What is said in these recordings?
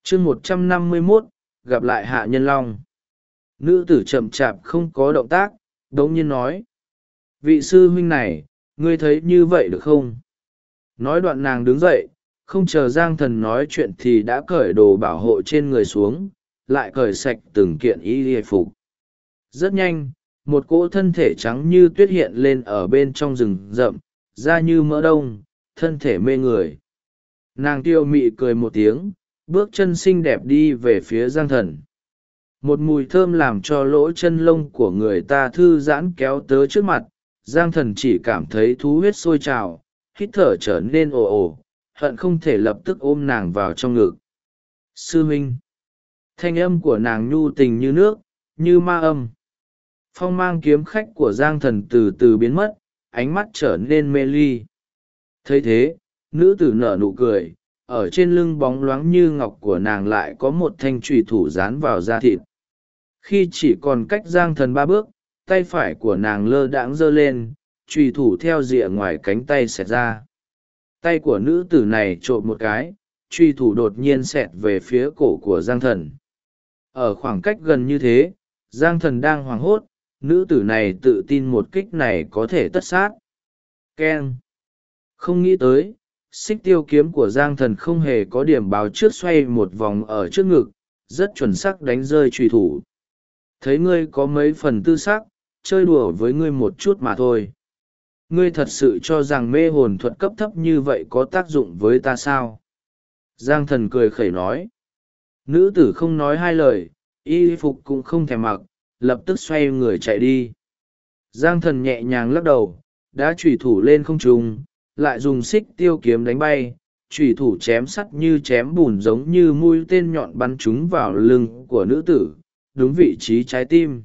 chương 151, gặp lại Hạ Nhân Long. Nữ tử chậm chạp không có động tác, đống nhiên nói: vị sư huynh này, ngươi thấy như vậy được không? Nói đoạn nàng đứng dậy, không chờ Giang Thần nói chuyện thì đã cởi đồ bảo hộ trên người xuống, lại cởi sạch từng kiện y phục. Rất nhanh, một cỗ thân thể trắng như tuyết hiện lên ở bên trong rừng rậm, da như mỡ đông, thân thể mê người. Nàng tiêu mị cười một tiếng, bước chân xinh đẹp đi về phía Giang Thần. Một mùi thơm làm cho lỗ chân lông của người ta thư giãn kéo tới trước mặt. Giang Thần chỉ cảm thấy thú huyết sôi trào, hít thở trở nên ồ ồ, hận không thể lập tức ôm nàng vào trong ngực. Sư huynh! Thanh âm của nàng nhu tình như nước, như ma âm. Phong mang kiếm khách của Giang Thần từ từ biến mất, ánh mắt trở nên mê ly. Thấy thế, nữ tử nở nụ cười, ở trên lưng bóng loáng như ngọc của nàng lại có một thanh trùy thủ dán vào da thịt. Khi chỉ còn cách Giang Thần 3 bước, tay phải của nàng lơ đãng giơ lên, trùy thủ theo rìa ngoài cánh tay xẹt ra. Tay của nữ tử này trộm một cái, trùy thủ đột nhiên xẹt về phía cổ của Giang Thần. Ở khoảng cách gần như thế, Giang Thần đang hoảng hốt, nữ tử này tự tin một kích này có thể tất sát. Keng! Không nghĩ tới, xích tiêu kiếm của Giang Thần không hề có điểm báo trước xoay một vòng ở trước ngực, rất chuẩn xác đánh rơi trùy thủ. Thấy ngươi có mấy phần tư sắc, chơi đùa với ngươi một chút mà thôi. Ngươi thật sự cho rằng mê hồn thuật cấp thấp như vậy có tác dụng với ta sao? Giang Thần cười khẩy nói. Nữ tử không nói hai lời, y phục cũng không thèm mặc, lập tức xoay người chạy đi. Giang Thần nhẹ nhàng lắc đầu, đã chủy thủ lên không trung, lại dùng xích tiêu kiếm đánh bay, chủy thủ chém sắt như chém bùn, giống như mũi tên nhọn bắn trúng vào lưng của nữ tử, đúng vị trí trái tim.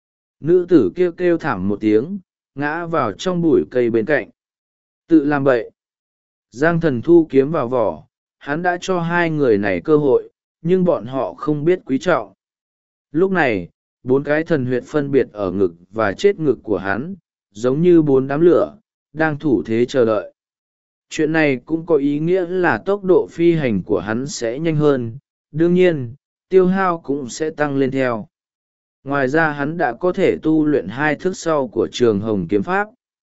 Nữ tử kêu kêu thảm một tiếng, ngã vào trong bụi cây bên cạnh. Tự làm bậy. Giang Thần thu kiếm vào vỏ, hắn đã cho hai người này cơ hội, nhưng bọn họ không biết quý trọng. Lúc này, 4 cái thần huyệt phân biệt ở ngực và chết ngực của hắn, giống như 4 đám lửa, đang thủ thế chờ đợi. Chuyện này cũng có ý nghĩa là tốc độ phi hành của hắn sẽ nhanh hơn, đương nhiên, tiêu hao cũng sẽ tăng lên theo. Ngoài ra hắn đã có thể tu luyện 2 thức sau của Trường Hồng kiếm pháp.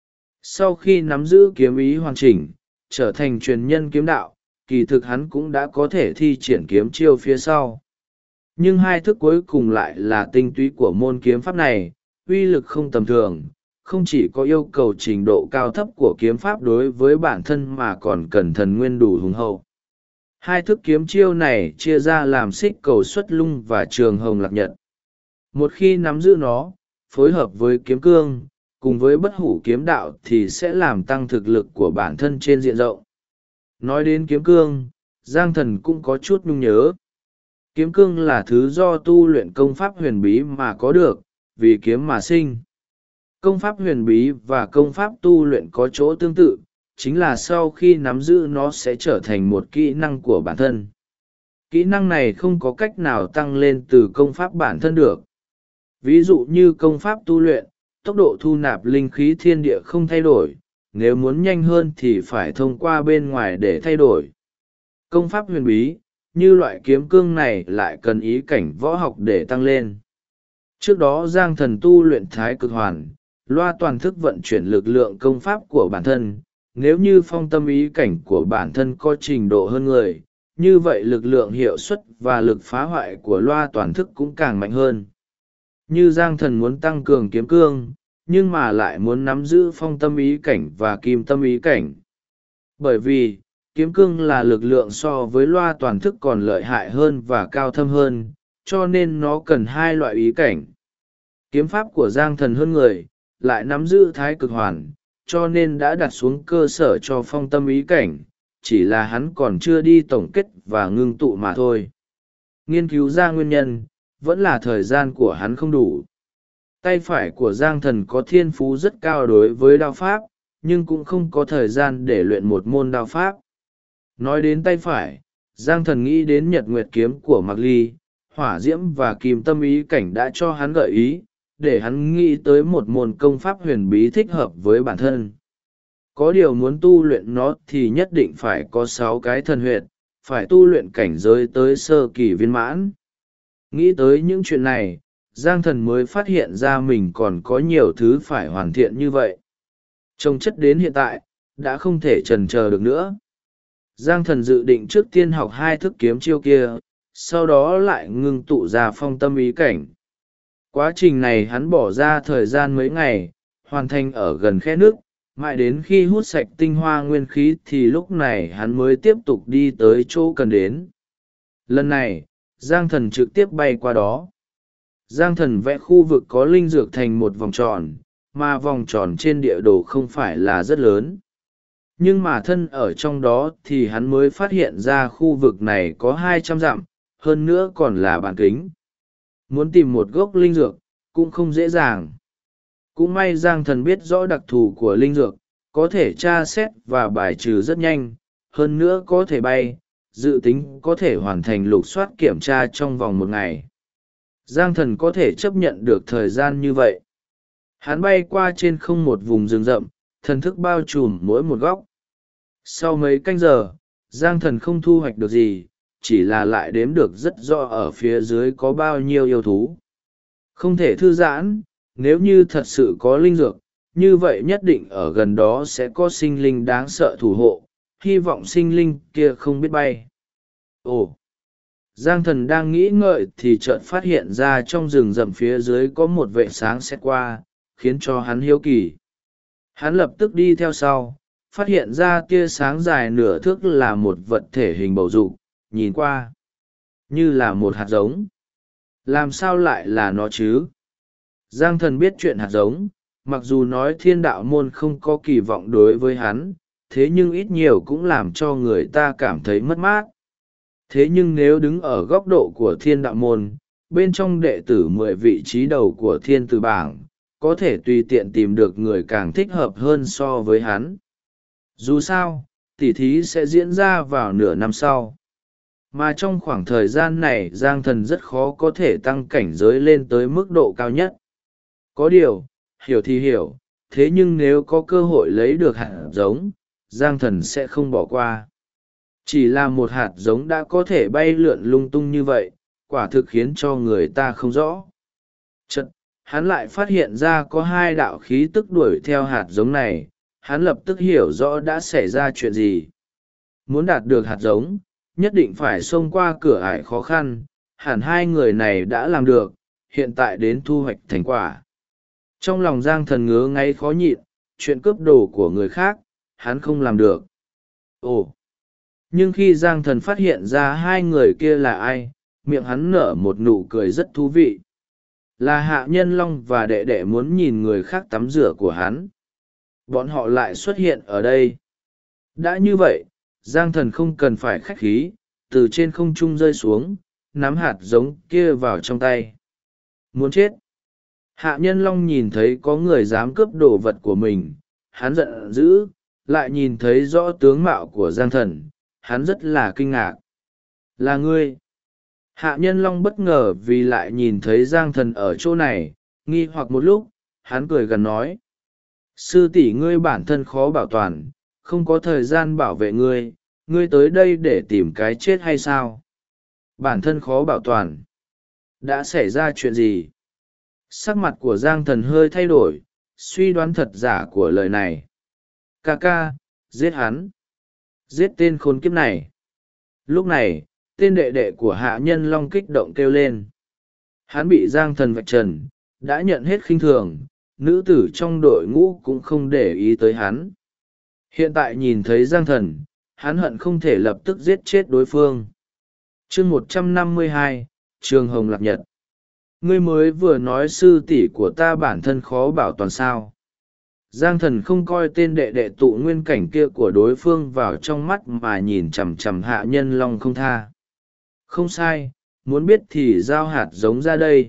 Sau khi nắm giữ kiếm ý hoàn chỉnh, trở thành truyền nhân kiếm đạo, kỳ thực hắn cũng đã có thể thi triển kiếm chiêu phía sau. Nhưng 2 thức cuối cùng lại là tinh túy của môn kiếm pháp này, uy lực không tầm thường, không chỉ có yêu cầu trình độ cao thấp của kiếm pháp đối với bản thân mà còn cần thần nguyên đủ hùng hậu. 2 thức kiếm chiêu này chia ra làm xích cầu xuất lung và Trường Hồng lạc nhật. Một khi nắm giữ nó, phối hợp với kiếm cương, cùng với bất hủ kiếm đạo thì sẽ làm tăng thực lực của bản thân trên diện rộng. Nói đến kiếm cương, Giang Thần cũng có chút nhung nhớ. Kiếm cương là thứ do tu luyện công pháp huyền bí mà có được, vì kiếm mà sinh. Công pháp huyền bí và công pháp tu luyện có chỗ tương tự, chính là sau khi nắm giữ nó sẽ trở thành một kỹ năng của bản thân. Kỹ năng này không có cách nào tăng lên từ công pháp bản thân được. Ví dụ như công pháp tu luyện, tốc độ thu nạp linh khí thiên địa không thay đổi, nếu muốn nhanh hơn thì phải thông qua bên ngoài để thay đổi. Công pháp huyền bí, như loại kiếm cương này lại cần ý cảnh võ học để tăng lên. Trước đó Giang Thần tu luyện thái cực hoàn, loa toàn thức vận chuyển lực lượng công pháp của bản thân. Nếu như phong tâm ý cảnh của bản thân có trình độ hơn người, như vậy lực lượng hiệu suất và lực phá hoại của loa toàn thức cũng càng mạnh hơn. Như Giang Thần muốn tăng cường kiếm cương, nhưng mà lại muốn nắm giữ phong tâm ý cảnh và kim tâm ý cảnh. Bởi vì, kiếm cương là lực lượng so với loa toàn thức còn lợi hại hơn và cao thâm hơn, cho nên nó cần 2 loại ý cảnh. Kiếm pháp của Giang Thần hơn người, lại nắm giữ thái cực hoàn, cho nên đã đặt xuống cơ sở cho phong tâm ý cảnh, chỉ là hắn còn chưa đi tổng kết và ngưng tụ mà thôi. Nghiên cứu ra nguyên nhân, vẫn là thời gian của hắn không đủ. Tay phải của Giang Thần có thiên phú rất cao đối với đao pháp, nhưng cũng không có thời gian để luyện một môn đao pháp. Nói đến tay phải, Giang Thần nghĩ đến Nhật Nguyệt kiếm của Mạc Ly, hỏa diễm và kim tâm ý cảnh đã cho hắn gợi ý, để hắn nghĩ tới một môn công pháp huyền bí thích hợp với bản thân. Có điều muốn tu luyện nó thì nhất định phải có 6 cái thần huyệt, phải tu luyện cảnh giới tới sơ kỳ viên mãn. Nghĩ tới những chuyện này, Giang Thần mới phát hiện ra mình còn có nhiều thứ phải hoàn thiện như vậy. Trông chất đến hiện tại, đã không thể chần chờ được nữa. Giang Thần dự định trước tiên học 2 thức kiếm chiêu kia, sau đó lại ngưng tụ ra phong tâm ý cảnh. Quá trình này hắn bỏ ra thời gian mấy ngày, hoàn thành ở gần khe nước, mãi đến khi hút sạch tinh hoa nguyên khí thì lúc này hắn mới tiếp tục đi tới chỗ cần đến. Lần này, Giang Thần trực tiếp bay qua đó. Giang Thần vẽ khu vực có linh dược thành một vòng tròn, mà vòng tròn trên địa đồ không phải là rất lớn. Nhưng mà thân ở trong đó thì hắn mới phát hiện ra khu vực này có 200 dặm, hơn nữa còn là bán kính. Muốn tìm một gốc linh dược, cũng không dễ dàng. Cũng may Giang Thần biết rõ đặc thù của linh dược, có thể tra xét và bài trừ rất nhanh, hơn nữa có thể bay, dự tính có thể hoàn thành lục soát kiểm tra trong vòng 1 ngày. Giang Thần có thể chấp nhận được thời gian như vậy. Hắn bay qua trên không một vùng rừng rậm, thần thức bao trùm mỗi một góc. Sau mấy canh giờ, Giang Thần không thu hoạch được gì, chỉ là lại đếm được rất rõ ở phía dưới có bao nhiêu yêu thú. Không thể thư giãn, nếu như thật sự có linh dược, như vậy nhất định ở gần đó sẽ có sinh linh đáng sợ thủ hộ, hy vọng sinh linh kia không biết bay. Ồ! Giang Thần đang nghĩ ngợi thì chợt phát hiện ra trong rừng rậm phía dưới có một vệt sáng xét qua, khiến cho hắn hiếu kỳ. Hắn lập tức đi theo sau, phát hiện ra tia sáng dài nửa thước là một vật thể hình bầu dục, nhìn qua như là một hạt giống. Làm sao lại là nó chứ? Giang Thần biết chuyện hạt giống, mặc dù nói Thiên Đạo Môn không có kỳ vọng đối với hắn, thế nhưng ít nhiều cũng làm cho người ta cảm thấy mất mát. Thế nhưng nếu đứng ở góc độ của Thiên Đạo Môn, bên trong đệ tử 10 vị trí đầu của Thiên Tử Bảng, có thể tùy tiện tìm được người càng thích hợp hơn so với hắn. Dù sao, tỉ thí sẽ diễn ra vào nửa năm sau. Mà trong khoảng thời gian này Giang Thần rất khó có thể tăng cảnh giới lên tới mức độ cao nhất. Có điều, hiểu thì hiểu, thế nhưng nếu có cơ hội lấy được hạt giống, Giang Thần sẽ không bỏ qua. Chỉ là một hạt giống đã có thể bay lượn lung tung như vậy, quả thực khiến cho người ta không rõ. Chật, hắn lại phát hiện ra có 2 đạo khí tức đuổi theo hạt giống này, hắn lập tức hiểu rõ đã xảy ra chuyện gì. Muốn đạt được hạt giống, nhất định phải xông qua cửa ải khó khăn, hẳn 2 người này đã làm được, hiện tại đến thu hoạch thành quả. Trong lòng Giang Thần ngứa ngáy khó nhịn, chuyện cướp đồ của người khác, hắn không làm được. Ồ! Nhưng khi Giang Thần phát hiện ra 2 người kia là ai, miệng hắn nở một nụ cười rất thú vị. Là Hạ Nhân Long và đệ đệ muốn nhìn người khác tắm rửa của hắn. Bọn họ lại xuất hiện ở đây. Đã như vậy, Giang Thần không cần phải khách khí, từ trên không trung rơi xuống, nắm hạt giống kia vào trong tay. Muốn chết! Hạ Nhân Long nhìn thấy có người dám cướp đồ vật của mình, hắn giận dữ, lại nhìn thấy rõ tướng mạo của Giang Thần, hắn rất là kinh ngạc. Là ngươi! Hạ Nhân Long bất ngờ vì lại nhìn thấy Giang Thần ở chỗ này, nghi hoặc một lúc, hắn cười gần nói. Sư tỷ ngươi bản thân khó bảo toàn, không có thời gian bảo vệ ngươi, ngươi tới đây để tìm cái chết hay sao? Bản thân khó bảo toàn. Đã xảy ra chuyện gì? Sắc mặt của Giang Thần hơi thay đổi, suy đoán thật giả của lời này. Ca ca, giết hắn. Giết tên khốn kiếp này. Lúc này, tên đệ đệ của Hạ Nhân Long kích động kêu lên. Hắn bị Giang Thần vạch trần, đã nhận hết khinh thường, nữ tử trong đội ngũ cũng không để ý tới hắn. Hiện tại nhìn thấy Giang Thần, hắn hận không thể lập tức giết chết đối phương. Chương 152, Trường Hồng Lạc Nhật. Ngươi mới vừa nói sư tỷ của ta bản thân khó bảo toàn sao. Giang Thần không coi tên đệ đệ tụ nguyên cảnh kia của đối phương vào trong mắt mà nhìn chằm chằm Hạ Nhân Long không tha. Không sai, muốn biết thì giao hạt giống ra đây.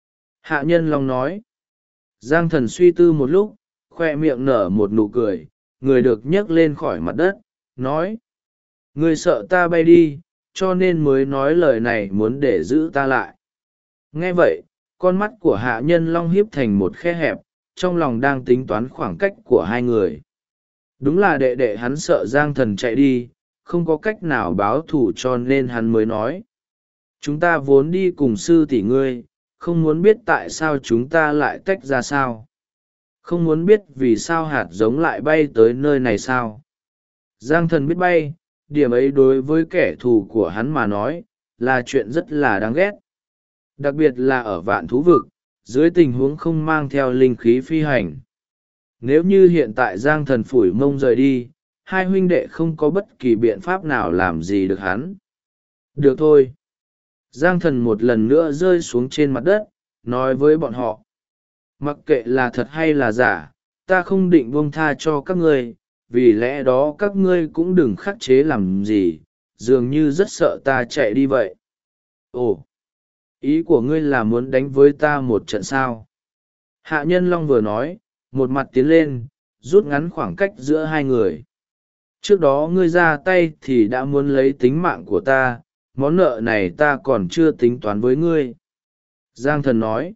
Hạ Nhân Long nói. Giang Thần suy tư một lúc, khoe miệng nở một nụ cười, người được nhấc lên khỏi mặt đất, nói. Ngươi sợ ta bay đi, cho nên mới nói lời này muốn để giữ ta lại. Nghe vậy, con mắt của Hạ Nhân Long hiếp thành một khe hẹp, trong lòng đang tính toán khoảng cách của 2 người. Đúng là đệ đệ hắn sợ Giang Thần chạy đi, không có cách nào báo thù cho nên hắn mới nói. Chúng ta vốn đi cùng sư tỷ ngươi, không muốn biết tại sao chúng ta lại tách ra sao. Không muốn biết vì sao hạt giống lại bay tới nơi này sao. Giang Thần biết bay, điểm ấy đối với kẻ thù của hắn mà nói là chuyện rất là đáng ghét, đặc biệt là ở Vạn Thú Vực, dưới tình huống không mang theo linh khí phi hành. Nếu như hiện tại Giang Thần phủi mông rời đi, hai huynh đệ không có bất kỳ biện pháp nào làm gì được hắn. Được thôi. Giang Thần một lần nữa rơi xuống trên mặt đất, nói với bọn họ. Mặc kệ là thật hay là giả, ta không định buông tha cho các ngươi, vì lẽ đó các ngươi cũng đừng khắc chế làm gì, dường như rất sợ ta chạy đi vậy. Ồ, ý của ngươi là muốn đánh với ta một trận sao? Hạ Nhân Long vừa nói, một mặt tiến lên, rút ngắn khoảng cách giữa hai người. Trước đó ngươi ra tay thì đã muốn lấy tính mạng của ta, món nợ này ta còn chưa tính toán với ngươi. Giang Thần nói.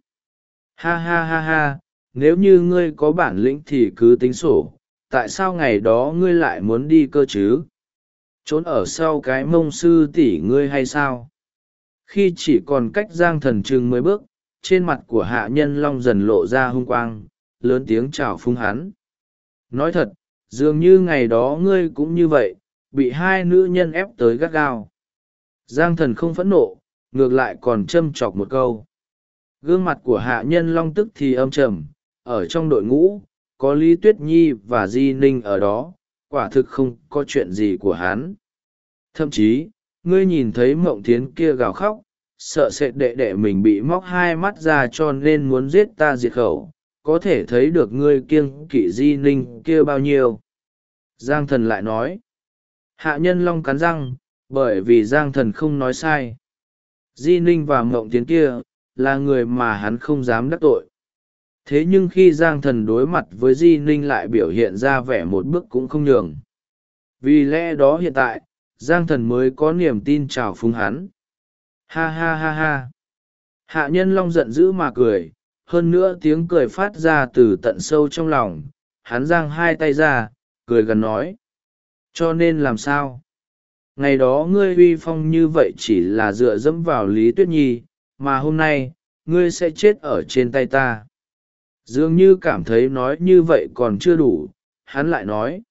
Ha ha ha ha, nếu như ngươi có bản lĩnh thì cứ tính sổ, tại sao ngày đó ngươi lại muốn đi cơ chứ? Trốn ở sau cái mông sư tỷ ngươi hay sao? Khi chỉ còn cách Giang Thần chừng 10 bước, trên mặt của Hạ Nhân Long dần lộ ra hung quang, lớn tiếng chào phúng hắn. Nói thật, dường như ngày đó ngươi cũng như vậy, bị hai nữ nhân ép tới gắt gao. Giang Thần không phẫn nộ, ngược lại còn châm chọc một câu. Gương mặt của Hạ Nhân Long tức thì âm trầm, ở trong đội ngũ, có Lý Tuyết Nhi và Di Ninh ở đó, quả thực không có chuyện gì của hắn. Thậm chí, ngươi nhìn thấy Mộng Thiến kia gào khóc, sợ sệt đệ đệ mình bị móc hai mắt ra cho nên muốn giết ta diệt khẩu, có thể thấy được ngươi kiêng kỵ Di Ninh kia bao nhiêu. Giang Thần lại nói. Hạ Nhân Long cắn răng, bởi vì Giang Thần không nói sai. Di Ninh và Mộng Thiến kia, là người mà hắn không dám đắc tội. Thế nhưng khi Giang Thần đối mặt với Di Ninh lại biểu hiện ra vẻ một bước cũng không nhường. Vì lẽ đó hiện tại, Giang Thần mới có niềm tin chào phúng hắn. Ha ha ha ha. Hạ Nhân Long giận dữ mà cười, hơn nữa tiếng cười phát ra từ tận sâu trong lòng. Hắn giang hai tay ra, cười gần nói. Cho nên làm sao? Ngày đó ngươi uy phong như vậy chỉ là dựa dẫm vào Lý Tuyết Nhi, mà hôm nay, ngươi sẽ chết ở trên tay ta. Dường như cảm thấy nói như vậy còn chưa đủ, hắn lại nói.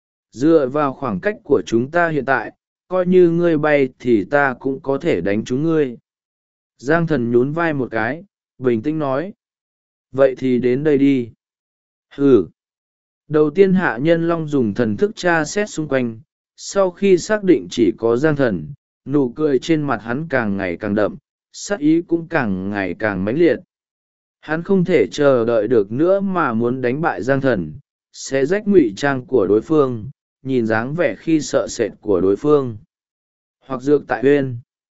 Dựa vào khoảng cách của chúng ta hiện tại, coi như ngươi bay thì ta cũng có thể đánh trúng ngươi. Giang Thần nhún vai một cái, bình tĩnh nói. Vậy thì đến đây đi. Hừ. Đầu tiên Hạ Nhân Long dùng thần thức tra xét xung quanh, sau khi xác định chỉ có Giang Thần, nụ cười trên mặt hắn càng ngày càng đậm, sát ý cũng càng ngày càng mãnh liệt. Hắn không thể chờ đợi được nữa mà muốn đánh bại Giang Thần, sẽ rách ngụy trang của đối phương, nhìn dáng vẻ khi sợ sệt của đối phương. Hoặc dược tại huyên.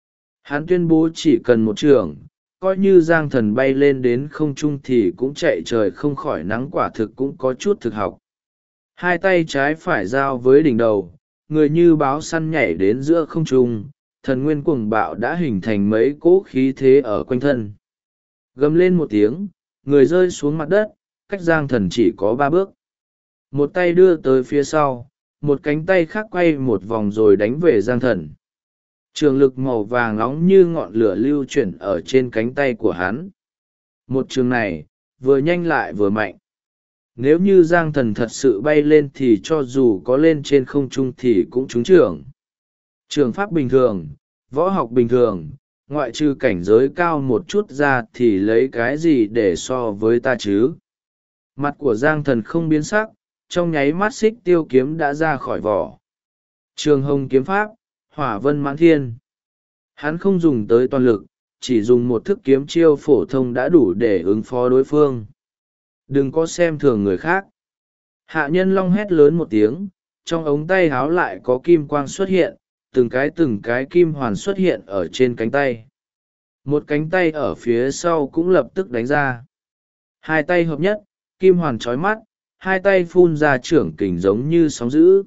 Hắn tuyên bố chỉ cần một trường, coi như Giang Thần bay lên đến không trung thì cũng chạy trời không khỏi nắng, quả thực cũng có chút thực học. Hai tay trái phải giao với đỉnh đầu, người như báo săn nhảy đến giữa không trung, thần nguyên cuồng bạo đã hình thành mấy cỗ khí thế ở quanh thân. Gầm lên một tiếng, người rơi xuống mặt đất, cách Giang Thần chỉ có 3 bước. Một tay đưa tới phía sau, một cánh tay khác quay một vòng rồi đánh về Giang Thần. Trường lực màu vàng nóng như ngọn lửa lưu chuyển ở trên cánh tay của hắn. Một trường này, vừa nhanh lại vừa mạnh. Nếu như Giang Thần thật sự bay lên thì cho dù có lên trên không trung thì cũng trúng trường. Trường pháp bình thường, võ học bình thường, ngoại trừ cảnh giới cao một chút ra thì lấy cái gì để so với ta chứ? Mặt của Giang Thần không biến sắc, trong nháy mắt xích tiêu kiếm đã ra khỏi vỏ. Trường hồng kiếm pháp, hỏa vân mãn thiên. Hắn không dùng tới toàn lực, chỉ dùng một thức kiếm chiêu phổ thông đã đủ để ứng phó đối phương. Đừng có xem thường người khác. Hạ Nhân Long hét lớn một tiếng, trong ống tay háo lại có kim quang xuất hiện, từng cái kim hoàn xuất hiện ở trên cánh tay. Một cánh tay ở phía sau cũng lập tức đánh ra. Hai tay hợp nhất, kim hoàn chói mắt, hai tay phun ra chưởng kình giống như sóng dữ.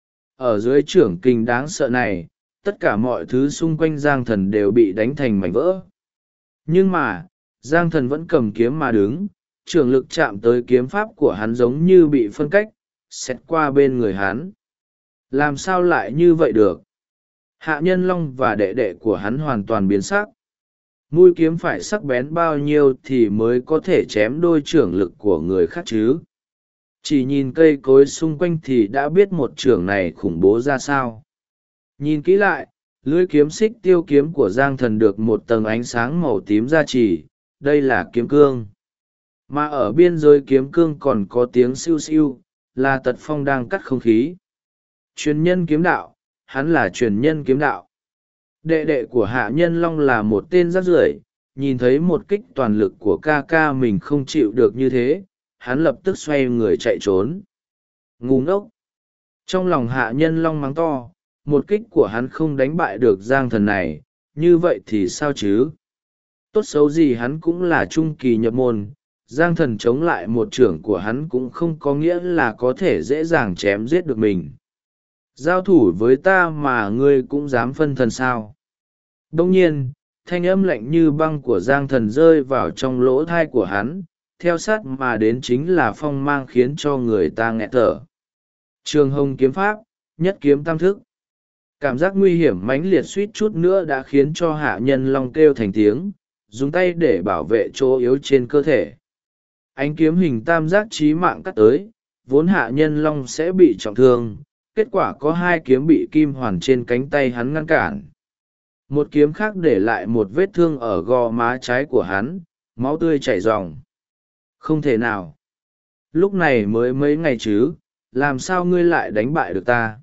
Ở dưới chưởng kình đáng sợ này, tất cả mọi thứ xung quanh Giang Thần đều bị đánh thành mảnh vỡ. Nhưng mà, Giang Thần vẫn cầm kiếm mà đứng, chưởng lực chạm tới kiếm pháp của hắn giống như bị phân cách, xẹt qua bên người hắn. Làm sao lại như vậy được? Hạ Nhân Long và đệ đệ của hắn hoàn toàn biến sắc. Mũi kiếm phải sắc bén bao nhiêu thì mới có thể chém đôi trưởng lực của người khác chứ? Chỉ nhìn cây cối xung quanh thì đã biết một trưởng này khủng bố ra sao. Nhìn kỹ lại, lưỡi kiếm xích tiêu kiếm của Giang Thần được một tầng ánh sáng màu tím gia trì, đây là kiếm cương. Mà ở biên giới kiếm cương còn có tiếng siêu siêu, là Tật Phong đang cắt không khí. Truyền nhân kiếm đạo, hắn là truyền nhân kiếm đạo. Đệ đệ của Hạ Nhân Long là một tên rác rưởi, nhìn thấy một kích toàn lực của ca ca mình không chịu được như thế, hắn lập tức xoay người chạy trốn. Ngu ngốc! Trong lòng Hạ Nhân Long mắng to, một kích của hắn không đánh bại được Giang Thần này, như vậy thì sao chứ? Tốt xấu gì hắn cũng là trung kỳ nhập môn, Giang Thần chống lại một trưởng của hắn cũng không có nghĩa là có thể dễ dàng chém giết được mình. Giao thủ với ta mà ngươi cũng dám phân thần sao? Đông nhiên, thanh âm lạnh như băng của Giang Thần rơi vào trong lỗ thai của hắn, theo sát mà đến chính là phong mang khiến cho người ta nghẹt thở. Trường Hồng kiếm pháp, nhất kiếm tam thức. Cảm giác nguy hiểm mãnh liệt suýt chút nữa đã khiến cho Hạ Nhân Long kêu thành tiếng, dùng tay để bảo vệ chỗ yếu trên cơ thể. Ánh kiếm hình tam giác chí mạng cắt tới, vốn Hạ Nhân Long sẽ bị trọng thương, kết quả có hai kiếm bị kim hoàn trên cánh tay hắn ngăn cản. Một kiếm khác để lại một vết thương ở gò má trái của hắn, máu tươi chảy ròng. Không thể nào. Lúc này mới mấy ngày chứ, làm sao ngươi lại đánh bại được ta?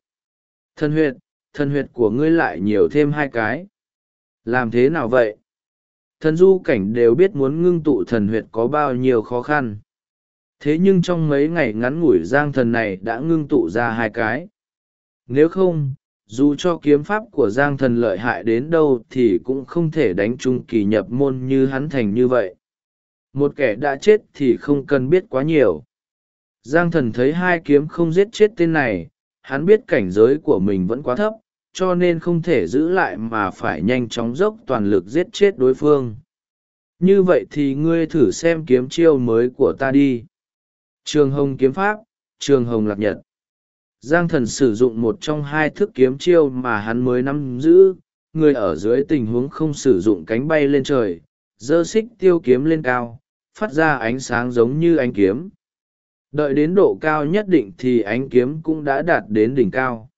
Thần huyệt của ngươi lại nhiều thêm hai cái. Làm thế nào vậy? Thần du cảnh đều biết muốn ngưng tụ thần huyệt có bao nhiêu khó khăn. Thế nhưng trong mấy ngày ngắn ngủi Giang Thần này đã ngưng tụ ra hai cái. Nếu không, dù cho kiếm pháp của Giang Thần lợi hại đến đâu thì cũng không thể đánh trung kỳ nhập môn như hắn thành như vậy. Một kẻ đã chết thì không cần biết quá nhiều. Giang Thần thấy hai kiếm không giết chết tên này, hắn biết cảnh giới của mình vẫn quá thấp, cho nên không thể giữ lại mà phải nhanh chóng dốc toàn lực giết chết đối phương. Như vậy thì ngươi thử xem kiếm chiêu mới của ta đi. Trường Hồng kiếm pháp, Trường Hồng lạc nhật. Giang Thần sử dụng một trong hai thức kiếm chiêu mà hắn mới nắm giữ, người ở dưới tình huống không sử dụng cánh bay lên trời, giơ xích tiêu kiếm lên cao, phát ra ánh sáng giống như ánh kiếm. Đợi đến độ cao nhất định thì ánh kiếm cũng đã đạt đến đỉnh cao.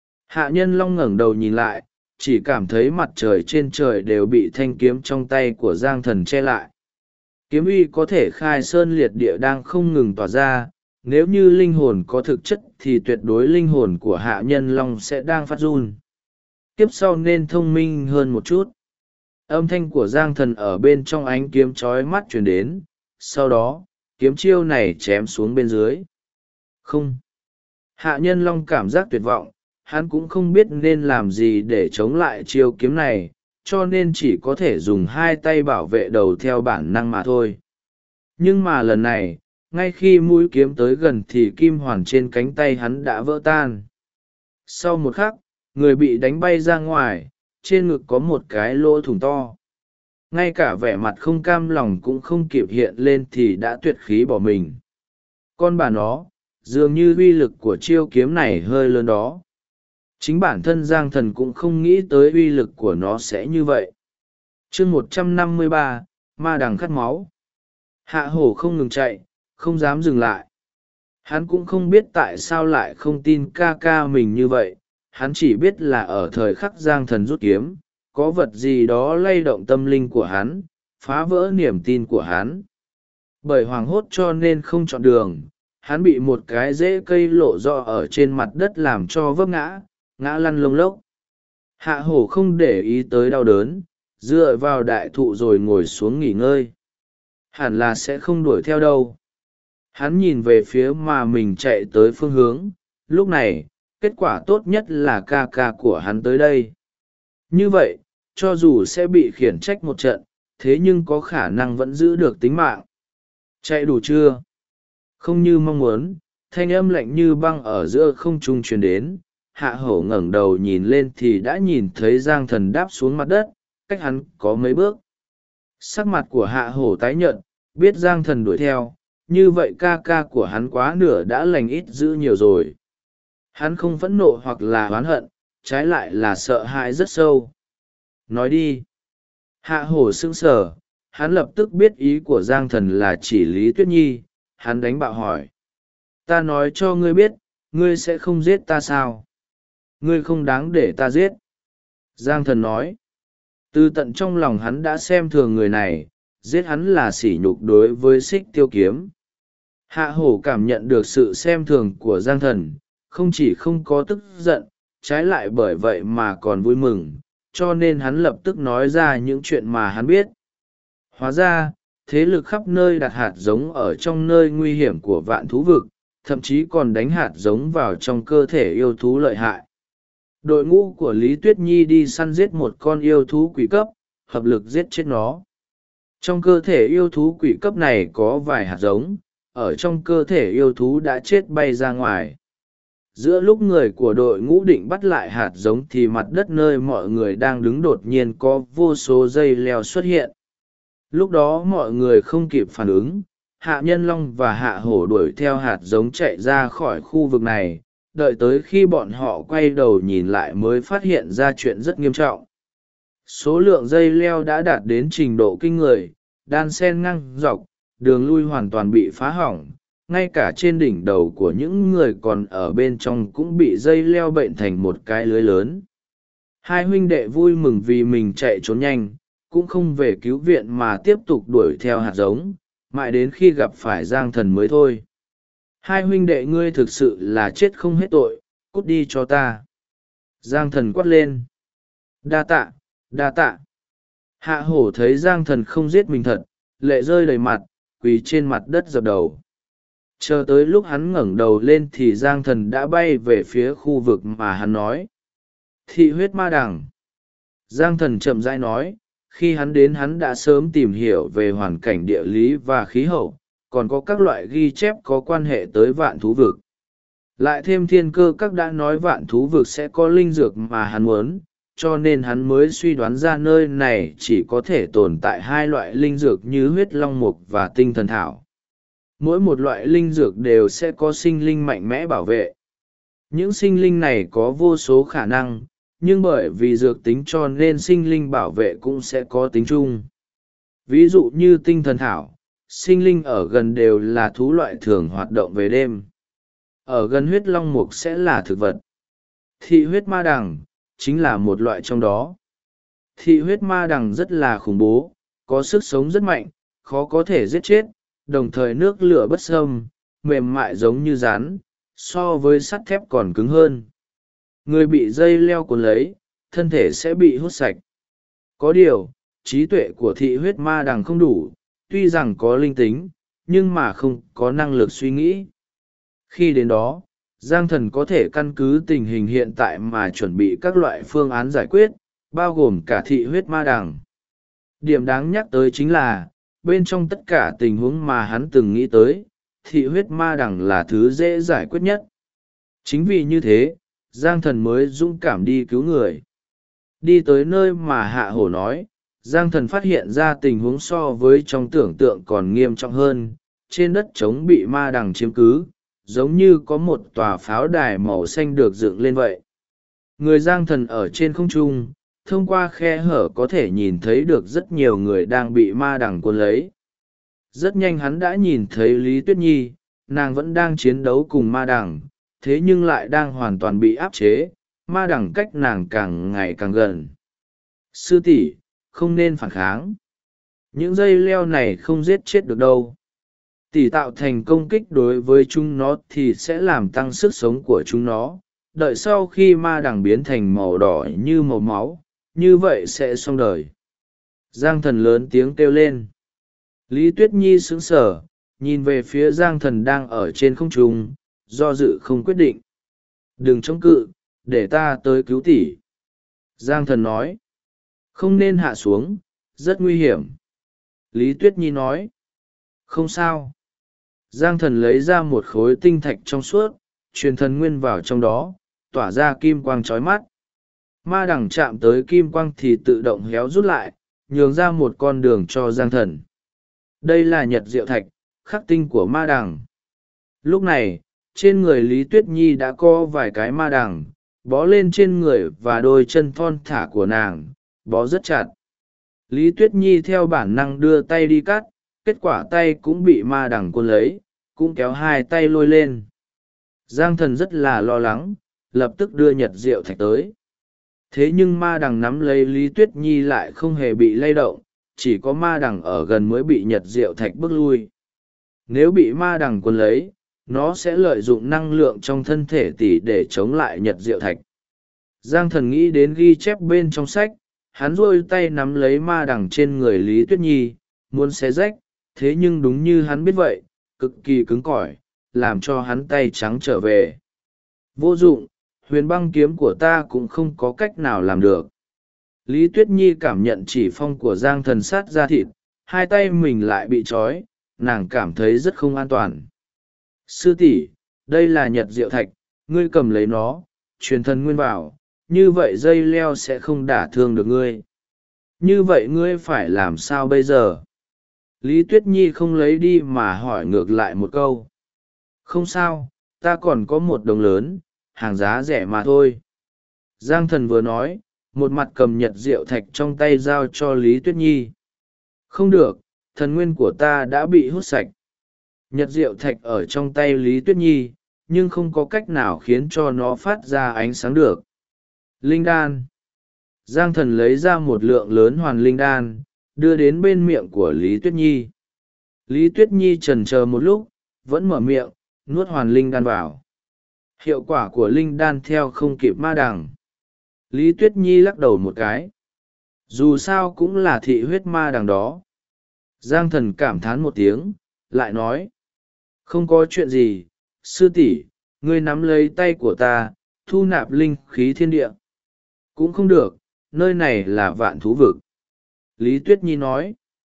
Hạ Nhân Long ngẩng đầu nhìn lại, chỉ cảm thấy mặt trời trên trời đều bị thanh kiếm trong tay của Giang Thần che lại. Kiếm uy có thể khai sơn liệt địa đang không ngừng tỏa ra, nếu như linh hồn có thực chất thì tuyệt đối linh hồn của Hạ Nhân Long sẽ đang phát run. Kiếp sau nên thông minh hơn một chút. Âm thanh của Giang Thần ở bên trong ánh kiếm chói mắt truyền đến, sau đó, kiếm chiêu này chém xuống bên dưới. Không. Hạ Nhân Long cảm giác tuyệt vọng, hắn cũng không biết nên làm gì để chống lại chiêu kiếm này, cho nên chỉ có thể dùng hai tay bảo vệ đầu theo bản năng mà thôi. Nhưng mà lần này, ngay khi mũi kiếm tới gần thì kim hoàn trên cánh tay hắn đã vỡ tan. Sau một khắc, người bị đánh bay ra ngoài, trên ngực có một cái lỗ thủng to. Ngay cả vẻ mặt không cam lòng cũng không kịp hiện lên thì đã tuyệt khí bỏ mình. Con bà nó, dường như uy lực của chiêu kiếm này hơi lớn đó. Chính bản thân Giang Thần cũng không nghĩ tới uy lực của nó sẽ như vậy. Chương 153, Ma Đằng khát máu. Hạ hổ không ngừng chạy, không dám dừng lại. Hắn cũng không biết tại sao lại không tin ca ca mình như vậy, hắn chỉ biết là ở thời khắc Giang Thần rút kiếm, có vật gì đó lay động tâm linh của hắn, phá vỡ niềm tin của hắn. Bởi hoảng hốt cho nên không chọn đường, hắn bị một cái rễ cây lộ rõ ở trên mặt đất làm cho vấp ngã, ngã lăn lông lốc. Hạ hổ không để ý tới đau đớn, dựa vào đại thụ rồi ngồi xuống nghỉ ngơi. Hẳn là sẽ không đuổi theo đâu. Hắn nhìn về phía mà mình chạy tới phương hướng, lúc này, kết quả tốt nhất là ca ca của hắn tới đây. Như vậy, cho dù sẽ bị khiển trách một trận, thế nhưng có khả năng vẫn giữ được tính mạng. Chạy đủ chưa? Không như mong muốn, thanh âm lạnh như băng ở giữa không trung truyền đến. Hạ hổ ngẩng đầu nhìn lên thì đã nhìn thấy Giang Thần đáp xuống mặt đất, cách hắn có mấy bước. Sắc mặt của hạ hổ tái nhợt, biết Giang Thần đuổi theo, như vậy ca ca của hắn quá nửa đã lành ít dữ nhiều rồi. Hắn không phẫn nộ hoặc là oán hận, trái lại là sợ hãi rất sâu. Nói đi. Hạ hổ sững sờ, hắn lập tức biết ý của Giang Thần là chỉ Lý Tuyết Nhi, hắn đánh bạo hỏi. Ta nói cho ngươi biết, ngươi sẽ không giết ta sao? Ngươi không đáng để ta giết. Giang Thần nói. Từ tận trong lòng hắn đã xem thường người này, giết hắn là sỉ nhục đối với Xích Tiêu Kiếm. Hạ hổ cảm nhận được sự xem thường của Giang Thần, không chỉ không có tức giận, trái lại bởi vậy mà còn vui mừng, cho nên hắn lập tức nói ra những chuyện mà hắn biết. Hóa ra, thế lực khắp nơi đặt hạt giống ở trong nơi nguy hiểm của vạn thú vực, thậm chí còn đánh hạt giống vào trong cơ thể yêu thú lợi hại. Đội ngũ của Lý Tuyết Nhi đi săn giết một con yêu thú quỷ cấp, hợp lực giết chết nó. Trong cơ thể yêu thú quỷ cấp này có vài hạt giống, ở trong cơ thể yêu thú đã chết bay ra ngoài. Giữa lúc người của đội ngũ định bắt lại hạt giống thì mặt đất nơi mọi người đang đứng đột nhiên có vô số dây leo xuất hiện. Lúc đó mọi người không kịp phản ứng, Hạ Nhân Long và Hạ Hổ đuổi theo hạt giống chạy ra khỏi khu vực này, đợi tới khi bọn họ quay đầu nhìn lại mới phát hiện ra chuyện rất nghiêm trọng. Số lượng dây leo đã đạt đến trình độ kinh người, đan xen ngang dọc, đường lui hoàn toàn bị phá hỏng, ngay cả trên đỉnh đầu của những người còn ở bên trong cũng bị dây leo bệnh thành một cái lưới lớn. Hai huynh đệ vui mừng vì mình chạy trốn nhanh, cũng không về cứu viện mà tiếp tục đuổi theo hạt giống, mãi đến khi gặp phải Giang Thần mới thôi. Hai huynh đệ ngươi thực sự là chết không hết tội, cút đi cho ta. Giang Thần quát lên. Đa tạ, đa tạ. Hạ hổ thấy Giang Thần không giết mình thật, lệ rơi đầy mặt, quỳ trên mặt đất dập đầu. Chờ tới lúc hắn ngẩng đầu lên thì Giang Thần đã bay về phía khu vực mà hắn nói. Thị huyết ma đằng. Giang Thần chậm rãi nói, khi hắn đến hắn đã sớm tìm hiểu về hoàn cảnh địa lý và khí hậu, còn có các loại ghi chép có quan hệ tới vạn thú vực. Lại thêm thiên cơ các đã nói vạn thú vực sẽ có linh dược mà hắn muốn, cho nên hắn mới suy đoán ra nơi này chỉ có thể tồn tại hai loại linh dược như huyết long mục và tinh thần thảo. Mỗi một loại linh dược đều sẽ có sinh linh mạnh mẽ bảo vệ. Những sinh linh này có vô số khả năng, nhưng bởi vì dược tính cho nên sinh linh bảo vệ cũng sẽ có tính chung. Ví dụ như tinh thần thảo, sinh linh ở gần đều là thú loại thường hoạt động về đêm. Ở gần huyết long mục sẽ là thực vật. Thị huyết ma đằng chính là một loại trong đó. Thị huyết ma đằng rất là khủng bố, có sức sống rất mạnh, khó có thể giết chết, đồng thời nước lửa bất xâm, mềm mại giống như rắn, so với sắt thép còn cứng hơn. Người bị dây leo cuốn lấy, thân thể sẽ bị hút sạch. Có điều, trí tuệ của thị huyết ma đằng không đủ, tuy rằng có linh tính, nhưng mà không có năng lực suy nghĩ. Khi đến đó, Giang Thần có thể căn cứ tình hình hiện tại mà chuẩn bị các loại phương án giải quyết, bao gồm cả thị huyết ma đằng. Điểm đáng nhắc tới chính là, bên trong tất cả tình huống mà hắn từng nghĩ tới, thị huyết ma đằng là thứ dễ giải quyết nhất. Chính vì như thế, Giang Thần mới dũng cảm đi cứu người. Đi tới nơi mà Hạ Hổ nói, Giang Thần phát hiện ra tình huống so với trong tưởng tượng còn nghiêm trọng hơn, trên đất trống bị ma đằng chiếm cứ, giống như có một tòa pháo đài màu xanh được dựng lên vậy. Người Giang Thần ở trên không trung, thông qua khe hở có thể nhìn thấy được rất nhiều người đang bị ma đằng cuốn lấy. Rất nhanh hắn đã nhìn thấy Lý Tuyết Nhi, nàng vẫn đang chiến đấu cùng ma đằng, thế nhưng lại đang hoàn toàn bị áp chế, ma đằng cách nàng càng ngày càng gần. Sư tỷ, không nên phản kháng. Những dây leo này không giết chết được đâu. Tỷ tạo thành công kích đối với chúng nó thì sẽ làm tăng sức sống của chúng nó. Đợi sau khi ma đằng biến thành màu đỏ như màu máu, như vậy sẽ xong đời. Giang Thần lớn tiếng kêu lên. Lý Tuyết Nhi sững sờ, nhìn về phía Giang Thần đang ở trên không trung, do dự không quyết định. Đừng chống cự, để ta tới cứu tỷ. Giang Thần nói. Không nên hạ xuống, rất nguy hiểm. Lý Tuyết Nhi nói. Không sao. Giang Thần lấy ra một khối tinh thạch trong suốt, truyền thần nguyên vào trong đó, tỏa ra kim quang chói mắt. Ma đằng chạm tới kim quang thì tự động héo rút lại, nhường ra một con đường cho Giang Thần. Đây là nhật diệu thạch, khắc tinh của ma đằng. Lúc này, trên người Lý Tuyết Nhi đã có vài cái ma đằng bó lên trên người và đôi chân thon thả của nàng, bó rất chặt. Lý Tuyết Nhi theo bản năng đưa tay đi cắt, kết quả tay cũng bị ma đằng cuốn lấy, cũng kéo hai tay lôi lên. Giang Thần rất là lo lắng, lập tức đưa Nhật Diệu Thạch tới. Thế nhưng ma đằng nắm lấy Lý Tuyết Nhi lại không hề bị lay động, chỉ có ma đằng ở gần mới bị Nhật Diệu Thạch bước lui. Nếu bị ma đằng cuốn lấy, nó sẽ lợi dụng năng lượng trong thân thể tỷ để chống lại Nhật Diệu Thạch. Giang Thần nghĩ đến ghi chép bên trong sách, hắn duỗi tay nắm lấy ma đằng trên người Lý Tuyết Nhi, muốn xé rách, thế nhưng đúng như hắn biết vậy, cực kỳ cứng cỏi, làm cho hắn tay trắng trở về. Vô dụng, huyền băng kiếm của ta cũng không có cách nào làm được. Lý Tuyết Nhi cảm nhận chỉ phong của Giang Thần sát ra thịt, hai tay mình lại bị trói, nàng cảm thấy rất không an toàn. Sư tỷ, đây là Nhật Diệu Thạch, ngươi cầm lấy nó, truyền thần nguyên vào, như vậy dây leo sẽ không đả thương được ngươi. Như vậy ngươi phải làm sao bây giờ? Lý Tuyết Nhi không lấy đi mà hỏi ngược lại một câu. Không sao, ta còn có một đồng lớn, hàng giá rẻ mà thôi. Giang Thần vừa nói, một mặt cầm Nhật Diệu Thạch trong tay giao cho Lý Tuyết Nhi. Không được, thần nguyên của ta đã bị hút sạch. Nhật Diệu Thạch ở trong tay Lý Tuyết Nhi, nhưng không có cách nào khiến cho nó phát ra ánh sáng được. Linh đan. Giang Thần lấy ra một lượng lớn hoàn linh đan, đưa đến bên miệng của Lý Tuyết Nhi. Lý Tuyết Nhi chần chờ một lúc, vẫn mở miệng, nuốt hoàn linh đan vào. Hiệu quả của linh đan theo không kịp ma đằng. Lý Tuyết Nhi lắc đầu một cái. Dù sao cũng là thị huyết ma đằng đó. Giang Thần cảm thán một tiếng, lại nói. Không có chuyện gì, sư tỷ, ngươi nắm lấy tay của ta, thu nạp linh khí thiên địa. Cũng không được, nơi này là vạn thú vực. Lý Tuyết Nhi nói.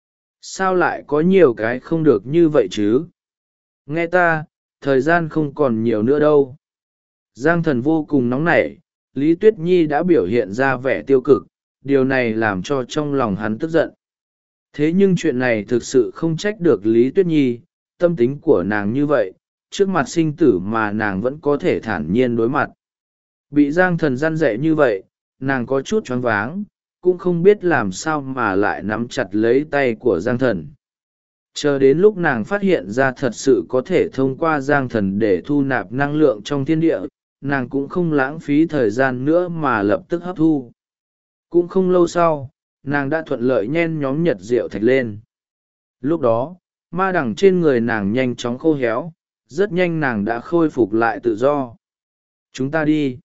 Sao lại có nhiều cái không được như vậy chứ? Nghe ta, thời gian không còn nhiều nữa đâu. Giang Thần vô cùng nóng nảy, Lý Tuyết Nhi đã biểu hiện ra vẻ tiêu cực, điều này làm cho trong lòng hắn tức giận. Thế nhưng chuyện này thực sự không trách được Lý Tuyết Nhi, tâm tính của nàng như vậy, trước mặt sinh tử mà nàng vẫn có thể thản nhiên đối mặt. Bị Giang Thần răn dạy như vậy, nàng có chút choáng váng, cũng không biết làm sao mà lại nắm chặt lấy tay của Giang Thần. Chờ đến lúc nàng phát hiện ra thật sự có thể thông qua Giang Thần để thu nạp năng lượng trong thiên địa, nàng cũng không lãng phí thời gian nữa mà lập tức hấp thu. Cũng không lâu sau, nàng đã thuận lợi nhen nhóm Nhật Diệu Thạch lên. Lúc đó, ma đằng trên người nàng nhanh chóng khô héo, rất nhanh nàng đã khôi phục lại tự do. Chúng ta đi.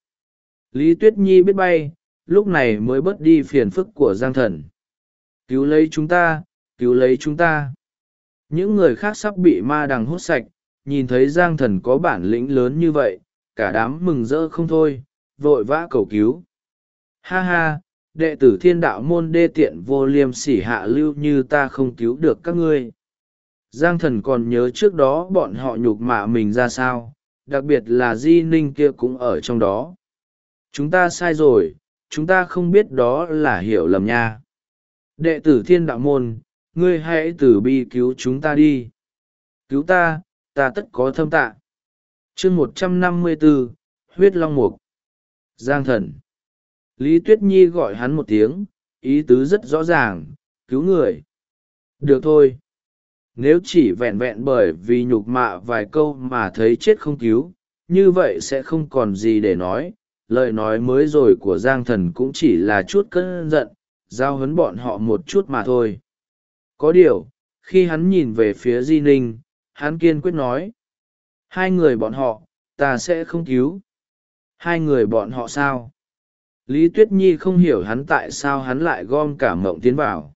Lý Tuyết Nhi biết bay, lúc này mới bớt đi phiền phức của Giang Thần. Cứu lấy chúng ta, cứu lấy chúng ta. Những người khác sắp bị ma đằng hút sạch, nhìn thấy Giang Thần có bản lĩnh lớn như vậy, cả đám mừng rỡ không thôi, vội vã cầu cứu. Ha ha, đệ tử Thiên Đạo môn đê tiện vô liêm sỉ hạ lưu như ta không cứu được các ngươi. Giang Thần còn nhớ trước đó bọn họ nhục mạ mình ra sao, đặc biệt là Di Ninh kia cũng ở trong đó. Chúng ta sai rồi, chúng ta không biết đó là hiểu lầm nha. Đệ tử Thiên Đạo môn, ngươi hãy từ bi cứu chúng ta đi. Cứu ta, ta tất có thâm tạ. Chương 154, Huyết Long Mục. Giang Thần. Lý Tuyết Nhi gọi hắn một tiếng, ý tứ rất rõ ràng, cứu người. Được thôi. Nếu chỉ vẹn vẹn bởi vì nhục mạ vài câu mà thấy chết không cứu, như vậy sẽ không còn gì để nói. Lời nói mới rồi của Giang Thần cũng chỉ là chút cơn giận, giao huấn bọn họ một chút mà thôi. Có điều, khi hắn nhìn về phía Di Ninh, hắn kiên quyết nói. Hai người bọn họ, ta sẽ không cứu. Hai người bọn họ sao? Lý Tuyết Nhi không hiểu hắn tại sao hắn lại gom cả mộng tiến vào.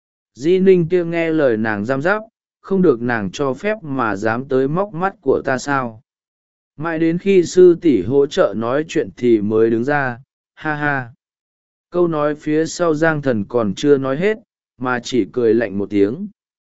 Di Ninh kia nghe lời nàng giam giáp, không được nàng cho phép mà dám tới móc mắt của ta sao? Mãi đến khi sư tỷ hỗ trợ nói chuyện thì mới đứng ra, ha ha. Câu nói phía sau Giang Thần còn chưa nói hết, mà chỉ cười lạnh một tiếng.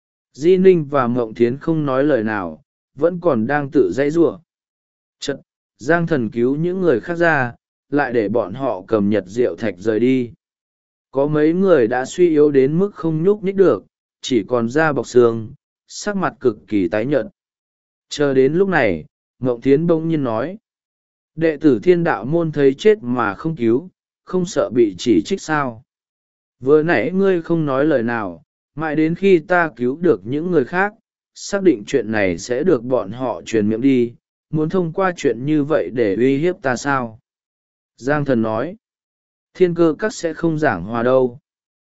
Di Ninh và Mộng Thiến không nói lời nào, vẫn còn đang tự dãy giụa. Chật, Giang Thần cứu những người khác ra, lại để bọn họ cầm Nhật Diệu Thạch rời đi. Có mấy người đã suy yếu đến mức không nhúc nhích được, chỉ còn da bọc xương, sắc mặt cực kỳ tái nhợt. Chờ đến lúc này, Ngộng Thiến bỗng nhiên nói. Đệ tử Thiên Đạo môn thấy chết mà không cứu, không sợ bị chỉ trích sao? Vừa nãy ngươi không nói lời nào, mãi đến khi ta cứu được những người khác, xác định chuyện này sẽ được bọn họ truyền miệng đi, muốn thông qua chuyện như vậy để uy hiếp ta sao? Giang Thần nói. Thiên Cơ Các sẽ không giảng hòa đâu.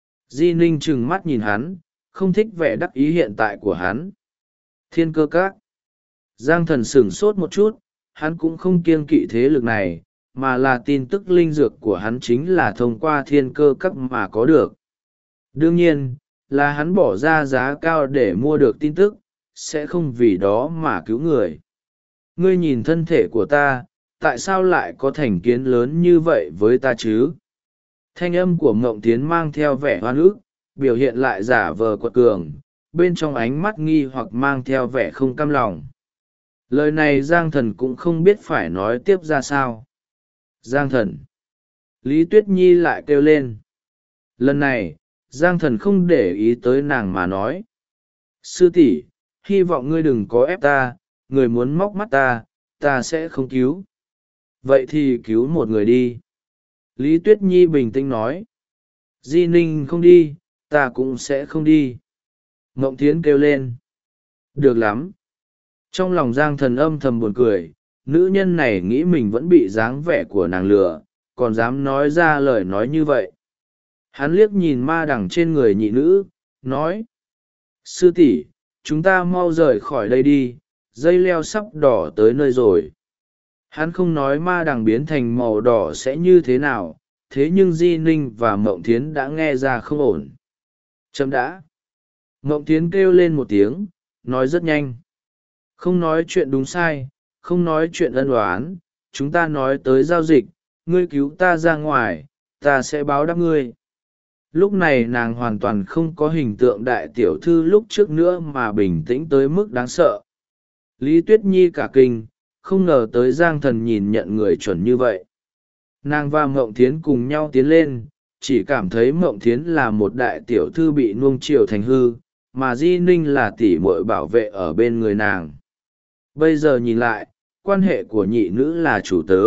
Di Ninh trừng mắt nhìn hắn, không thích vẻ đắc ý hiện tại của hắn. Thiên Cơ Các. Giang Thần sửng sốt một chút, hắn cũng không kiêng kỵ thế lực này, mà là tin tức linh dược của hắn chính là thông qua Thiên Cơ Các mà có được. Đương nhiên, là hắn bỏ ra giá cao để mua được tin tức, sẽ không vì đó mà cứu người. Ngươi nhìn thân thể của ta, tại sao lại có thành kiến lớn như vậy với ta chứ? Thanh âm của Ngộng Thiến mang theo vẻ oan ức, biểu hiện lại giả vờ quật cường, bên trong ánh mắt nghi hoặc mang theo vẻ không cam lòng. Lời này Giang Thần cũng không biết phải nói tiếp ra sao. Giang Thần. Lý Tuyết Nhi lại kêu lên. Lần này, Giang Thần không để ý tới nàng mà nói. Sư tỷ, hy vọng ngươi đừng có ép ta, người muốn móc mắt ta sẽ không cứu. Vậy thì cứu một người đi. Lý Tuyết Nhi bình tĩnh nói. Di Ninh không đi, ta cũng sẽ không đi. Ngộng Thiến kêu lên. Được lắm. Trong lòng Giang Thần âm thầm buồn cười, nữ nhân này nghĩ mình vẫn bị dáng vẻ của nàng lừa, còn dám nói ra lời nói như vậy. Hắn liếc nhìn ma đằng trên người nhị nữ, nói. Sư tỷ, chúng ta mau rời khỏi đây đi, dây leo sắp đỏ tới nơi rồi. Hắn không nói ma đằng biến thành màu đỏ sẽ như thế nào, thế nhưng Di Ninh và Mộng Thiến đã nghe ra không ổn. Chấm đã. Mộng Thiến kêu lên một tiếng, nói rất nhanh. Không nói chuyện đúng sai, không nói chuyện ân oán, chúng ta nói tới giao dịch, ngươi cứu ta ra ngoài, ta sẽ báo đáp ngươi. Lúc này nàng hoàn toàn không có hình tượng đại tiểu thư lúc trước nữa mà bình tĩnh tới mức đáng sợ. Lý Tuyết Nhi cả kinh, không ngờ tới Giang Thần nhìn nhận người chuẩn như vậy. Nàng và Mộng Thiến cùng nhau tiến lên, chỉ cảm thấy Mộng Thiến là một đại tiểu thư bị nuông chiều thành hư, mà Di Ninh là tỷ muội bảo vệ ở bên người nàng. Bây giờ nhìn lại, quan hệ của nhị nữ là chủ tớ.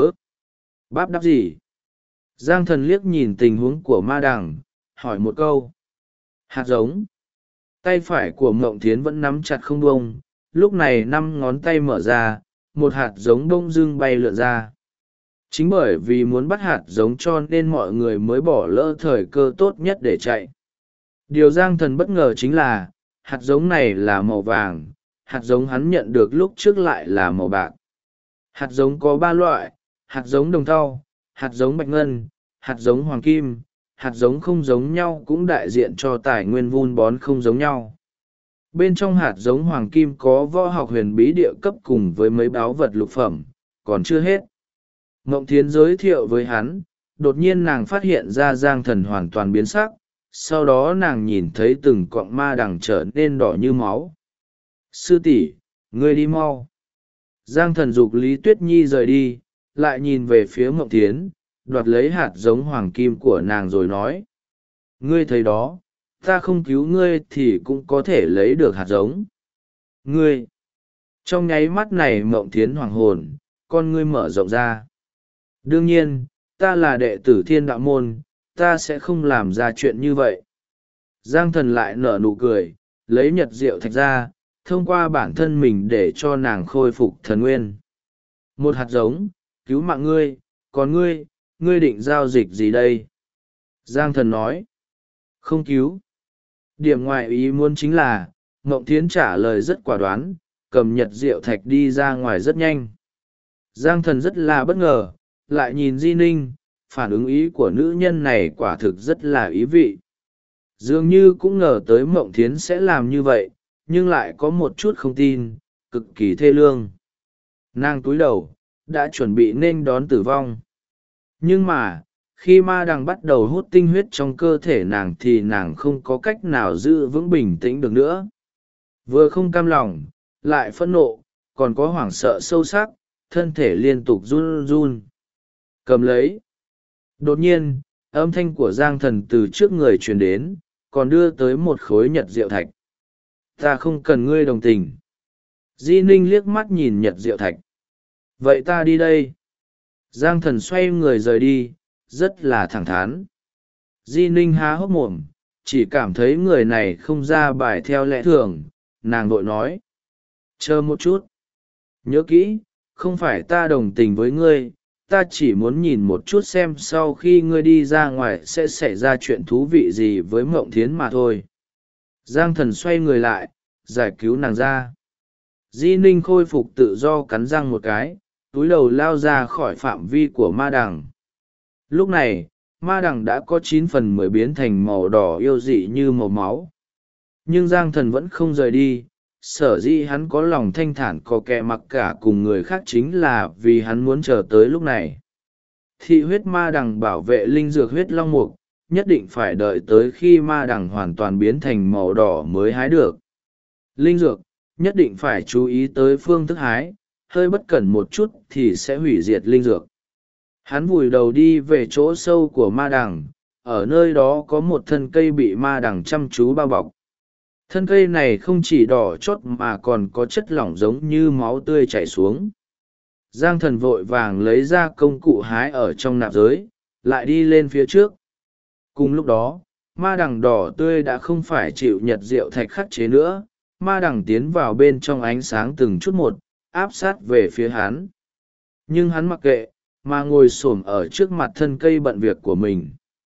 Báp đáp gì? Giang Thần liếc nhìn tình huống của ma đằng, hỏi một câu. Hạt giống. Tay phải của Mộng Thiến vẫn nắm chặt không bông, lúc này 5 ngón tay mở ra, một hạt giống bông dưng bay lượn ra. Chính bởi vì muốn bắt hạt giống cho nên mọi người mới bỏ lỡ thời cơ tốt nhất để chạy. Điều Giang Thần bất ngờ chính là, hạt giống này là màu vàng, hạt giống hắn nhận được lúc trước lại là màu bạc. Hạt giống có 3 loại, hạt giống đồng thau, hạt giống bạch ngân, hạt giống hoàng kim. Hạt giống không giống nhau cũng đại diện cho tài nguyên vun bón không giống nhau. Bên trong hạt giống hoàng kim có võ học huyền bí địa cấp cùng với mấy báu vật lục phẩm, còn chưa hết. Ngộng Thiến giới thiệu với hắn, đột nhiên nàng phát hiện ra Giang Thần hoàn toàn biến sắc, sau đó nàng nhìn thấy từng cọng ma đằng trở nên đỏ như máu. Sư tỷ, ngươi đi mau. Giang Thần giục Lý Tuyết Nhi rời đi, lại nhìn về phía Ngộng Thiến, đoạt lấy hạt giống hoàng kim của nàng rồi nói. Ngươi thấy đó, ta không cứu ngươi thì cũng có thể lấy được hạt giống. Ngươi! Trong nháy mắt này Mộng Thiến hoàng hồn, con ngươi mở rộng ra. Đương nhiên, ta là đệ tử Thiên Đạo môn, ta sẽ không làm ra chuyện như vậy. Giang Thần lại nở nụ cười, lấy nhật diệu thạch ra, thông qua bản thân mình để cho nàng khôi phục thần nguyên. Một hạt giống, cứu mạng ngươi, còn ngươi định giao dịch gì đây? Giang Thần nói. Không cứu. Điểm ngoại ý muốn chính là, Ngộng Thiến trả lời rất quả đoán, cầm nhật diệu thạch đi ra ngoài rất nhanh. Giang Thần rất là bất ngờ, lại nhìn Di Ninh, phản ứng ý của nữ nhân này quả thực rất là ý vị. Dường như cũng ngờ tới Ngộng Thiến sẽ làm như vậy, nhưng lại có một chút không tin, cực kỳ thê lương. Nàng cúi đầu, đã chuẩn bị nên đón tử vong. Nhưng mà, khi ma đằng bắt đầu hút tinh huyết trong cơ thể nàng thì nàng không có cách nào giữ vững bình tĩnh được nữa. Vừa không cam lòng, lại phẫn nộ, còn có hoảng sợ sâu sắc, thân thể liên tục run run. Cầm lấy. Đột nhiên, âm thanh của Giang Thần từ trước người truyền đến, còn đưa tới một khối nhật diệu thạch. Ta không cần ngươi đồng tình. Di Ninh liếc mắt nhìn nhật diệu thạch. vậy ta đi đây. Giang thần xoay người rời đi, rất là thẳng thắn. Di ninh há hốc mồm, chỉ cảm thấy người này không ra bài theo lẽ thường, nàng vội nói. Chờ một chút. Nhớ kỹ, không phải ta đồng tình với ngươi, ta chỉ muốn nhìn một chút xem sau khi ngươi đi ra ngoài sẽ xảy ra chuyện thú vị gì với mộng thiến mà thôi. Giang thần xoay người lại, giải cứu nàng ra. Di ninh khôi phục tự do cắn răng một cái, túi đầu lao ra khỏi phạm vi của ma đằng. Lúc này, ma đằng đã có 9/10 biến thành màu đỏ yêu dị như màu máu. Nhưng Giang thần vẫn không rời đi, sở dĩ hắn có lòng thanh thản có kẻ mặc cả cùng người khác chính là vì hắn muốn chờ tới lúc này. Thị huyết ma đằng bảo vệ linh dược huyết long mục, nhất định phải đợi tới khi ma đằng hoàn toàn biến thành màu đỏ mới hái được. Linh dược, nhất định phải chú ý tới phương thức hái, hơi bất cẩn một chút thì sẽ hủy diệt linh dược. Hắn vùi đầu đi về chỗ sâu của ma đằng, ở nơi đó có một thân cây bị ma đằng chăm chú bao bọc. Thân cây này không chỉ đỏ chót mà còn có chất lỏng giống như máu tươi chảy xuống. Giang thần vội vàng lấy ra công cụ hái ở trong nạp giới, lại đi lên phía trước. Cùng lúc đó, ma đằng đỏ tươi đã không phải chịu nhật diệu thạch khắc chế nữa, ma đằng tiến vào bên trong ánh sáng từng chút một, áp sát về phía hắn. Nhưng hắn mặc kệ, mà ngồi xổm ở trước mặt thân cây bận việc của mình.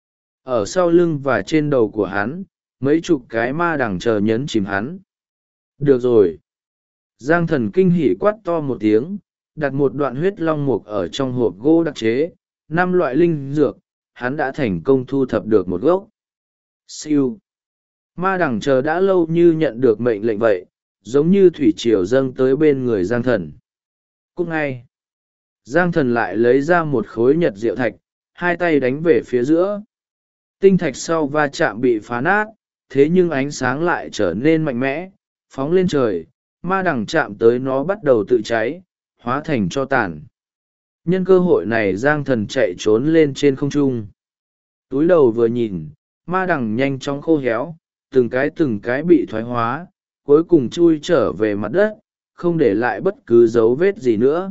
Ở sau lưng và trên đầu của hắn, mấy chục cái ma đằng chờ nhấn chìm hắn. Được rồi. Giang thần kinh hỉ quát to một tiếng, đặt một đoạn huyết long mục ở trong hộp gỗ đặc chế, 5 loại linh dược, hắn đã thành công thu thập được một gốc. Siêu. Ma đằng chờ đã lâu như nhận được mệnh lệnh vậy, giống như thủy triều dâng tới bên người Giang thần. Cúc ngay. Giang thần lại lấy ra một khối nhật diệu thạch, hai tay đánh về phía giữa. Tinh thạch sau va chạm bị phá nát, thế nhưng ánh sáng lại trở nên mạnh mẽ, phóng lên trời, ma đằng chạm tới nó bắt đầu tự cháy, hóa thành tro tàn. Nhân cơ hội này Giang thần chạy trốn lên trên không trung. Túi đầu vừa nhìn, ma đằng nhanh chóng khô héo, từng cái bị thoái hóa, cuối cùng chui trở về mặt đất, không để lại bất cứ dấu vết gì nữa.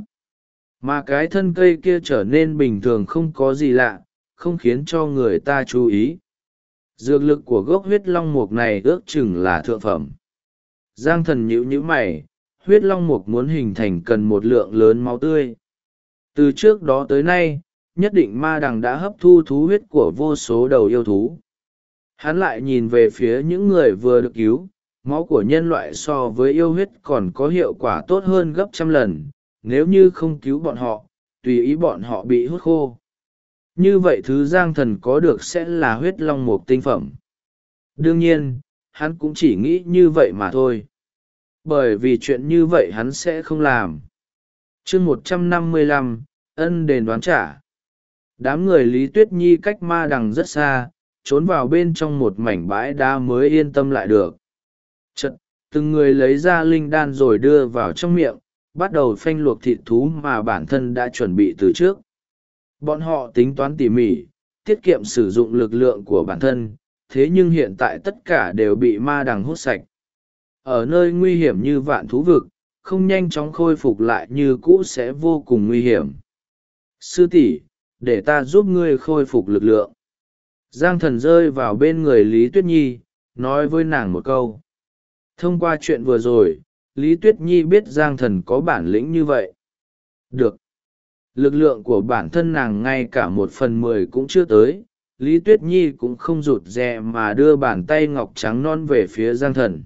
Mà cái thân cây kia trở nên bình thường không có gì lạ, không khiến cho người ta chú ý. Dược lực của gốc huyết long mục này ước chừng là thượng phẩm. Giang thần nhíu mày, huyết long mục muốn hình thành cần một lượng lớn máu tươi. Từ trước đó tới nay, nhất định ma đằng đã hấp thu thú huyết của vô số đầu yêu thú. Hắn lại nhìn về phía những người vừa được cứu, máu của nhân loại so với yêu huyết còn có hiệu quả tốt hơn gấp 100 lần, nếu như không cứu bọn họ, tùy ý bọn họ bị hút khô. Như vậy thứ Giang thần có được sẽ là huyết long mục tinh phẩm. Đương nhiên, hắn cũng chỉ nghĩ như vậy mà thôi. Bởi vì chuyện như vậy hắn sẽ không làm. chương 155, ân đền đoán trả. Đám người Lý Tuyết Nhi cách ma đằng rất xa, trốn vào bên trong một mảnh bãi đá mới yên tâm lại được. Chật, từng người lấy ra linh đan rồi đưa vào trong miệng, bắt đầu phanh luộc thịt thú mà bản thân đã chuẩn bị từ trước. Bọn họ tính toán tỉ mỉ, tiết kiệm sử dụng lực lượng của bản thân, thế nhưng hiện tại tất cả đều bị ma đằng hút sạch. Ở nơi nguy hiểm như vạn thú vực, không nhanh chóng khôi phục lại như cũ sẽ vô cùng nguy hiểm. Sư tỷ, để ta giúp ngươi khôi phục lực lượng. Giang thần rơi vào bên người Lý Tuyết Nhi, nói với nàng một câu. Thông qua chuyện vừa rồi, Lý Tuyết Nhi biết Giang thần có bản lĩnh như vậy. Được. Lực lượng của bản thân nàng ngay cả 1/10 cũng chưa tới, Lý Tuyết Nhi cũng không rụt rè mà đưa bàn tay ngọc trắng non về phía Giang thần.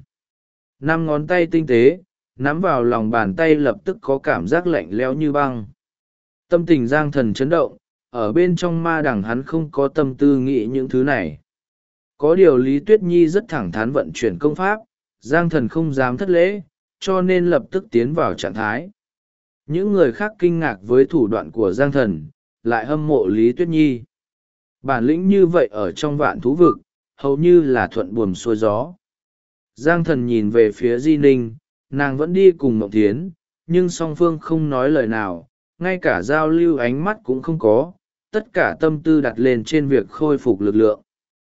5 ngón tay tinh tế, nắm vào lòng bàn tay lập tức có cảm giác lạnh lẽo như băng. Tâm tình Giang thần chấn động, ở bên trong ma đằng hắn không có tâm tư nghĩ những thứ này. Có điều Lý Tuyết Nhi rất thẳng thắn vận chuyển công pháp, Giang thần không dám thất lễ, cho nên lập tức tiến vào trạng thái. Những người khác kinh ngạc với thủ đoạn của Giang thần, lại hâm mộ Lý Tuyết Nhi. Bản lĩnh như vậy ở trong vạn thú vực, hầu như là thuận buồm xuôi gió. Giang thần nhìn về phía Di Ninh, nàng vẫn đi cùng Mộng Thiến, nhưng song phương không nói lời nào, ngay cả giao lưu ánh mắt cũng không có, tất cả tâm tư đặt lên trên việc khôi phục lực lượng.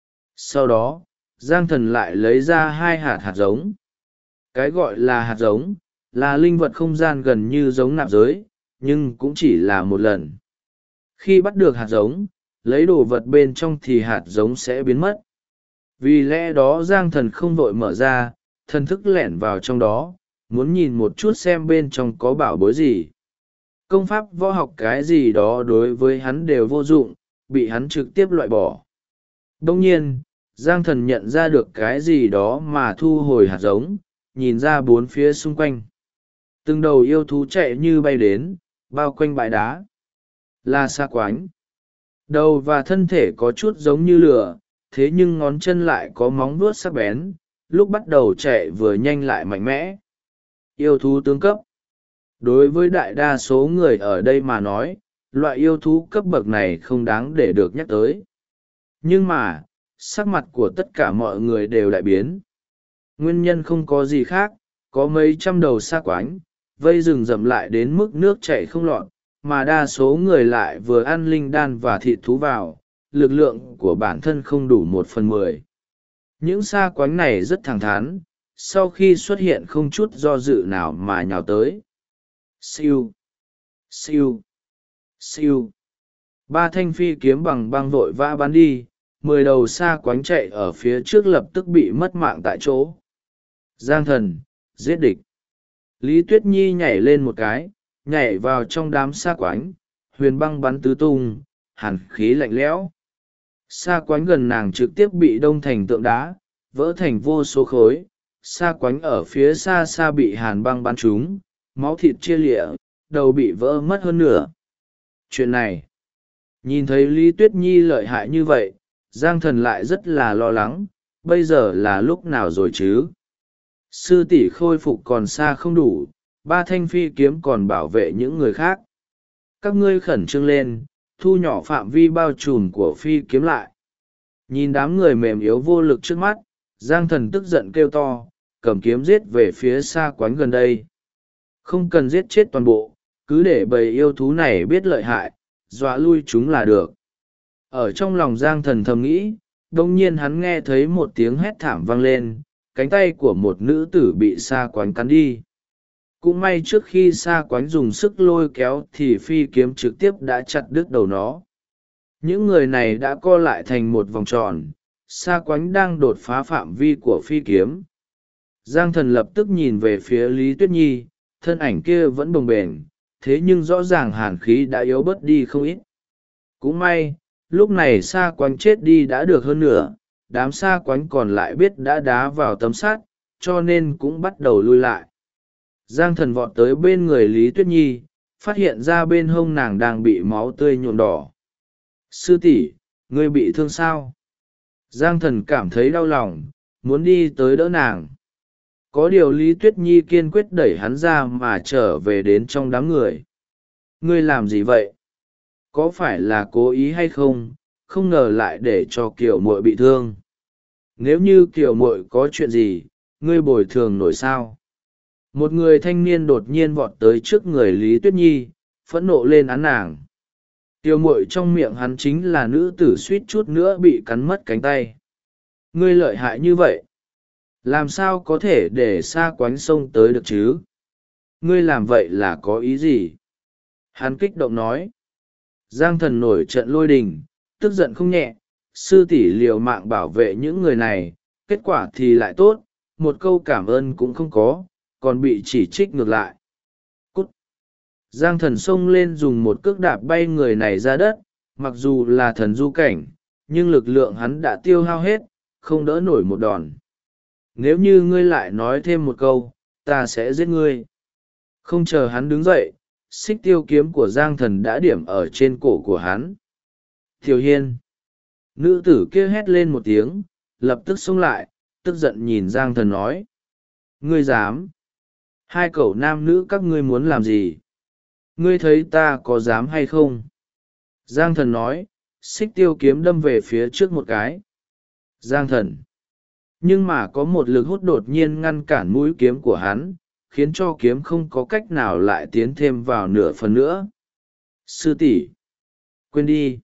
Sau đó, Giang thần lại lấy ra 2 hạt giống. Cái gọi là hạt giống, là linh vật không gian gần như giống nạp giới, nhưng cũng chỉ là một lần. Khi bắt được hạt giống, lấy đồ vật bên trong thì hạt giống sẽ biến mất. Vì lẽ đó Giang Thần không vội mở ra, thần thức lẻn vào trong đó, muốn nhìn một chút xem bên trong có bảo bối gì. Công pháp võ học cái gì đó đối với hắn đều vô dụng, bị hắn trực tiếp loại bỏ. Đông nhiên, Giang Thần nhận ra được cái gì đó mà thu hồi hạt giống, nhìn ra bốn phía xung quanh. Từng đầu yêu thú chạy như bay đến, bao quanh bãi đá. Là sa quánh. Đầu và thân thể có chút giống như lửa, thế nhưng ngón chân lại có móng vuốt sắc bén, lúc bắt đầu chạy vừa nhanh lại mạnh mẽ. Yêu thú tướng cấp. Đối với đại đa số người ở đây mà nói, loại yêu thú cấp bậc này không đáng để được nhắc tới. Nhưng mà, sắc mặt của tất cả mọi người đều đại biến. Nguyên nhân không có gì khác, có mấy trăm đầu sa quánh, vây rừng rậm lại đến mức nước chảy không lọt, mà đa số người lại vừa ăn linh đan và thịt thú vào, lực lượng của bản thân không đủ 1/10. Những sa quánh này rất thẳng thắn, sau khi xuất hiện không chút do dự nào mà nhào tới. Siêu, siêu, siêu. 3 thanh phi kiếm bằng băng vội vã bắn đi, 10 đầu sa quánh chạy ở phía trước lập tức bị mất mạng tại chỗ. Giang Thần, giết địch. Lý Tuyết Nhi nhảy lên một cái, nhảy vào trong đám sa quánh, huyền băng bắn tứ tung, hàn khí lạnh lẽo. Sa quánh gần nàng trực tiếp bị đông thành tượng đá, vỡ thành vô số khối. Sa quánh ở phía xa xa bị hàn băng bắn trúng, máu thịt chia lịa, đầu bị vỡ mất hơn nửa. Chuyện này, nhìn thấy Lý Tuyết Nhi lợi hại như vậy, Giang Thần lại rất là lo lắng, bây giờ là lúc nào rồi chứ? Sư tỷ khôi phục còn xa không đủ, 3 thanh phi kiếm còn bảo vệ những người khác. Các ngươi khẩn trương lên, thu nhỏ phạm vi bao trùm của phi kiếm lại. Nhìn đám người mềm yếu vô lực trước mắt, Giang Thần tức giận kêu to, cầm kiếm giết về phía xa quánh gần đây. Không cần giết chết toàn bộ, cứ để bầy yêu thú này biết lợi hại, dọa lui chúng là được. Ở trong lòng Giang Thần thầm nghĩ, đông nhiên hắn nghe thấy một tiếng hét thảm vang lên, cánh tay của một nữ tử bị sa quánh cắn đi. Cũng may trước khi sa quánh dùng sức lôi kéo thì phi kiếm trực tiếp đã chặt đứt đầu nó. Những người này đã co lại thành một vòng tròn, sa quánh đang đột phá phạm vi của phi kiếm. Giang Thần lập tức nhìn về phía Lý Tuyết Nhi, thân ảnh kia vẫn bồng bềnh, thế nhưng rõ ràng hàn khí đã yếu bớt đi không ít. Cũng may, lúc này sa quánh chết đi đã được hơn nửa, đám sa quánh còn lại biết đã đá vào tấm sắt, cho nên cũng bắt đầu lui lại. Giang Thần vọt tới bên người Lý Tuyết Nhi, phát hiện ra bên hông nàng đang bị máu tươi nhuộm đỏ. Sư tỷ, ngươi bị thương sao? Giang Thần cảm thấy đau lòng, muốn đi tới đỡ nàng. Có điều Lý Tuyết Nhi kiên quyết đẩy hắn ra mà trở về đến trong đám người. Ngươi làm gì vậy? Có phải là cố ý hay không? Không ngờ lại để cho Kiều muội bị thương. Nếu như Kiều muội có chuyện gì, ngươi bồi thường nổi sao? Một người thanh niên đột nhiên vọt tới trước người Lý Tuyết Nhi, phẫn nộ lên án nàng. Kiều muội trong miệng hắn chính là nữ tử suýt chút nữa bị cắn mất cánh tay. Ngươi lợi hại như vậy, làm sao có thể để sa quánh sông tới được chứ? Ngươi làm vậy là có ý gì? Hắn kích động nói. Giang Thần nổi trận lôi đình, tức giận không nhẹ, sư tỷ liều mạng bảo vệ những người này, kết quả thì lại tốt, một câu cảm ơn cũng không có, còn bị chỉ trích ngược lại. Cút! Giang Thần xông lên dùng một cước đạp bay người này ra đất, mặc dù là thần du cảnh, nhưng lực lượng hắn đã tiêu hao hết, không đỡ nổi một đòn. Nếu như ngươi lại nói thêm một câu, ta sẽ giết ngươi. Không chờ hắn đứng dậy, xích tiêu kiếm của Giang Thần đã điểm ở trên cổ của hắn. Thiều Hiên! Nữ tử kia hét lên một tiếng, lập tức xông lại, tức giận nhìn Giang Thần nói. Ngươi dám! Hai cậu nam nữ các ngươi muốn làm gì? Ngươi thấy ta có dám hay không? Giang Thần nói, xích tiêu kiếm đâm về phía trước một cái. Giang Thần! Nhưng mà có một lực hút đột nhiên ngăn cản mũi kiếm của hắn, khiến cho kiếm không có cách nào lại tiến thêm vào nửa phần nữa. Sư tỷ, quên đi.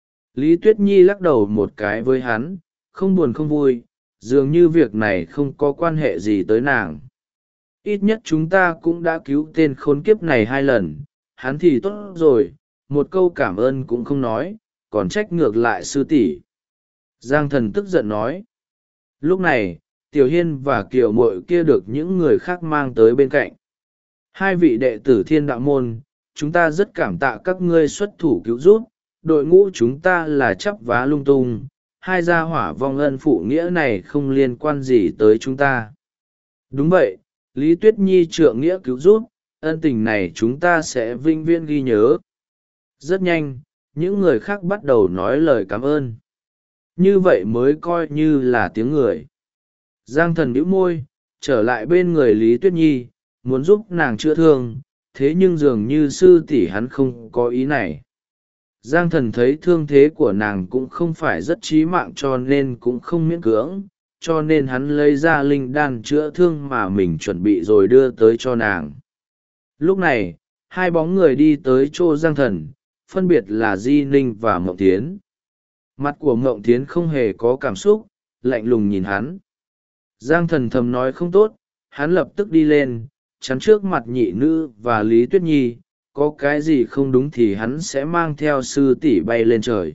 Lý Tuyết Nhi lắc đầu một cái với hắn, không buồn không vui, dường như việc này không có quan hệ gì tới nàng. Ít nhất chúng ta cũng đã cứu tên khốn kiếp này 2 lần, hắn thì tốt rồi, một câu cảm ơn cũng không nói, còn trách ngược lại sư tỷ. Giang Thần tức giận nói. Lúc này, Tiểu Hiên và Kiều Mội kia được những người khác mang tới bên cạnh. Hai vị đệ tử Thiên Đạo Môn, chúng ta rất cảm tạ các ngươi xuất thủ cứu giúp, đội ngũ chúng ta là chắp vá lung tung, hai gia hỏa vong ân phụ nghĩa này không liên quan gì tới chúng ta. Đúng vậy, Lý Tuyết Nhi trượng nghĩa cứu giúp, ân tình này chúng ta sẽ vinh viễn ghi nhớ. Rất nhanh, những người khác bắt đầu nói lời cảm ơn. Như vậy mới coi như là tiếng người. Giang Thần bĩu môi, trở lại bên người Lý Tuyết Nhi, muốn giúp nàng chữa thương, thế nhưng dường như sư tỷ hắn không có ý này. Giang Thần thấy thương thế của nàng cũng không phải rất chí mạng cho nên cũng không miễn cưỡng, cho nên hắn lấy ra linh đan chữa thương mà mình chuẩn bị rồi đưa tới cho nàng. Lúc này, hai bóng người đi tới chỗ Giang Thần, phân biệt là Di Ninh và Mộng Tiến. Mặt của Mộng Tiến không hề có cảm xúc, lạnh lùng nhìn hắn. Giang Thần thầm nói không tốt, hắn lập tức đi lên, chắn trước mặt nhị nữ và Lý Tuyết Nhi, có cái gì không đúng thì hắn sẽ mang theo sư tỷ bay lên trời.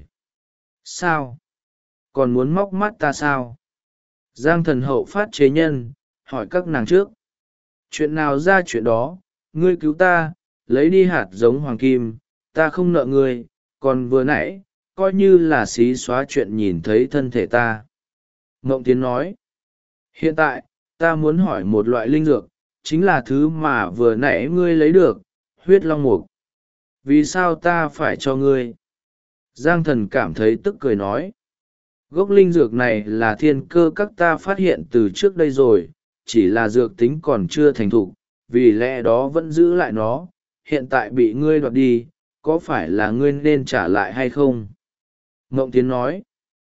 Sao? Còn muốn móc mắt ta sao? Giang Thần hậu phát chế nhân, hỏi các nàng trước. Chuyện nào ra chuyện đó, ngươi cứu ta, lấy đi hạt giống hoàng kim, ta không nợ ngươi, còn vừa nãy, coi như là xí xóa chuyện nhìn thấy thân thể ta. Mộng Tiến nói. Hiện tại, ta muốn hỏi một loại linh dược, chính là thứ mà vừa nãy ngươi lấy được, huyết long mục. Vì sao ta phải cho ngươi? Giang Thần cảm thấy tức cười nói. Gốc linh dược này là thiên cơ các ta phát hiện từ trước đây rồi, chỉ là dược tính còn chưa thành thục, vì lẽ đó vẫn giữ lại nó, hiện tại bị ngươi đoạt đi, có phải là ngươi nên trả lại hay không? Mộng Tiến nói.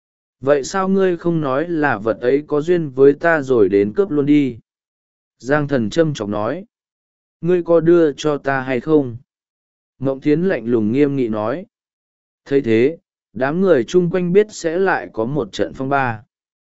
Vậy sao ngươi không nói là vật ấy có duyên với ta rồi đến cướp luôn đi? Giang Thần châm chọc nói. Ngươi có đưa cho ta hay không? Mộng Thiến lạnh lùng nghiêm nghị nói. Thấy thế, đám người chung quanh biết sẽ lại có một trận phong ba.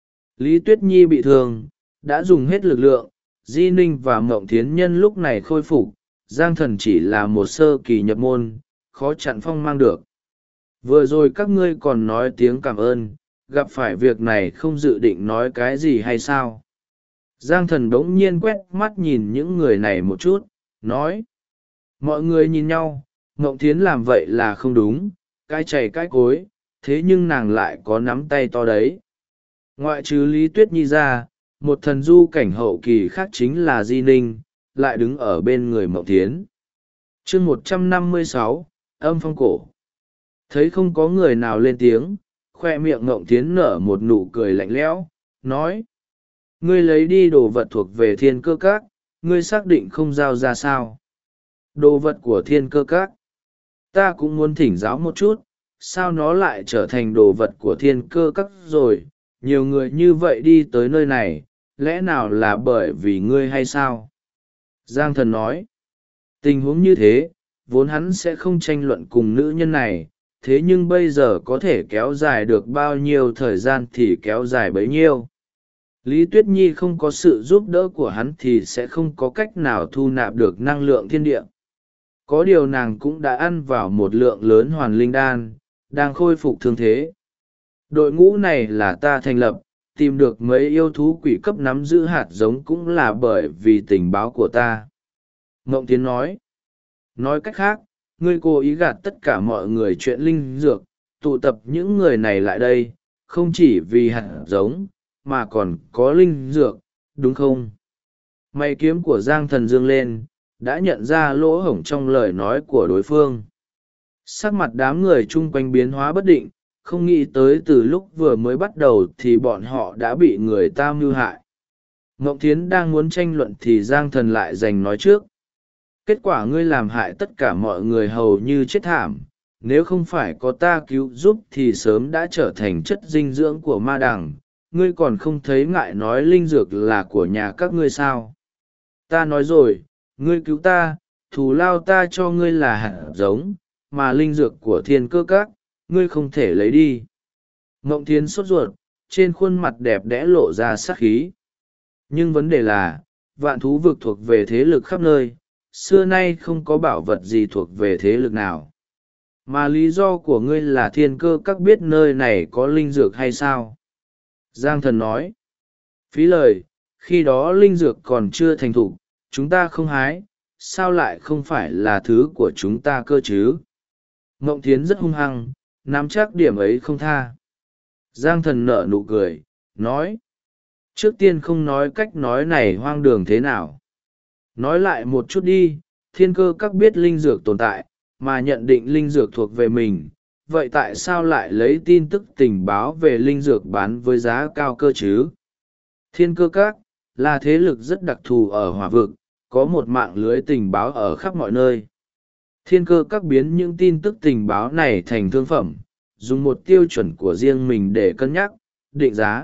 Lý Tuyết Nhi bị thương, đã dùng hết lực lượng, Di Ninh và Mộng Thiến nhân lúc này khôi phục, Giang Thần chỉ là một sơ kỳ nhập môn, khó chặn phong mang được. Vừa rồi các ngươi còn nói tiếng cảm ơn, gặp phải việc này không dự định nói cái gì hay sao? Giang Thần bỗng nhiên quét mắt nhìn những người này một chút, nói. Mọi người nhìn nhau, Mộng Thiến làm vậy là không đúng, cái chày cái cối, thế nhưng nàng lại có nắm tay to đấy. Ngoại trừ Lý Tuyết Nhi ra, một thần du cảnh hậu kỳ khác chính là Di Ninh, lại đứng ở bên người Mộng Thiến. chương 156, âm phong cổ. Thấy không có người nào lên tiếng, khoe miệng Mộng Thiến nở một nụ cười lạnh lẽo, nói. Ngươi lấy đi đồ vật thuộc về Thiên Cơ Các, ngươi xác định không giao ra sao? Đồ vật của Thiên Cơ Các. Ta cũng muốn thỉnh giáo một chút, sao nó lại trở thành đồ vật của Thiên Cơ Các rồi? Nhiều người như vậy đi tới nơi này, lẽ nào là bởi vì ngươi hay sao? Giang Thần nói. Tình huống như thế, vốn hắn sẽ không tranh luận cùng nữ nhân này, thế nhưng bây giờ có thể kéo dài được bao nhiêu thời gian thì kéo dài bấy nhiêu. Lý Tuyết Nhi không có sự giúp đỡ của hắn thì sẽ không có cách nào thu nạp được năng lượng thiên địa. Có điều nàng cũng đã ăn vào một lượng lớn hoàn linh đan, đang khôi phục thương thế. Đội ngũ này là ta thành lập, tìm được mấy yêu thú quỷ cấp nắm giữ hạt giống cũng là bởi vì tình báo của ta. Mộng Tiến nói. Nói cách khác, ngươi cố ý gạt tất cả mọi người chuyện linh dược, tụ tập những người này lại đây, không chỉ vì hạt giống, mà còn có linh dược, đúng không? Mày kiếm của Giang Thần dương lên, đã nhận ra lỗ hổng trong lời nói của đối phương. Sắc mặt đám người chung quanh biến hóa bất định, không nghĩ tới từ lúc vừa mới bắt đầu thì bọn họ đã bị người ta mưu hại. Ngộng Thiến đang muốn tranh luận thì Giang Thần lại giành nói trước. Kết quả ngươi làm hại tất cả mọi người hầu như chết thảm, nếu không phải có ta cứu giúp thì sớm đã trở thành chất dinh dưỡng của ma đằng. Ngươi còn không thấy ngại nói linh dược là của nhà các ngươi sao? Ta nói rồi, ngươi cứu ta, thù lao ta cho ngươi là hạt giống, mà linh dược của Thiên Cơ Các, ngươi không thể lấy đi. Ngộng Thiến sốt ruột, trên khuôn mặt đẹp đẽ lộ ra sát khí. Nhưng vấn đề là, vạn thú vực thuộc về thế lực khắp nơi, xưa nay không có bảo vật gì thuộc về thế lực nào. Mà lý do của ngươi là thiên cơ các biết nơi này có linh dược hay sao? Giang thần nói. Phí lời, khi đó linh dược còn chưa thành thục, chúng ta không hái, sao lại không phải là thứ của chúng ta cơ chứ? Ngộng Thiến rất hung hăng, nắm chắc điểm ấy không tha. Giang thần nở nụ cười, nói. Trước tiên không nói cách nói này hoang đường thế nào. Nói lại một chút đi, thiên cơ các biết linh dược tồn tại, mà nhận định linh dược thuộc về mình. Vậy tại sao lại lấy tin tức tình báo về linh dược bán với giá cao cơ chứ? Thiên cơ các là thế lực rất đặc thù ở hỏa vực, có một mạng lưới tình báo ở khắp mọi nơi. Thiên cơ các biến những tin tức tình báo này thành thương phẩm, dùng một tiêu chuẩn của riêng mình để cân nhắc, định giá.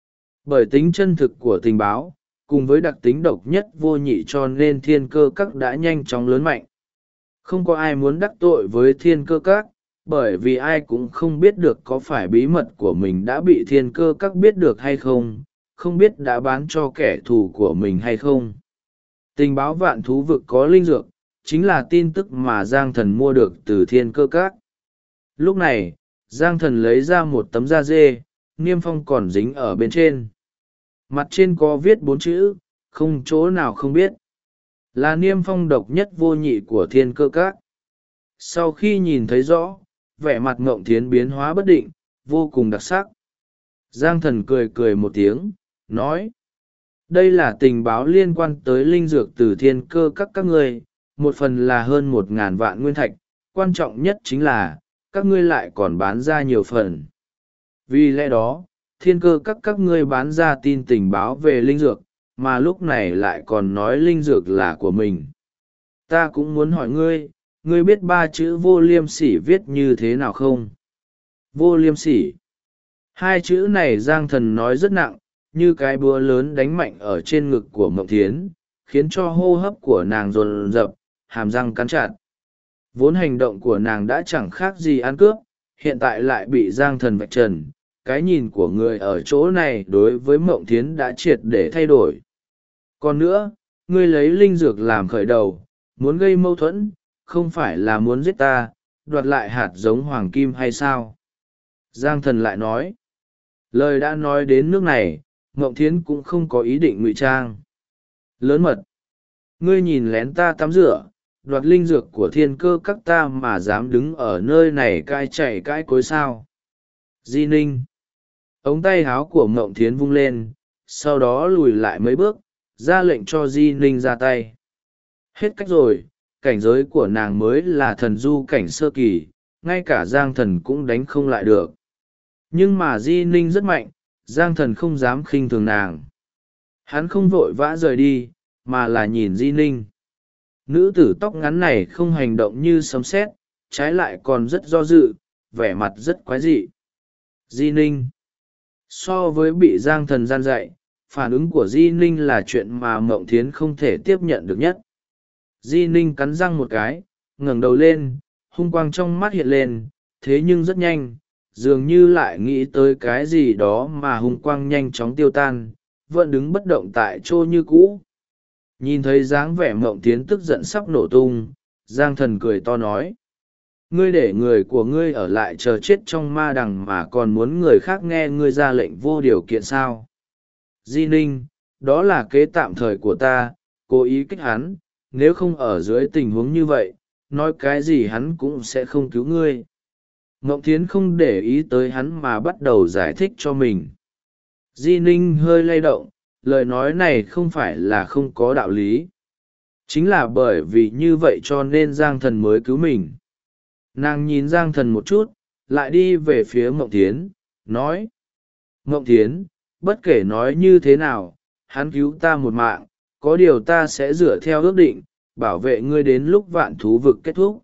Bởi tính chân thực của tình báo, cùng với đặc tính độc nhất vô nhị cho nên thiên cơ các đã nhanh chóng lớn mạnh. Không có ai muốn đắc tội với thiên cơ các, bởi vì ai cũng không biết được có phải bí mật của mình đã bị thiên cơ các biết được hay không, không biết đã bán cho kẻ thù của mình hay không. Tình báo vạn thú vực có linh dược, chính là tin tức mà Giang Thần mua được từ thiên cơ các. Lúc này, Giang Thần lấy ra một tấm da dê, niêm phong còn dính ở bên trên. Mặt trên có viết 4 chữ, không chỗ nào không biết. Là niêm phong độc nhất vô nhị của thiên cơ các. Sau khi nhìn thấy rõ, vẻ mặt Ngộng Thiến biến hóa bất định, vô cùng đặc sắc. Giang Thần cười cười một tiếng, nói. Đây là tình báo liên quan tới linh dược từ thiên cơ các ngươi, một phần là hơn 1.000 vạn nguyên thạch, quan trọng nhất chính là, các ngươi lại còn bán ra nhiều phần. Vì lẽ đó, thiên cơ các ngươi bán ra tin tình báo về linh dược, mà lúc này lại còn nói linh dược là của mình. Ta cũng muốn hỏi ngươi, ngươi biết 3 chữ vô liêm sỉ viết như thế nào không? Vô liêm sỉ. 2 chữ này Giang Thần nói rất nặng, như cái búa lớn đánh mạnh ở trên ngực của Mộng Thiến, khiến cho hô hấp của nàng dồn dập, hàm răng cắn chặt. Vốn hành động của nàng đã chẳng khác gì ăn cướp, hiện tại lại bị Giang Thần vạch trần. Cái nhìn của người ở chỗ này đối với Mộng Thiến đã triệt để thay đổi. Còn nữa, ngươi lấy linh dược làm khởi đầu, muốn gây mâu thuẫn, không phải là muốn giết ta, đoạt lại hạt giống hoàng kim hay sao? Giang Thần lại nói. Lời đã nói đến nước này, Mộng Thiến cũng không có ý định ngụy trang. Lớn mật. Ngươi nhìn lén ta tắm rửa, đoạt linh dược của thiên cơ các ta mà dám đứng ở nơi này cai chạy cãi cối sao? Di Ninh. Ống tay háo của Mộng Thiến vung lên, sau đó lùi lại mấy bước, ra lệnh cho Di Ninh ra tay. Hết cách rồi, cảnh giới của nàng mới là thần du cảnh sơ kỳ, ngay cả Giang Thần cũng đánh không lại được. Nhưng mà Di Ninh rất mạnh, Giang Thần không dám khinh thường nàng. Hắn không vội vã rời đi, mà là nhìn Di Ninh. Nữ tử tóc ngắn này không hành động như sấm sét, trái lại còn rất do dự, vẻ mặt rất quái dị. Di Ninh. So với bị Giang Thần gian dạy, phản ứng của Di Ninh là chuyện mà Mộng Thiến không thể tiếp nhận được nhất. Di Ninh cắn răng một cái, ngẩng đầu lên, hung quang trong mắt hiện lên, thế nhưng rất nhanh, dường như lại nghĩ tới cái gì đó mà hung quang nhanh chóng tiêu tan, vẫn đứng bất động tại chỗ như cũ. Nhìn thấy dáng vẻ Mộng Thiến tức giận sắp nổ tung, Giang Thần cười to nói. Ngươi để người của ngươi ở lại chờ chết trong ma đằng mà còn muốn người khác nghe ngươi ra lệnh vô điều kiện sao? Di Ninh, đó là kế tạm thời của ta, cố ý kích hắn, nếu không ở dưới tình huống như vậy, nói cái gì hắn cũng sẽ không cứu ngươi. Mộng Thiến không để ý tới hắn mà bắt đầu giải thích cho mình. Di Ninh hơi lay động, lời nói này không phải là không có đạo lý. Chính là bởi vì như vậy cho nên Giang Thần mới cứu mình. Nàng nhìn Giang Thần một chút, lại đi về phía Mộng Thiến, nói. Mộng Thiến, bất kể nói như thế nào, hắn cứu ta một mạng, có điều ta sẽ dựa theo ước định, bảo vệ ngươi đến lúc vạn thú vực kết thúc.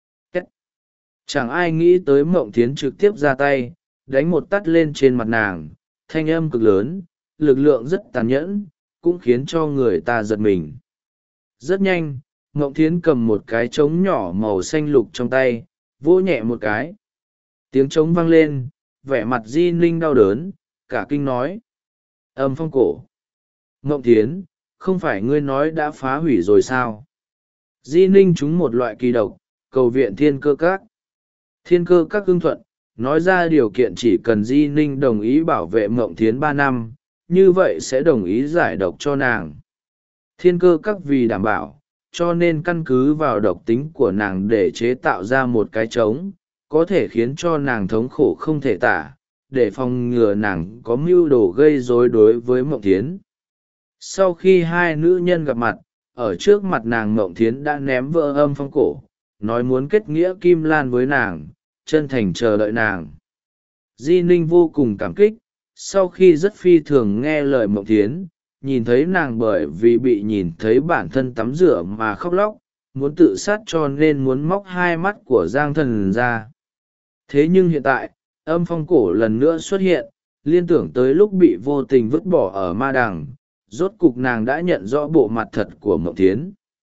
Chẳng ai nghĩ tới Mộng Thiến trực tiếp ra tay, đánh một tát lên trên mặt nàng, thanh âm cực lớn, lực lượng rất tàn nhẫn, cũng khiến cho người ta giật mình. Rất nhanh, Mộng Thiến cầm một cái trống nhỏ màu xanh lục trong tay, vỗ nhẹ một cái. Tiếng trống vang lên, vẻ mặt Di Ninh đau đớn, cả kinh nói. Âm phong cổ. Mộng Thiến, không phải ngươi nói đã phá hủy rồi sao? Di ninh trúng một loại kỳ độc, cầu viện thiên cơ các. Thiên cơ các ưng thuận, nói ra điều kiện chỉ cần Di ninh đồng ý bảo vệ Mộng Thiến 3 năm, như vậy sẽ đồng ý giải độc cho nàng. Thiên cơ các vì đảm bảo, cho nên căn cứ vào độc tính của nàng để chế tạo ra một cái trống, có thể khiến cho nàng thống khổ không thể tả, để phòng ngừa nàng có mưu đồ gây rối đối với Mộng Thiến. Sau khi hai nữ nhân gặp mặt, ở trước mặt nàng Mộng Thiến đã ném vỡ âm phong cổ, nói muốn kết nghĩa kim lan với nàng, chân thành chờ đợi nàng. Di ninh vô cùng cảm kích, sau khi rất phi thường nghe lời Mộng Thiến, nhìn thấy nàng bởi vì bị nhìn thấy bản thân tắm rửa mà khóc lóc, muốn tự sát cho nên muốn móc hai mắt của Giang Thần ra. Thế nhưng hiện tại, âm phong cổ lần nữa xuất hiện, liên tưởng tới lúc bị vô tình vứt bỏ ở ma đằng, rốt cục nàng đã nhận rõ bộ mặt thật của Mộng Thiến.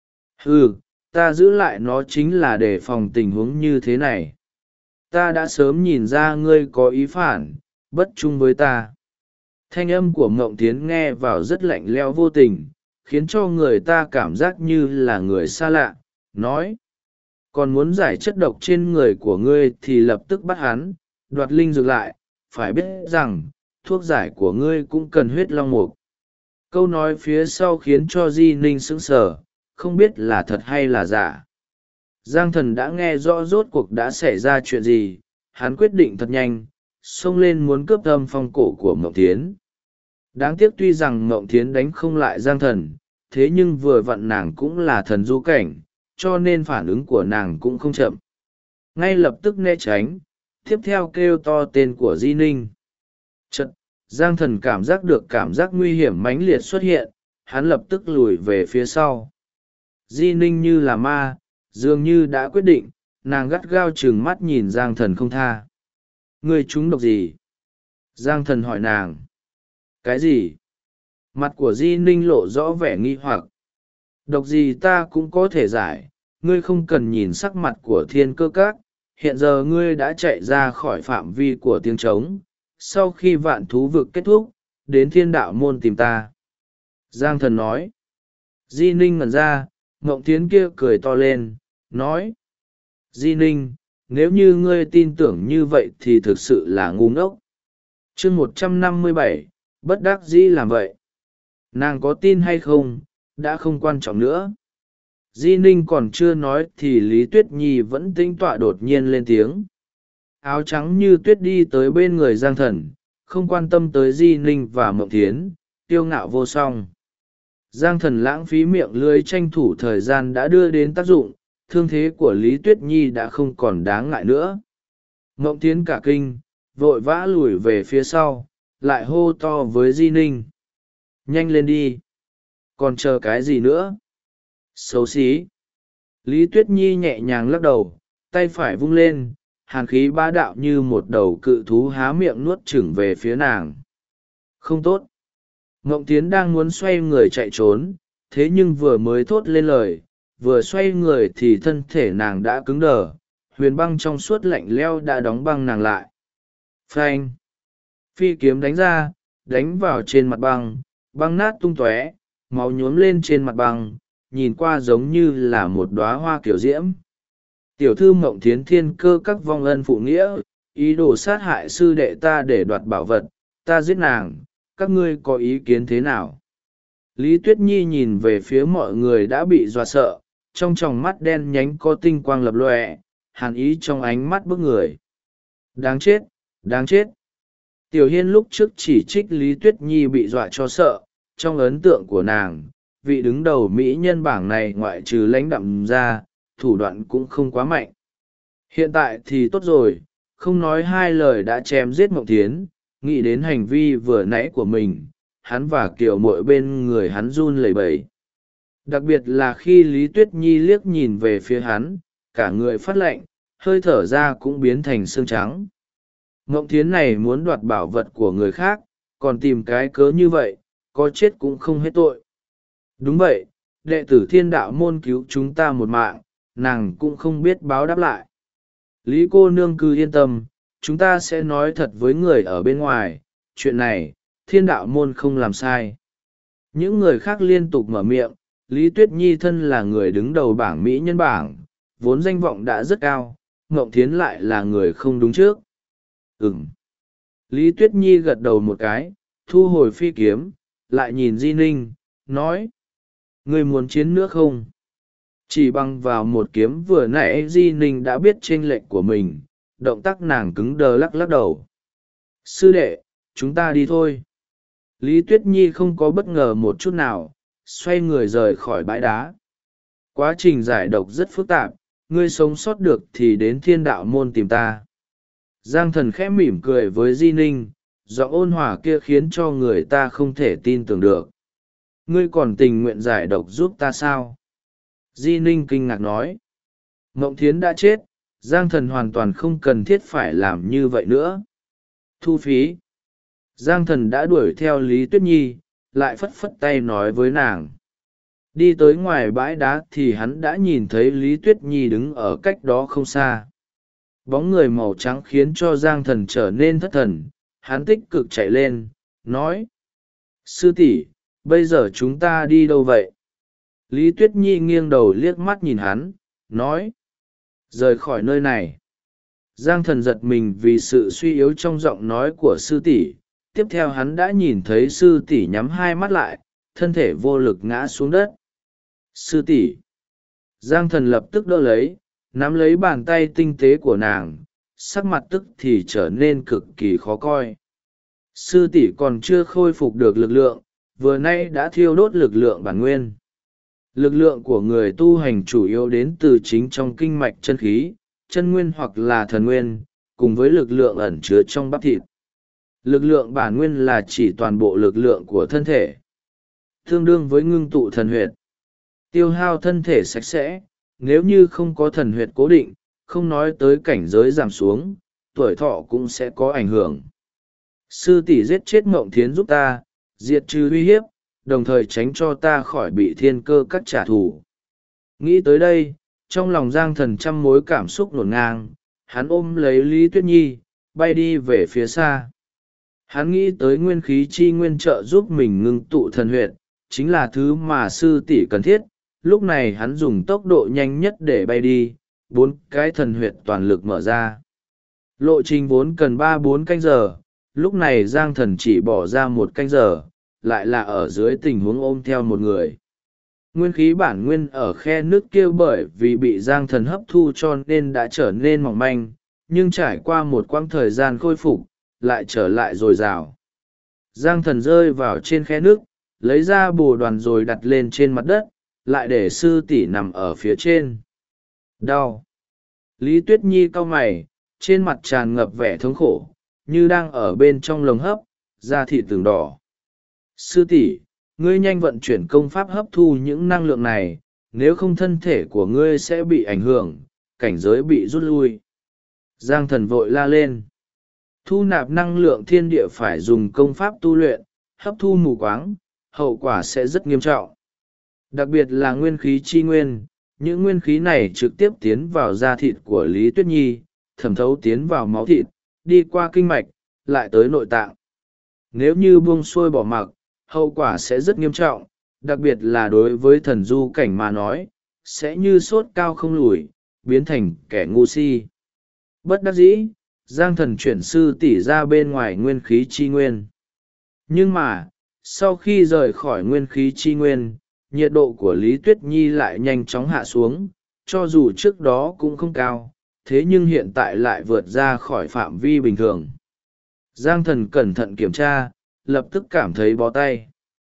Ta giữ lại nó chính là để phòng tình huống như thế này. Ta đã sớm nhìn ra ngươi có ý phản, bất trung với ta. Thanh âm của Mộng Thiến nghe vào rất lạnh lẽo vô tình, khiến cho người ta cảm giác như là người xa lạ, nói. Còn muốn giải chất độc trên người của ngươi thì lập tức bắt hắn, đoạt linh dược lại, phải biết rằng, thuốc giải của ngươi cũng cần huyết long mục. Câu nói phía sau khiến cho Di ninh sững sờ, không biết là thật hay là giả. Giang Thần đã nghe rõ rốt cuộc đã xảy ra chuyện gì, hắn quyết định thật nhanh, xông lên muốn cướp âm phong cổ của Mộng Thiến. Đáng tiếc tuy rằng Mộng Thiến đánh không lại Giang Thần, thế nhưng vừa vặn nàng cũng là thần du cảnh, cho nên phản ứng của nàng cũng không chậm. Ngay lập tức né tránh, tiếp theo kêu to tên của Di ninh. Chật, Giang Thần cảm giác được cảm giác nguy hiểm mãnh liệt xuất hiện, hắn lập tức lùi về phía sau. Di ninh như là ma, dường như đã quyết định, nàng gắt gao trừng mắt nhìn Giang Thần không tha. Ngươi trúng độc gì? Giang Thần hỏi nàng. Cái gì? Mặt của Di ninh lộ rõ vẻ nghi hoặc. Độc gì ta cũng có thể giải, ngươi không cần nhìn sắc mặt của thiên cơ các, hiện giờ ngươi đã chạy ra khỏi phạm vi của tiếng trống, sau khi vạn thú vực kết thúc, đến thiên đạo môn tìm ta. Giang Thần nói. Di ninh ngẩn ra, Mộng Thiến kia cười to lên, nói. Di ninh, nếu như ngươi tin tưởng như vậy thì thực sự là ngu ngốc. chương 157, bất đắc dĩ làm vậy. Nàng có tin hay không, đã không quan trọng nữa. Di ninh còn chưa nói thì Lý Tuyết Nhi vẫn tĩnh tọa đột nhiên lên tiếng. Áo trắng như tuyết đi tới bên người Giang Thần, không quan tâm tới Di ninh và Mộng Thiến, kiêu ngạo vô song. Giang Thần lãng phí miệng lưới tranh thủ thời gian đã đưa đến tác dụng, thương thế của Lý Tuyết Nhi đã không còn đáng ngại nữa. Mộng Thiến cả kinh, vội vã lùi về phía sau, lại hô to với Di ninh. Nhanh lên đi! Còn chờ cái gì nữa? Xấu xí! Lý Tuyết Nhi nhẹ nhàng lắc đầu, tay phải vung lên, hàn khí bá đạo như một đầu cự thú há miệng nuốt chửng về phía nàng. Không tốt! Mộng Thiến đang muốn xoay người chạy trốn, thế nhưng vừa mới thốt lên lời, vừa xoay người thì thân thể nàng đã cứng đờ, huyền băng trong suốt lạnh leo đã đóng băng nàng lại. Phanh! Phi kiếm đánh ra, đánh vào trên mặt băng, băng nát tung tóe, máu nhuốm lên trên mặt băng, nhìn qua giống như là một đóa hoa kiểu diễm. Tiểu thư Mộng Thiến thiên cơ các vong ân phụ nghĩa, ý đồ sát hại sư đệ ta để đoạt bảo vật, ta giết nàng, các ngươi có ý kiến thế nào? Lý Tuyết Nhi nhìn về phía mọi người đã bị dọa sợ, trong tròng mắt đen nhánh có tinh quang lập lòe, hàn ý trong ánh mắt bức người. Đáng chết, đáng chết! Tiểu Hiên lúc trước chỉ trích Lý Tuyết Nhi bị dọa cho sợ, trong ấn tượng của nàng, vị đứng đầu mỹ nhân bảng này ngoại trừ lãnh đạm ra, thủ đoạn cũng không quá mạnh. Hiện tại thì tốt rồi, không nói hai lời đã chém giết Mộng Thiến, nghĩ đến hành vi vừa nãy của mình, hắn và Kiều Mội bên người hắn run lẩy bẩy. Đặc biệt là khi Lý Tuyết Nhi liếc nhìn về phía hắn, cả người phát lạnh, hơi thở ra cũng biến thành xương trắng. Mộng Thiến này muốn đoạt bảo vật của người khác, còn tìm cái cớ như vậy, có chết cũng không hết tội. Đúng vậy, đệ tử thiên đạo môn cứu chúng ta một mạng, nàng cũng không biết báo đáp lại. Lý cô nương cứ yên tâm, chúng ta sẽ nói thật với người ở bên ngoài, chuyện này, thiên đạo môn không làm sai. Những người khác liên tục mở miệng, Lý Tuyết Nhi thân là người đứng đầu bảng Mỹ nhân bảng, vốn danh vọng đã rất cao, Ngộng Thiến lại là người không đúng trước. Ừm. Lý Tuyết Nhi gật đầu một cái, thu hồi phi kiếm, lại nhìn Di Ninh, nói. Ngươi muốn chiến nữa không? Chỉ bằng vào một kiếm vừa nãy Di Ninh đã biết chênh lệch của mình, động tác nàng cứng đờ lắc lắc đầu. Sư đệ, chúng ta đi thôi. Lý Tuyết Nhi không có bất ngờ một chút nào, xoay người rời khỏi bãi đá. Quá trình giải độc rất phức tạp, ngươi sống sót được thì đến Thiên Đạo Môn tìm ta. Giang Thần khẽ mỉm cười với Di Ninh, giọng ôn hòa kia khiến cho người ta không thể tin tưởng được. Ngươi còn tình nguyện giải độc giúp ta sao? Di Ninh kinh ngạc nói. Mộng Thiến đã chết, Giang Thần hoàn toàn không cần thiết phải làm như vậy nữa. Thu phí. Giang Thần đã đuổi theo Lý Tuyết Nhi, lại phất phất tay nói với nàng. Đi tới ngoài bãi đá thì hắn đã nhìn thấy Lý Tuyết Nhi đứng ở cách đó không xa. Bóng người màu trắng khiến cho Giang Thần trở nên thất thần, hắn tích cực chạy lên, nói. Sư tỷ, bây giờ chúng ta đi đâu vậy? Lý Tuyết Nhi nghiêng đầu liếc mắt nhìn hắn, nói. Rời khỏi nơi này. Giang Thần giật mình vì sự suy yếu trong giọng nói của sư tỷ. Tiếp theo hắn đã nhìn thấy sư tỷ nhắm hai mắt lại, thân thể vô lực ngã xuống đất. Sư tỷ. Giang Thần lập tức đỡ lấy, nắm lấy bàn tay tinh tế của nàng, sắc mặt tức thì trở nên cực kỳ khó coi. Sư tỷ còn chưa khôi phục được lực lượng, vừa nay đã thiêu đốt lực lượng bản nguyên. Lực lượng của người tu hành chủ yếu đến từ chính trong kinh mạch chân khí, chân nguyên hoặc là thần nguyên, cùng với lực lượng ẩn chứa trong bắp thịt. Lực lượng bản nguyên là chỉ toàn bộ lực lượng của thân thể, tương đương với ngưng tụ thần huyệt. Tiêu hao thân thể sạch sẽ, nếu như không có thần huyệt cố định, không nói tới cảnh giới giảm xuống, tuổi thọ cũng sẽ có ảnh hưởng. Sư tỷ giết chết Mộng Thiến giúp ta, diệt trừ uy hiếp, đồng thời tránh cho ta khỏi bị thiên cơ các trả thù. Nghĩ tới đây, trong lòng Giang Thần trăm mối cảm xúc ngổn ngang, hắn ôm lấy Lý Tuyết Nhi, bay đi về phía xa. Hắn nghĩ tới nguyên khí chi nguyên trợ giúp mình ngưng tụ thần huyệt, chính là thứ mà sư tỷ cần thiết. Lúc này hắn dùng tốc độ nhanh nhất để bay đi, 4 cái thần huyệt toàn lực mở ra. Lộ trình vốn cần 3-4 canh giờ, lúc này Giang Thần chỉ bỏ ra 1 canh giờ, lại là ở dưới tình huống ôm theo một người. Nguyên khí bản nguyên ở khe nước kia bởi vì bị Giang Thần hấp thu cho nên đã trở nên mỏng manh, nhưng trải qua một quãng thời gian khôi phục, lại trở lại dồi dào. Giang Thần rơi vào trên khe nước, lấy ra bồ đoàn rồi đặt lên trên mặt đất, lại để sư tỷ nằm ở phía trên. Đau. Lý Tuyết Nhi cau mày, trên mặt tràn ngập vẻ thống khổ, như đang ở bên trong lồng hấp, da thịt từng đỏ. Sư tỷ, ngươi nhanh vận chuyển công pháp hấp thu những năng lượng này, nếu không thân thể của ngươi sẽ bị ảnh hưởng, cảnh giới bị rút lui. Giang Thần vội la lên. Thu nạp năng lượng thiên địa phải dùng công pháp tu luyện, hấp thu mù quáng, hậu quả sẽ rất nghiêm trọng. Đặc biệt là nguyên khí chi nguyên, những nguyên khí này trực tiếp tiến vào da thịt của Lý Tuyết Nhi, thẩm thấu tiến vào máu thịt, đi qua kinh mạch, lại tới nội tạng. Nếu như buông xuôi bỏ mặc, hậu quả sẽ rất nghiêm trọng, đặc biệt là đối với thần du cảnh mà nói, sẽ như sốt cao không lùi, biến thành kẻ ngu si. Bất đắc dĩ, Giang Thần chuyển sư tỷ ra bên ngoài nguyên khí chi nguyên. Nhưng mà, sau khi rời khỏi nguyên khí chi nguyên, nhiệt độ của Lý Tuyết Nhi lại nhanh chóng hạ xuống, cho dù trước đó cũng không cao, thế nhưng hiện tại lại vượt ra khỏi phạm vi bình thường. Giang Thần cẩn thận kiểm tra, lập tức cảm thấy bó tay.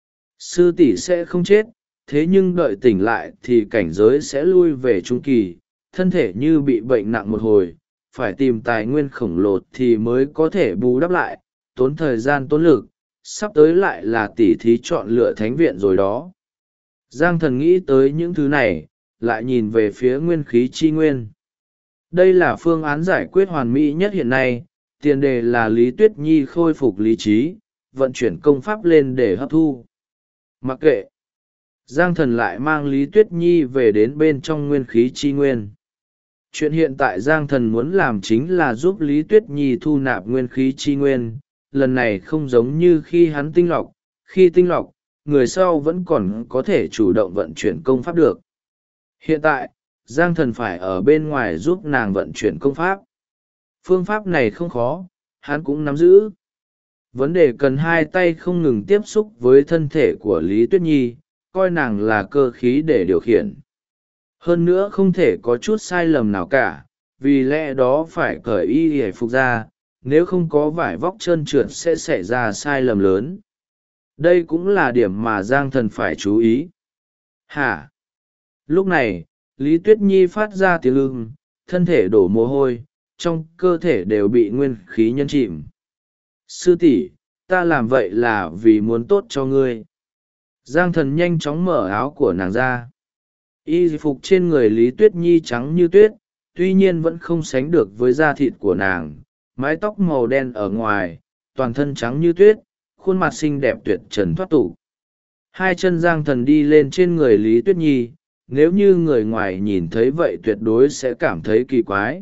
Sư tỷ sẽ không chết, thế nhưng đợi tỉnh lại thì cảnh giới sẽ lui về trung kỳ, thân thể như bị bệnh nặng một hồi, phải tìm tài nguyên khổng lồ thì mới có thể bù đắp lại, tốn thời gian tốn lực, sắp tới lại là tỉ thí chọn lựa thánh viện rồi đó. Giang Thần nghĩ tới những thứ này, lại nhìn về phía nguyên khí chi nguyên. Đây là phương án giải quyết hoàn mỹ nhất hiện nay, tiền đề là Lý Tuyết Nhi khôi phục lý trí, vận chuyển công pháp lên để hấp thu. Mặc kệ, Giang Thần lại mang Lý Tuyết Nhi về đến bên trong nguyên khí chi nguyên. Chuyện hiện tại Giang Thần muốn làm chính là giúp Lý Tuyết Nhi thu nạp nguyên khí chi nguyên, lần này không giống như khi hắn tinh lọc, khi tinh lọc, người sau vẫn còn có thể chủ động vận chuyển công pháp được. Hiện tại, Giang Thần phải ở bên ngoài giúp nàng vận chuyển công pháp. Phương pháp này không khó, hắn cũng nắm giữ. Vấn đề cần hai tay không ngừng tiếp xúc với thân thể của Lý Tuyết Nhi, coi nàng là cơ khí để điều khiển. Hơn nữa không thể có chút sai lầm nào cả, vì lẽ đó phải cởi y hề phục ra, nếu không có vải vóc trơn trượt sẽ xảy ra sai lầm lớn. Đây cũng là điểm mà Giang Thần phải chú ý. Hả? Lúc này, Lý Tuyết Nhi phát ra tiếng ưng, thân thể đổ mồ hôi, trong cơ thể đều bị nguyên khí nhấn chìm. Sư tỷ, ta làm vậy là vì muốn tốt cho ngươi. Giang Thần nhanh chóng mở áo của nàng ra. Y phục trên người Lý Tuyết Nhi trắng như tuyết, tuy nhiên vẫn không sánh được với da thịt của nàng. Mái tóc màu đen ở ngoài, toàn thân trắng như tuyết, khuôn mặt xinh đẹp tuyệt trần thoát tục. Hai chân Giang Thần đi lên trên người Lý Tuyết Nhi, nếu như người ngoài nhìn thấy vậy tuyệt đối sẽ cảm thấy kỳ quái.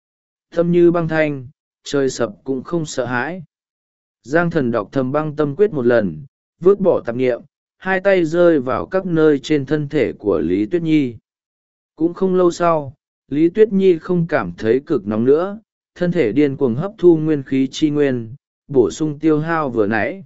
Tâm như băng thanh, trời sập cũng không sợ hãi. Giang Thần đọc thầm băng tâm quyết một lần, vứt bỏ tạp nghiệm, hai tay rơi vào các nơi trên thân thể của Lý Tuyết Nhi. Cũng không lâu sau, Lý Tuyết Nhi không cảm thấy cực nóng nữa, thân thể điên cuồng hấp thu nguyên khí chi nguyên, bổ sung tiêu hao vừa nãy.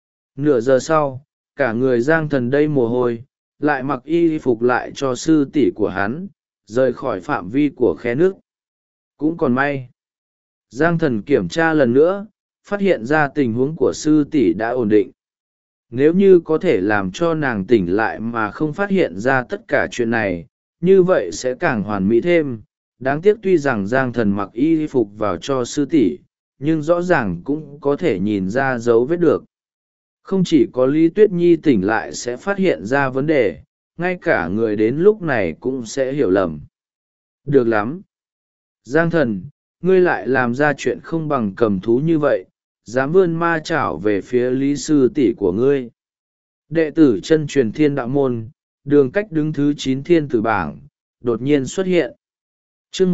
Nửa giờ sau, cả người Giang Thần đầy mồ hôi, lại mặc y phục lại cho sư tỷ của hắn, rời khỏi phạm vi của khe nước. Cũng còn may. Giang Thần kiểm tra lần nữa, phát hiện ra tình huống của sư tỷ đã ổn định. Nếu như có thể làm cho nàng tỉnh lại mà không phát hiện ra tất cả chuyện này, như vậy sẽ càng hoàn mỹ thêm. Đáng tiếc tuy rằng Giang Thần mặc y phục vào cho sư tỷ, nhưng rõ ràng cũng có thể nhìn ra dấu vết được. Không chỉ có Lý Tuyết Nhi tỉnh lại sẽ phát hiện ra vấn đề, ngay cả người đến lúc này cũng sẽ hiểu lầm. Được lắm. Giang Thần, ngươi lại làm ra chuyện không bằng cầm thú như vậy, dám vươn ma chảo về phía Lý sư tỷ của ngươi. Đệ tử chân truyền Thiên Đạo Môn, Đường Cách đứng thứ 9 thiên tử bảng, đột nhiên xuất hiện. Chương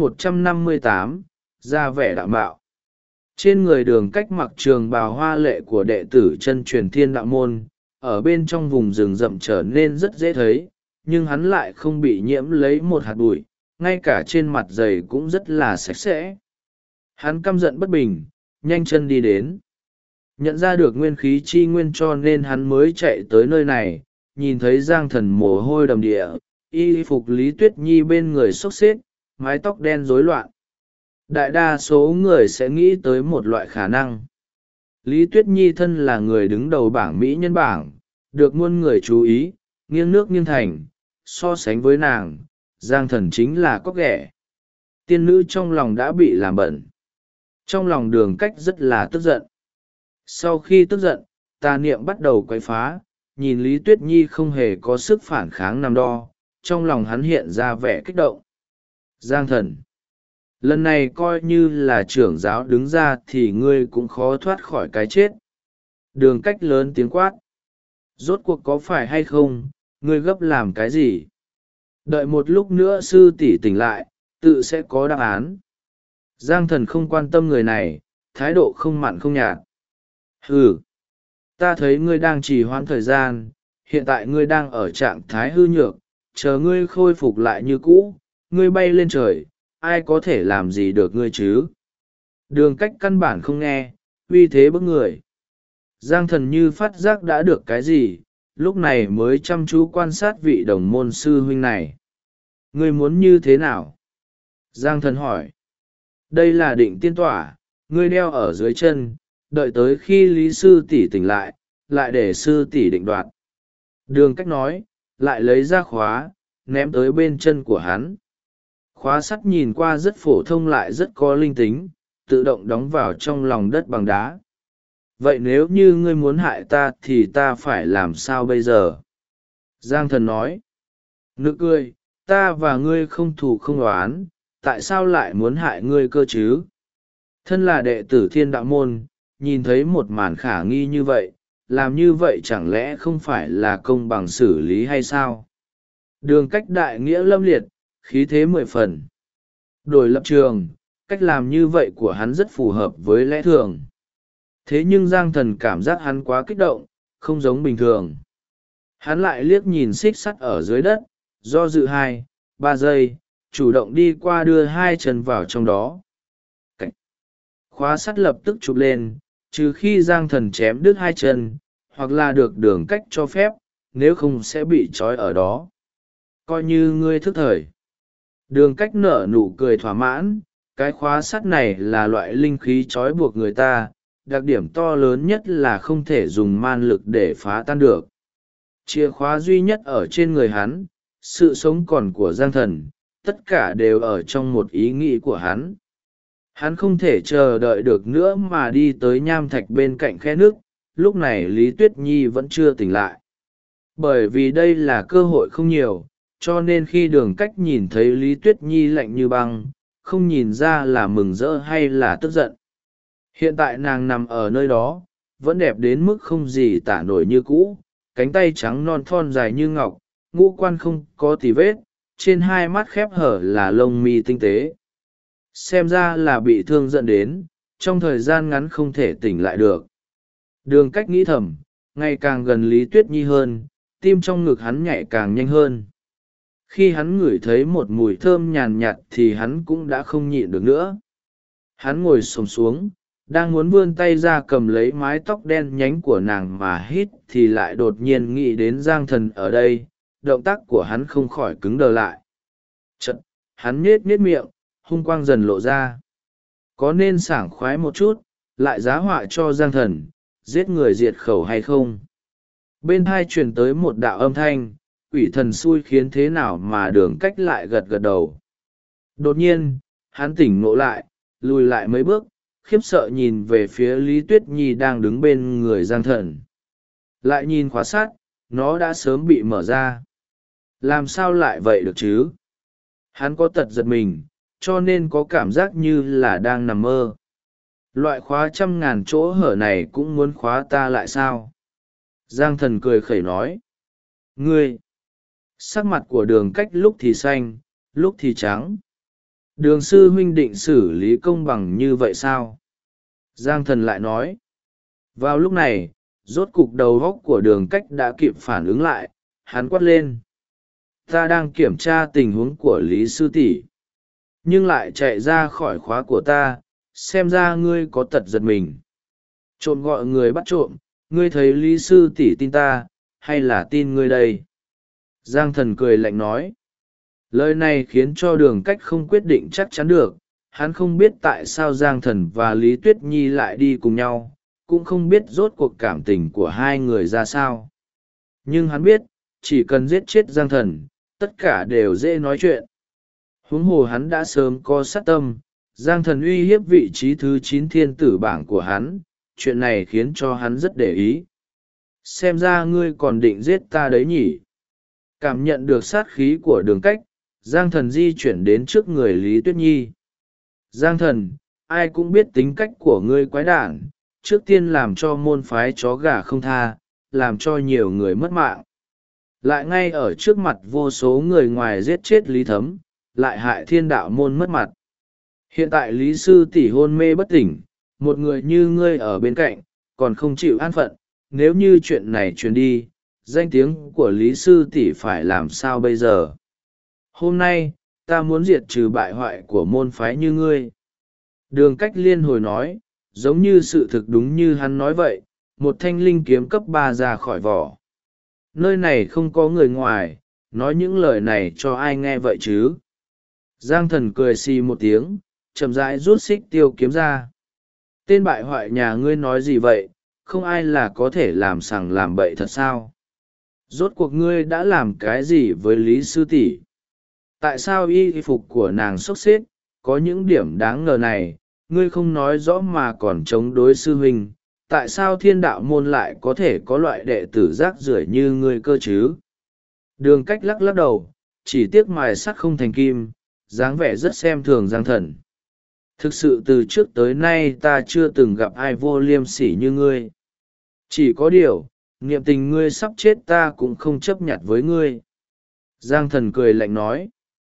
158, ra vẻ đạo mạo. Trên người Đường Cách mặc trường bào hoa lệ của đệ tử chân truyền Thiên Đạo Môn, ở bên trong vùng rừng rậm trở nên rất dễ thấy, nhưng hắn lại không bị nhiễm lấy một hạt bụi, ngay cả trên mặt giày cũng rất là sạch sẽ. Hắn căm giận bất bình, nhanh chân đi đến. Nhận ra được nguyên khí chi nguyên cho nên hắn mới chạy tới nơi này, nhìn thấy Giang Thần mồ hôi đầm địa, y phục Lý Tuyết Nhi bên người xốc xếch, mái tóc đen rối loạn. Đại đa số người sẽ nghĩ tới một loại khả năng. Lý Tuyết Nhi thân là người đứng đầu bảng Mỹ nhân bảng, được muôn người chú ý, nghiêng nước nghiêng thành, so sánh với nàng, Giang Thần chính là cóc ghẻ. Tiên nữ trong lòng đã bị làm bẩn. Trong lòng Đường Cách rất là tức giận. Sau khi tức giận, tà niệm bắt đầu quấy phá, nhìn Lý Tuyết Nhi không hề có sức phản kháng nằm đo, trong lòng hắn hiện ra vẻ kích động. Giang Thần, lần này coi như là trưởng giáo đứng ra thì ngươi cũng khó thoát khỏi cái chết. Đường Cách lớn tiếng quát. Rốt cuộc có phải hay không, ngươi gấp làm cái gì? Đợi một lúc nữa sư tỷ tỉnh lại, tự sẽ có đáp án. Giang Thần không quan tâm người này, thái độ không mặn không nhạt. Hừ, ta thấy ngươi đang trì hoãn thời gian, hiện tại ngươi đang ở trạng thái hư nhược, chờ ngươi khôi phục lại như cũ, ngươi bay lên trời, ai có thể làm gì được ngươi chứ? Đường Cách căn bản không nghe, uy thế bức người. Giang Thần như phát giác đã được cái gì, lúc này mới chăm chú quan sát vị đồng môn sư huynh này. Ngươi muốn như thế nào? Giang Thần hỏi. Đây là định tiên tỏa, ngươi đeo ở dưới chân, đợi tới khi Lý sư tỷ tỉnh lại, lại để sư tỷ định đoạt. Đường Cách nói, lại lấy ra khóa, ném tới bên chân của hắn. Khóa sắt nhìn qua rất phổ thông lại rất có linh tính, tự động đóng vào trong lòng đất bằng đá. Vậy nếu như ngươi muốn hại ta thì ta phải làm sao bây giờ? Giang Thần nói. Nực cười, ta và ngươi không thù không oán, tại sao lại muốn hại ngươi cơ chứ? Thân là đệ tử Thiên Đạo Môn, nhìn thấy một màn khả nghi như vậy, làm như vậy chẳng lẽ không phải là công bằng xử lý hay sao? Đường Cách đại nghĩa lâm liệt, khí thế 10 phần. Đổi lập trường, cách làm như vậy của hắn rất phù hợp với lẽ thường. Thế nhưng Giang Thần cảm giác hắn quá kích động, không giống bình thường. Hắn lại liếc nhìn xích sắt ở dưới đất, do dự 2-3 giây, chủ động đi qua đưa hai chân vào trong đó. Cảnh. Khóa sắt lập tức chụp lên, trừ khi Giang Thần chém đứt hai chân, hoặc là được Đường Cách cho phép, nếu không sẽ bị trói ở đó. Coi như ngươi thức thời. Đường Cách nở nụ cười thỏa mãn, cái khóa sắt này là loại linh khí trói buộc người ta, đặc điểm to lớn nhất là không thể dùng man lực để phá tan được. Chìa khóa duy nhất ở trên người hắn, sự sống còn của Giang Thần, tất cả đều ở trong một ý nghĩ của hắn. Hắn không thể chờ đợi được nữa mà đi tới nham thạch bên cạnh khe nước. Lúc này Lý Tuyết Nhi vẫn chưa tỉnh lại. Bởi vì đây là cơ hội không nhiều, cho nên khi Đường Cách nhìn thấy Lý Tuyết Nhi lạnh như băng, không nhìn ra là mừng rỡ hay là tức giận. Hiện tại nàng nằm ở nơi đó, vẫn đẹp đến mức không gì tả nổi như cũ, cánh tay trắng non thon dài như ngọc, ngũ quan không có tì vết, trên hai mắt khép hở là lông mi tinh tế. Xem ra là bị thương dẫn đến, trong thời gian ngắn không thể tỉnh lại được. Đường Cách nghĩ thầm, ngày càng gần Lý Tuyết Nhi hơn, tim trong ngực hắn nhảy càng nhanh hơn. Khi hắn ngửi thấy một mùi thơm nhàn nhạt thì hắn cũng đã không nhịn được nữa. Hắn ngồi xổm xuống, đang muốn vươn tay ra cầm lấy mái tóc đen nhánh của nàng mà hít thì lại đột nhiên nghĩ đến Giang Thần ở đây, động tác của hắn không khỏi cứng đờ lại. Chật, hắn nhếch miệng, hung quang dần lộ ra. Có nên sảng khoái một chút, lại giá họa cho Giang Thần, giết người diệt khẩu hay không? Bên hai truyền tới một đạo âm thanh, quỷ thần xui khiến thế nào mà Đường Cách lại gật gật đầu. Đột nhiên, hắn tỉnh ngộ lại, lùi lại mấy bước, khiếp sợ nhìn về phía Lý Tuyết Nhi đang đứng bên người Giang Thần. Lại nhìn khóa sắt, nó đã sớm bị mở ra. Làm sao lại vậy được chứ? Hắn có tật giật mình, cho nên có cảm giác như là đang nằm mơ. Loại khóa 100.000 chỗ hở này cũng muốn khóa ta lại sao? Giang Thần cười khẩy nói. Ngươi! Sắc mặt của Đường Cách lúc thì xanh, lúc thì trắng. Đường sư huynh định xử lý công bằng như vậy sao? Giang Thần lại nói. Vào lúc này, rốt cục đầu óc của Đường Cách đã kịp phản ứng lại, hắn quát lên. Ta đang kiểm tra tình huống của Lý sư tỷ, nhưng lại chạy ra khỏi khóa của ta, xem ra ngươi có tật giật mình. Trộm gọi người bắt trộm, ngươi thấy Lý sư tỷ tin ta, hay là tin ngươi đây? Giang Thần cười lạnh nói. Lời này khiến cho Đường Cách không quyết định chắc chắn được. Hắn không biết tại sao Giang Thần và Lý Tuyết Nhi lại đi cùng nhau, cũng không biết rốt cuộc cảm tình của hai người ra sao. Nhưng hắn biết, chỉ cần giết chết Giang Thần, tất cả đều dễ nói chuyện. Huống hồ hắn đã sớm có sát tâm, Giang Thần uy hiếp vị trí thứ 9 thiên tử bảng của hắn, chuyện này khiến cho hắn rất để ý. Xem ra ngươi còn định giết ta đấy nhỉ? Cảm nhận được sát khí của Đường Cách, Giang Thần di chuyển đến trước người Lý Tuyết Nhi. Giang Thần, ai cũng biết tính cách của ngươi quái đản, trước tiên làm cho môn phái chó gà không tha, làm cho nhiều người mất mạng. Lại ngay ở trước mặt vô số người ngoài giết chết Lý Thấm, lại hại Thiên Đạo môn mất mặt. Hiện tại Lý sư tỷ hôn mê bất tỉnh, một người như ngươi ở bên cạnh, còn không chịu an phận, nếu như chuyện này truyền đi, danh tiếng của Lý sư tỷ phải làm sao bây giờ? Hôm nay, ta muốn diệt trừ bại hoại của môn phái như ngươi. Đường Cách liên hồi nói, giống như sự thực đúng như hắn nói vậy, một thanh linh kiếm cấp 3 ra khỏi vỏ. Nơi này không có người ngoài, nói những lời này cho ai nghe vậy chứ? Giang Thần cười xì một tiếng, chậm rãi rút xích tiêu kiếm ra. Tên bại hoại nhà ngươi nói gì vậy, không ai là có thể làm sằng làm bậy thật sao? Rốt cuộc ngươi đã làm cái gì với Lý sư tỷ? Tại sao y phục của nàng xốc xếp, có những điểm đáng ngờ này, ngươi không nói rõ mà còn chống đối sư huynh? Tại sao Thiên Đạo môn lại có thể có loại đệ tử rác rưởi như ngươi cơ chứ? Đường Cách lắc lắc đầu, chỉ tiếc mài sắt không thành kim, dáng vẻ rất xem thường Giang Thần. Thực sự từ trước tới nay ta chưa từng gặp ai vô liêm sỉ như ngươi. Chỉ có điều, niệm tình ngươi sắp chết ta cũng không chấp nhận với ngươi. Giang Thần cười lạnh nói.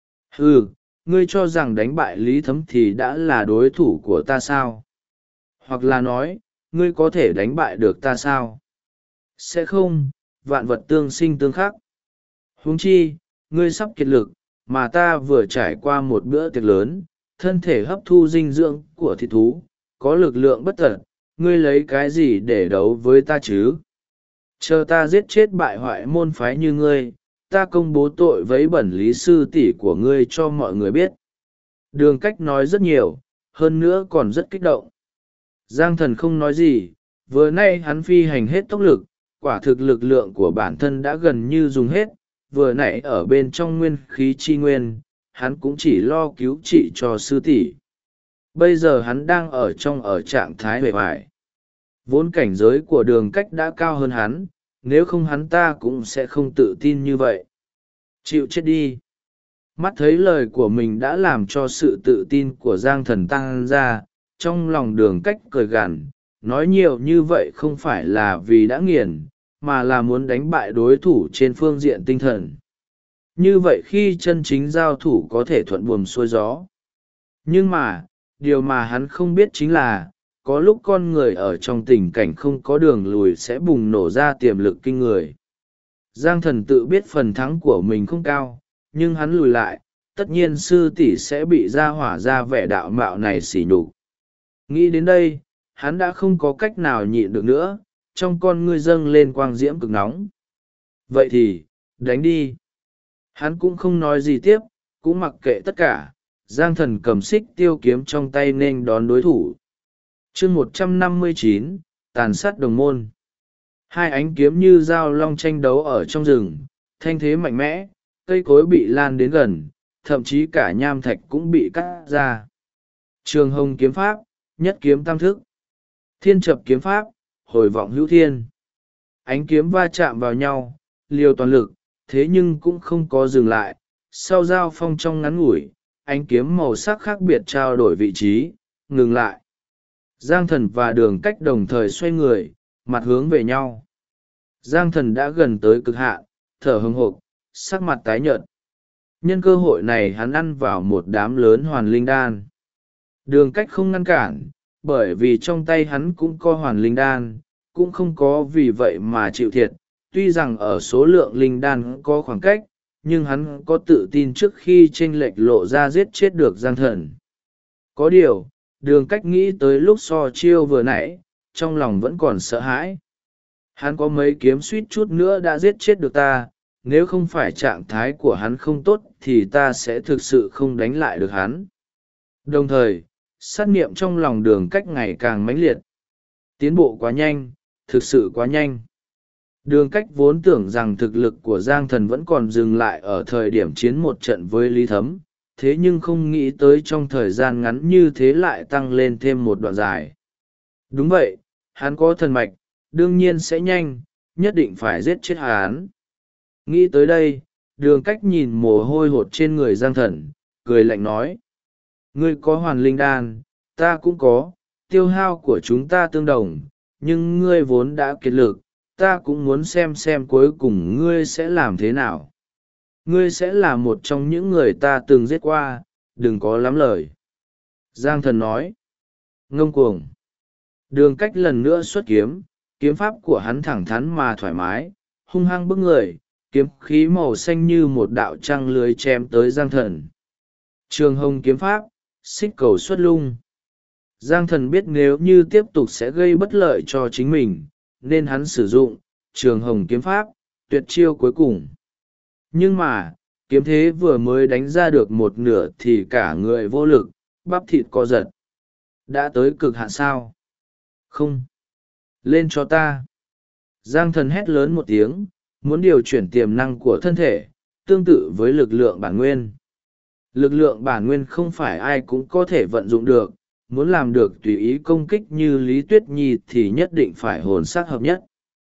Ừ, ngươi cho rằng đánh bại Lý Thấm thì đã là đối thủ của ta sao? Hoặc là nói, ngươi có thể đánh bại được ta sao? Sẽ không, vạn vật tương sinh tương khắc. Huống chi, ngươi sắp kiệt lực, mà ta vừa trải qua một bữa tiệc lớn, thân thể hấp thu dinh dưỡng của thịt thú, có lực lượng bất tận, ngươi lấy cái gì để đấu với ta chứ? Chờ ta giết chết bại hoại môn phái như ngươi, ta công bố tội vấy bẩn lý sư tỷ của ngươi cho mọi người biết. Đường Cách nói rất nhiều, hơn nữa còn rất kích động. Giang Thần không nói gì, vừa nay hắn phi hành hết tốc lực, quả thực lực lượng của bản thân đã gần như dùng hết, vừa nãy ở bên trong nguyên khí chi nguyên, hắn cũng chỉ lo cứu trị cho sư tỷ. Bây giờ hắn đang ở trạng thái bề ngoài. Vốn cảnh giới của Đường Cách đã cao hơn hắn, nếu không hắn ta cũng sẽ không tự tin như vậy. Chịu chết đi. Mắt thấy lời của mình đã làm cho sự tự tin của Giang Thần tăng ra, trong lòng Đường Cách cười gằn, nói nhiều như vậy không phải là vì đã nghiền, mà là muốn đánh bại đối thủ trên phương diện tinh thần. Như vậy khi chân chính giao thủ có thể thuận buồm xuôi gió. Nhưng mà, điều mà hắn không biết chính là, có lúc con người ở trong tình cảnh không có đường lùi sẽ bùng nổ ra tiềm lực kinh người. Giang Thần tự biết phần thắng của mình không cao, nhưng hắn lùi lại, tất nhiên sư tỷ sẽ bị ra hỏa ra vẻ đạo mạo này sỉ nhục. Nghĩ đến đây, hắn đã không có cách nào nhịn được nữa, trong con ngươi dâng lên quang diễm cực nóng. Vậy thì, đánh đi. Hắn cũng không nói gì tiếp, cũng mặc kệ tất cả, Giang Thần cầm xích tiêu kiếm trong tay nên đón đối thủ. chương 159, tàn sát đồng môn. Hai ánh kiếm như dao long tranh đấu ở trong rừng, thanh thế mạnh mẽ, cây cối bị lan đến gần, thậm chí cả nham thạch cũng bị cắt ra. Trường hồng kiếm pháp, nhất kiếm tam thức. Thiên chập kiếm pháp, hồi vọng hữu thiên. Ánh kiếm va chạm vào nhau, liều toàn lực, thế nhưng cũng không có dừng lại. Sau giao phong trong ngắn ngủi, ánh kiếm màu sắc khác biệt trao đổi vị trí, ngừng lại. Giang Thần và Đường Cách đồng thời xoay người, mặt hướng về nhau. Giang Thần đã gần tới cực hạn, thở hừng hộp, sắc mặt tái nhợt. Nhân cơ hội này hắn ăn vào một đám lớn hoàn linh đan. Đường Cách không ngăn cản, bởi vì trong tay hắn cũng có hoàn linh đan, cũng không có vì vậy mà chịu thiệt. Tuy rằng ở số lượng linh đan có khoảng cách, nhưng hắn có tự tin trước khi chênh lệch lộ ra giết chết được Giang Thần. Có điều, Đường Cách nghĩ tới lúc so chiêu vừa nãy, trong lòng vẫn còn sợ hãi. Hắn có mấy kiếm suýt chút nữa đã giết chết được ta, nếu không phải trạng thái của hắn không tốt thì ta sẽ thực sự không đánh lại được hắn. Đồng thời, sát niệm trong lòng Đường Cách ngày càng mãnh liệt. Tiến bộ quá nhanh, thực sự quá nhanh. Đường Cách vốn tưởng rằng thực lực của Giang Thần vẫn còn dừng lại ở thời điểm chiến một trận với Lý Thấm, thế nhưng không nghĩ tới trong thời gian ngắn như thế lại tăng lên thêm một đoạn dài. Đúng vậy, hắn có thần mạch, đương nhiên sẽ nhanh, nhất định phải giết chết hắn. Nghĩ tới đây, Đường Cách nhìn mồ hôi hột trên người Giang Thần, cười lạnh nói. Ngươi có hoàn linh đan, ta cũng có, tiêu hao của chúng ta tương đồng, nhưng ngươi vốn đã kiệt lực, ta cũng muốn xem cuối cùng ngươi sẽ làm thế nào. Ngươi sẽ là một trong những người ta từng giết qua, đừng có lắm lời. Giang Thần nói. Ngông cuồng. Đường Cách lần nữa xuất kiếm, kiếm pháp của hắn thẳng thắn mà thoải mái, hung hăng bức người, kiếm khí màu xanh như một đạo trăng lưới chém tới Giang Thần. Trường hồng kiếm pháp, xích cầu xuất lung. Giang Thần biết nếu như tiếp tục sẽ gây bất lợi cho chính mình, nên hắn sử dụng trường hồng kiếm pháp, tuyệt chiêu cuối cùng. Nhưng mà, kiếm thế vừa mới đánh ra được một nửa thì cả người vô lực, bắp thịt co giật. Đã tới cực hạn sao? Không. Lên cho ta. Giang Thần hét lớn một tiếng, muốn điều chuyển tiềm năng của thân thể, tương tự với lực lượng bản nguyên. Lực lượng bản nguyên không phải ai cũng có thể vận dụng được, muốn làm được tùy ý công kích như Lý Tuyết Nhi thì nhất định phải hồn sắc hợp nhất.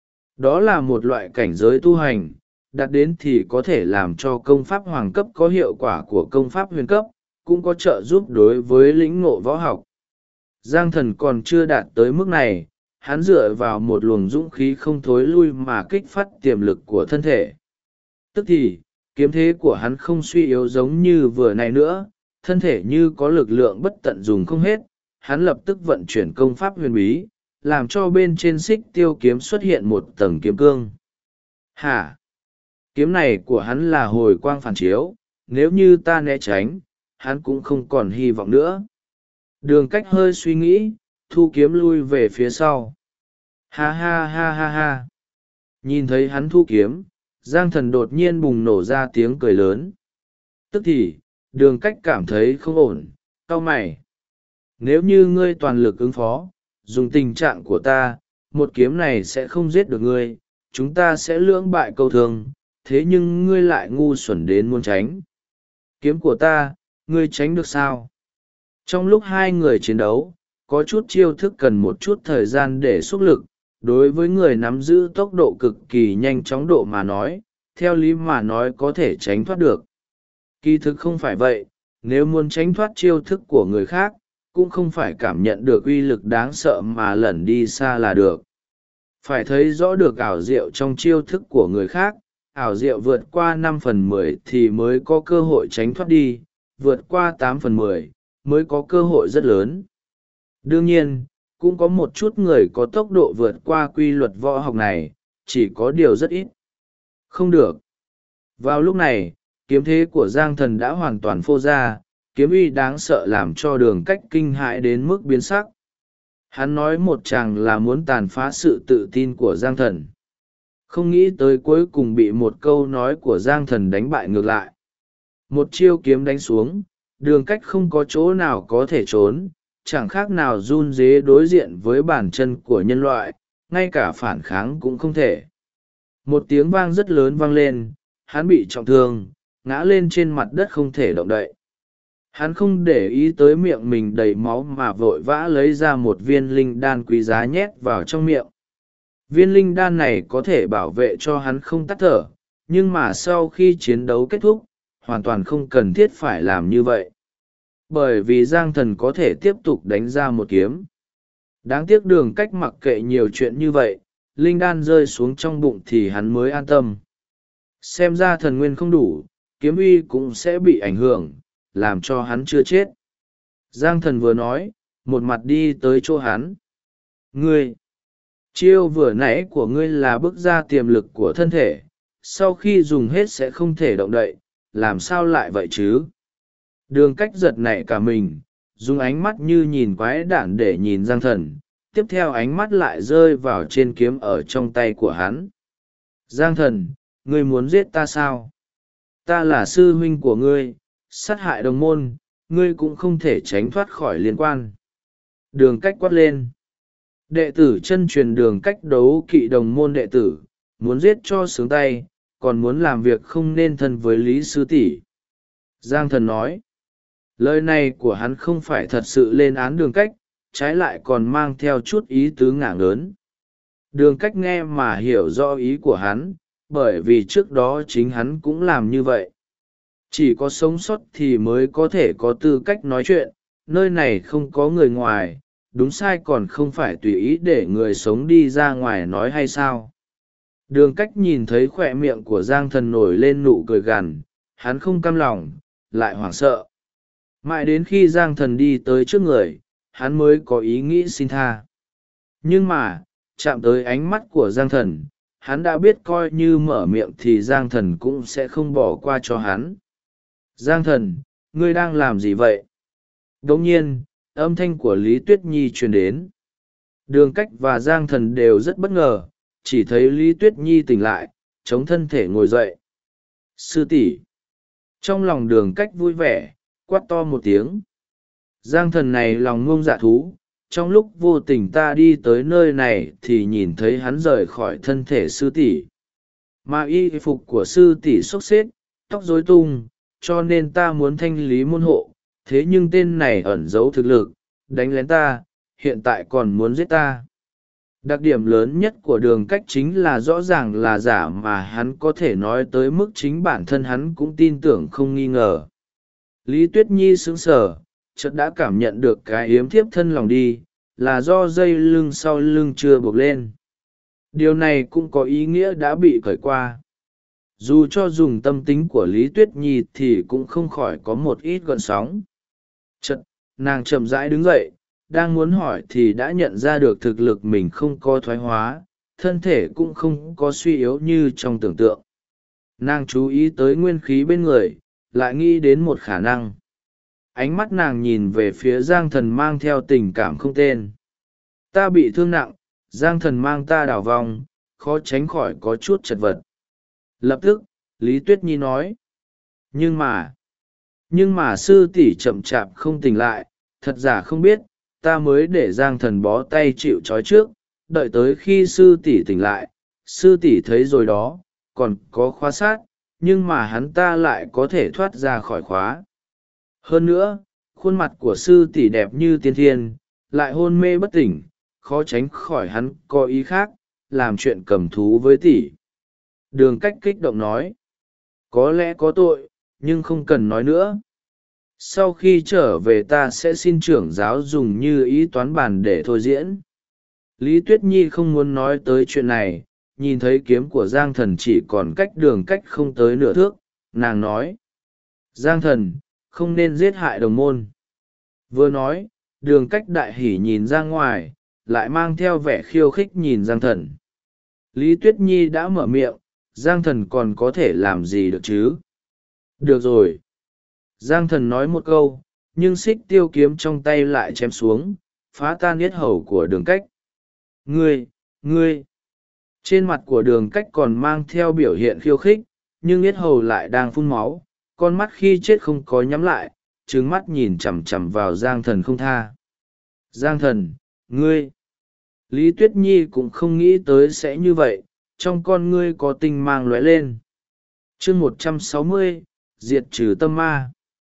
Đó là một loại cảnh giới tu hành, đạt đến thì có thể làm cho công pháp hoàng cấp có hiệu quả của công pháp huyền cấp, cũng có trợ giúp đối với lĩnh ngộ võ học. Giang Thần còn chưa đạt tới mức này, hắn dựa vào một luồng dũng khí không thối lui mà kích phát tiềm lực của thân thể. Tức thì, kiếm thế của hắn không suy yếu giống như vừa này nữa, thân thể như có lực lượng bất tận dùng không hết, hắn lập tức vận chuyển công pháp huyền bí, làm cho bên trên xích tiêu kiếm xuất hiện một tầng kiếm cương. Hả? Kiếm này của hắn là hồi quang phản chiếu, nếu như ta né tránh, hắn cũng không còn hy vọng nữa. Đường cách hơi suy nghĩ, thu kiếm lui về phía sau. Ha ha ha ha ha. Nhìn thấy hắn thu kiếm, Giang Thần đột nhiên bùng nổ ra tiếng cười lớn. Tức thì, đường cách cảm thấy không ổn, cau mày. Nếu như ngươi toàn lực ứng phó, dùng tình trạng của ta, một kiếm này sẽ không giết được ngươi, chúng ta sẽ lưỡng bại câu thương, thế nhưng ngươi lại ngu xuẩn đến muốn tránh. Kiếm của ta, ngươi tránh được sao? Trong lúc hai người chiến đấu, có chút chiêu thức cần một chút thời gian để xúc lực, đối với người nắm giữ tốc độ cực kỳ nhanh chóng độ mà nói, theo lý mà nói có thể tránh thoát được. Kỳ thực không phải vậy, nếu muốn tránh thoát chiêu thức của người khác, cũng không phải cảm nhận được uy lực đáng sợ mà lẩn đi xa là được. Phải thấy rõ được ảo diệu trong chiêu thức của người khác, ảo diệu vượt qua 5/10 thì mới có cơ hội tránh thoát đi, vượt qua 8/10 mới có cơ hội rất lớn. Đương nhiên, cũng có một chút người có tốc độ vượt qua quy luật võ học này, chỉ có điều rất ít. Không được. Vào lúc này, kiếm thế của Giang Thần đã hoàn toàn phô ra, kiếm uy đáng sợ làm cho đường cách kinh hãi đến mức biến sắc. Hắn nói một chàng là muốn tàn phá sự tự tin của Giang Thần. Không nghĩ tới cuối cùng bị một câu nói của Giang Thần đánh bại ngược lại. Một chiêu kiếm đánh xuống, đường cách không có chỗ nào có thể trốn, chẳng khác nào run rế đối diện với bàn chân của nhân loại, ngay cả phản kháng cũng không thể. Một tiếng vang rất lớn vang lên, hắn bị trọng thương, ngã lên trên mặt đất không thể động đậy. Hắn không để ý tới miệng mình đầy máu mà vội vã lấy ra một viên linh đan quý giá nhét vào trong miệng. Viên linh đan này có thể bảo vệ cho hắn không tắt thở, nhưng mà sau khi chiến đấu kết thúc, hoàn toàn không cần thiết phải làm như vậy. Bởi vì Giang Thần có thể tiếp tục đánh ra một kiếm. Đáng tiếc đường cách mặc kệ nhiều chuyện như vậy, linh đan rơi xuống trong bụng thì hắn mới an tâm. Xem ra thần nguyên không đủ, kiếm uy cũng sẽ bị ảnh hưởng, làm cho hắn chưa chết. Giang Thần vừa nói, một mặt đi tới chỗ hắn. Ngươi! Chiêu vừa nãy của ngươi là bước ra tiềm lực của thân thể, sau khi dùng hết sẽ không thể động đậy, làm sao lại vậy chứ? Đường cách giật nảy cả mình, dùng ánh mắt như nhìn quái đản để nhìn Giang Thần, tiếp theo ánh mắt lại rơi vào trên kiếm ở trong tay của hắn. Giang Thần, ngươi muốn giết ta sao? Ta là sư huynh của ngươi, sát hại đồng môn, ngươi cũng không thể tránh thoát khỏi liên quan. Đường cách quát lên. Đệ tử chân truyền đường cách đấu kỵ đồng môn đệ tử, muốn giết cho sướng tay, còn muốn làm việc không nên thân với Lý Sư tỷ. Giang Thần nói. Lời này của hắn không phải thật sự lên án đường cách, trái lại còn mang theo chút ý tứ ngả ngớn. Đường cách nghe mà hiểu rõ ý của hắn, bởi vì trước đó chính hắn cũng làm như vậy. Chỉ có sống sót thì mới có thể có tư cách nói chuyện, nơi này không có người ngoài, đúng sai còn không phải tùy ý để người sống đi ra ngoài nói hay sao. Đường cách nhìn thấy khỏe miệng của Giang Thần nổi lên nụ cười gằn, hắn không cam lòng, lại hoảng sợ. Mãi đến khi Giang Thần đi tới trước người, hắn mới có ý nghĩ xin tha. Nhưng mà, chạm tới ánh mắt của Giang Thần, hắn đã biết coi như mở miệng thì Giang Thần cũng sẽ không bỏ qua cho hắn. Giang Thần, ngươi đang làm gì vậy? Đồng nhiên, âm thanh của Lý Tuyết Nhi truyền đến. Đường cách và Giang Thần đều rất bất ngờ, chỉ thấy Lý Tuyết Nhi tỉnh lại, chống thân thể ngồi dậy. Sư tỷ. Trong lòng đường cách vui vẻ, quát to một tiếng. Giang Thần này lòng ngông dạ thú, trong lúc vô tình ta đi tới nơi này thì nhìn thấy hắn rời khỏi thân thể sư tỷ. Mà y phục của sư tỷ xốc xếch, tóc rối tung, cho nên ta muốn thanh lý môn hộ, thế nhưng tên này ẩn giấu thực lực, đánh lén ta, hiện tại còn muốn giết ta. Đặc điểm lớn nhất của đường cách chính là rõ ràng là giả mà hắn có thể nói tới mức chính bản thân hắn cũng tin tưởng không nghi ngờ. Lý Tuyết Nhi sững sờ, chợt đã cảm nhận được cái yếm thiếp thân lòng đi, là do dây lưng sau lưng chưa buộc lên. Điều này cũng có ý nghĩa đã bị cởi qua. Dù cho dùng tâm tính của Lý Tuyết Nhi thì cũng không khỏi có một ít gợn sóng. Chợt, nàng chậm rãi đứng dậy, đang muốn hỏi thì đã nhận ra được thực lực mình không có thoái hóa, thân thể cũng không có suy yếu như trong tưởng tượng. Nàng chú ý tới nguyên khí bên người, lại nghĩ đến một khả năng. Ánh mắt nàng nhìn về phía Giang Thần mang theo tình cảm không tên. Ta bị thương nặng, Giang Thần mang ta đảo vòng, khó tránh khỏi có chút chật vật. Lập tức, Lý Tuyết Nhi nói. Nhưng mà sư tỷ chậm chạp không tỉnh lại, thật giả không biết, ta mới để Giang Thần bó tay chịu trói trước, đợi tới khi sư tỷ tỉnh lại, sư tỷ thấy rồi đó, còn có khóa sát, nhưng mà hắn ta lại có thể thoát ra khỏi khóa. Hơn nữa, khuôn mặt của sư tỷ đẹp như tiên thiên, lại hôn mê bất tỉnh, khó tránh khỏi hắn có ý khác, làm chuyện cầm thú với tỷ. Đường Cách kích động nói. Có lẽ có tội, nhưng không cần nói nữa. Sau khi trở về ta sẽ xin trưởng giáo dùng như ý toán bản để thôi diễn. Lý Tuyết Nhi không muốn nói tới chuyện này, nhìn thấy kiếm của Giang Thần chỉ còn cách Đường Cách không tới nửa thước, nàng nói. Giang Thần, không nên giết hại đồng môn. Vừa nói, Đường Cách đại hỉ nhìn ra ngoài, lại mang theo vẻ khiêu khích nhìn Giang Thần. Lý Tuyết Nhi đã mở miệng, Giang Thần còn có thể làm gì được chứ? Được rồi. Giang Thần nói một câu, nhưng xích tiêu kiếm trong tay lại chém xuống, phá tan yết hầu của Đường Cách. Ngươi! Trên mặt của Đường Cách còn mang theo biểu hiện khiêu khích, nhưng yết hầu lại đang phun máu, con mắt khi chết không có nhắm lại, trừng mắt nhìn chằm chằm vào Giang Thần không tha. Giang Thần, ngươi! Lý Tuyết Nhi cũng không nghĩ tới sẽ như vậy, trong con ngươi có tinh mang lóe lên. Chương 160, diệt trừ tâm ma.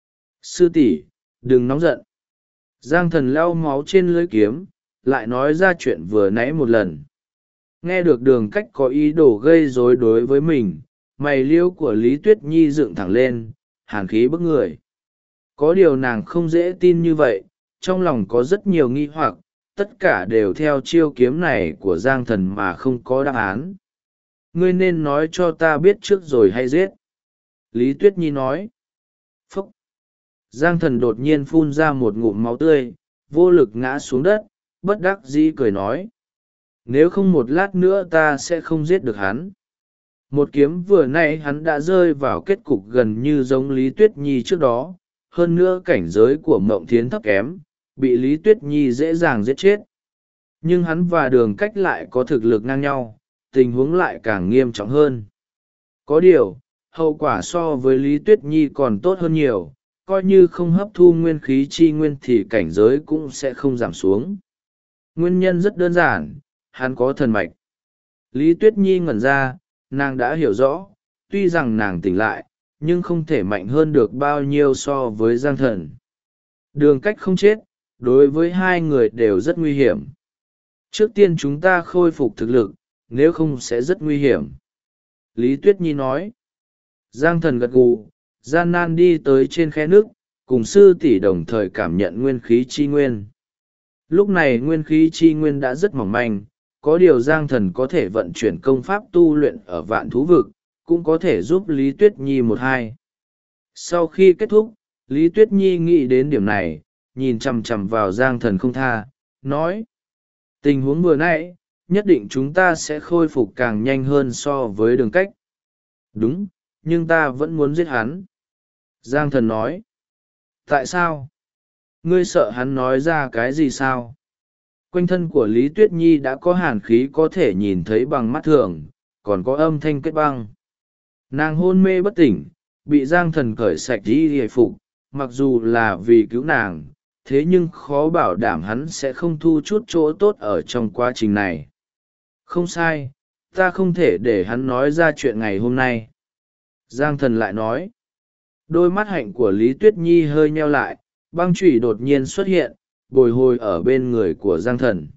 Sư tỷ, đừng nóng giận. Giang Thần lau máu trên lưỡi kiếm, lại nói ra chuyện vừa nãy một lần. Nghe được Đường Cách có ý đồ gây rối đối với mình, mày liêu của Lý Tuyết Nhi dựng thẳng lên, hàn khí bức người. Có điều nàng không dễ tin như vậy, trong lòng có rất nhiều nghi hoặc, tất cả đều theo chiêu kiếm này của Giang Thần mà không có đáp án. Ngươi nên nói cho ta biết trước rồi hay giết. Lý Tuyết Nhi nói. Phúc! Giang Thần đột nhiên phun ra một ngụm máu tươi, vô lực ngã xuống đất, bất đắc dĩ cười nói. Nếu không một lát nữa ta sẽ không giết được hắn. Một kiếm vừa nãy hắn đã rơi vào kết cục gần như giống Lý Tuyết Nhi trước đó, hơn nữa cảnh giới của Mộng Thiến thấp kém, bị Lý Tuyết Nhi dễ dàng giết chết. Nhưng hắn và Đường Cách lại có thực lực ngang nhau, tình huống lại càng nghiêm trọng hơn. Có điều, hậu quả so với Lý Tuyết Nhi còn tốt hơn nhiều, coi như không hấp thu nguyên khí chi nguyên thì cảnh giới cũng sẽ không giảm xuống. Nguyên nhân rất đơn giản, hắn có thần mạch. Lý Tuyết Nhi ngẩn ra, nàng đã hiểu rõ, tuy rằng nàng tỉnh lại, nhưng không thể mạnh hơn được bao nhiêu so với Giang Thần. Đường Cách không chết, đối với hai người đều rất nguy hiểm. Trước tiên chúng ta khôi phục thực lực, nếu không sẽ rất nguy hiểm. Lý Tuyết Nhi nói. Giang Thần gật gù, gian nan đi tới trên khe nước, cùng sư tỷ đồng thời cảm nhận nguyên khí chi nguyên. Lúc này nguyên khí chi nguyên đã rất mỏng manh, có điều Giang Thần có thể vận chuyển công pháp tu luyện ở Vạn Thú Vực, cũng có thể giúp Lý Tuyết Nhi một hai. Sau khi kết thúc, Lý Tuyết Nhi nghĩ đến điểm này, nhìn chằm chằm vào Giang Thần không tha, nói. Tình huống vừa nãy, nhất định chúng ta sẽ khôi phục càng nhanh hơn so với Đường Cách. Đúng, nhưng ta vẫn muốn giết hắn. Giang Thần nói. Tại sao? Ngươi sợ hắn nói ra cái gì sao? Quanh thân của Lý Tuyết Nhi đã có hàn khí có thể nhìn thấy bằng mắt thường, còn có âm thanh kết băng. Nàng hôn mê bất tỉnh, bị Giang Thần cởi sạch y hề phục, mặc dù là vì cứu nàng, thế nhưng khó bảo đảm hắn sẽ không thu chút chỗ tốt ở trong quá trình này. Không sai, ta không thể để hắn nói ra chuyện ngày hôm nay. Giang Thần lại nói. Đôi mắt hạnh của Lý Tuyết Nhi hơi nheo lại, băng chủy đột nhiên xuất hiện, bồi hồi ở bên người của Giang Thần.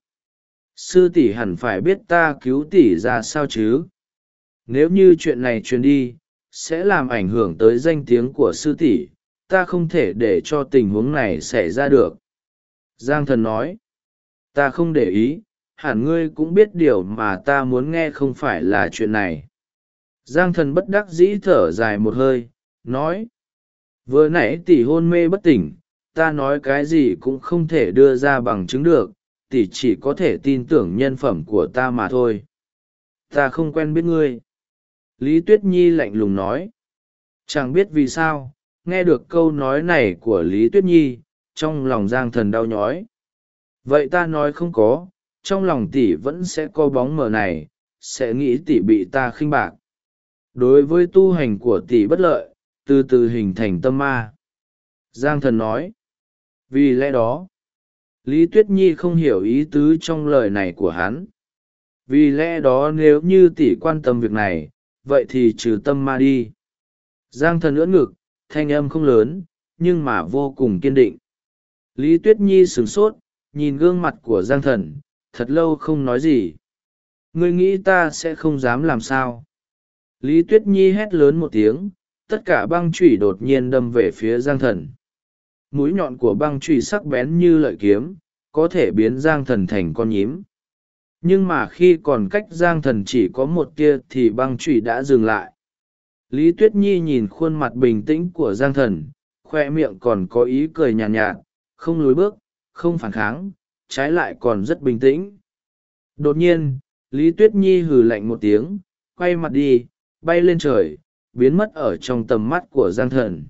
Sư tỷ hẳn phải biết ta cứu tỷ ra sao chứ? Nếu như chuyện này truyền đi, sẽ làm ảnh hưởng tới danh tiếng của sư tỷ, ta không thể để cho tình huống này xảy ra được. Giang Thần nói. Ta không để ý, hẳn ngươi cũng biết điều mà ta muốn nghe không phải là chuyện này. Giang Thần bất đắc dĩ thở dài một hơi, nói. Vừa nãy tỷ hôn mê bất tỉnh, ta nói cái gì cũng không thể đưa ra bằng chứng được, tỷ chỉ có thể tin tưởng nhân phẩm của ta mà thôi. Ta không quen biết ngươi. Lý Tuyết Nhi lạnh lùng nói. Chẳng biết vì sao, nghe được câu nói này của Lý Tuyết Nhi, trong lòng Giang Thần đau nhói. Vậy ta nói không có, trong lòng tỷ vẫn sẽ có bóng mờ này, sẽ nghĩ tỷ bị ta khinh bạc. Đối với tu hành của tỷ bất lợi, từ từ hình thành tâm ma. Giang Thần nói. Vì lẽ đó, Lý Tuyết Nhi không hiểu ý tứ trong lời này của hắn. Vì lẽ đó nếu như tỷ quan tâm việc này, vậy thì trừ tâm ma đi. Giang Thần ưỡn ngực, thanh âm không lớn, nhưng mà vô cùng kiên định. Lý Tuyết Nhi sửng sốt, nhìn gương mặt của Giang Thần, thật lâu không nói gì. Ngươi nghĩ ta sẽ không dám làm sao? Lý Tuyết Nhi hét lớn một tiếng, tất cả băng chủy đột nhiên đâm về phía Giang Thần. Mũi nhọn của băng chủy sắc bén như lợi kiếm, có thể biến Giang Thần thành con nhím. Nhưng mà khi còn cách Giang Thần chỉ có một tia thì băng chủy đã dừng lại. Lý Tuyết Nhi nhìn khuôn mặt bình tĩnh của Giang Thần, khoe miệng còn có ý cười nhàn nhạt, không lùi bước, không phản kháng, trái lại còn rất bình tĩnh. Đột nhiên, Lý Tuyết Nhi hừ lạnh một tiếng, quay mặt đi, bay lên trời, biến mất ở trong tầm mắt của Giang Thần.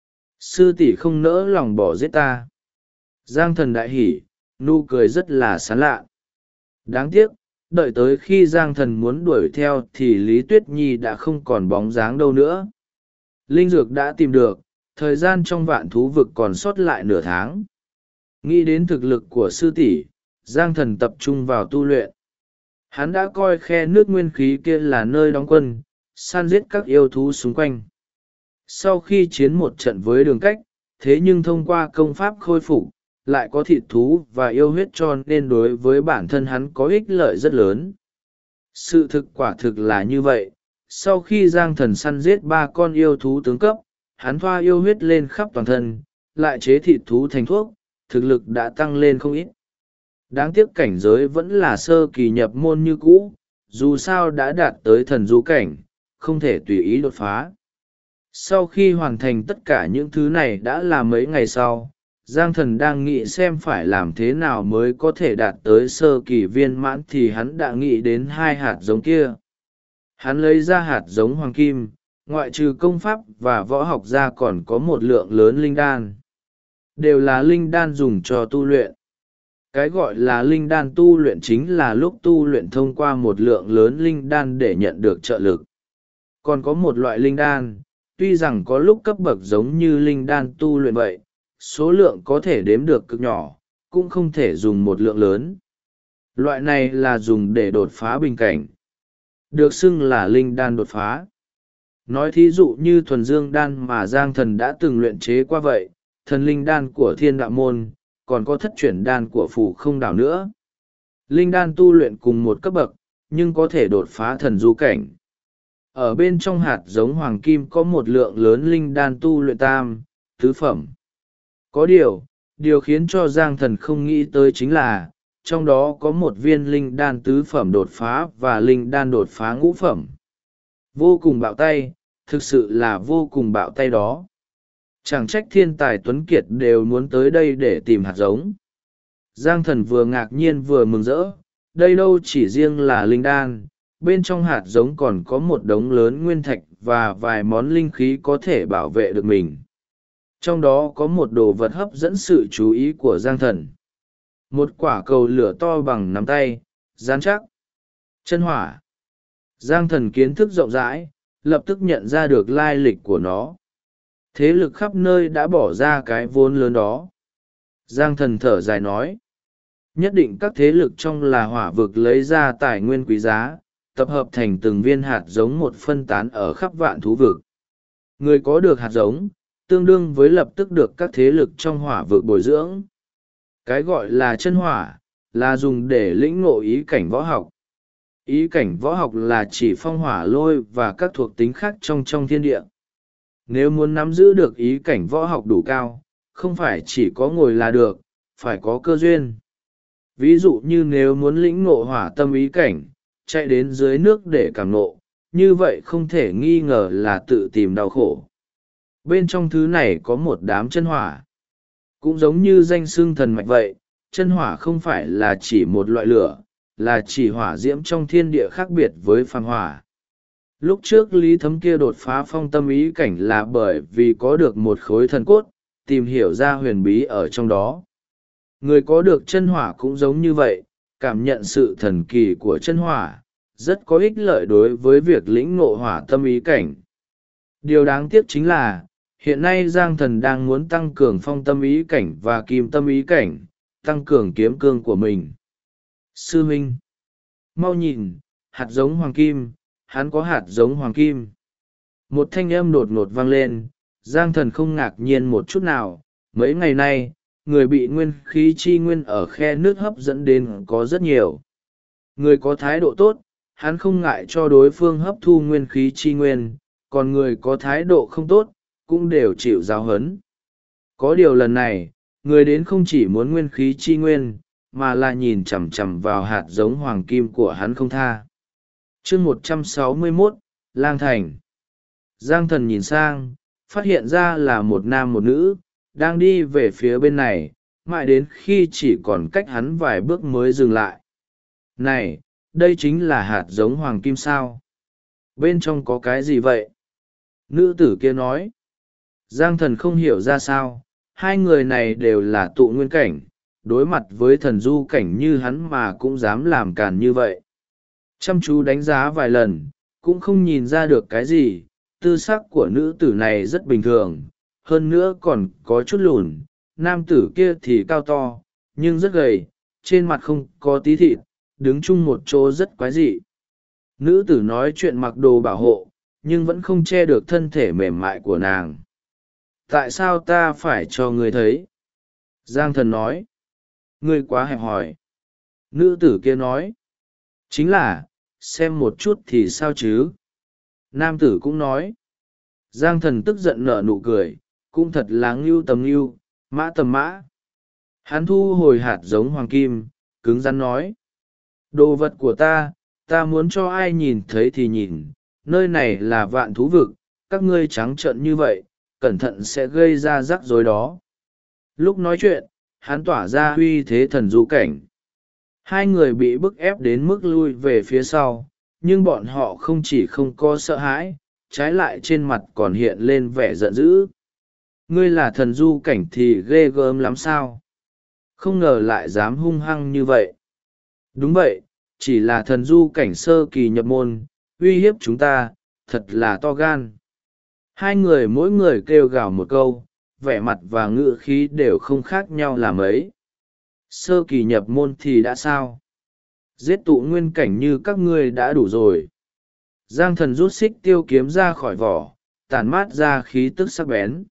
Sư tỷ không nỡ lòng bỏ giết ta. Giang Thần đại hỉ, nụ cười rất là sán lạ. Đáng tiếc, đợi tới khi Giang Thần muốn đuổi theo thì Lý Tuyết Nhi đã không còn bóng dáng đâu nữa. Linh dược đã tìm được, thời gian trong vạn thú vực còn sót lại nửa tháng. Nghĩ đến thực lực của sư tỷ, Giang Thần tập trung vào tu luyện. Hắn đã coi khe nước nguyên khí kia là nơi đóng quân, săn giết các yêu thú xung quanh. Sau khi chiến một trận với Đường Cách, thế nhưng thông qua công pháp khôi phục, lại có thịt thú và yêu huyết cho nên đối với bản thân hắn có ích lợi rất lớn. Sự thực quả thực là như vậy, sau khi Giang Thần săn giết 3 con yêu thú tướng cấp, hắn thoa yêu huyết lên khắp toàn thân, lại chế thịt thú thành thuốc, thực lực đã tăng lên không ít. Đáng tiếc cảnh giới vẫn là sơ kỳ nhập môn như cũ, dù sao đã đạt tới thần du cảnh, không thể tùy ý đột phá. Sau khi hoàn thành tất cả những thứ này đã là mấy ngày sau, Giang Thần đang nghĩ xem phải làm thế nào mới có thể đạt tới sơ kỳ viên mãn thì hắn đã nghĩ đến 2 hạt giống kia. Hắn lấy ra hạt giống hoàng kim, ngoại trừ công pháp và võ học ra còn có một lượng lớn linh đan. Đều là linh đan dùng cho tu luyện. Cái gọi là linh đan tu luyện chính là lúc tu luyện thông qua một lượng lớn linh đan để nhận được trợ lực. Còn có một loại linh đan, tuy rằng có lúc cấp bậc giống như linh đan tu luyện vậy, số lượng có thể đếm được cực nhỏ, cũng không thể dùng một lượng lớn. Loại này là dùng để đột phá bình cảnh. Được xưng là linh đan đột phá. Nói thí dụ như thuần dương đan mà Giang Thần đã từng luyện chế qua vậy, thần linh đan của Thiên Đạo Môn, còn có thất chuyển đan của Phù Không Đảo nữa. Linh đan tu luyện cùng một cấp bậc, nhưng có thể đột phá thần du cảnh. Ở bên trong hạt giống hoàng kim có một lượng lớn linh đan tu luyện tam, tứ phẩm. Có điều khiến cho Giang Thần không nghĩ tới chính là, trong đó có một viên linh đan tứ phẩm đột phá và linh đan đột phá ngũ phẩm. Vô cùng bạo tay, thực sự là vô cùng bạo tay đó. Chẳng trách thiên tài tuấn kiệt đều muốn tới đây để tìm hạt giống. Giang Thần vừa ngạc nhiên vừa mừng rỡ, đây đâu chỉ riêng là linh đan, bên trong hạt giống còn có một đống lớn nguyên thạch và vài món linh khí có thể bảo vệ được mình. Trong đó có một đồ vật hấp dẫn sự chú ý của Giang Thần. Một quả cầu lửa to bằng nắm tay, rắn chắc. Chân hỏa. Giang Thần kiến thức rộng rãi, lập tức nhận ra được lai lịch của nó. Thế lực khắp nơi đã bỏ ra cái vốn lớn đó. Giang Thần thở dài nói. Nhất định các thế lực trong là hỏa vực lấy ra tài nguyên quý giá, tập hợp thành từng viên hạt giống một phân tán ở khắp vạn thú vực. Người có được hạt giống, tương đương với lập tức được các thế lực trong hỏa vực bồi dưỡng. Cái gọi là chân hỏa, là dùng để lĩnh ngộ ý cảnh võ học. Ý cảnh võ học là chỉ phong hỏa lôi và các thuộc tính khác trong thiên địa. Nếu muốn nắm giữ được ý cảnh võ học đủ cao, không phải chỉ có ngồi là được, phải có cơ duyên. Ví dụ như nếu muốn lĩnh ngộ hỏa tâm ý cảnh, chạy đến dưới nước để cảm ngộ, như vậy không thể nghi ngờ là tự tìm đau khổ. Bên trong thứ này có một đám chân hỏa. Cũng giống như danh xưng thần mạch vậy, chân hỏa không phải là chỉ một loại lửa, là chỉ hỏa diễm trong thiên địa khác biệt với phàm hỏa. Lúc trước Lý Thấm kia đột phá phong tâm ý cảnh là bởi vì có được một khối thần cốt, tìm hiểu ra huyền bí ở trong đó. Người có được chân hỏa cũng giống như vậy, cảm nhận sự thần kỳ của chân hỏa, rất có ích lợi đối với việc lĩnh ngộ hỏa tâm ý cảnh. Điều đáng tiếc chính là, hiện nay Giang Thần đang muốn tăng cường phong tâm ý cảnh và kim tâm ý cảnh, tăng cường kiếm cương của mình. Sư huynh, mau nhìn, hạt giống hoàng kim, hắn có hạt giống hoàng kim. Một thanh âm đột ngột vang lên, Giang Thần không ngạc nhiên một chút nào. Mấy ngày nay, người bị nguyên khí chi nguyên ở khe nước hấp dẫn đến có rất nhiều. Người có thái độ tốt, hắn không ngại cho đối phương hấp thu nguyên khí chi nguyên, còn người có thái độ không tốt, cũng đều chịu giáo huấn. Có điều lần này, người đến không chỉ muốn nguyên khí chi nguyên, mà là nhìn chằm chằm vào hạt giống hoàng kim của hắn không tha. Chương 161, Lang Thành. Giang Thần nhìn sang, phát hiện ra là một nam một nữ, đang đi về phía bên này, mãi đến khi chỉ còn cách hắn vài bước mới dừng lại. Này, đây chính là hạt giống hoàng kim sao? Bên trong có cái gì vậy? Nữ tử kia nói. Giang Thần không hiểu ra sao, hai người này đều là tụ nguyên cảnh, đối mặt với thần du cảnh như hắn mà cũng dám làm càn như vậy. Chăm chú đánh giá vài lần, cũng không nhìn ra được cái gì, tư sắc của nữ tử này rất bình thường, hơn nữa còn có chút lùn, nam tử kia thì cao to, nhưng rất gầy, trên mặt không có tí thịt, đứng chung một chỗ rất quái dị. Nữ tử nói chuyện mặc đồ bảo hộ, nhưng vẫn không che được thân thể mềm mại của nàng. Tại sao ta phải cho ngươi thấy? Giang Thần nói. Ngươi quá hẹp hòi. Nữ tử kia nói. Chính là, xem một chút thì sao chứ? Nam tử cũng nói. Giang Thần tức giận nở nụ cười, cũng thật là ngưu tầm ngưu, mã tầm mã. Hắn thu hồi hạt giống hoàng kim, cứng rắn nói. Đồ vật của ta muốn cho ai nhìn thấy thì nhìn, nơi này là vạn thú vực, các ngươi trắng trợn như vậy, cẩn thận sẽ gây ra rắc rối đó. Lúc nói chuyện, hắn tỏa ra uy thế thần du cảnh. Hai người bị bức ép đến mức lui về phía sau, nhưng bọn họ không chỉ không có sợ hãi, trái lại trên mặt còn hiện lên vẻ giận dữ. Ngươi là thần du cảnh thì ghê gớm lắm sao? Không ngờ lại dám hung hăng như vậy. Đúng vậy, chỉ là thần du cảnh sơ kỳ nhập môn, uy hiếp chúng ta, thật là to gan. Hai người mỗi người kêu gào một câu, vẻ mặt và ngữ khí đều không khác nhau là mấy. Sơ kỳ nhập môn thì đã sao? Giết tụ nguyên cảnh như các ngươi đã đủ rồi. Giang Thần rút xích tiêu kiếm ra khỏi vỏ, tản mát ra khí tức sắc bén.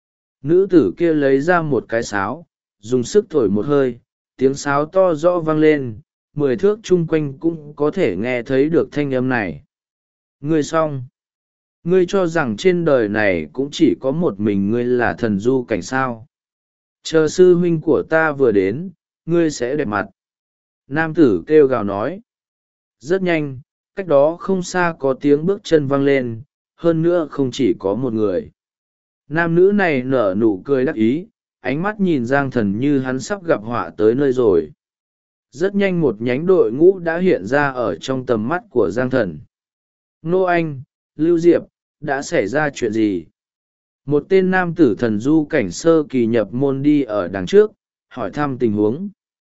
Nữ tử kia lấy ra một cái sáo, dùng sức thổi một hơi, tiếng sáo to rõ vang lên, 10 thước chung quanh cũng có thể nghe thấy được thanh âm này. Ngươi xong. Ngươi cho rằng trên đời này cũng chỉ có một mình ngươi là thần du cảnh sao? Chờ sư huynh của ta vừa đến, ngươi sẽ đẹp mặt. Nam tử kêu gào nói. Rất nhanh, cách đó không xa có tiếng bước chân vang lên, hơn nữa không chỉ có một người. Nam nữ này nở nụ cười đắc ý, ánh mắt nhìn Giang Thần như hắn sắp gặp họa tới nơi rồi. Rất nhanh một nhánh đội ngũ đã hiện ra ở trong tầm mắt của Giang Thần. Nô Anh, Lưu Diệp, đã xảy ra chuyện gì? Một tên nam tử thần du cảnh sơ kỳ nhập môn đi ở đằng trước, hỏi thăm tình huống.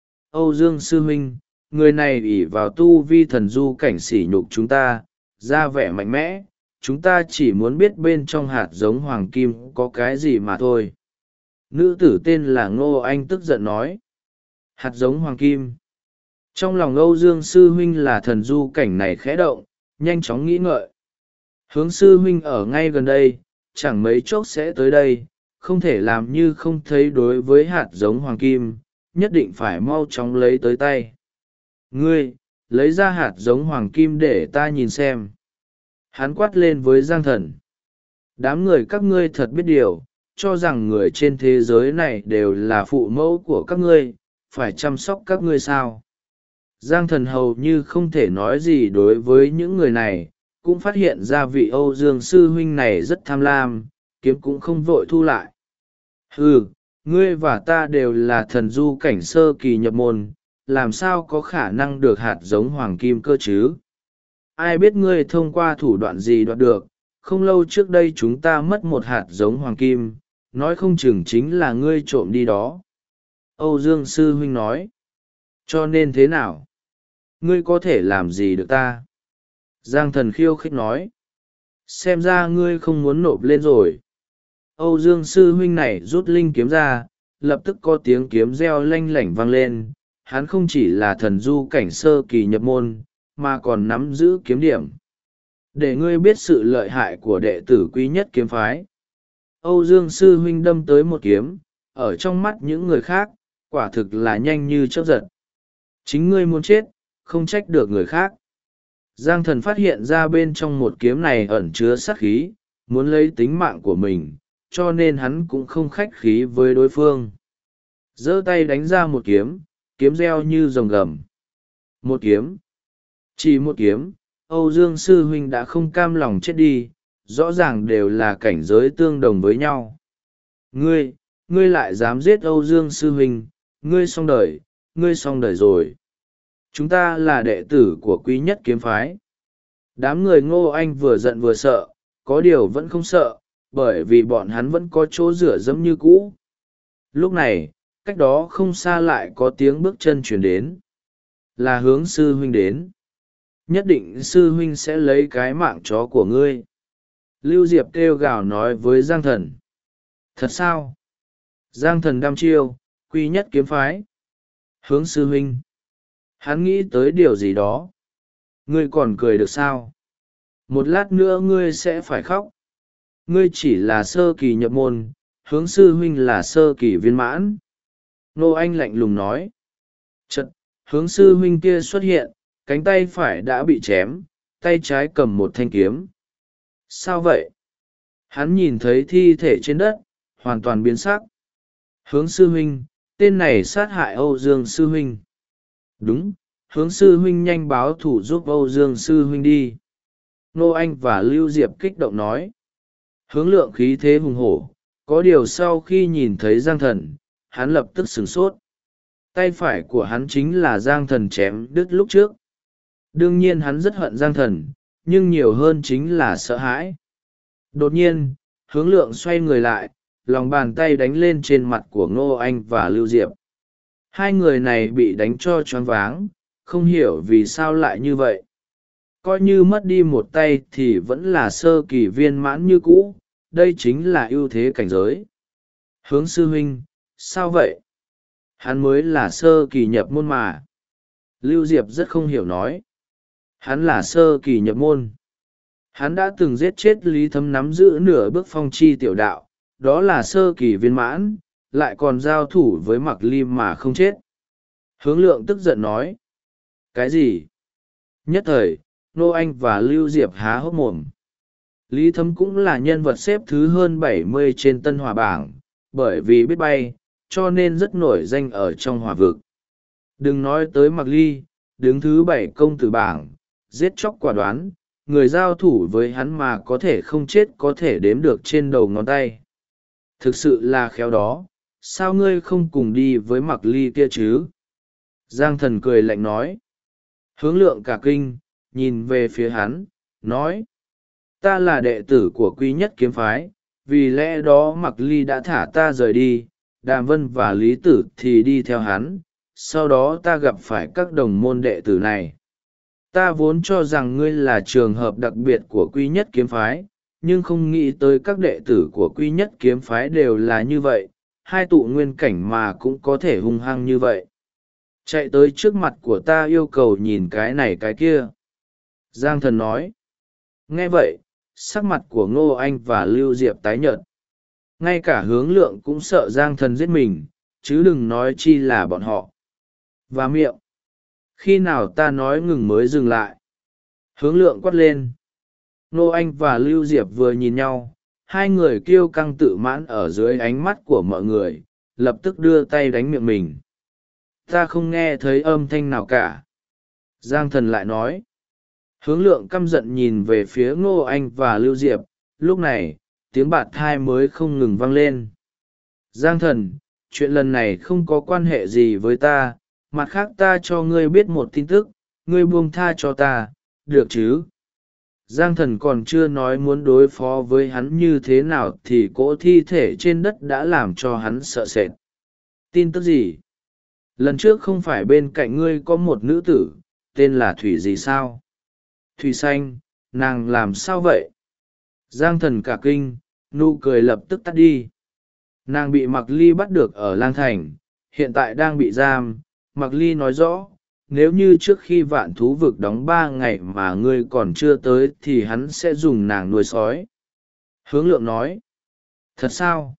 Âu Dương Sư Huynh, người này ỷ vào tu vi thần du cảnh sỉ nhục chúng ta, ra vẻ mạnh mẽ, chúng ta chỉ muốn biết bên trong hạt giống hoàng kim có cái gì mà thôi. Nữ tử tên là Ngô Anh tức giận nói. Hạt giống hoàng kim. Trong lòng Âu Dương Sư Huynh là thần du cảnh này khẽ động, nhanh chóng nghĩ ngợi. Hướng Sư Huynh ở ngay gần đây, chẳng mấy chốc sẽ tới đây, không thể làm như không thấy đối với hạt giống hoàng kim, nhất định phải mau chóng lấy tới tay. Ngươi, lấy ra hạt giống hoàng kim để ta nhìn xem. Hắn quát lên với Giang Thần. Đám người các ngươi thật biết điều, cho rằng người trên thế giới này đều là phụ mẫu của các ngươi, phải chăm sóc các ngươi sao. Giang Thần hầu như không thể nói gì đối với những người này, cũng phát hiện ra vị Âu Dương Sư Huynh này rất tham lam, kiếm cũng không vội thu lại. Ngươi và ta đều là thần du cảnh sơ kỳ nhập môn, làm sao có khả năng được hạt giống hoàng kim cơ chứ? Ai biết ngươi thông qua thủ đoạn gì đoạt được? Không lâu trước đây chúng ta mất một hạt giống hoàng kim, nói không chừng chính là ngươi trộm đi đó. Âu Dương sư huynh nói. Cho nên thế nào? Ngươi có thể làm gì được ta? Giang Thần khiêu khích nói. Xem ra ngươi không muốn nộp lên rồi. Âu Dương sư huynh này rút linh kiếm ra, lập tức có tiếng kiếm reo lanh lảnh vang lên. Hắn không chỉ là thần du cảnh sơ kỳ nhập môn, mà còn nắm giữ kiếm điểm. Để ngươi biết sự lợi hại của đệ tử quý nhất kiếm phái. Âu Dương sư huynh đâm tới một kiếm, ở trong mắt những người khác, quả thực là nhanh như chớp giật. Chính ngươi muốn chết, không trách được người khác. Giang Thần phát hiện ra bên trong một kiếm này ẩn chứa sát khí, muốn lấy tính mạng của mình, cho nên hắn cũng không khách khí với đối phương. Giơ tay đánh ra một kiếm, kiếm reo như rồng gầm. Một kiếm. Chỉ một kiếm, Âu Dương sư huynh đã không cam lòng chết đi, rõ ràng đều là cảnh giới tương đồng với nhau. Ngươi lại dám giết Âu Dương sư huynh, ngươi xong đời rồi. Chúng ta là đệ tử của quý nhất kiếm phái. Đám người Ngô Anh vừa giận vừa sợ, có điều vẫn không sợ, bởi vì bọn hắn vẫn có chỗ rửa dẫm như cũ. Lúc này, cách đó không xa lại có tiếng bước chân chuyển đến. Là Hướng sư huynh đến. Nhất định sư huynh sẽ lấy cái mạng chó của ngươi. Lưu Diệp kêu gào nói với Giang Thần. Thật sao? Giang Thần đăm chiêu, quý nhất kiếm phái. Hướng sư huynh. Hắn nghĩ tới điều gì đó. Ngươi còn cười được sao? Một lát nữa ngươi sẽ phải khóc. Ngươi chỉ là sơ kỳ nhập môn, Hướng sư huynh là sơ kỳ viên mãn. Nô Anh lạnh lùng nói. Chật, Hướng sư huynh kia xuất hiện, cánh tay phải đã bị chém, tay trái cầm một thanh kiếm. Sao vậy? Hắn nhìn thấy thi thể trên đất, hoàn toàn biến sắc. Hướng sư huynh, tên này sát hại Âu Dương sư huynh. Đúng, Hướng sư huynh nhanh báo thủ giúp Âu Dương sư huynh đi. Nô Anh và Lưu Diệp kích động nói. Hướng Lượng khí thế hùng hổ, có điều sau khi nhìn thấy Giang Thần, hắn lập tức sửng sốt. Tay phải của hắn chính là Giang Thần chém đứt lúc trước. Đương nhiên hắn rất hận Giang Thần, nhưng nhiều hơn chính là sợ hãi. Đột nhiên, Hướng Lượng xoay người lại, lòng bàn tay đánh lên trên mặt của Ngô Anh và Lưu Diệp. Hai người này bị đánh cho choáng váng, không hiểu vì sao lại như vậy. Coi như mất đi một tay thì vẫn là sơ kỳ viên mãn như cũ, đây chính là ưu thế cảnh giới. Hướng sư huynh, sao vậy? Hắn mới là sơ kỳ nhập môn mà. Lưu Diệp rất không hiểu nói. Hắn là sơ kỳ nhập môn. Hắn đã từng giết chết Lý Thấm, nắm giữ nửa bước phong chi tiểu đạo, đó là sơ kỳ viên mãn, lại còn giao thủ với Mặc Ly mà không chết. Hướng Lượng tức giận nói. Cái gì? Nhất thời, Nô Anh và Lưu Diệp há hốc mồm. Lý Thấm cũng là nhân vật xếp thứ hơn 70 trên Tân Hỏa bảng, bởi vì biết bay, cho nên rất nổi danh ở trong hỏa vực. Đừng nói tới Mặc Ly, đứng thứ 7 công tử bảng, giết chóc quả đoán, người giao thủ với hắn mà có thể không chết có thể đếm được trên đầu ngón tay. Thực sự là khéo đó, sao ngươi không cùng đi với Mặc Ly kia chứ? Giang Thần cười lạnh nói. Hướng Lượng cả kinh, nhìn về phía hắn, nói. Ta là đệ tử của quý nhất kiếm phái, vì lẽ đó Mặc Ly đã thả ta rời đi, Đàm Vân và Lý Tử thì đi theo hắn, sau đó ta gặp phải các đồng môn đệ tử này. Ta vốn cho rằng ngươi là trường hợp đặc biệt của quý nhất kiếm phái, nhưng không nghĩ tới các đệ tử của quý nhất kiếm phái đều là như vậy, hai tụ nguyên cảnh mà cũng có thể hung hăng như vậy. Chạy tới trước mặt của ta yêu cầu nhìn cái này cái kia. Giang Thần nói. Nghe vậy, sắc mặt của Ngô Anh và Lưu Diệp tái nhợt. Ngay cả Hướng Lượng cũng sợ Giang Thần giết mình, chứ đừng nói chi là bọn họ. Và miệng. Khi nào ta nói ngừng mới dừng lại. Hướng Lượng quát lên. Ngô Anh và Lưu Diệp vừa nhìn nhau, hai người kiêu căng tự mãn ở dưới ánh mắt của mọi người, lập tức đưa tay đánh miệng mình. Ta không nghe thấy âm thanh nào cả. Giang Thần lại nói. Hướng Lượng căm giận nhìn về phía Ngô Anh và Lưu Diệp, lúc này, tiếng bạt thai mới không ngừng vang lên. Giang Thần, chuyện lần này không có quan hệ gì với ta, mặt khác ta cho ngươi biết một tin tức, ngươi buông tha cho ta, được chứ? Giang thần còn chưa nói muốn đối phó với hắn như thế nào thì cỗ thi thể trên đất đã làm cho hắn sợ sệt. Tin tức gì? Lần trước không phải bên cạnh ngươi có một nữ tử, tên là Thủy gì sao? Thủy Xanh, nàng làm sao vậy? Giang thần cả kinh, nụ cười lập tức tắt đi. Nàng bị Mạc Ly bắt được ở Lang Thành, hiện tại đang bị giam. Mạc Ly nói rõ, nếu như trước khi Vạn Thú Vực đóng 3 ngày mà ngươi còn chưa tới thì hắn sẽ dùng nàng nuôi sói. Hướng Lượng nói, thật sao?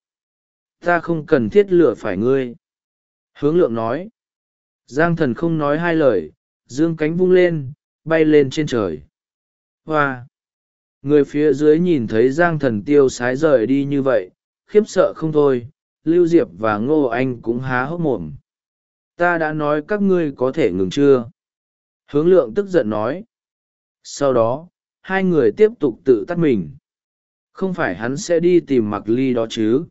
Ta không cần thiết lừa phải ngươi. Hướng Lượng nói, Giang thần không nói hai lời, dương cánh vung lên, bay lên trên trời. Hoa! Người phía dưới nhìn thấy Giang thần tiêu sái rời đi như vậy, khiếp sợ không thôi. Lưu Diệp và Ngô Anh cũng há hốc mồm. Ta đã nói các ngươi có thể ngừng chưa? Hướng Lượng tức giận nói. Sau đó, hai người tiếp tục tự tắt mình. Không phải hắn sẽ đi tìm Mạc Ly đó chứ?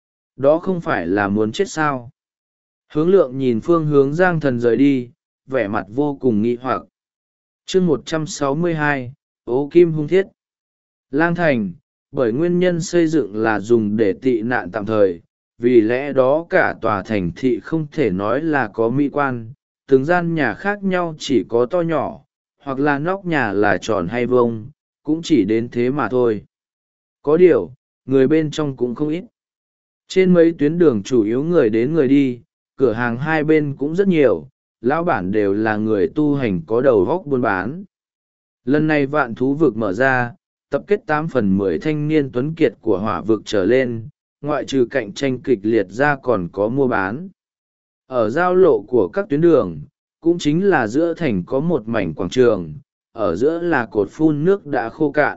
Đó không phải là muốn chết sao? Hướng Lượng nhìn phương hướng Giang thần rời đi, vẻ mặt vô cùng nghi hoặc. chương 162, ố kim hung thiết. Lang Thành, bởi nguyên nhân xây dựng là dùng để tị nạn tạm thời, vì lẽ đó cả tòa thành thị không thể nói là có mỹ quan, từng gian nhà khác nhau chỉ có to nhỏ, hoặc là nóc nhà là tròn hay vuông, cũng chỉ đến thế mà thôi. Có điều, người bên trong cũng không ít. Trên mấy tuyến đường chủ yếu người đến người đi, cửa hàng hai bên cũng rất nhiều, lão bản đều là người tu hành có đầu óc buôn bán. Lần này Vạn Thú Vực mở ra, tập kết 8/10 thanh niên tuấn kiệt của Hỏa Vực trở lên, ngoại trừ cạnh tranh kịch liệt ra còn có mua bán. Ở giao lộ của các tuyến đường, cũng chính là giữa thành có một mảnh quảng trường, ở giữa là cột phun nước đã khô cạn.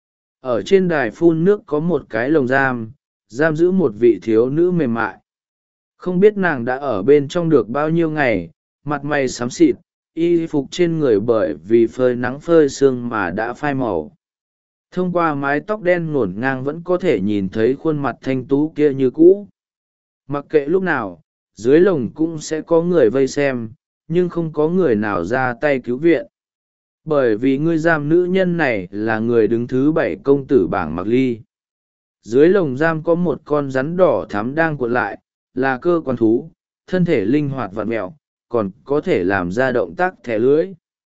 Ở trên đài phun nước có một cái lồng giam, giam giữ một vị thiếu nữ mềm mại. Không biết nàng đã ở bên trong được bao nhiêu ngày, mặt mày xám xịt, y phục trên người bởi vì phơi nắng phơi sương mà đã phai màu. Thông qua mái tóc đen ngổn ngang vẫn có thể nhìn thấy khuôn mặt thanh tú kia như cũ. Mặc kệ lúc nào, dưới lồng cũng sẽ có người vây xem, nhưng không có người nào ra tay cứu viện. Bởi vì người giam nữ nhân này là người đứng thứ 7 công tử bảng Mạc Ly. Dưới lồng giam có một con rắn đỏ thắm đang cuộn lại, là cơ quan thú, thân thể linh hoạt vặn mẹo, còn có thể làm ra động tác thẻ lưỡi.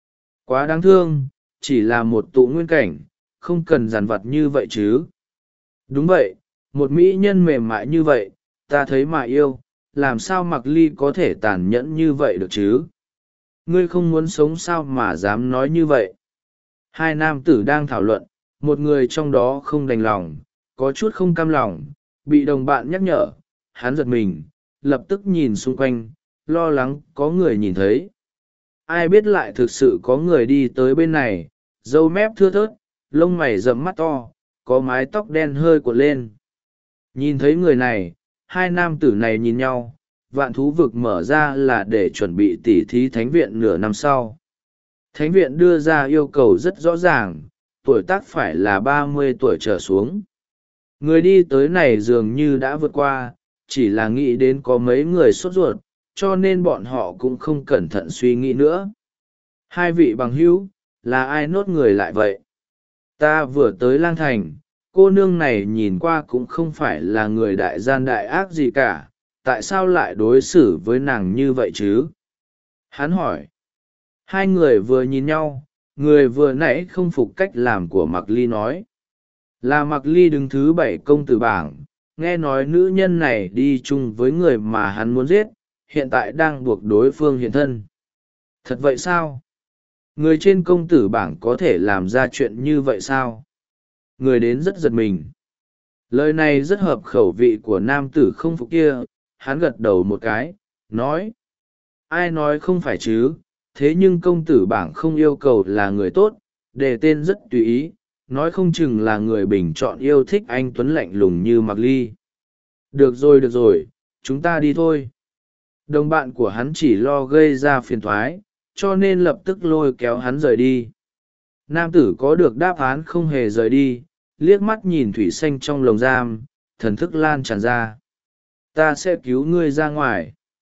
Quá đáng thương, chỉ là một tụ nguyên cảnh, không cần dằn vặt như vậy chứ. Đúng vậy, một mỹ nhân mềm mại như vậy, ta thấy mà yêu, làm sao Mạc Ly có thể tàn nhẫn như vậy được chứ? Ngươi không muốn sống sao mà dám nói như vậy? Hai nam tử đang thảo luận, một người trong đó không đành lòng, có chút không cam lòng, bị đồng bạn nhắc nhở, hắn giật mình, lập tức nhìn xung quanh, lo lắng có người nhìn thấy. Ai biết lại thực sự có người đi tới bên này, râu mép thưa thớt, lông mày rậm mắt to, có mái tóc đen hơi cuộn lên. Nhìn thấy người này, hai nam tử này nhìn nhau, Vạn Thú Vực mở ra là để chuẩn bị tỉ thí thánh viện nửa năm sau. Thánh viện đưa ra yêu cầu rất rõ ràng, tuổi tác phải là 30 tuổi trở xuống. Người đi tới này dường như đã vượt qua, chỉ là nghĩ đến có mấy người sốt ruột, cho nên bọn họ cũng không cẩn thận suy nghĩ nữa. Hai vị bằng hữu, là ai nốt người lại vậy? Ta vừa tới Lang Thành, cô nương này nhìn qua cũng không phải là người đại gian đại ác gì cả, tại sao lại đối xử với nàng như vậy chứ? Hắn hỏi. Hai người vừa nhìn nhau, người vừa nãy không phục cách làm của Mạc Ly nói. Là Mạc Ly đứng thứ 7 công tử bảng, nghe nói nữ nhân này đi chung với người mà hắn muốn giết, hiện tại đang buộc đối phương hiện thân. Thật vậy sao? Người trên công tử bảng có thể làm ra chuyện như vậy sao? Người đến rất giật mình. Lời này rất hợp khẩu vị của nam tử không phục kia, hắn gật đầu một cái, nói. Ai nói không phải chứ, thế nhưng công tử bảng không yêu cầu là người tốt, đề tên rất tùy ý, nói không chừng là người bình chọn yêu thích anh tuấn lạnh lùng như Mạc Ly. Được rồi, chúng ta đi thôi. Đồng bạn của hắn chỉ lo gây ra phiền thoái, cho nên lập tức lôi kéo hắn rời đi. Nam tử có được đáp án không hề rời đi, liếc mắt nhìn Thủy Xanh trong lồng giam, thần thức lan tràn ra. Ta sẽ cứu ngươi ra ngoài.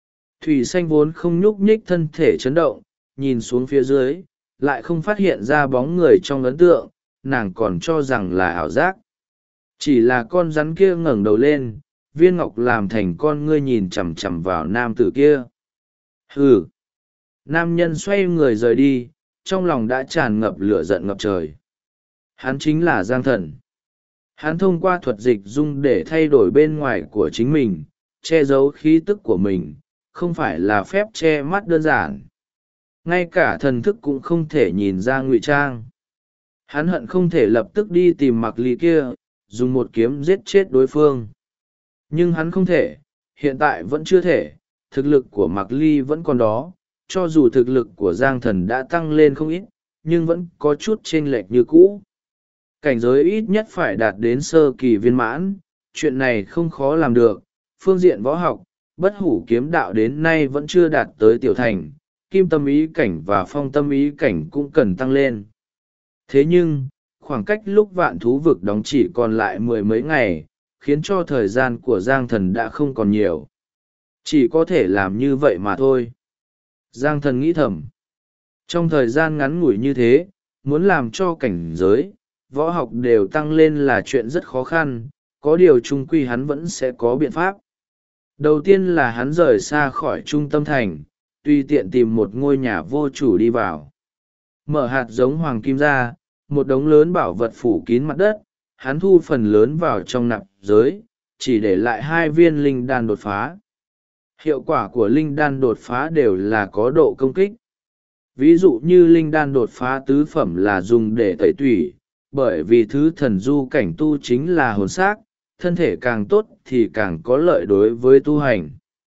Thủy xanh vốn không nhúc nhích thân thể chấn động, nhìn xuống phía dưới, lại không phát hiện ra bóng người trong ấn tượng, nàng còn cho rằng là ảo giác. Chỉ là con rắn kia ngẩng đầu lên, viên ngọc làm thành con ngươi nhìn chằm chằm vào nam tử kia. Hừ! Nam nhân xoay người rời đi, trong lòng đã tràn ngập lửa giận ngập trời. Hắn chính là Giang Thần. Hắn thông qua thuật dịch dung để thay đổi bên ngoài của chính mình, che giấu khí tức của mình, không phải là phép che mắt đơn giản. Ngay cả thần thức cũng không thể nhìn ra ngụy trang. Hắn hận không thể lập tức đi tìm Mạc Ly kia, dùng một kiếm giết chết đối phương. Nhưng hắn không thể, hiện tại vẫn chưa thể, thực lực của Mạc Ly vẫn còn đó, cho dù thực lực của Giang Thần đã tăng lên không ít, nhưng vẫn có chút chênh lệch như cũ. Cảnh giới ít nhất phải đạt đến sơ kỳ viên mãn, chuyện này không khó làm được. Phương diện võ học, bất hủ kiếm đạo đến nay vẫn chưa đạt tới tiểu thành, kim tâm ý cảnh và phong tâm ý cảnh cũng cần tăng lên. Thế nhưng, khoảng cách lúc vạn thú vực đóng chỉ còn lại mười mấy ngày, khiến cho thời gian của Giang Thần đã không còn nhiều. Chỉ có thể làm như vậy mà thôi. Giang Thần nghĩ thầm. Trong thời gian ngắn ngủi như thế, muốn làm cho cảnh giới, võ học đều tăng lên là chuyện rất khó khăn, có điều chung quy hắn vẫn sẽ có biện pháp. Đầu tiên là hắn rời xa khỏi trung tâm thành, tùy tiện tìm một ngôi nhà vô chủ đi vào. Mở hạt giống hoàng kim ra, một đống lớn bảo vật phủ kín mặt đất, hắn thu phần lớn vào trong nạp giới, chỉ để lại 2 viên linh đan đột phá. Hiệu quả của linh đan đột phá đều là có độ công kích. Ví dụ như linh đan đột phá tứ phẩm là dùng để tẩy tủy, bởi vì thứ thần du cảnh tu chính là hồn xác, thân thể càng tốt thì càng có lợi đối với tu hành.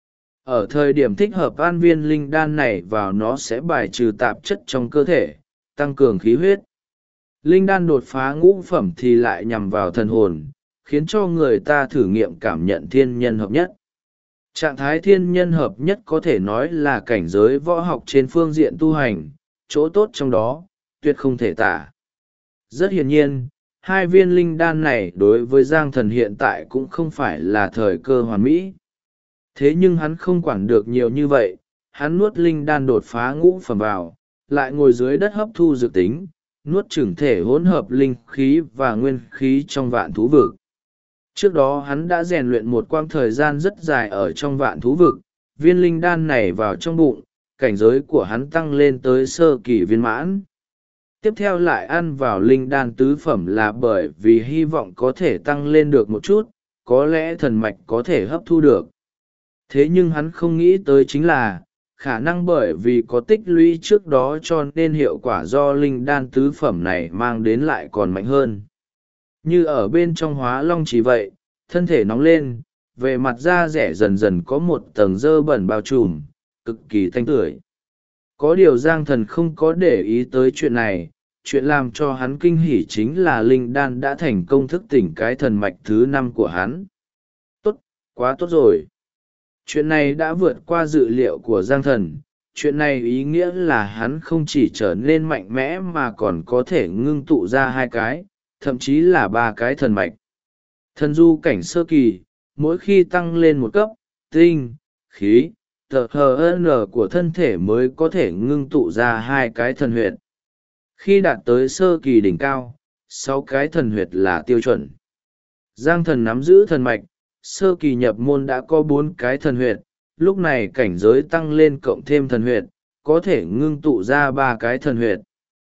Ở thời điểm thích hợp an viên linh đan này vào nó sẽ bài trừ tạp chất trong cơ thể, tăng cường khí huyết. Linh đan đột phá ngũ phẩm thì lại nhằm vào thần hồn, khiến cho người ta thử nghiệm cảm nhận thiên nhân hợp nhất. Trạng thái thiên nhân hợp nhất có thể nói là cảnh giới võ học trên phương diện tu hành, chỗ tốt trong đó, tuyệt không thể tả. Rất hiển nhiên, 2 viên linh đan này đối với Giang Thần hiện tại cũng không phải là thời cơ hoàn mỹ. Thế nhưng hắn không quản được nhiều như vậy, hắn nuốt linh đan đột phá ngũ phẩm vào, lại ngồi dưới đất hấp thu dược tính, nuốt chửng thể hỗn hợp linh khí và nguyên khí trong vạn thú vực. Trước đó hắn đã rèn luyện một quãng thời gian rất dài ở trong vạn thú vực, viên linh đan này vào trong bụng, cảnh giới của hắn tăng lên tới sơ kỳ viên mãn. Tiếp theo lại ăn vào linh đan tứ phẩm là bởi vì hy vọng có thể tăng lên được một chút, có lẽ thần mạch có thể hấp thu được. Thế nhưng hắn không nghĩ tới chính là, khả năng bởi vì có tích lũy trước đó cho nên hiệu quả do linh đan tứ phẩm này mang đến lại còn mạnh hơn. Như ở bên trong hóa long chỉ vậy, thân thể nóng lên, về mặt da rẻ dần dần có một tầng dơ bẩn bao trùm, cực kỳ tanh tưởi. Có điều Giang Thần không có để ý tới chuyện này, chuyện làm cho hắn kinh hỉ chính là linh đan đã thành công thức tỉnh cái thần mạch thứ 5 của hắn. Tốt, quá tốt rồi. Chuyện này đã vượt qua dự liệu của Giang Thần, chuyện này ý nghĩa là hắn không chỉ trở nên mạnh mẽ mà còn có thể ngưng tụ ra 2 cái, thậm chí là 3 cái thần mạch. Thần du cảnh sơ kỳ, mỗi khi tăng lên một cấp, tinh, khí, THN của thân thể mới có thể ngưng tụ ra 2 cái thần huyệt. Khi đạt tới sơ kỳ đỉnh cao, 6 cái thần huyệt là tiêu chuẩn. Giang Thần nắm giữ thần mạch, sơ kỳ nhập môn đã có 4 cái thần huyệt, lúc này cảnh giới tăng lên cộng thêm thần huyệt, có thể ngưng tụ ra 3 cái thần huyệt.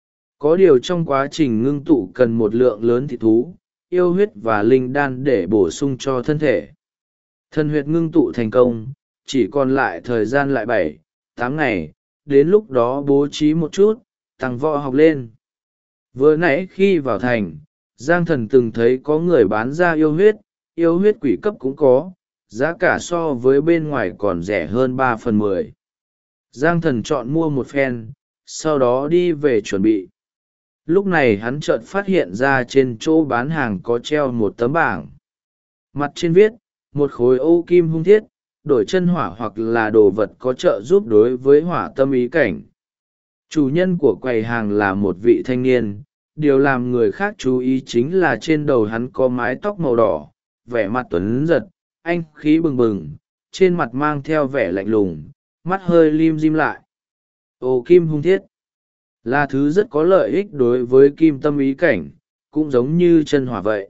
Có điều trong quá trình ngưng tụ cần một lượng lớn thịt thú, yêu huyết và linh đan để bổ sung cho thân thể. Thần huyệt ngưng tụ thành công, chỉ còn lại thời gian lại 7-8 ngày, đến lúc đó bố trí một chút, tăng võ học lên. Vừa nãy khi vào thành, Giang Thần từng thấy có người bán ra yêu huyết quỷ cấp cũng có, giá cả so với bên ngoài còn rẻ hơn 3/10. Giang Thần chọn mua một phen, sau đó đi về chuẩn bị. Lúc này hắn chợt phát hiện ra trên chỗ bán hàng có treo một tấm bảng. Mặt trên viết, một khối ô kim hung thiết, đổi chân hỏa hoặc là đồ vật có trợ giúp đối với hỏa tâm ý cảnh. Chủ nhân của quầy hàng là một vị thanh niên, điều làm người khác chú ý chính là trên đầu hắn có mái tóc màu đỏ, vẻ mặt tuấn giật, anh khí bừng bừng, trên mặt mang theo vẻ lạnh lùng, mắt hơi lim dim lại. Ô kim hung thiết là thứ rất có lợi ích đối với kim tâm ý cảnh, cũng giống như chân hỏa vậy.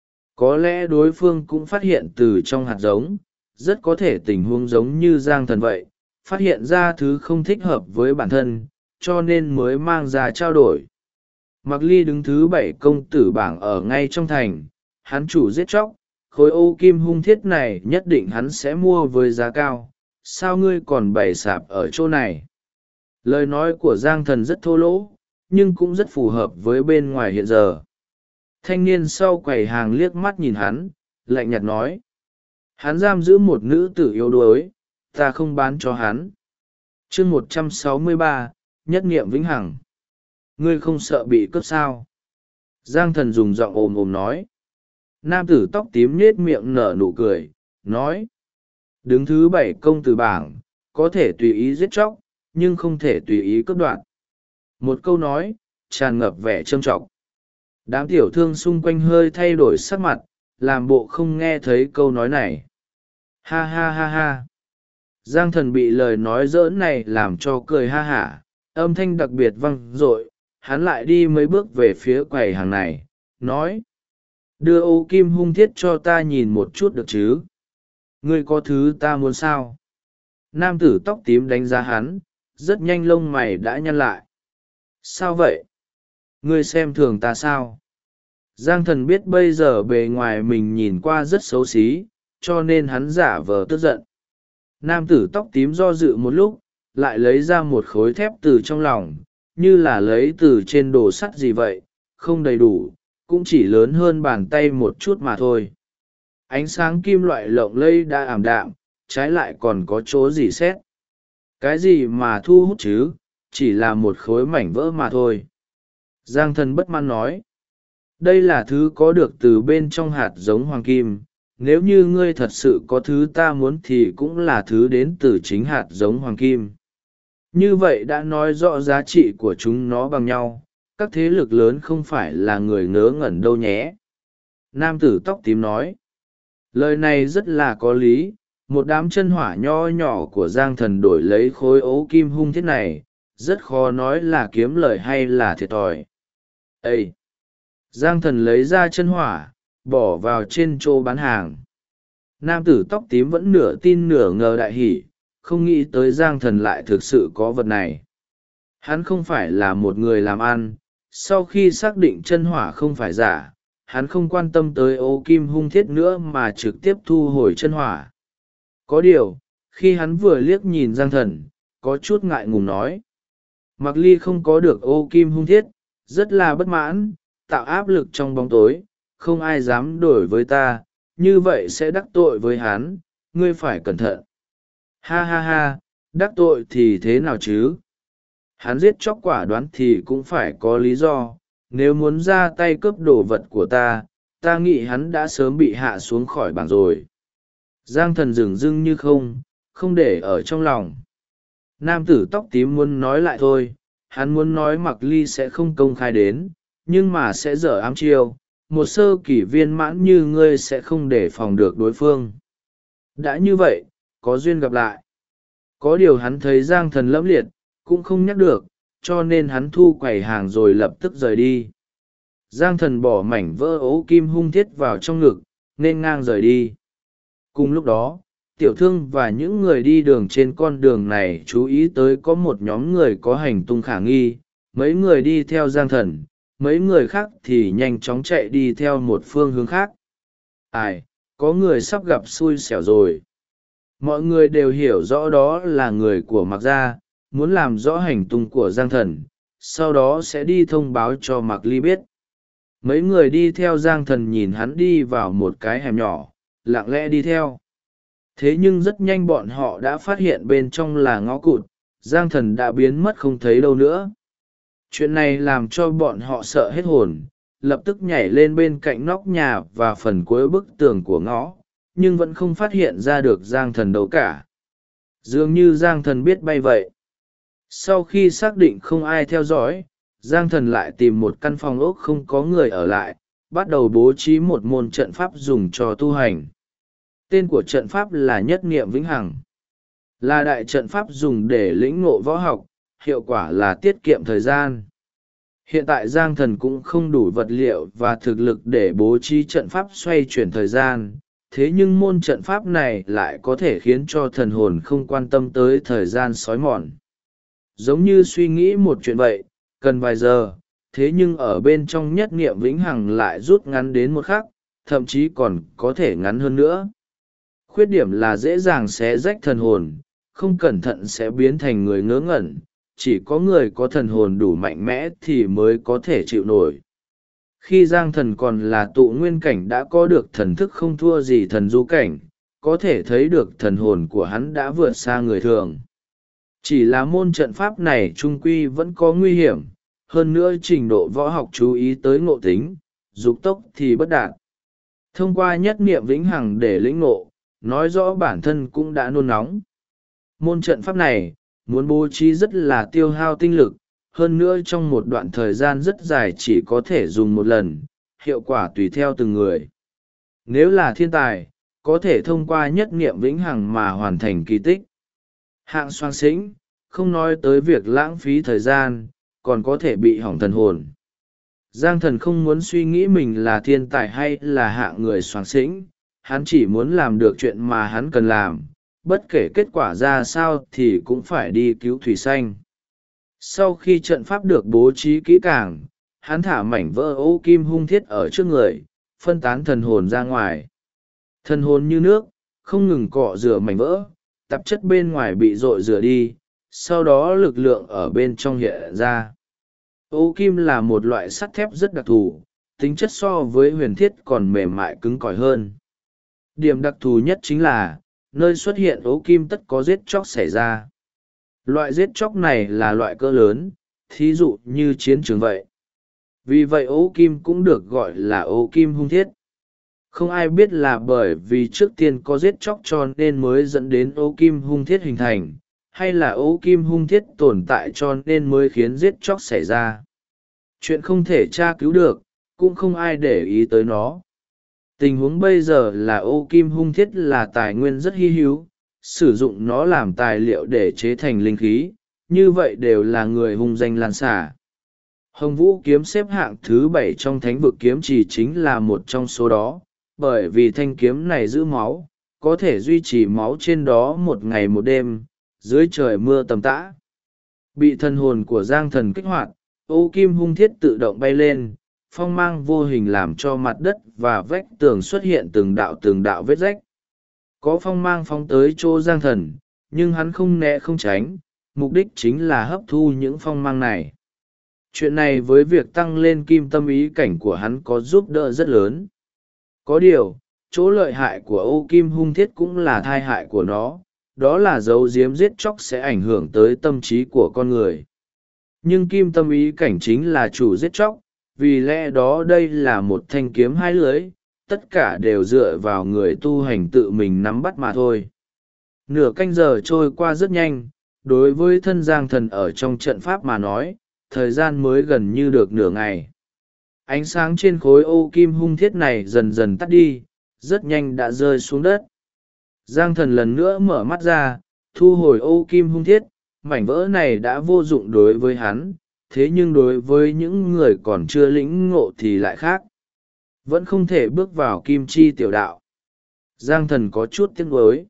Có lẽ đối phương cũng phát hiện từ trong hạt giống, rất có thể tình huống giống như Giang Thần vậy, phát hiện ra thứ không thích hợp với bản thân, cho nên mới mang ra trao đổi. Mạc Ly đứng thứ 7 công tử bảng ở ngay trong thành, hắn chủ giết chóc, khối ô kim hung thiết này nhất định hắn sẽ mua với giá cao, sao ngươi còn bày sạp ở chỗ này? Lời nói của Giang Thần rất thô lỗ, nhưng cũng rất phù hợp với bên ngoài hiện giờ. Thanh niên sau quầy hàng liếc mắt nhìn hắn, lạnh nhạt nói. Hắn giam giữ một nữ tử yếu đuối, ta không bán cho hắn. chương 163, nhất nghiệm vĩnh hằng. Ngươi không sợ bị cướp sao? Giang Thần dùng giọng ồm ồm nói. Nam tử tóc tím nhết miệng nở nụ cười, nói. Đứng thứ 7 công tử bảng, có thể tùy ý giết chóc, nhưng không thể tùy ý cướp đoạt. Một câu nói, tràn ngập vẻ trâm trọng. Đám tiểu thương xung quanh hơi thay đổi sắc mặt, làm bộ không nghe thấy câu nói này. Ha ha ha ha. Giang Thần bị lời nói giỡn này làm cho cười ha hả, âm thanh đặc biệt vang dội. Hắn lại đi mấy bước về phía quầy hàng này, nói. Đưa ô kim hung thiết cho ta nhìn một chút được chứ? Ngươi có thứ ta muốn sao? Nam tử tóc tím đánh giá hắn, rất nhanh lông mày đã nhăn lại. Sao vậy? Ngươi xem thường ta sao? Giang Thần biết bây giờ bề ngoài mình nhìn qua rất xấu xí, cho nên hắn giả vờ tức giận. Nam tử tóc tím do dự một lúc, lại lấy ra một khối thép từ trong lòng, như là lấy từ trên đồ sắt gì vậy, không đầy đủ, cũng chỉ lớn hơn bàn tay một chút mà thôi. Ánh sáng kim loại lộng lẫy đã ảm đạm, trái lại còn có chỗ gì xét. Cái gì mà thu hút chứ, chỉ là một khối mảnh vỡ mà thôi. Giang Thần bất mãn nói. Đây là thứ có được từ bên trong hạt giống hoàng kim, nếu như ngươi thật sự có thứ ta muốn thì cũng là thứ đến từ chính hạt giống hoàng kim. Như vậy đã nói rõ giá trị của chúng nó bằng nhau, các thế lực lớn không phải là người ngớ ngẩn đâu nhé. Nam tử tóc tím nói. Lời này rất là có lý, một đám chân hỏa nho nhỏ của Giang Thần đổi lấy khối ố kim hung thiết này, rất khó nói là kiếm lời hay là thiệt thòi. Ê! Giang Thần lấy ra chân hỏa, bỏ vào trên chỗ bán hàng. Nam tử tóc tím vẫn nửa tin nửa ngờ đại hỉ, không nghĩ tới Giang Thần lại thực sự có vật này. Hắn không phải là một người làm ăn, sau khi xác định chân hỏa không phải giả, hắn không quan tâm tới ô kim hung thiết nữa mà trực tiếp thu hồi chân hỏa. Có điều, khi hắn vừa liếc nhìn Giang Thần, có chút ngại ngùng nói. Mạc Ly không có được ô kim hung thiết, rất là bất mãn, tạo áp lực trong bóng tối, không ai dám đổi với ta, như vậy sẽ đắc tội với hắn, ngươi phải cẩn thận. Ha ha ha, đắc tội thì thế nào chứ? Hắn giết chóc quả đoán thì cũng phải có lý do, nếu muốn ra tay cướp đồ vật của ta, ta nghĩ hắn đã sớm bị hạ xuống khỏi bảng rồi. Giang Thần dửng dưng như không để ở trong lòng. Nam tử tóc tím muốn nói lại thôi, hắn muốn nói Mạc Ly sẽ không công khai đến, nhưng mà sẽ dở ám chiêu, một sơ kỷ viên mãn như ngươi sẽ không để phòng được đối phương. Đã như vậy, có duyên gặp lại. Có điều hắn thấy Giang Thần lẫm liệt, cũng không nhắc được, cho nên hắn thu quầy hàng rồi lập tức rời đi. Giang Thần bỏ mảnh vỡ ố kim hung thiết vào trong ngực, nên ngang rời đi. Cùng lúc đó, tiểu thương và những người đi đường trên con đường này chú ý tới có một nhóm người có hành tung khả nghi, mấy người đi theo Giang Thần, mấy người khác thì nhanh chóng chạy đi theo một phương hướng khác. Ai, có người sắp gặp xui xẻo rồi. Mọi người đều hiểu rõ đó là người của Mạc Gia, muốn làm rõ hành tung của Giang Thần, sau đó sẽ đi thông báo cho Mạc Ly biết. Mấy người đi theo Giang Thần nhìn hắn đi vào một cái hẻm nhỏ, lặng lẽ đi theo. Thế nhưng rất nhanh bọn họ đã phát hiện bên trong là ngõ cụt, Giang Thần đã biến mất không thấy đâu nữa. Chuyện này làm cho bọn họ sợ hết hồn, lập tức nhảy lên bên cạnh nóc nhà và phần cuối bức tường của ngõ, nhưng vẫn không phát hiện ra được Giang Thần đâu cả. Dường như Giang Thần biết bay vậy. Sau khi xác định không ai theo dõi, Giang Thần lại tìm một căn phòng ốc không có người ở lại, bắt đầu bố trí một môn trận pháp dùng cho tu hành. Tên của trận pháp là Nhất Niệm Vĩnh Hằng. là đại trận pháp dùng để lĩnh ngộ võ học, hiệu quả là tiết kiệm thời gian. Hiện tại Giang Thần cũng không đủ vật liệu và thực lực để bố trí trận pháp xoay chuyển thời gian, thế nhưng môn trận pháp này lại có thể khiến cho thần hồn không quan tâm tới thời gian xói mòn. Giống như suy nghĩ một chuyện vậy, cần vài giờ, thế nhưng ở bên trong nhất niệm vĩnh hằng lại rút ngắn đến một khắc, thậm chí còn có thể ngắn hơn nữa. Khuyết điểm là dễ dàng xé rách thần hồn, không cẩn thận sẽ biến thành người ngớ ngẩn, chỉ có người có thần hồn đủ mạnh mẽ thì mới có thể chịu nổi. Khi Giang Thần còn là tụ nguyên cảnh đã có được thần thức không thua gì thần du cảnh, có thể thấy được thần hồn của hắn đã vượt xa người thường. Chỉ là môn trận pháp này trung quy vẫn có nguy hiểm, hơn nữa trình độ võ học chú ý tới ngộ tính, dục tốc thì bất đạt. Thông qua nhất niệm vĩnh hằng để lĩnh ngộ, nói rõ bản thân cũng đã nôn nóng. Môn trận pháp này, muốn bố trí rất là tiêu hao tinh lực, hơn nữa trong một đoạn thời gian rất dài chỉ có thể dùng một lần, hiệu quả tùy theo từng người. Nếu là thiên tài, có thể thông qua nhất niệm vĩnh hằng mà hoàn thành kỳ tích. Hạng soang xĩnh, không nói tới việc lãng phí thời gian, còn có thể bị hỏng thần hồn. Giang Thần không muốn suy nghĩ mình là thiên tài hay là hạng người soang xĩnh, hắn chỉ muốn làm được chuyện mà hắn cần làm, bất kể kết quả ra sao thì cũng phải đi cứu Thủy Xanh. Sau khi trận pháp được bố trí kỹ càng, hắn thả mảnh vỡ ô kim hung thiết ở trước người, phân tán thần hồn ra ngoài. Thần hồn như nước, không ngừng cọ rửa mảnh vỡ, tạp chất bên ngoài bị dội rửa đi, sau đó lực lượng ở bên trong hiện ra. Ô kim là một loại sắt thép rất đặc thù, tính chất so với huyền thiết còn mềm mại cứng cỏi hơn. Điểm đặc thù nhất chính là, nơi xuất hiện ố kim tất có giết chóc xảy ra. Loại giết chóc này là loại cỡ lớn, thí dụ như chiến trường vậy. Vì vậy ố kim cũng được gọi là ố kim hung thiết. Không ai biết là bởi vì trước tiên có giết chóc cho nên mới dẫn đến ố kim hung thiết hình thành, hay là ố kim hung thiết tồn tại cho nên mới khiến giết chóc xảy ra. Chuyện không thể tra cứu được, cũng không ai để ý tới nó. Tình huống bây giờ là ô kim hung thiết là tài nguyên rất hy hữu, sử dụng nó làm tài liệu để chế thành linh khí, như vậy đều là người hung danh lan xả. Hồng Vũ kiếm xếp hạng thứ 7 trong thánh vực kiếm chỉ chính là một trong số đó, bởi vì thanh kiếm này giữ máu, có thể duy trì máu trên đó một ngày một đêm, dưới trời mưa tầm tã. Bị thần hồn của Giang Thần kích hoạt, ô kim hung thiết tự động bay lên, phong mang vô hình làm cho mặt đất và vách tường xuất hiện từng đạo vết rách. Có phong mang phóng tới chỗ Giang Thần, nhưng hắn không né không tránh, mục đích chính là hấp thu những phong mang này. Chuyện này với việc tăng lên kim tâm ý cảnh của hắn có giúp đỡ rất lớn. Có điều, chỗ lợi hại của ô kim hung thiết cũng là thai hại của nó, đó là dấu diếm giết chóc sẽ ảnh hưởng tới tâm trí của con người. Nhưng kim tâm ý cảnh chính là chủ giết chóc, vì lẽ đó đây là một thanh kiếm hai lưỡi, tất cả đều dựa vào người tu hành tự mình nắm bắt mà thôi. Nửa canh giờ trôi qua rất nhanh, đối với thân Giang Thần ở trong trận pháp mà nói, thời gian mới gần như được nửa ngày. Ánh sáng trên khối ô kim hung thiết này dần dần tắt đi, rất nhanh đã rơi xuống đất. Giang Thần lần nữa mở mắt ra, thu hồi ô kim hung thiết, mảnh vỡ này đã vô dụng đối với hắn, thế nhưng đối với những người còn chưa lĩnh ngộ thì lại khác. Vẫn không thể bước vào kim chi tiểu đạo. Giang Thần có chút tiếc nuối.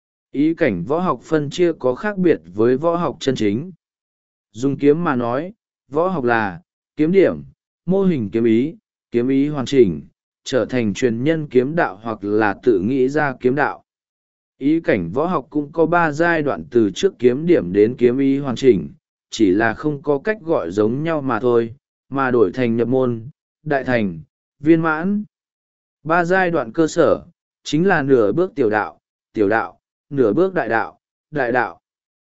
Ý cảnh võ học phân chia có khác biệt với võ học chân chính. Dùng kiếm mà nói, võ học là kiếm điểm, mô hình kiếm ý hoàn chỉnh, trở thành truyền nhân kiếm đạo hoặc là tự nghĩ ra kiếm đạo. Ý cảnh võ học cũng có 3 giai đoạn từ trước kiếm điểm đến kiếm ý hoàn chỉnh, chỉ là không có cách gọi giống nhau mà thôi, mà đổi thành nhập môn, đại thành, viên mãn. 3 giai đoạn cơ sở, chính là nửa bước tiểu đạo, nửa bước đại đạo.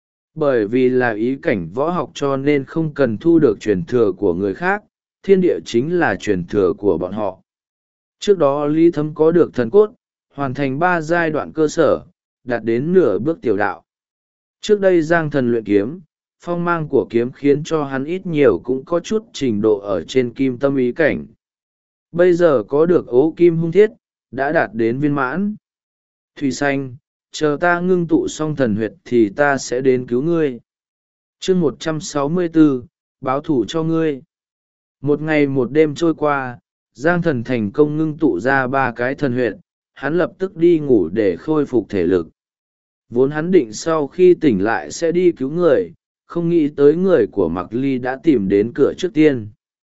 Bởi vì là ý cảnh võ học cho nên không cần thu được truyền thừa của người khác, thiên địa chính là truyền thừa của bọn họ. Trước đó Lý Thấm có được thần cốt, hoàn thành 3 giai đoạn cơ sở, đạt đến nửa bước tiểu đạo. Trước đây Giang Thần luyện kiếm, phong mang của kiếm khiến cho hắn ít nhiều cũng có chút trình độ ở trên kim tâm ý cảnh. Bây giờ có được ố kim hung thiết, đã đạt đến viên mãn. Thủy Xanh, chờ ta ngưng tụ xong thần huyệt thì ta sẽ đến cứu ngươi. Chương 164, báo thù cho ngươi. Một ngày một đêm trôi qua, Giang Thần thành công ngưng tụ ra 3 cái thần huyệt, hắn lập tức đi ngủ để khôi phục thể lực. Vốn hắn định sau khi tỉnh lại sẽ đi cứu người, không nghĩ tới người của Mạc Ly đã tìm đến cửa trước tiên.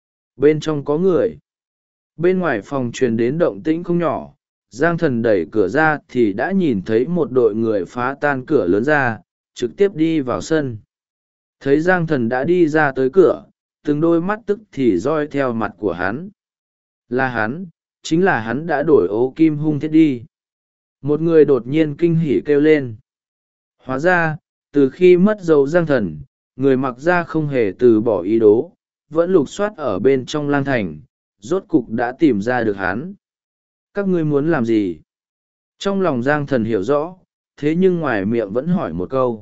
Bên trong có người. Bên ngoài phòng truyền đến động tĩnh không nhỏ, Giang Thần đẩy cửa ra thì đã nhìn thấy một đội người phá tan cửa lớn ra, trực tiếp đi vào sân. Thấy Giang Thần đã đi ra tới cửa, từng đôi mắt tức thì roi theo mặt của hắn. Là hắn, chính là hắn đã đổi ố kim hung thiết đi. Một người đột nhiên kinh hỉ kêu lên. Hóa ra, từ khi mất dấu Giang Thần, người Mặc Gia không hề từ bỏ ý đồ, vẫn lục soát ở bên trong lang thành, rốt cục đã tìm ra được hắn. Các ngươi muốn làm gì? Trong lòng Giang Thần hiểu rõ, thế nhưng ngoài miệng vẫn hỏi một câu.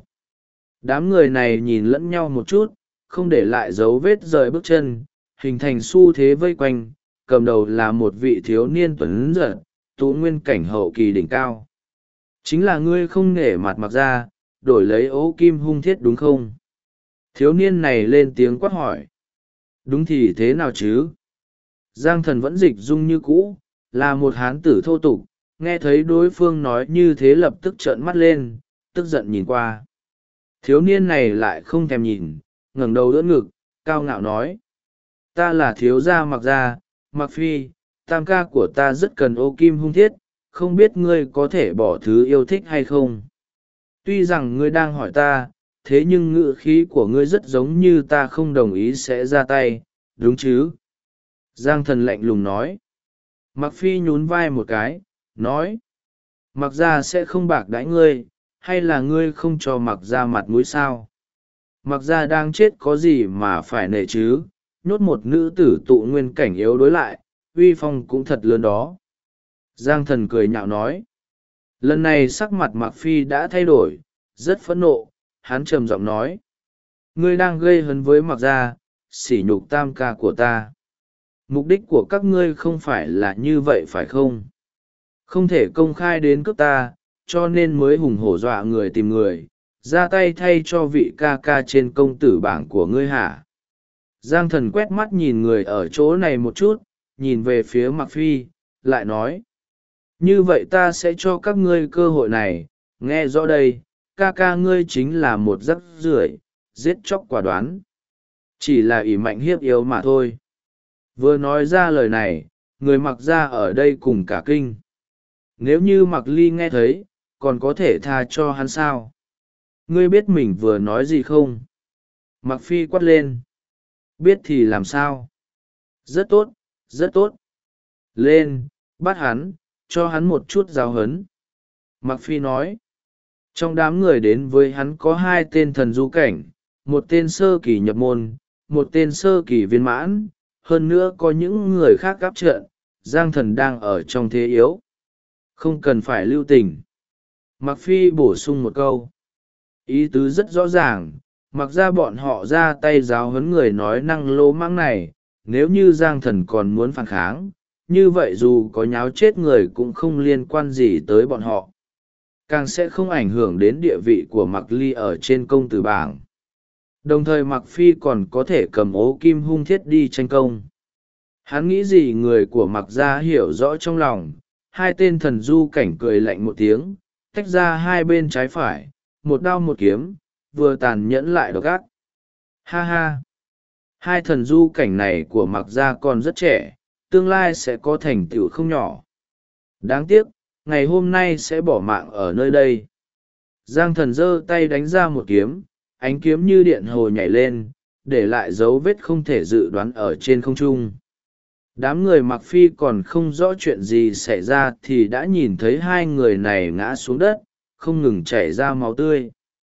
Đám người này nhìn lẫn nhau một chút, không để lại dấu vết rời bước chân, hình thành xu thế vây quanh, cầm đầu là một vị thiếu niên tuấn giật, tú nguyên cảnh hậu kỳ đỉnh cao. Chính là ngươi không nể mặt Mặc Gia, đổi lấy ố kim hung thiết đúng không? Thiếu niên này lên tiếng quát hỏi. Đúng thì thế nào chứ? Giang Thần vẫn dịch dung như cũ, là một hán tử thô tục, nghe thấy đối phương nói như thế lập tức trợn mắt lên, tức giận nhìn qua. Thiếu niên này lại không thèm nhìn, ngẩng đầu đỡ ngực, cao ngạo nói. Ta là thiếu gia Mặc Gia, Mặc Phi, tam ca của ta rất cần ô kim hung thiết, không biết ngươi có thể bỏ thứ yêu thích hay không? Tuy rằng ngươi đang hỏi ta, thế nhưng ngữ khí của ngươi rất giống như ta không đồng ý sẽ ra tay, đúng chứ? Giang Thần lạnh lùng nói. Mặc Phi nhún vai một cái, nói. Mặc Gia sẽ không bạc đãi ngươi, hay là ngươi không cho Mặc Gia mặt mũi sao? Mặc Gia đang chết có gì mà phải nể chứ, nhốt một nữ tử tụ nguyên cảnh yếu đối lại, uy phong cũng thật lớn đó. Giang Thần cười nhạo nói. Lần này sắc mặt Mặc Phi đã thay đổi, rất phẫn nộ, hắn trầm giọng nói. Ngươi đang gây hấn với Mặc Gia, sỉ nhục tam ca của ta. Mục đích của các ngươi không phải là như vậy phải không? Không thể công khai đến cướp ta, cho nên mới hùng hổ dọa người tìm người, ra tay thay cho vị ca ca trên công tử bảng của ngươi hả? Giang Thần quét mắt nhìn người ở chỗ này một chút, nhìn về phía Mặc Phi, lại nói. Như vậy ta sẽ cho các ngươi cơ hội này, nghe rõ đây, ca ca ngươi chính là một rắc rưởi, giết chóc quả đoán. Chỉ là ỷ mạnh hiếp yếu mà thôi. Vừa nói ra lời này, người Mặc Gia ở đây cùng cả kinh. Nếu như Mặc Ly nghe thấy, còn có thể tha cho hắn sao? Ngươi biết mình vừa nói gì không? Mặc Phi quát lên. Biết thì làm sao? Rất tốt, rất tốt. Lên, bắt hắn, cho hắn một chút giáo huấn. Mặc Phi nói. Trong đám người đến với hắn có 2 tên thần du cảnh, một tên sơ kỳ nhập môn, một tên sơ kỳ viên mãn, hơn nữa có những người khác gáp trận, Giang Thần đang ở trong thế yếu. Không cần phải lưu tình. Mặc Phi bổ sung một câu. Ý tứ rất rõ ràng, mặc ra bọn họ ra tay giáo huấn người nói năng lỗ mãng này, nếu như Giang Thần còn muốn phản kháng, như vậy dù có nháo chết người cũng không liên quan gì tới bọn họ. Càng sẽ không ảnh hưởng đến địa vị của Mặc Ly ở trên công tử bảng. Đồng thời Mặc Phi còn có thể cầm ố kim hung thiết đi tranh công. Hắn nghĩ gì người của Mặc Gia hiểu rõ trong lòng, 2 tên thần du cảnh cười lạnh một tiếng, tách ra 2 bên trái phải, một đao một kiếm, vừa tàn nhẫn lại độc ác. Ha ha! 2 thần du cảnh này của Mặc Gia còn rất trẻ, tương lai sẽ có thành tựu không nhỏ. Đáng tiếc, ngày hôm nay sẽ bỏ mạng ở nơi đây. Giang Thần giơ tay đánh ra một kiếm, ánh kiếm như điện hồ nhảy lên, để lại dấu vết không thể dự đoán ở trên không trung. Đám người Mặc Phi còn không rõ chuyện gì xảy ra thì đã nhìn thấy 2 người này ngã xuống đất, không ngừng chảy ra máu tươi.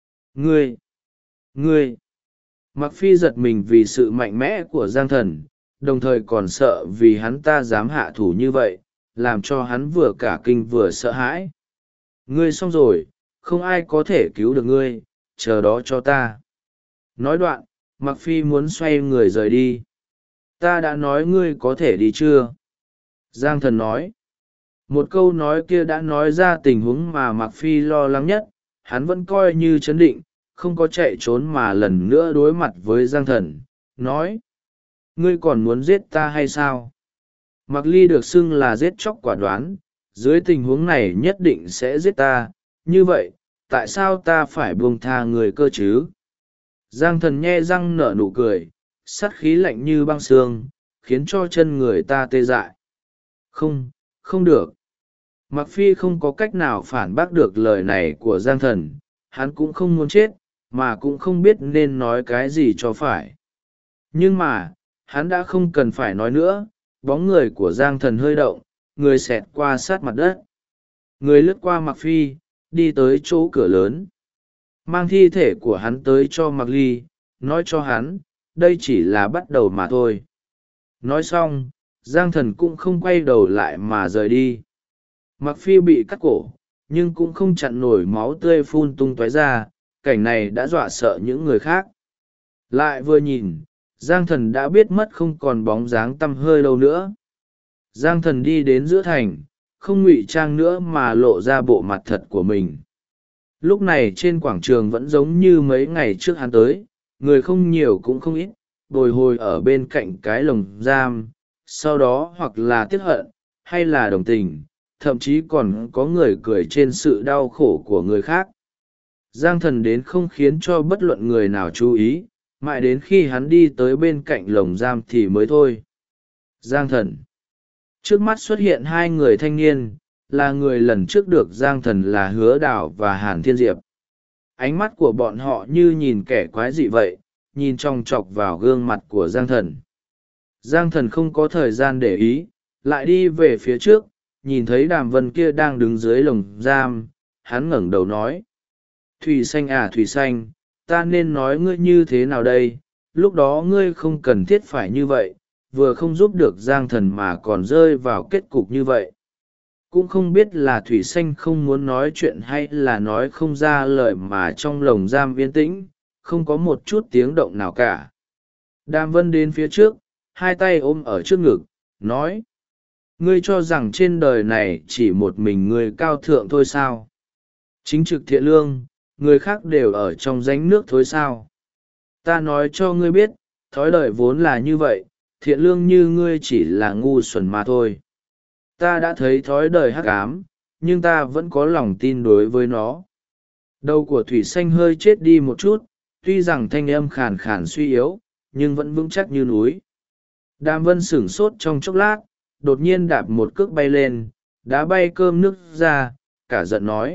Ngươi! Mặc Phi giật mình vì sự mạnh mẽ của Giang Thần, đồng thời còn sợ vì hắn ta dám hạ thủ như vậy, làm cho hắn vừa cả kinh vừa sợ hãi. Ngươi xong rồi, không ai có thể cứu được ngươi, chờ đó cho ta. Nói đoạn, Mặc Phi muốn xoay người rời đi. Ta đã nói ngươi có thể đi chưa? Giang Thần nói. Một câu nói kia đã nói ra tình huống mà Mạc Phi lo lắng nhất. Hắn vẫn coi như chấn định, không có chạy trốn mà lần nữa đối mặt với Giang Thần, nói: ngươi còn muốn giết ta hay sao? Mạc Ly được xưng là giết chóc quả đoán, dưới tình huống này nhất định sẽ giết ta, như vậy tại sao ta phải buông tha người cơ chứ? Giang Thần nhe răng nở nụ cười, sát khí lạnh như băng xương, khiến cho chân người ta tê dại. Không, không được. Mạc Phi không có cách nào phản bác được lời này của Giang Thần, hắn cũng không muốn chết, mà cũng không biết nên nói cái gì cho phải. Nhưng mà, hắn đã không cần phải nói nữa. Bóng người của Giang Thần hơi động, người xẹt qua sát mặt đất. Người lướt qua Mạc Phi, đi tới chỗ cửa lớn. Mang thi thể của hắn tới cho Mạc Ly, nói cho hắn, đây chỉ là bắt đầu mà thôi. Nói xong, Giang Thần cũng không quay đầu lại mà rời đi. Mạc Phi bị cắt cổ, nhưng cũng không chặn nổi máu tươi phun tung tóe ra, cảnh này đã dọa sợ những người khác. Lại vừa nhìn, Giang Thần đã biết mất không còn bóng dáng tăm hơi đâu nữa. Giang Thần đi đến giữa thành, không ngụy trang nữa mà lộ ra bộ mặt thật của mình. Lúc này trên quảng trường vẫn giống như mấy ngày trước hắn tới, người không nhiều cũng không ít, bồi hồi ở bên cạnh cái lồng giam, sau đó hoặc là tiếc hận, hay là đồng tình, thậm chí còn có người cười trên sự đau khổ của người khác. Giang Thần đến không khiến cho bất luận người nào chú ý, mãi đến khi hắn đi tới bên cạnh lồng giam thì mới thôi. Giang Thần. Trước mắt xuất hiện hai người thanh niên, là người lần trước được Giang Thần là Hứa Đào và Hàn Thiên Diệp. Ánh mắt của bọn họ như nhìn kẻ quái dị vậy, nhìn chòng chọc vào gương mặt của Giang Thần. Giang Thần không có thời gian để ý, lại đi về phía trước, nhìn thấy Đàm Vân kia đang đứng dưới lồng giam, hắn ngẩng đầu nói: Thủy Xanh à Thủy Xanh, ta nên nói ngươi như thế nào đây? Lúc đó ngươi không cần thiết phải như vậy, vừa không giúp được Giang Thần mà còn rơi vào kết cục như vậy. Cũng không biết là Thủy Xanh không muốn nói chuyện hay là nói không ra lời, mà trong lồng giam yên tĩnh, không có một chút tiếng động nào cả. Đàm Vân đến phía trước, hai tay ôm ở trước ngực, nói: ngươi cho rằng trên đời này chỉ một mình ngươi cao thượng thôi sao? Chính trực thiện lương, người khác đều ở trong ránh nước thôi sao? Ta nói cho ngươi biết, thói đời vốn là như vậy, thiện lương như ngươi chỉ là ngu xuẩn mà thôi. Ta đã thấy thói đời hắc ám, nhưng ta vẫn có lòng tin đối với nó. Đầu của Thủy Xanh hơi chết đi một chút, tuy rằng thanh âm khàn khàn suy yếu, nhưng vẫn vững chắc như núi. Đàm Vân sửng sốt trong chốc lát, đột nhiên đạp một cước bay lên, đá bay cơm nước ra, cả giận nói: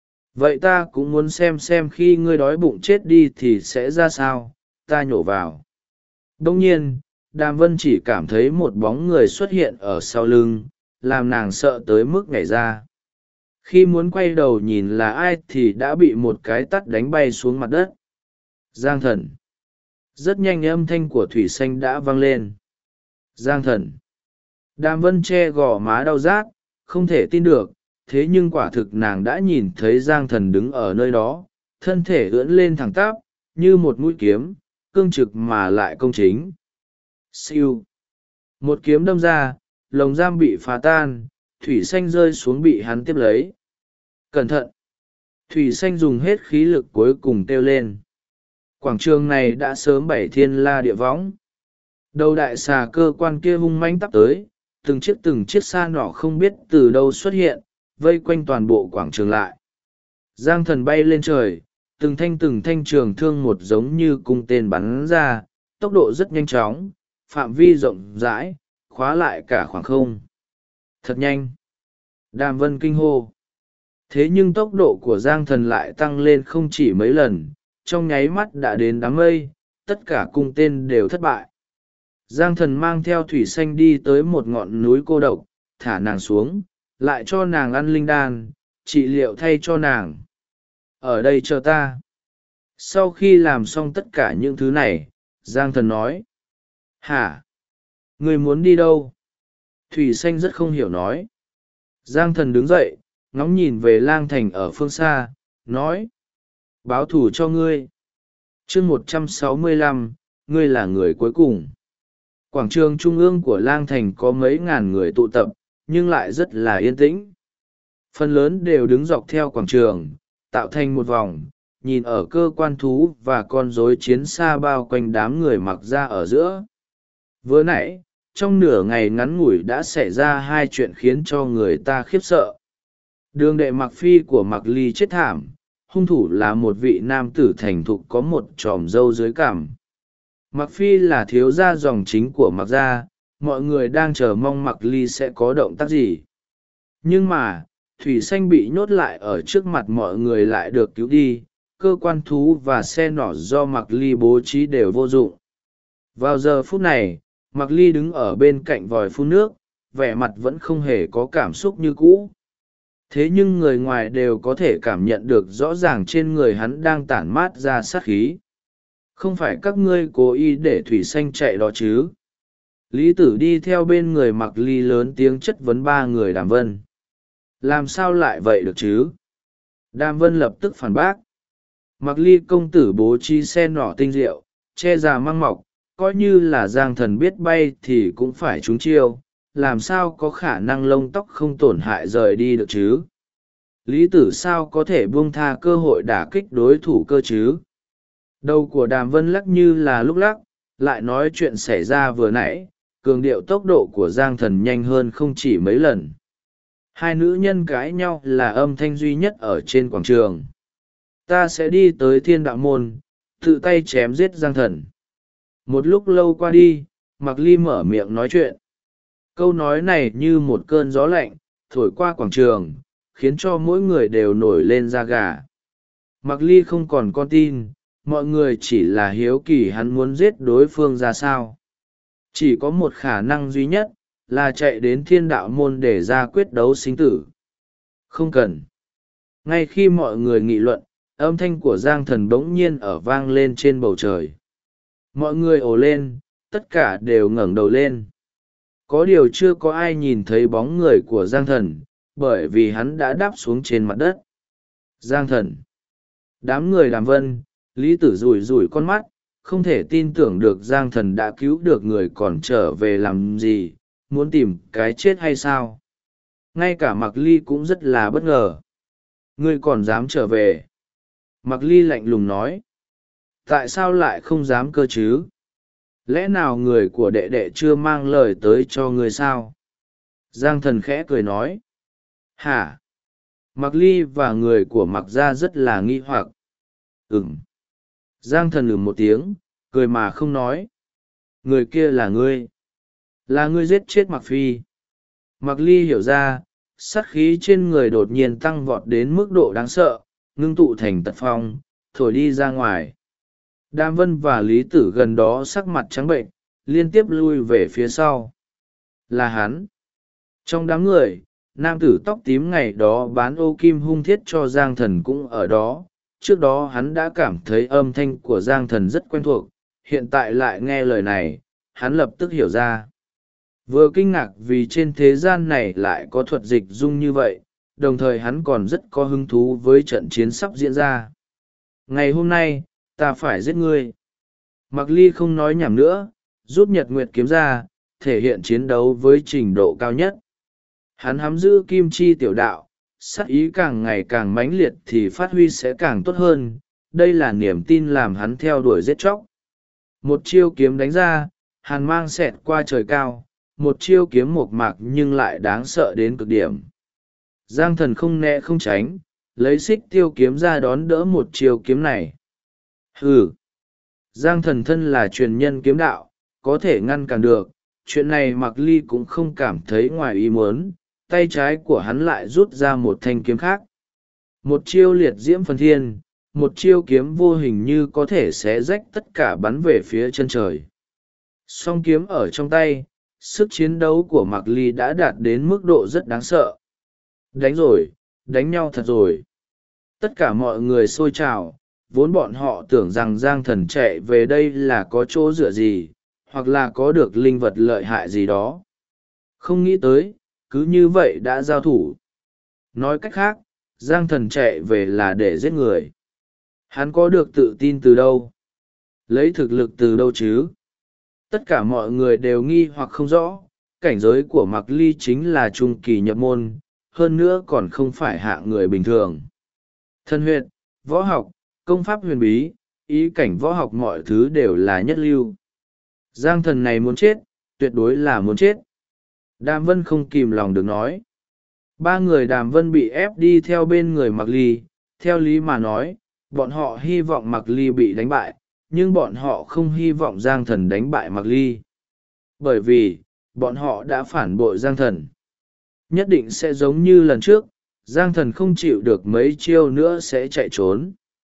vậy ta cũng muốn xem khi ngươi đói bụng chết đi thì sẽ ra sao. Ta nhổ vào. Đông nhiên, Đàm Vân chỉ cảm thấy một bóng người xuất hiện ở sau lưng, làm nàng sợ tới mức nhảy ra. Khi muốn quay đầu nhìn là ai thì đã bị một cái tát đánh bay xuống mặt đất. Giang Thần. Rất nhanh âm thanh của Thủy Xanh đã vang lên. Giang Thần. Đàm Vân che gò má đau rát, không thể tin được, thế nhưng quả thực nàng đã nhìn thấy Giang Thần đứng ở nơi đó, thân thể ưỡn lên thẳng tắp, như một mũi kiếm, cương trực mà lại công chính. Siêu. Một kiếm đâm ra, lồng giam bị phá tan, Thủy Xanh rơi xuống bị hắn tiếp lấy. Cẩn thận! Thủy Xanh dùng hết khí lực cuối cùng kêu lên. Quảng trường này đã sớm bảy thiên la địa võng. Đầu đại xà cơ quan kia hung mãnh tắp tới, từng chiếc sa nỏ không biết từ đâu xuất hiện, vây quanh toàn bộ quảng trường lại. Giang Thần bay lên trời, từng thanh trường thương một giống như cung tên bắn ra, tốc độ rất nhanh chóng, phạm vi rộng rãi, khóa lại cả khoảng không. Thật nhanh! Đàm Vân kinh hô. Thế nhưng tốc độ của Giang Thần lại tăng lên không chỉ mấy lần, trong nháy mắt đã đến đám mây, tất cả cung tên đều thất bại. Giang Thần mang theo Thủy Xanh đi tới một ngọn núi cô độc, thả nàng xuống, lại cho nàng ăn linh đan, trị liệu thay cho nàng. Ở đây chờ ta. Sau khi làm xong tất cả những thứ này, Giang Thần nói: hả? Người muốn đi đâu? Thủy Xanh rất không hiểu nói. Giang Thần đứng dậy, ngóng nhìn về Lang Thành ở phương xa, nói: báo thù cho ngươi. chương 165, ngươi là người cuối cùng. Quảng trường trung ương của Lang Thành có mấy ngàn người tụ tập, nhưng lại rất là yên tĩnh. Phần lớn đều đứng dọc theo quảng trường, tạo thành một vòng, nhìn ở cơ quan thú và con rối chiến xa bao quanh đám người mặc ra ở giữa. Vừa nãy, trong nửa ngày ngắn ngủi đã xảy ra hai chuyện khiến cho người ta khiếp sợ. Đường đệ mặc phi của mặc ly chết thảm, hung thủ là một vị nam tử thành thục có một chòm râu dưới cằm. Mặc phi là thiếu gia dòng chính của mặc gia, mọi người đang chờ mong mặc ly sẽ có động tác gì. Nhưng mà, thủy xanh bị nhốt lại ở trước mặt mọi người lại được cứu đi, cơ quan thú và xe nỏ do mặc ly bố trí đều vô dụng. Vào giờ phút này, mặc ly đứng ở bên cạnh vòi phun nước, vẻ mặt vẫn không hề có cảm xúc như cũ. Thế nhưng người ngoài đều có thể cảm nhận được rõ ràng trên người hắn đang tản mát ra sát khí. Không phải các ngươi cố ý để thủy xanh chạy đó chứ? Lý tử đi theo bên người mặc ly lớn tiếng chất vấn ba người Đàm Vân. Làm sao lại vậy được chứ? Đàm Vân lập tức phản bác. Mặc ly công tử bố trí xe nỏ tinh diệu, che già mang mọc, coi như là giang thần biết bay thì cũng phải trúng chiêu, làm sao có khả năng lông tóc không tổn hại rời đi được chứ? Lý tử sao có thể buông tha cơ hội đả kích đối thủ cơ chứ? Đầu của Đàm Vân lắc như là lúc lắc, lại nói chuyện xảy ra vừa nãy, cường điệu tốc độ của giang thần nhanh hơn không chỉ mấy lần. Hai nữ nhân cãi nhau là âm thanh duy nhất ở trên quảng trường. Ta sẽ đi tới thiên đạo môn, tự tay chém giết giang thần. Một lúc lâu qua đi, Mạc Ly mở miệng nói chuyện. Câu nói này như một cơn gió lạnh, thổi qua quảng trường, khiến cho mỗi người đều nổi lên da gà. Mạc Ly không còn con tin, mọi người chỉ là hiếu kỳ hắn muốn giết đối phương ra sao. Chỉ có một khả năng duy nhất, là chạy đến thiên đạo môn để ra quyết đấu sinh tử. Không cần. Ngay khi mọi người nghị luận, âm thanh của giang thần bỗng nhiên ở vang lên trên bầu trời. Mọi người ồ lên, tất cả đều ngẩng đầu lên. Có điều chưa có ai nhìn thấy bóng người của giang thần, bởi vì hắn đã đáp xuống trên mặt đất. Giang thần. Đám người Đàm Vân, Lý tử rủi rủi con mắt, không thể tin tưởng được giang thần đã cứu được người còn trở về làm gì, muốn tìm cái chết hay sao? Ngay cả Mạc Ly cũng rất là bất ngờ. Ngươi còn dám trở về? Mạc Ly lạnh lùng nói. Tại sao lại không dám cơ chứ? Lẽ nào người của đệ đệ chưa mang lời tới cho ngươi sao? Giang thần khẽ cười nói. Hả? Mạc Ly và người của Mạc gia rất là nghi hoặc. Ừm. Giang thần một tiếng, cười mà không nói. Người kia là ngươi. Là ngươi giết chết Mạc Phi. Mạc Ly hiểu ra, sát khí trên người đột nhiên tăng vọt đến mức độ đáng sợ, ngưng tụ thành tật phong, thổi đi ra ngoài. Đàm Vân và Lý Tử gần đó sắc mặt trắng bệnh, liên tiếp lui về phía sau. Là hắn. Trong đám người, nam tử tóc tím ngày đó bán ô kim hung thiết cho Giang Thần cũng ở đó. Trước đó hắn đã cảm thấy âm thanh của Giang Thần rất quen thuộc, hiện tại lại nghe lời này, hắn lập tức hiểu ra. Vừa kinh ngạc vì trên thế gian này lại có thuật dịch dung như vậy, đồng thời hắn còn rất có hứng thú với trận chiến sắp diễn ra. Ngày hôm nay, ta phải giết ngươi. Mạc Ly không nói nhảm nữa, rút Nhật Nguyệt kiếm ra, thể hiện chiến đấu với trình độ cao nhất. Hắn hắm giữ kim chi tiểu đạo, sát ý càng ngày càng mãnh liệt thì phát huy sẽ càng tốt hơn, đây là niềm tin làm hắn theo đuổi giết chóc. Một chiêu kiếm đánh ra, hàn mang xẹt qua trời cao, một chiêu kiếm mộc mạc nhưng lại đáng sợ đến cực điểm. Giang Thần không né không tránh, lấy xích tiêu kiếm ra đón đỡ một chiêu kiếm này. Hừ! Giang Thần thân là truyền nhân kiếm đạo, có thể ngăn cản được, chuyện này Mạc Ly cũng không cảm thấy ngoài ý muốn, tay trái của hắn lại rút ra một thanh kiếm khác. Một chiêu liệt diễm phần thiên, một chiêu kiếm vô hình như có thể xé rách tất cả bắn về phía chân trời. Song kiếm ở trong tay, sức chiến đấu của Mạc Ly đã đạt đến mức độ rất đáng sợ. Đánh rồi, đánh nhau thật rồi. Tất cả mọi người xôi trào, vốn bọn họ tưởng rằng Giang Thần chạy về đây là có chỗ dựa gì, hoặc là có được linh vật lợi hại gì đó. Không nghĩ tới, cứ như vậy đã giao thủ. Nói cách khác, Giang Thần chạy về là để giết người. Hắn có được tự tin từ đâu? Lấy thực lực từ đâu chứ? Tất cả mọi người đều nghi hoặc không rõ, cảnh giới của Mạc Ly chính là trung kỳ nhập môn, hơn nữa còn không phải hạng người bình thường. Thân huyệt, võ học, công pháp huyền bí, ý cảnh võ học mọi thứ đều là nhất lưu. Giang thần này muốn chết, tuyệt đối là muốn chết. Đàm Vân không kìm lòng được nói. Ba người Đàm Vân bị ép đi theo bên người Mạc Ly, theo lý mà nói, bọn họ hy vọng Mạc Ly bị đánh bại, nhưng bọn họ không hy vọng Giang thần đánh bại Mạc Ly. Bởi vì, bọn họ đã phản bội Giang thần. Nhất định sẽ giống như lần trước, Giang thần không chịu được mấy chiêu nữa sẽ chạy trốn.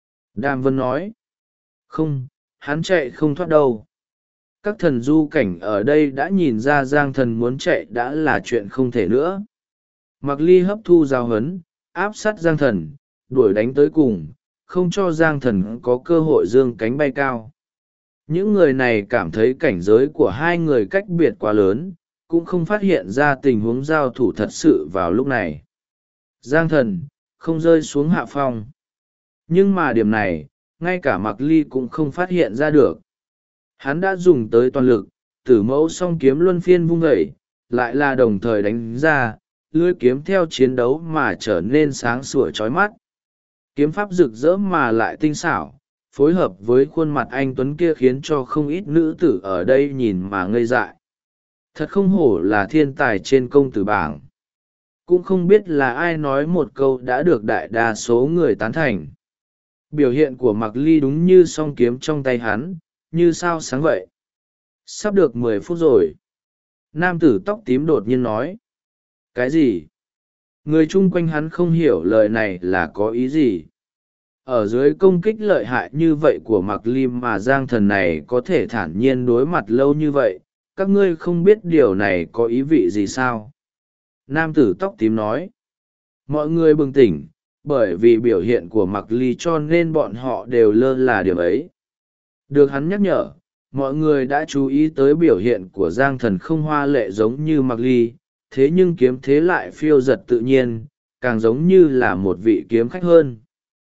Đàm Vân nói. Không, hắn chạy không thoát đâu. Các thần du cảnh ở đây đã nhìn ra Giang thần muốn chạy đã là chuyện không thể nữa. Mạc Ly hấp thu giáo huấn, áp sát Giang thần, đuổi đánh tới cùng, không cho Giang thần có cơ hội giương cánh bay cao. Những người này cảm thấy cảnh giới của hai người cách biệt quá lớn, cũng không phát hiện ra tình huống giao thủ thật sự vào lúc này. Giang thần, không rơi xuống hạ phong. Nhưng mà điểm này, ngay cả Mạc Ly cũng không phát hiện ra được. Hắn đã dùng tới toàn lực, tử mẫu song kiếm luân phiên vung vẩy, lại là đồng thời đánh ra, lưỡi kiếm theo chiến đấu mà trở nên sáng sủa chói mắt. Kiếm pháp rực rỡ mà lại tinh xảo, phối hợp với khuôn mặt anh tuấn kia khiến cho không ít nữ tử ở đây nhìn mà ngây dại. Thật không hổ là thiên tài trên công tử bảng. Cũng không biết là ai nói một câu đã được đại đa số người tán thành. Biểu hiện của Mạc Ly đúng như song kiếm trong tay hắn, như sao sáng vậy. Sắp được 10 phút rồi. Nam tử tóc tím đột nhiên nói. Cái gì? Người chung quanh hắn không hiểu lời này là có ý gì. Ở dưới công kích lợi hại như vậy của Mạc Ly mà Giang thần này có thể thản nhiên đối mặt lâu như vậy, các ngươi không biết điều này có ý vị gì sao? Nam tử tóc tím nói. Mọi người bừng tỉnh, bởi vì biểu hiện của Mạc Ly cho nên bọn họ đều lơ là điểm ấy. Được hắn nhắc nhở, mọi người đã chú ý tới biểu hiện của Giang thần không hoa lệ giống như Mạc Ly, thế nhưng kiếm thế lại phiêu giật tự nhiên, càng giống như là một vị kiếm khách hơn.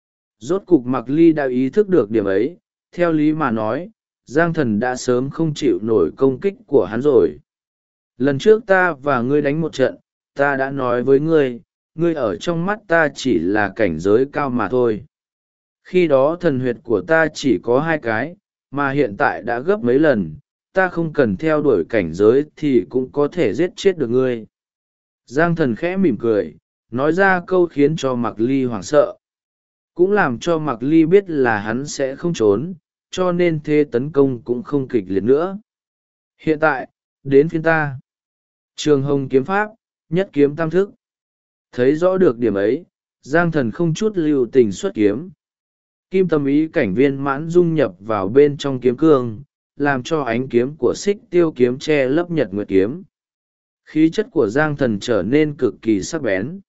Rốt cục Mạc Ly đã ý thức được điểm ấy, theo lý mà nói, Giang thần đã sớm không chịu nổi công kích của hắn rồi. Lần trước ta và ngươi đánh một trận, ta đã nói với ngươi, ngươi ở trong mắt ta chỉ là cảnh giới cao mà thôi. Khi đó thần huyệt của ta chỉ có 2 cái, mà hiện tại đã gấp mấy lần, ta không cần theo đuổi cảnh giới thì cũng có thể giết chết được ngươi. Giang thần khẽ mỉm cười, nói ra câu khiến cho Mạc Ly hoảng sợ. Cũng làm cho Mạc Ly biết là hắn sẽ không trốn, cho nên thế tấn công cũng không kịch liệt nữa. Hiện tại, đến phiên ta. Trường hồng kiếm pháp, nhất kiếm tam thức. Thấy rõ được điểm ấy, Giang thần không chút lưu tình xuất kiếm. Kim tâm ý cảnh viên mãn dung nhập vào bên trong kiếm cương, làm cho ánh kiếm của xích tiêu kiếm che lấp nhật nguyệt kiếm. Khí chất của Giang thần trở nên cực kỳ sắc bén.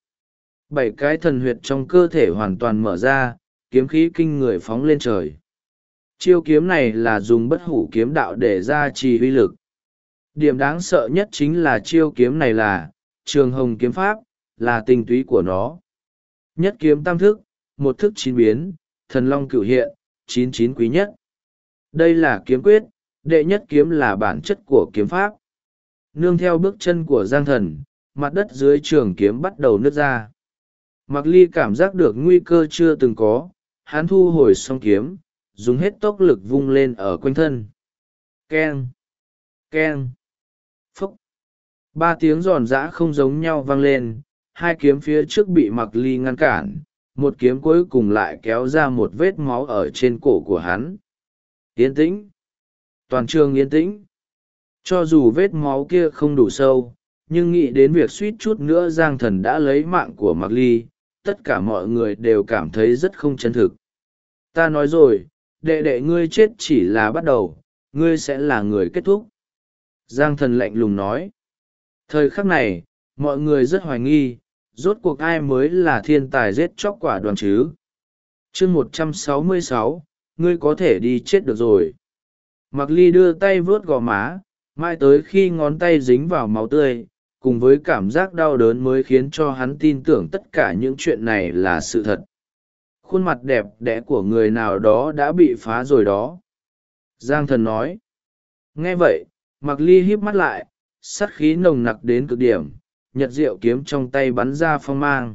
7 cái thần huyệt trong cơ thể hoàn toàn mở ra, kiếm khí kinh người phóng lên trời. Chiêu kiếm này là dùng bất hủ kiếm đạo để gia trì uy lực. Điểm đáng sợ nhất chính là chiêu kiếm này là trường hồng kiếm pháp, là tinh túy của nó. Nhất kiếm tam thức, một thức 9 biến, thần long cửu hiện, 99 quý nhất. Đây là kiếm quyết, đệ nhất kiếm là bản chất của kiếm pháp. Nương theo bước chân của Giang thần, mặt đất dưới trường kiếm bắt đầu nứt ra. Mạc Ly cảm giác được nguy cơ chưa từng có, hắn thu hồi song kiếm, dùng hết tốc lực vung lên ở quanh thân. Keng! Keng! Phúc! 3 tiếng giòn giã không giống nhau vang lên, 2 kiếm phía trước bị Mạc Ly ngăn cản, một kiếm cuối cùng lại kéo ra một vết máu ở trên cổ của hắn. Yên tĩnh! Toàn trường yên tĩnh! Cho dù vết máu kia không đủ sâu, nhưng nghĩ đến việc suýt chút nữa Giang thần đã lấy mạng của Mạc Ly, tất cả mọi người đều cảm thấy rất không chân thực. Ta nói rồi, đệ đệ ngươi chết chỉ là bắt đầu, ngươi sẽ là người kết thúc. Giang thần lạnh lùng nói. Thời khắc này, mọi người rất hoài nghi, rốt cuộc ai mới là thiên tài giết chóc quả đoàn chứ. chương 166, ngươi có thể đi chết được rồi. Mạc Ly đưa tay vớt gò má, mãi tới khi ngón tay dính vào máu tươi, cùng với cảm giác đau đớn mới khiến cho hắn tin tưởng tất cả những chuyện này là sự thật. Khuôn mặt đẹp đẽ của người nào đó đã bị phá rồi đó. Giang thần nói. Nghe vậy, Mạc Ly híp mắt lại, sát khí nồng nặc đến cực điểm, nhật diệu kiếm trong tay bắn ra phong mang.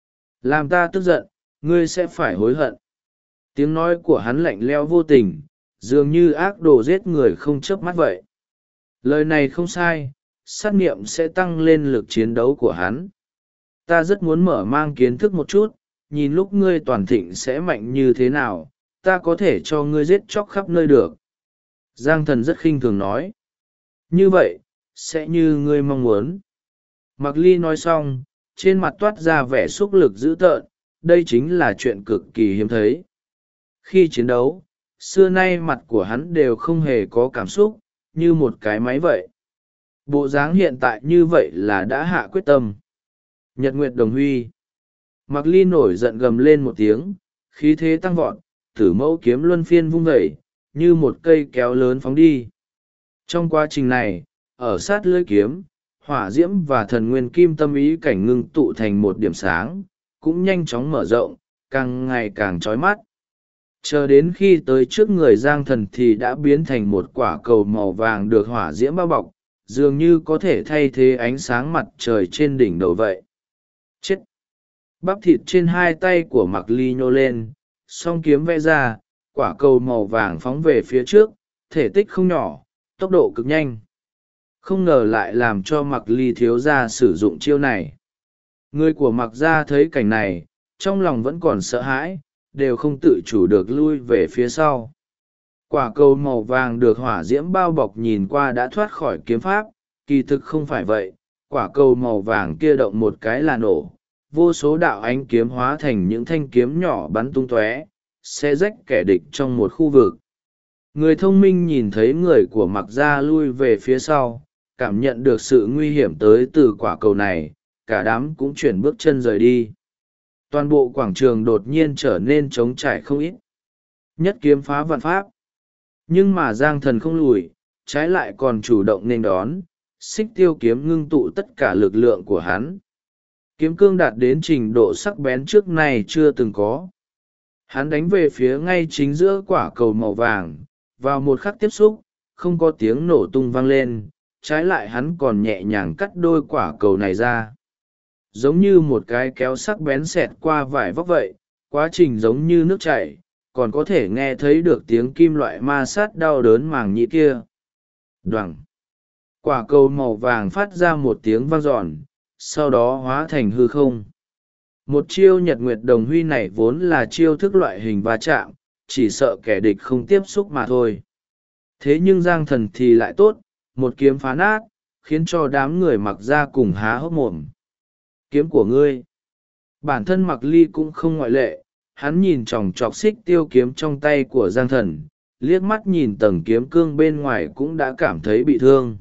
Làm ta tức giận, ngươi sẽ phải hối hận. Tiếng nói của hắn lạnh lẽo vô tình, dường như ác đồ giết người không chớp mắt vậy. Lời này không sai, sát niệm sẽ tăng lên lực chiến đấu của hắn. Ta rất muốn mở mang kiến thức một chút, nhìn lúc ngươi toàn thịnh sẽ mạnh như thế nào, ta có thể cho ngươi giết chóc khắp nơi được. Giang Thần rất khinh thường nói. Như vậy, sẽ như ngươi mong muốn. Mạc Ly nói xong, trên mặt toát ra vẻ xúc lực dữ tợn, đây chính là chuyện cực kỳ hiếm thấy. Khi chiến đấu, xưa nay mặt của hắn đều không hề có cảm xúc, như một cái máy vậy. Bộ dáng hiện tại như vậy là đã hạ quyết tâm. Nhật Nguyệt Đồng Huy. Mạc Ly nổi giận gầm lên một tiếng, khí thế tăng vọt, Tử Mẫu kiếm luân phiên vung vẩy, như một cây kéo lớn phóng đi. Trong quá trình này, ở sát lưỡi kiếm, hỏa diễm và thần nguyên kim tâm ý cảnh ngưng tụ thành một điểm sáng, cũng nhanh chóng mở rộng, càng ngày càng chói mắt. Chờ đến khi tới trước người Giang Thần thì đã biến thành một quả cầu màu vàng được hỏa diễm bao bọc, dường như có thể thay thế ánh sáng mặt trời trên đỉnh đầu vậy. Chết! Bắp thịt trên hai tay của Mạc Ly nhô lên, song kiếm vẽ ra, quả cầu màu vàng phóng về phía trước, thể tích không nhỏ, tốc độ cực nhanh. Không ngờ lại làm cho Mạc Ly thiếu gia sử dụng chiêu này. Người của Mạc gia thấy cảnh này, trong lòng vẫn còn sợ hãi, đều không tự chủ được lui về phía sau. Quả cầu màu vàng được hỏa diễm bao bọc nhìn qua đã thoát khỏi kiếm pháp, kỳ thực không phải vậy, quả cầu màu vàng kia động một cái là nổ, vô số đạo ánh kiếm hóa thành những thanh kiếm nhỏ bắn tung tóe, xé rách kẻ địch trong một khu vực. Người thông minh nhìn thấy người của Mạc gia lui về phía sau, cảm nhận được sự nguy hiểm tới từ quả cầu này, cả đám cũng chuyển bước chân rời đi. Toàn bộ quảng trường đột nhiên trở nên trống trải không ít. Nhất kiếm phá vạn pháp. Nhưng mà Giang Thần không lùi, trái lại còn chủ động nên đón, xích tiêu kiếm ngưng tụ tất cả lực lượng của hắn. Kiếm cương đạt đến trình độ sắc bén trước nay chưa từng có. Hắn đánh về phía ngay chính giữa quả cầu màu vàng, vào một khắc tiếp xúc, không có tiếng nổ tung vang lên, trái lại hắn còn nhẹ nhàng cắt đôi quả cầu này ra. Giống như một cái kéo sắc bén xẹt qua vải vóc vậy, quá trình giống như nước chảy, còn có thể nghe thấy được tiếng kim loại ma sát đau đớn màng nhĩ kia. Đoằng! Quả cầu màu vàng phát ra một tiếng vang dọn, sau đó hóa thành hư không. Một chiêu Nhật Nguyệt Đồng Huy này vốn là chiêu thức loại hình va chạm, chỉ sợ kẻ địch không tiếp xúc mà thôi. Thế nhưng Giang Thần thì lại tốt, một kiếm phá nát, khiến cho đám người Mặc ra cùng há hốc mồm. Kiếm của ngươi. Bản thân Mạc Ly cũng không ngoại lệ, hắn nhìn chòng chọc xích tiêu kiếm trong tay của Giang Thần, liếc mắt nhìn tầng kiếm cương bên ngoài cũng đã cảm thấy bị thương.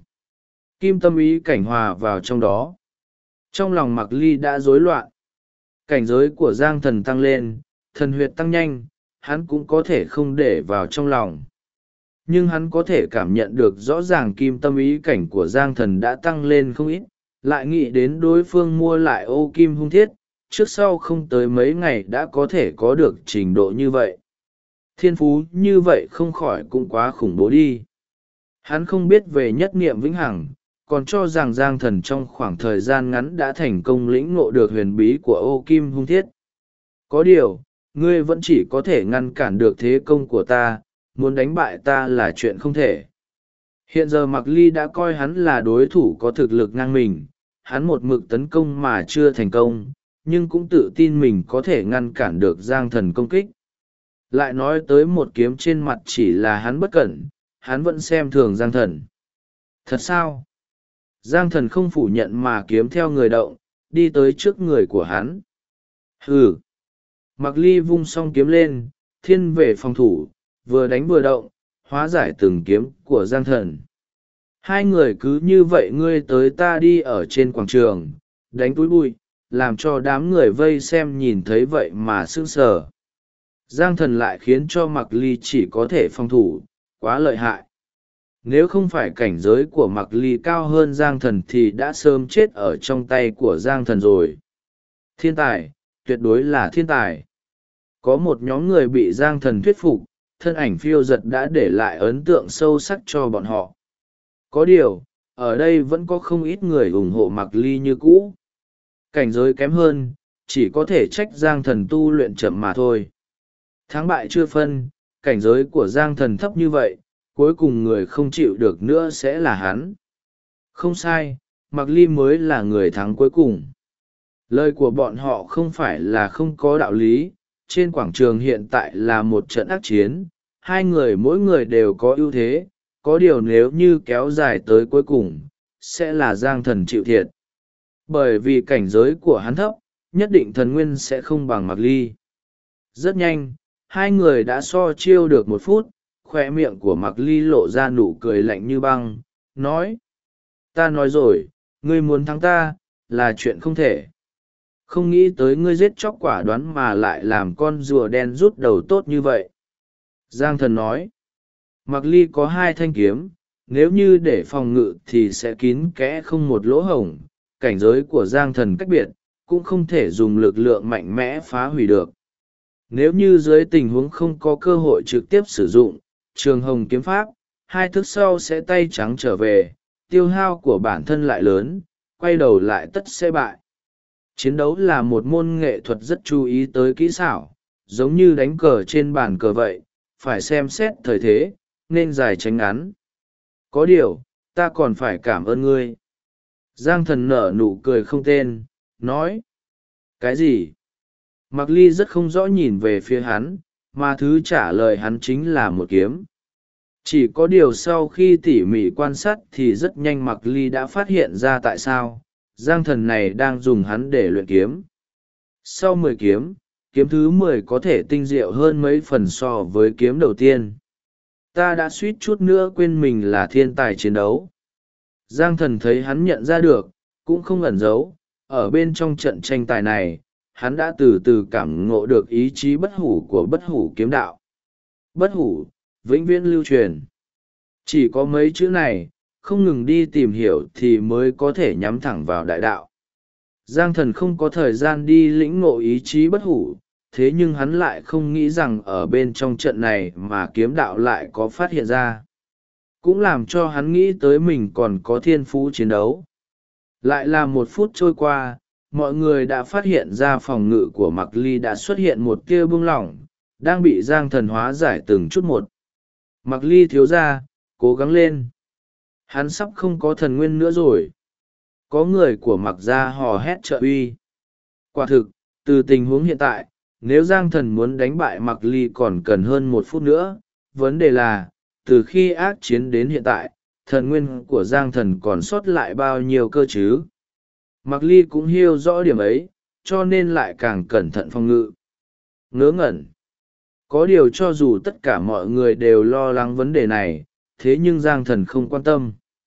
Kim tâm ý cảnh hòa vào trong đó. Trong lòng Mạc Ly đã rối loạn. Cảnh giới của Giang Thần tăng lên, thần huyệt tăng nhanh, hắn cũng có thể không để vào trong lòng. Nhưng hắn có thể cảm nhận được rõ ràng kim tâm ý cảnh của Giang Thần đã tăng lên không ít, lại nghĩ đến đối phương mua lại ô kim hung thiết, trước sau không tới mấy ngày đã có thể có được trình độ như vậy. Thiên phú như vậy không khỏi cũng quá khủng bố đi. Hắn không biết về nhất niệm vĩnh hằng, còn cho rằng Giang Thần trong khoảng thời gian ngắn đã thành công lĩnh ngộ được huyền bí của ô kim hung thiết. Có điều, ngươi vẫn chỉ có thể ngăn cản được thế công của ta, muốn đánh bại ta là chuyện không thể. Hiện giờ Mạc Ly đã coi hắn là đối thủ có thực lực ngang mình, hắn một mực tấn công mà chưa thành công, nhưng cũng tự tin mình có thể ngăn cản được Giang Thần công kích. Lại nói tới một kiếm trên mặt chỉ là hắn bất cẩn, hắn vẫn xem thường Giang Thần. Thật sao? Giang Thần không phủ nhận mà kiếm theo người động, đi tới trước người của hắn. Hừ! Mạc Ly vung song kiếm lên, thiên về phòng thủ, vừa đánh vừa động, hóa giải từng kiếm của Giang Thần. Hai người cứ như vậy ngươi tới ta đi ở trên quảng trường, đánh túi bụi, làm cho đám người vây xem nhìn thấy vậy mà sững sờ. Giang Thần lại khiến cho Mạc Ly chỉ có thể phòng thủ, quá lợi hại. Nếu không phải cảnh giới của Mạc Ly cao hơn Giang Thần thì đã sớm chết ở trong tay của Giang Thần rồi. Thiên tài, tuyệt đối là thiên tài. Có một nhóm người bị Giang Thần thuyết phục, thân ảnh phiêu giật đã để lại ấn tượng sâu sắc cho bọn họ. Có điều, ở đây vẫn có không ít người ủng hộ Mạc Ly như cũ. Cảnh giới kém hơn, chỉ có thể trách Giang Thần tu luyện chậm mà thôi. Thắng bại chưa phân, cảnh giới của Giang Thần thấp như vậy, cuối cùng người không chịu được nữa sẽ là hắn. Không sai, Mạc Ly mới là người thắng cuối cùng. Lời của bọn họ không phải là không có đạo lý, trên quảng trường hiện tại là một trận ác chiến, hai người mỗi người đều có ưu thế, có điều nếu như kéo dài tới cuối cùng, sẽ là Giang Thần chịu thiệt. Bởi vì cảnh giới của hắn thấp, nhất định thần nguyên sẽ không bằng Mạc Ly. Rất nhanh, hai người đã so chiêu được 1 phút, khoe miệng của Mạc Ly lộ ra nụ cười lạnh như băng, nói: ta nói rồi, ngươi muốn thắng ta, là chuyện không thể. Không nghĩ tới ngươi giết chóc quả đoán mà lại làm con rùa đen rút đầu tốt như vậy. Giang Thần nói: Mạc Ly có 2 thanh kiếm, nếu như để phòng ngự thì sẽ kín kẽ không một lỗ hổng, cảnh giới của Giang Thần cách biệt, cũng không thể dùng lực lượng mạnh mẽ phá hủy được. Nếu như dưới tình huống không có cơ hội trực tiếp sử dụng Trường Hồng kiếm pháp, 2 thức sau sẽ tay trắng trở về, tiêu hao của bản thân lại lớn, quay đầu lại tất sẽ bại. Chiến đấu là một môn nghệ thuật rất chú ý tới kỹ xảo, giống như đánh cờ trên bàn cờ vậy, phải xem xét thời thế, nên dài tránh ngắn. Có điều, ta còn phải cảm ơn ngươi. Giang Thần nở nụ cười không tên, nói: cái gì? Mạc Ly rất không rõ nhìn về phía hắn, mà thứ trả lời hắn chính là một kiếm. Chỉ có điều sau khi tỉ mỉ quan sát thì rất nhanh Mạc Ly đã phát hiện ra tại sao Giang Thần này đang dùng hắn để luyện kiếm. Sau 10 kiếm, kiếm thứ 10 có thể tinh diệu hơn mấy phần so với kiếm đầu tiên. Ta đã suýt chút nữa quên mình là thiên tài chiến đấu. Giang Thần thấy hắn nhận ra được, cũng không ẩn giấu, ở bên trong trận tranh tài này, hắn đã từ từ cảm ngộ được ý chí bất hủ của bất hủ kiếm đạo. Bất hủ, vĩnh viễn lưu truyền. Chỉ có mấy chữ này, không ngừng đi tìm hiểu thì mới có thể nhắm thẳng vào đại đạo. Giang Thần không có thời gian đi lĩnh ngộ ý chí bất hủ, thế nhưng hắn lại không nghĩ rằng ở bên trong trận này mà kiếm đạo lại có phát hiện ra. Cũng làm cho hắn nghĩ tới mình còn có thiên phú chiến đấu. Lại là 1 phút trôi qua, mọi người đã phát hiện ra phòng ngự của Mạc Ly đã xuất hiện một tia buông lỏng, đang bị Giang Thần hóa giải từng chút một. Mạc Ly thiếu ra, cố gắng lên. Hắn sắp không có thần nguyên nữa rồi. Có người của Mạc gia hò hét trợ uy. Quả thực, từ tình huống hiện tại, nếu Giang Thần muốn đánh bại Mạc Ly còn cần hơn 1 phút nữa. Vấn đề là, từ khi ác chiến đến hiện tại, thần nguyên của Giang Thần còn sót lại bao nhiêu cơ chứ? Mạc Ly cũng hiểu rõ điểm ấy, cho nên lại càng cẩn thận phòng ngự. Ngớ ngẩn. Có điều cho dù tất cả mọi người đều lo lắng vấn đề này, thế nhưng Giang Thần không quan tâm.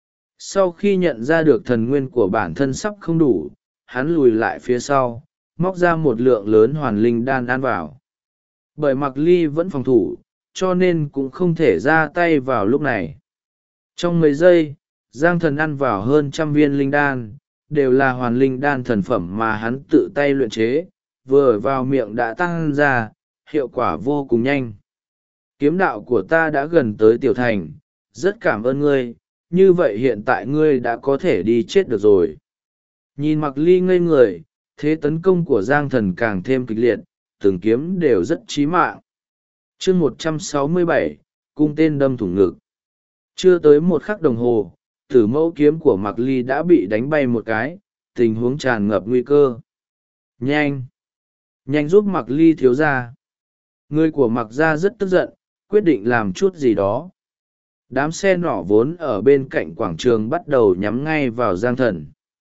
Sau khi nhận ra được thần nguyên của bản thân sắp không đủ, hắn lùi lại phía sau, móc ra một lượng lớn hoàn linh đan ăn vào. Bởi Mạc Ly vẫn phòng thủ, cho nên cũng không thể ra tay vào lúc này. Trong mấy giây, Giang Thần ăn vào hơn 100 viên linh đan, đều là hoàn linh đan thần phẩm mà hắn tự tay luyện chế, vừa vào miệng đã tăng ra, hiệu quả vô cùng nhanh. Kiếm đạo của ta đã gần tới tiểu thành, rất cảm ơn ngươi, như vậy hiện tại ngươi đã có thể đi chết được rồi. Nhìn Mạc Ly ngây người, thế tấn công của Giang Thần càng thêm kịch liệt, từng kiếm đều rất chí mạng. Chương 167, cung tên đâm thủng ngực. Chưa tới 1 khắc đồng hồ, tử mẫu kiếm của Mạc Ly đã bị đánh bay một cái, tình huống tràn ngập nguy cơ. Nhanh! Nhanh giúp Mạc Ly thiếu ra. Người của Mạc gia rất tức giận, quyết định làm chút gì đó. Đám xe nỏ vốn ở bên cạnh quảng trường bắt đầu nhắm ngay vào Giang Thần.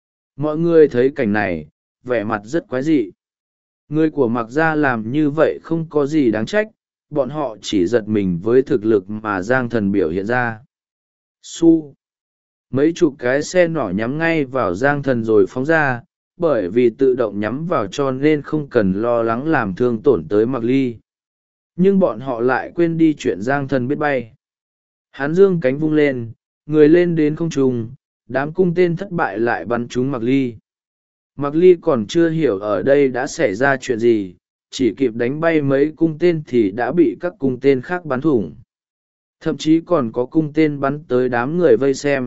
Mọi người thấy cảnh này, vẻ mặt rất quái dị. Người của Mạc gia làm như vậy không có gì đáng trách, bọn họ chỉ giật mình với thực lực mà Giang Thần biểu hiện ra. Su! Mấy chục cái xe nỏ nhắm ngay vào Giang Thần rồi phóng ra, bởi vì tự động nhắm vào cho nên không cần lo lắng làm thương tổn tới Mạc Ly. Nhưng bọn họ lại quên đi chuyện Giang Thần biết bay. Hắn dương cánh vung lên, người lên đến không trung, đám cung tên thất bại lại bắn trúng Mạc Ly. Mạc Ly còn chưa hiểu ở đây đã xảy ra chuyện gì, chỉ kịp đánh bay mấy cung tên thì đã bị các cung tên khác bắn thủng. Thậm chí còn có cung tên bắn tới đám người vây xem,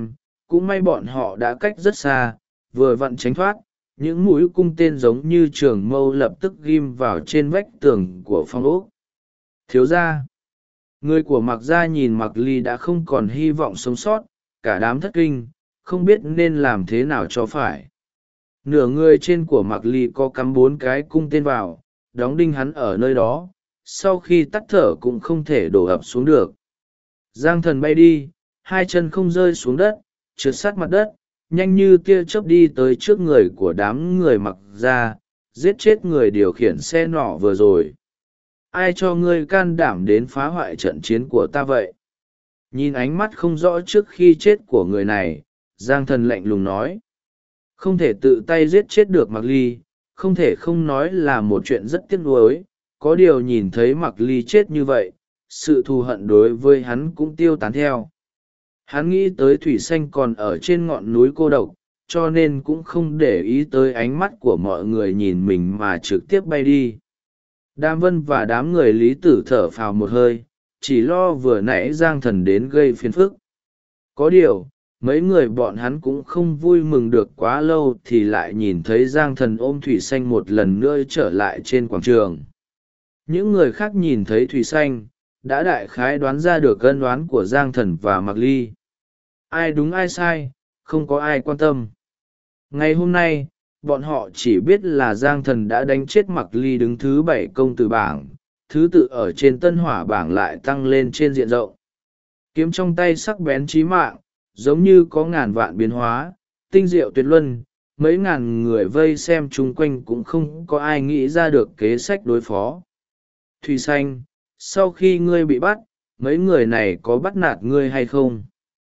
cũng may bọn họ đã cách rất xa, vừa vặn tránh thoát, những mũi cung tên giống như trường mâu lập tức ghim vào trên vách tường của phòng ốc. Thiếu gia, người của Mạc Gia nhìn Mạc Ly đã không còn hy vọng sống sót, cả đám thất kinh, không biết nên làm thế nào cho phải. Nửa người trên của Mạc Ly có cắm 4 cái cung tên vào, đóng đinh hắn ở nơi đó, sau khi tắt thở cũng không thể đổ ập xuống được. Giang Thần bay đi, hai chân không rơi xuống đất, trượt sát mặt đất, nhanh như tia chớp đi tới trước người của đám người Mạc Gia, giết chết người điều khiển xe nỏ vừa rồi. Ai cho ngươi can đảm đến phá hoại trận chiến của ta vậy? Nhìn ánh mắt không rõ trước khi chết của người này, Giang Thần lạnh lùng nói. Không thể tự tay giết chết được Mạc Ly, không thể không nói là một chuyện rất tiếc nuối. Có điều nhìn thấy Mạc Ly chết như vậy, sự thù hận đối với hắn cũng tiêu tán theo. Hắn nghĩ tới Thủy Xanh còn ở trên ngọn núi cô độc, cho nên cũng không để ý tới ánh mắt của mọi người nhìn mình mà trực tiếp bay đi. Đàm Vân và đám người Lý Tử thở phào một hơi, chỉ lo vừa nãy Giang Thần đến gây phiền phức. Có điều, mấy người bọn hắn cũng không vui mừng được quá lâu thì lại nhìn thấy Giang Thần ôm Thủy Xanh một lần nữa trở lại trên quảng trường. Những người khác nhìn thấy Thủy Xanh, đã đại khái đoán ra được ân oán của Giang Thần và Mạc Ly. Ai đúng ai sai, không có ai quan tâm. Ngày hôm nay, bọn họ chỉ biết là Giang Thần đã đánh chết Mạc Ly đứng thứ 7 công tử bảng, thứ tự ở trên tân hỏa bảng lại tăng lên trên diện rộng. Kiếm trong tay sắc bén chí mạng, giống như có ngàn vạn biến hóa, tinh diệu tuyệt luân, mấy ngàn người vây xem chung quanh cũng không có ai nghĩ ra được kế sách đối phó. Thủy Xanh, sau khi ngươi bị bắt, mấy người này có bắt nạt ngươi hay không?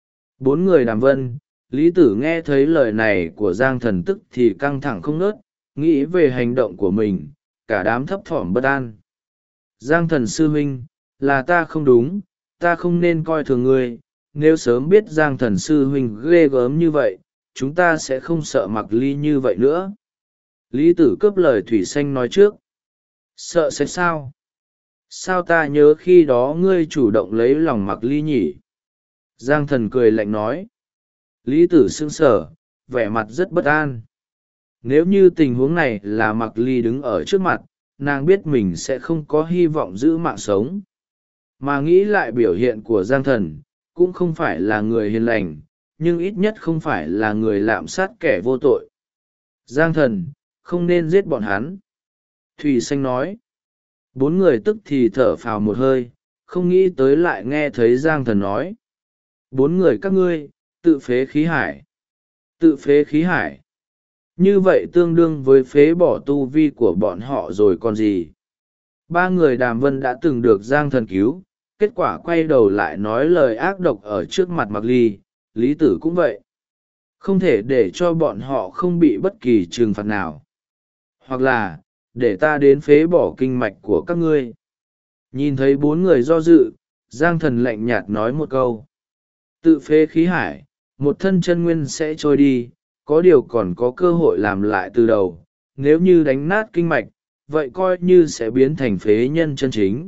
4 người Đàm Vân, Lý Tử nghe thấy lời này của Giang Thần tức thì căng thẳng không ngớt, nghĩ về hành động của mình, cả đám thấp thỏm bất an. Giang Thần sư huynh, là ta không đúng, ta không nên coi thường ngươi, nếu sớm biết Giang Thần sư huynh ghê gớm như vậy, chúng ta sẽ không sợ Mạc Ly như vậy nữa. Lý Tử cướp lời Thủy Xanh nói trước. Sợ sẽ sao? Sao ta nhớ khi đó ngươi chủ động lấy lòng Mạc Ly nhỉ? Giang Thần cười lạnh nói. Lý Tử sững sờ, vẻ mặt rất bất an. Nếu như tình huống này là Mạc Ly đứng ở trước mặt, nàng biết mình sẽ không có hy vọng giữ mạng sống. Mà nghĩ lại biểu hiện của Giang Thần, cũng không phải là người hiền lành, nhưng ít nhất không phải là người lạm sát kẻ vô tội. Giang Thần, không nên giết bọn hắn. Thủy Xanh nói. 4 người tức thì thở phào một hơi, không nghĩ tới lại nghe thấy Giang Thần nói. 4 người các ngươi, tự phế khí hải. Tự phế khí hải. Như vậy tương đương với phế bỏ tu vi của bọn họ rồi còn gì. 3 người Đàm Vân đã từng được Giang Thần cứu, kết quả quay đầu lại nói lời ác độc ở trước mặt Mạc Ly, Lý Tử cũng vậy. Không thể để cho bọn họ không bị bất kỳ trừng phạt nào. Hoặc là, để ta đến phế bỏ kinh mạch của các ngươi. Nhìn thấy 4 người do dự, Giang Thần lạnh nhạt nói một câu. Tự phế khí hải, một thân chân nguyên sẽ trôi đi, có điều còn có cơ hội làm lại từ đầu. Nếu như đánh nát kinh mạch, vậy coi như sẽ biến thành phế nhân chân chính.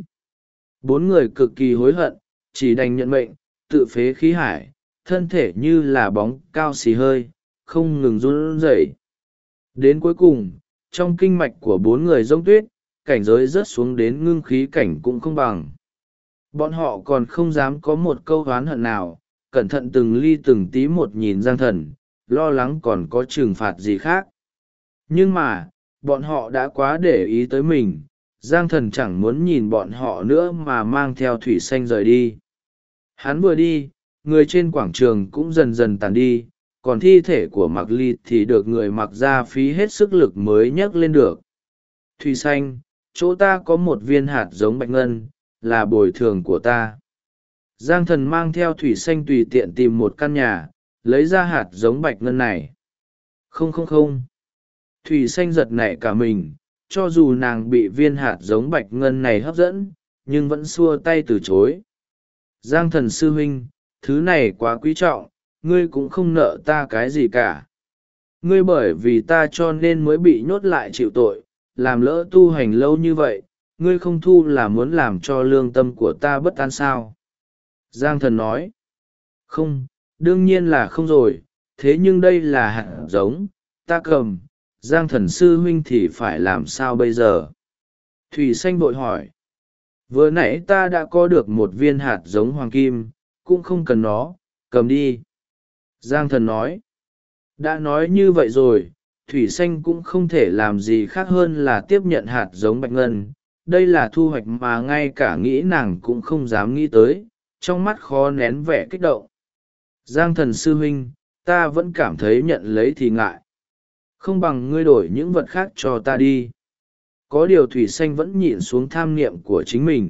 4 người cực kỳ hối hận, chỉ đành nhận mệnh, tự phế khí hải, thân thể như là bóng cao xì hơi, không ngừng run rẩy. Đến cuối cùng, trong kinh mạch của 4 người giống tuyết, cảnh giới rớt xuống đến ngưng khí cảnh cũng không bằng. Bọn họ còn không dám có một câu oán hận nào, cẩn thận từng ly từng tí một nhìn Giang Thần, lo lắng còn có trừng phạt gì khác. Nhưng mà, bọn họ đã quá để ý tới mình, Giang Thần chẳng muốn nhìn bọn họ nữa mà mang theo Thủy Xanh rời đi. Hắn vừa đi, người trên quảng trường cũng dần dần tàn đi, còn thi thể của Mạc Ly thì được người Mạc Gia phí hết sức lực mới nhấc lên được. Thủy Xanh, chỗ ta có một viên hạt giống bạch ngân, là bồi thường của ta. Giang Thần mang theo Thủy Xanh tùy tiện tìm một căn nhà, lấy ra hạt giống bạch ngân này. Không không không. Thủy Xanh giật nảy cả mình, cho dù nàng bị viên hạt giống bạch ngân này hấp dẫn, nhưng vẫn xua tay từ chối. Giang Thần sư huynh, thứ này quá quý trọng, ngươi cũng không nợ ta cái gì cả. Ngươi bởi vì ta cho nên mới bị nhốt lại chịu tội, làm lỡ tu hành lâu như vậy, ngươi không thu là muốn làm cho lương tâm của ta bất an sao? Giang Thần nói. Không, đương nhiên là không rồi, thế nhưng đây là hạt giống, ta cầm, Giang Thần sư huynh thì phải làm sao bây giờ? Thủy Xanh vội hỏi. Vừa nãy ta đã có được một viên hạt giống hoàng kim, cũng không cần nó, cầm đi. Giang Thần nói. Đã nói như vậy rồi, Thủy Xanh cũng không thể làm gì khác hơn là tiếp nhận hạt giống bạch ngân. Đây là thu hoạch mà ngay cả nghĩ nàng cũng không dám nghĩ tới, trong mắt khó nén vẻ kích động. Giang Thần sư huynh, ta vẫn cảm thấy nhận lấy thì ngại. Không bằng ngươi đổi những vật khác cho ta đi. Có điều Thủy Xanh vẫn nhịn xuống tham niệm của chính mình.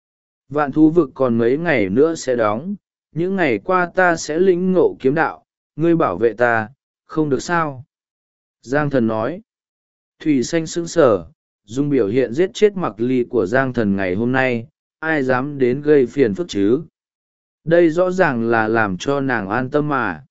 Vạn thú vực còn mấy ngày nữa sẽ đóng, những ngày qua ta sẽ lĩnh ngộ kiếm đạo, ngươi bảo vệ ta, không được sao? Giang Thần nói. Thủy Xanh sững sờ, dùng biểu hiện giết chết Mặc Ly của Giang Thần ngày hôm nay, ai dám đến gây phiền phức chứ? Đây rõ ràng là làm cho nàng an tâm mà.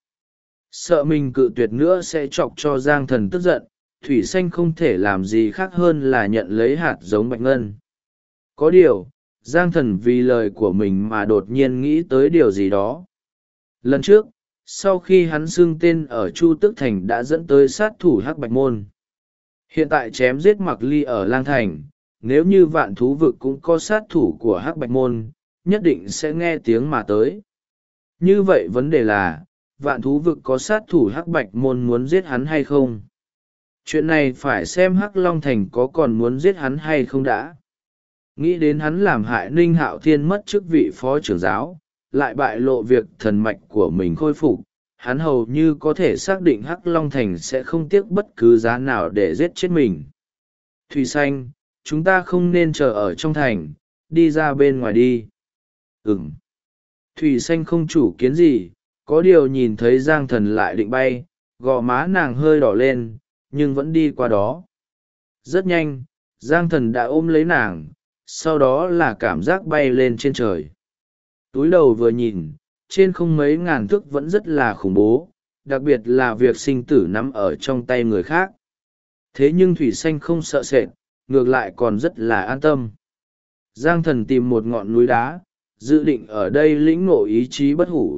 Sợ mình cự tuyệt nữa sẽ chọc cho Giang Thần tức giận, Thủy Xanh không thể làm gì khác hơn là nhận lấy hạt giống bạch ngân. Có điều, Giang Thần vì lời của mình mà đột nhiên nghĩ tới điều gì đó. Lần trước, sau khi hắn xưng tên ở Chu Tước Thành đã dẫn tới sát thủ Hắc Bạch Môn. Hiện tại chém giết Mặc Ly ở Lang Thành, nếu như Vạn Thú Vực cũng có sát thủ của Hắc Bạch Môn, nhất định sẽ nghe tiếng mà tới. Như vậy vấn đề là, Vạn Thú Vực có sát thủ Hắc Bạch Môn muốn giết hắn hay không? Chuyện này phải xem Hắc Long Thành có còn muốn giết hắn hay không đã. Nghĩ đến hắn làm hại Ninh Hạo Thiên mất chức vị phó trưởng giáo, lại bại lộ việc thần mạch của mình khôi phục, hắn hầu như có thể xác định Hắc Long Thành sẽ không tiếc bất cứ giá nào để giết chết mình. Thủy Xanh, chúng ta không nên chờ ở trong thành, đi ra bên ngoài đi. Ừm. Thủy Xanh không chủ kiến gì, có điều nhìn thấy Giang Thần lại định bay, gò má nàng hơi đỏ lên, nhưng vẫn đi qua đó. Rất nhanh, Giang Thần đã ôm lấy nàng, sau đó là cảm giác bay lên trên trời. Túi đầu vừa nhìn, trên không mấy ngàn thước vẫn rất là khủng bố, đặc biệt là việc sinh tử nắm ở trong tay người khác. Thế nhưng Thủy Xanh không sợ sệt, ngược lại còn rất là an tâm. Giang Thần tìm một ngọn núi đá, dự định ở đây lĩnh ngộ ý chí bất hủ.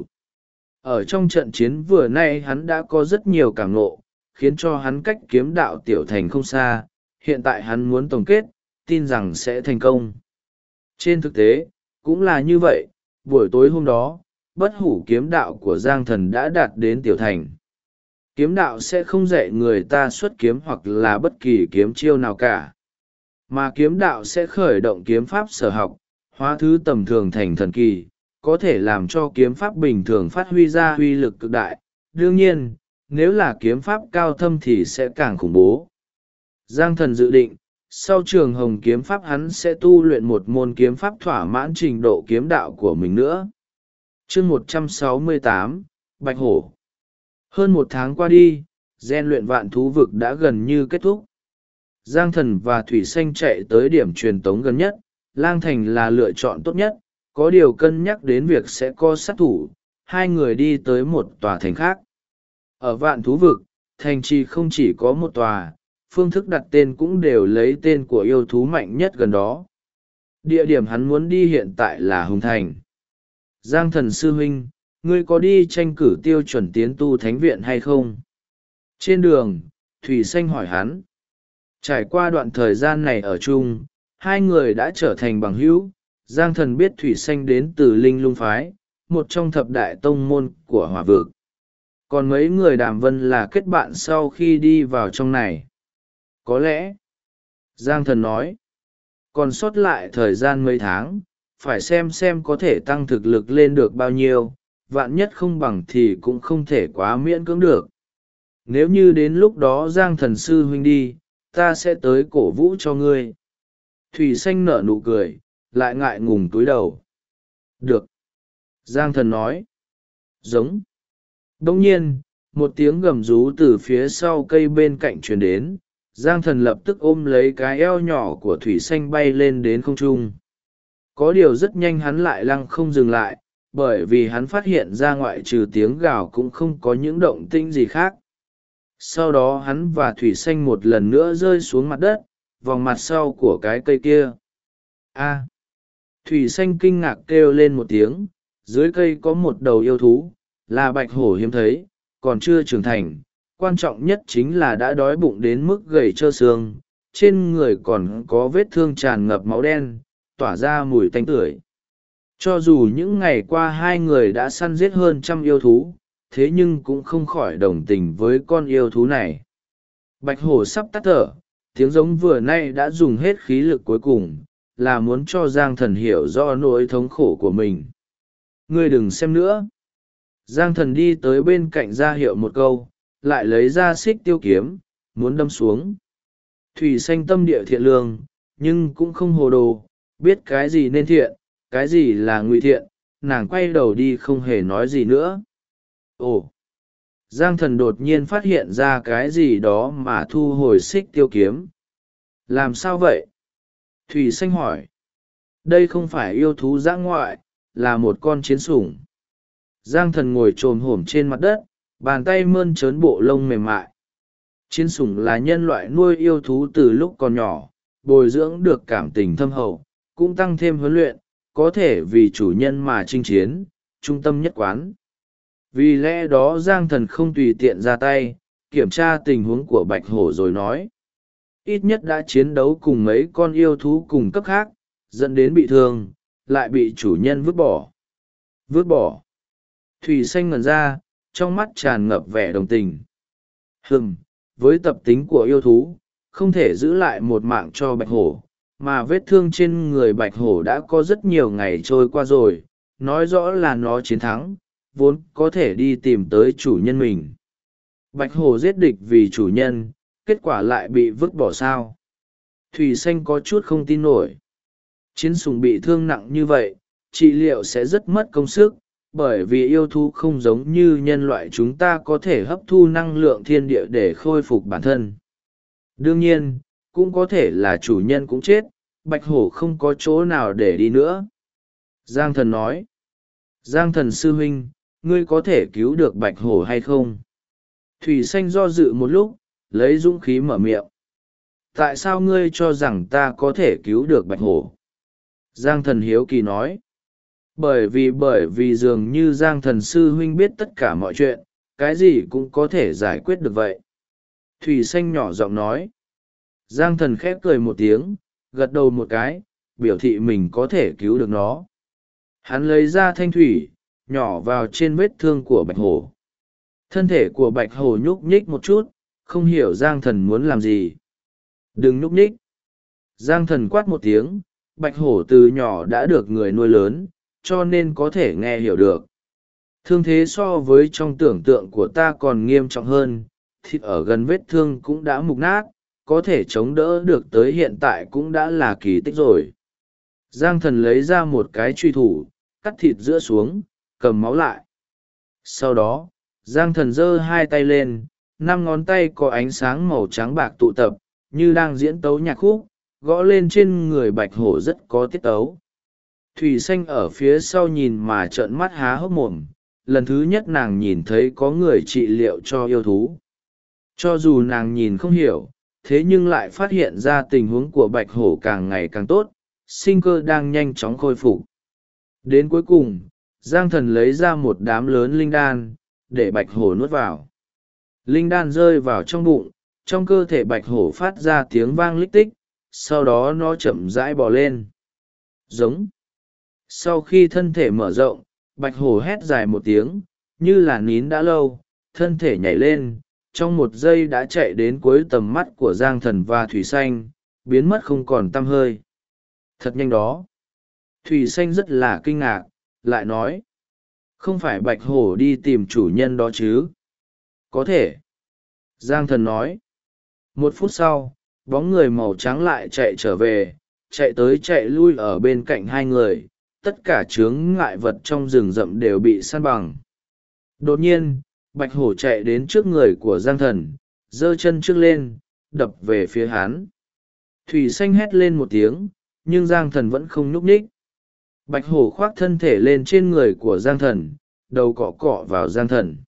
Ở trong trận chiến vừa nay hắn đã có rất nhiều cảm ngộ, khiến cho hắn cách kiếm đạo tiểu thành không xa, hiện tại hắn muốn tổng kết, tin rằng sẽ thành công. Trên thực tế, cũng là như vậy, buổi tối hôm đó, bất hủ kiếm đạo của Giang Thần đã đạt đến tiểu thành. Kiếm đạo sẽ không dạy người ta xuất kiếm hoặc là bất kỳ kiếm chiêu nào cả, mà kiếm đạo sẽ khởi động kiếm pháp sở học, hóa thứ tầm thường thành thần kỳ, có thể làm cho kiếm pháp bình thường phát huy ra uy lực cực đại. Đương nhiên, nếu là kiếm pháp cao thâm thì sẽ càng khủng bố. Giang Thần dự định, sau trường hồng kiếm pháp hắn sẽ tu luyện một môn kiếm pháp thỏa mãn trình độ kiếm đạo của mình nữa. Chương 168, Bạch Hổ. Hơn một tháng qua đi, rèn luyện Vạn Thú Vực đã gần như kết thúc. Giang Thần và Thủy Xanh chạy tới điểm truyền tống gần nhất, Lang Thành là lựa chọn tốt nhất, có điều cân nhắc đến việc sẽ có sát thủ, hai người đi tới một tòa thành khác. Ở Vạn Thú Vực, thành trì không chỉ có một tòa, phương thức đặt tên cũng đều lấy tên của yêu thú mạnh nhất gần đó. Địa điểm hắn muốn đi hiện tại là Hùng Thành. Giang Thần sư huynh, ngươi có đi tranh cử tiêu chuẩn tiến tu thánh viện hay không? Trên đường, Thủy Xanh hỏi hắn. Trải qua đoạn thời gian này ở chung, hai người đã trở thành bằng hữu. Giang Thần biết Thủy Xanh đến từ Linh Lung Phái, một trong thập đại tông môn của Hỏa Vực. Còn mấy người Đàm Vân là kết bạn sau khi đi vào trong này. Có lẽ, Giang Thần nói, còn sót lại thời gian mấy tháng, phải xem có thể tăng thực lực lên được bao nhiêu, vạn nhất không bằng thì cũng không thể quá miễn cưỡng được. Nếu như đến lúc đó Giang Thần sư huynh đi, ta sẽ tới cổ vũ cho ngươi. Thủy Xanh nở nụ cười, lại ngại ngùng túi đầu. Được. Giang Thần nói. Giống. Đông nhiên, một tiếng gầm rú từ phía sau cây bên cạnh truyền đến. Giang Thần lập tức ôm lấy cái eo nhỏ của Thủy Xanh bay lên đến không trung. Có điều rất nhanh hắn lại lăng không dừng lại, bởi vì hắn phát hiện ra ngoại trừ tiếng gào cũng không có những động tĩnh gì khác. Sau đó hắn và Thủy Xanh một lần nữa rơi xuống mặt đất, vòng mặt sau của cái cây kia. A! Thủy Xanh kinh ngạc kêu lên một tiếng, dưới cây có một đầu yêu thú, là bạch hổ hiếm thấy, còn chưa trưởng thành, quan trọng nhất chính là đã đói bụng đến mức gầy trơ xương, trên người còn có vết thương tràn ngập máu đen, tỏa ra mùi tanh tưởi. Cho dù những ngày qua hai người đã săn giết hơn 100 yêu thú, thế nhưng cũng không khỏi đồng tình với con yêu thú này. Bạch hổ sắp tắt thở, tiếng giống vừa nay đã dùng hết khí lực cuối cùng, là muốn cho Giang Thần hiểu rõ nỗi thống khổ của mình. Ngươi đừng xem nữa. Giang Thần đi tới bên cạnh ra hiệu một câu, lại lấy ra xích tiêu kiếm, muốn đâm xuống. Thủy Xanh tâm địa thiện lương, nhưng cũng không hồ đồ, biết cái gì nên thiện, cái gì là ngụy thiện, nàng quay đầu đi không hề nói gì nữa. Ồ! Giang Thần đột nhiên phát hiện ra cái gì đó mà thu hồi xích tiêu kiếm. Làm sao vậy? Thủy Xanh hỏi. Đây không phải yêu thú dã ngoại, là một con chiến sủng. Giang Thần ngồi chồm hổm trên mặt đất, bàn tay mơn trớn bộ lông mềm mại. Chiến sủng là nhân loại nuôi yêu thú từ lúc còn nhỏ, bồi dưỡng được cảm tình thâm hậu, cũng tăng thêm huấn luyện, có thể vì chủ nhân mà chinh chiến, trung tâm nhất quán. Vì lẽ đó Giang Thần không tùy tiện ra tay, kiểm tra tình huống của bạch hổ rồi nói. Ít nhất đã chiến đấu cùng mấy con yêu thú cùng cấp khác, dẫn đến bị thương, lại bị chủ nhân vứt bỏ. Vứt bỏ. Thủy Xanh ngẩn ra, trong mắt tràn ngập vẻ đồng tình. Với tập tính của yêu thú, không thể giữ lại một mạng cho bạch hổ, mà vết thương trên người bạch hổ đã có rất nhiều ngày trôi qua rồi, nói rõ là nó chiến thắng, vốn có thể đi tìm tới chủ nhân mình. Bạch hổ giết địch vì chủ nhân, kết quả lại bị vứt bỏ sao? Thủy Xanh có chút không tin nổi. Chiến sủng bị thương nặng như vậy, trị liệu sẽ rất mất công sức, bởi vì yêu thú không giống như nhân loại chúng ta có thể hấp thu năng lượng thiên địa để khôi phục bản thân. Đương nhiên, cũng có thể là chủ nhân cũng chết, bạch hổ không có chỗ nào để đi nữa. Giang Thần nói. Giang Thần sư huynh, ngươi có thể cứu được bạch hổ hay không? Thủy Xanh do dự một lúc, lấy dũng khí mở miệng. Tại sao ngươi cho rằng ta có thể cứu được bạch hổ? Giang Thần hiếu kỳ nói. Bởi vì dường như Giang Thần sư huynh biết tất cả mọi chuyện, cái gì cũng có thể giải quyết được vậy. Thủy Xanh nhỏ giọng nói. Giang Thần khép cười một tiếng, gật đầu một cái, biểu thị mình có thể cứu được nó. Hắn lấy ra thanh thủy, nhỏ vào trên vết thương của bạch hổ. Thân thể của bạch hổ nhúc nhích một chút, không hiểu Giang Thần muốn làm gì. Đừng nhúc nhích. Giang Thần quát một tiếng, bạch hổ từ nhỏ đã được người nuôi lớn, cho nên có thể nghe hiểu được. Thương thế so với trong tưởng tượng của ta còn nghiêm trọng hơn, thịt ở gần vết thương cũng đã mục nát, có thể chống đỡ được tới hiện tại cũng đã là kỳ tích rồi. Giang Thần lấy ra một cái truy thủ, cắt thịt giữa xuống, cầm máu lại. Sau đó, Giang Thần giơ hai tay lên, 5 ngón tay có ánh sáng màu trắng bạc tụ tập, như đang diễn tấu nhạc khúc, gõ lên trên người bạch hổ rất có tiết tấu. Thủy Xanh ở phía sau nhìn mà trợn mắt há hốc mồm, lần thứ nhất nàng nhìn thấy có người trị liệu cho yêu thú. Cho dù nàng nhìn không hiểu, thế nhưng lại phát hiện ra tình huống của bạch hổ càng ngày càng tốt, sinh cơ đang nhanh chóng khôi phục. Đến cuối cùng, Giang Thần lấy ra một đám lớn linh đan, để bạch hổ nuốt vào. Linh đan rơi vào trong bụng, trong cơ thể bạch hổ phát ra tiếng vang lích tích, sau đó nó chậm rãi bò lên. Giống. Sau khi thân thể mở rộng, bạch hổ hét dài một tiếng, như là nín đã lâu, thân thể nhảy lên, trong 1 giây đã chạy đến cuối tầm mắt của Giang Thần và Thủy Xanh, biến mất không còn tăm hơi. Thật nhanh đó. Thủy Xanh rất là kinh ngạc, lại nói. Không phải bạch hổ đi tìm chủ nhân đó chứ? Có thể. Giang Thần nói. 1 phút sau, bóng người màu trắng lại chạy trở về, chạy tới chạy lui ở bên cạnh hai người, tất cả chướng ngại vật trong rừng rậm đều bị san bằng. Đột nhiên, bạch hổ chạy đến trước người của Giang Thần, giơ chân trước lên, đập về phía hắn. Thủy Xanh hét lên một tiếng, nhưng Giang Thần vẫn không nhúc nhích. Bạch hổ khoác thân thể lên trên người của Giang Thần, đầu cọ cọ vào Giang Thần.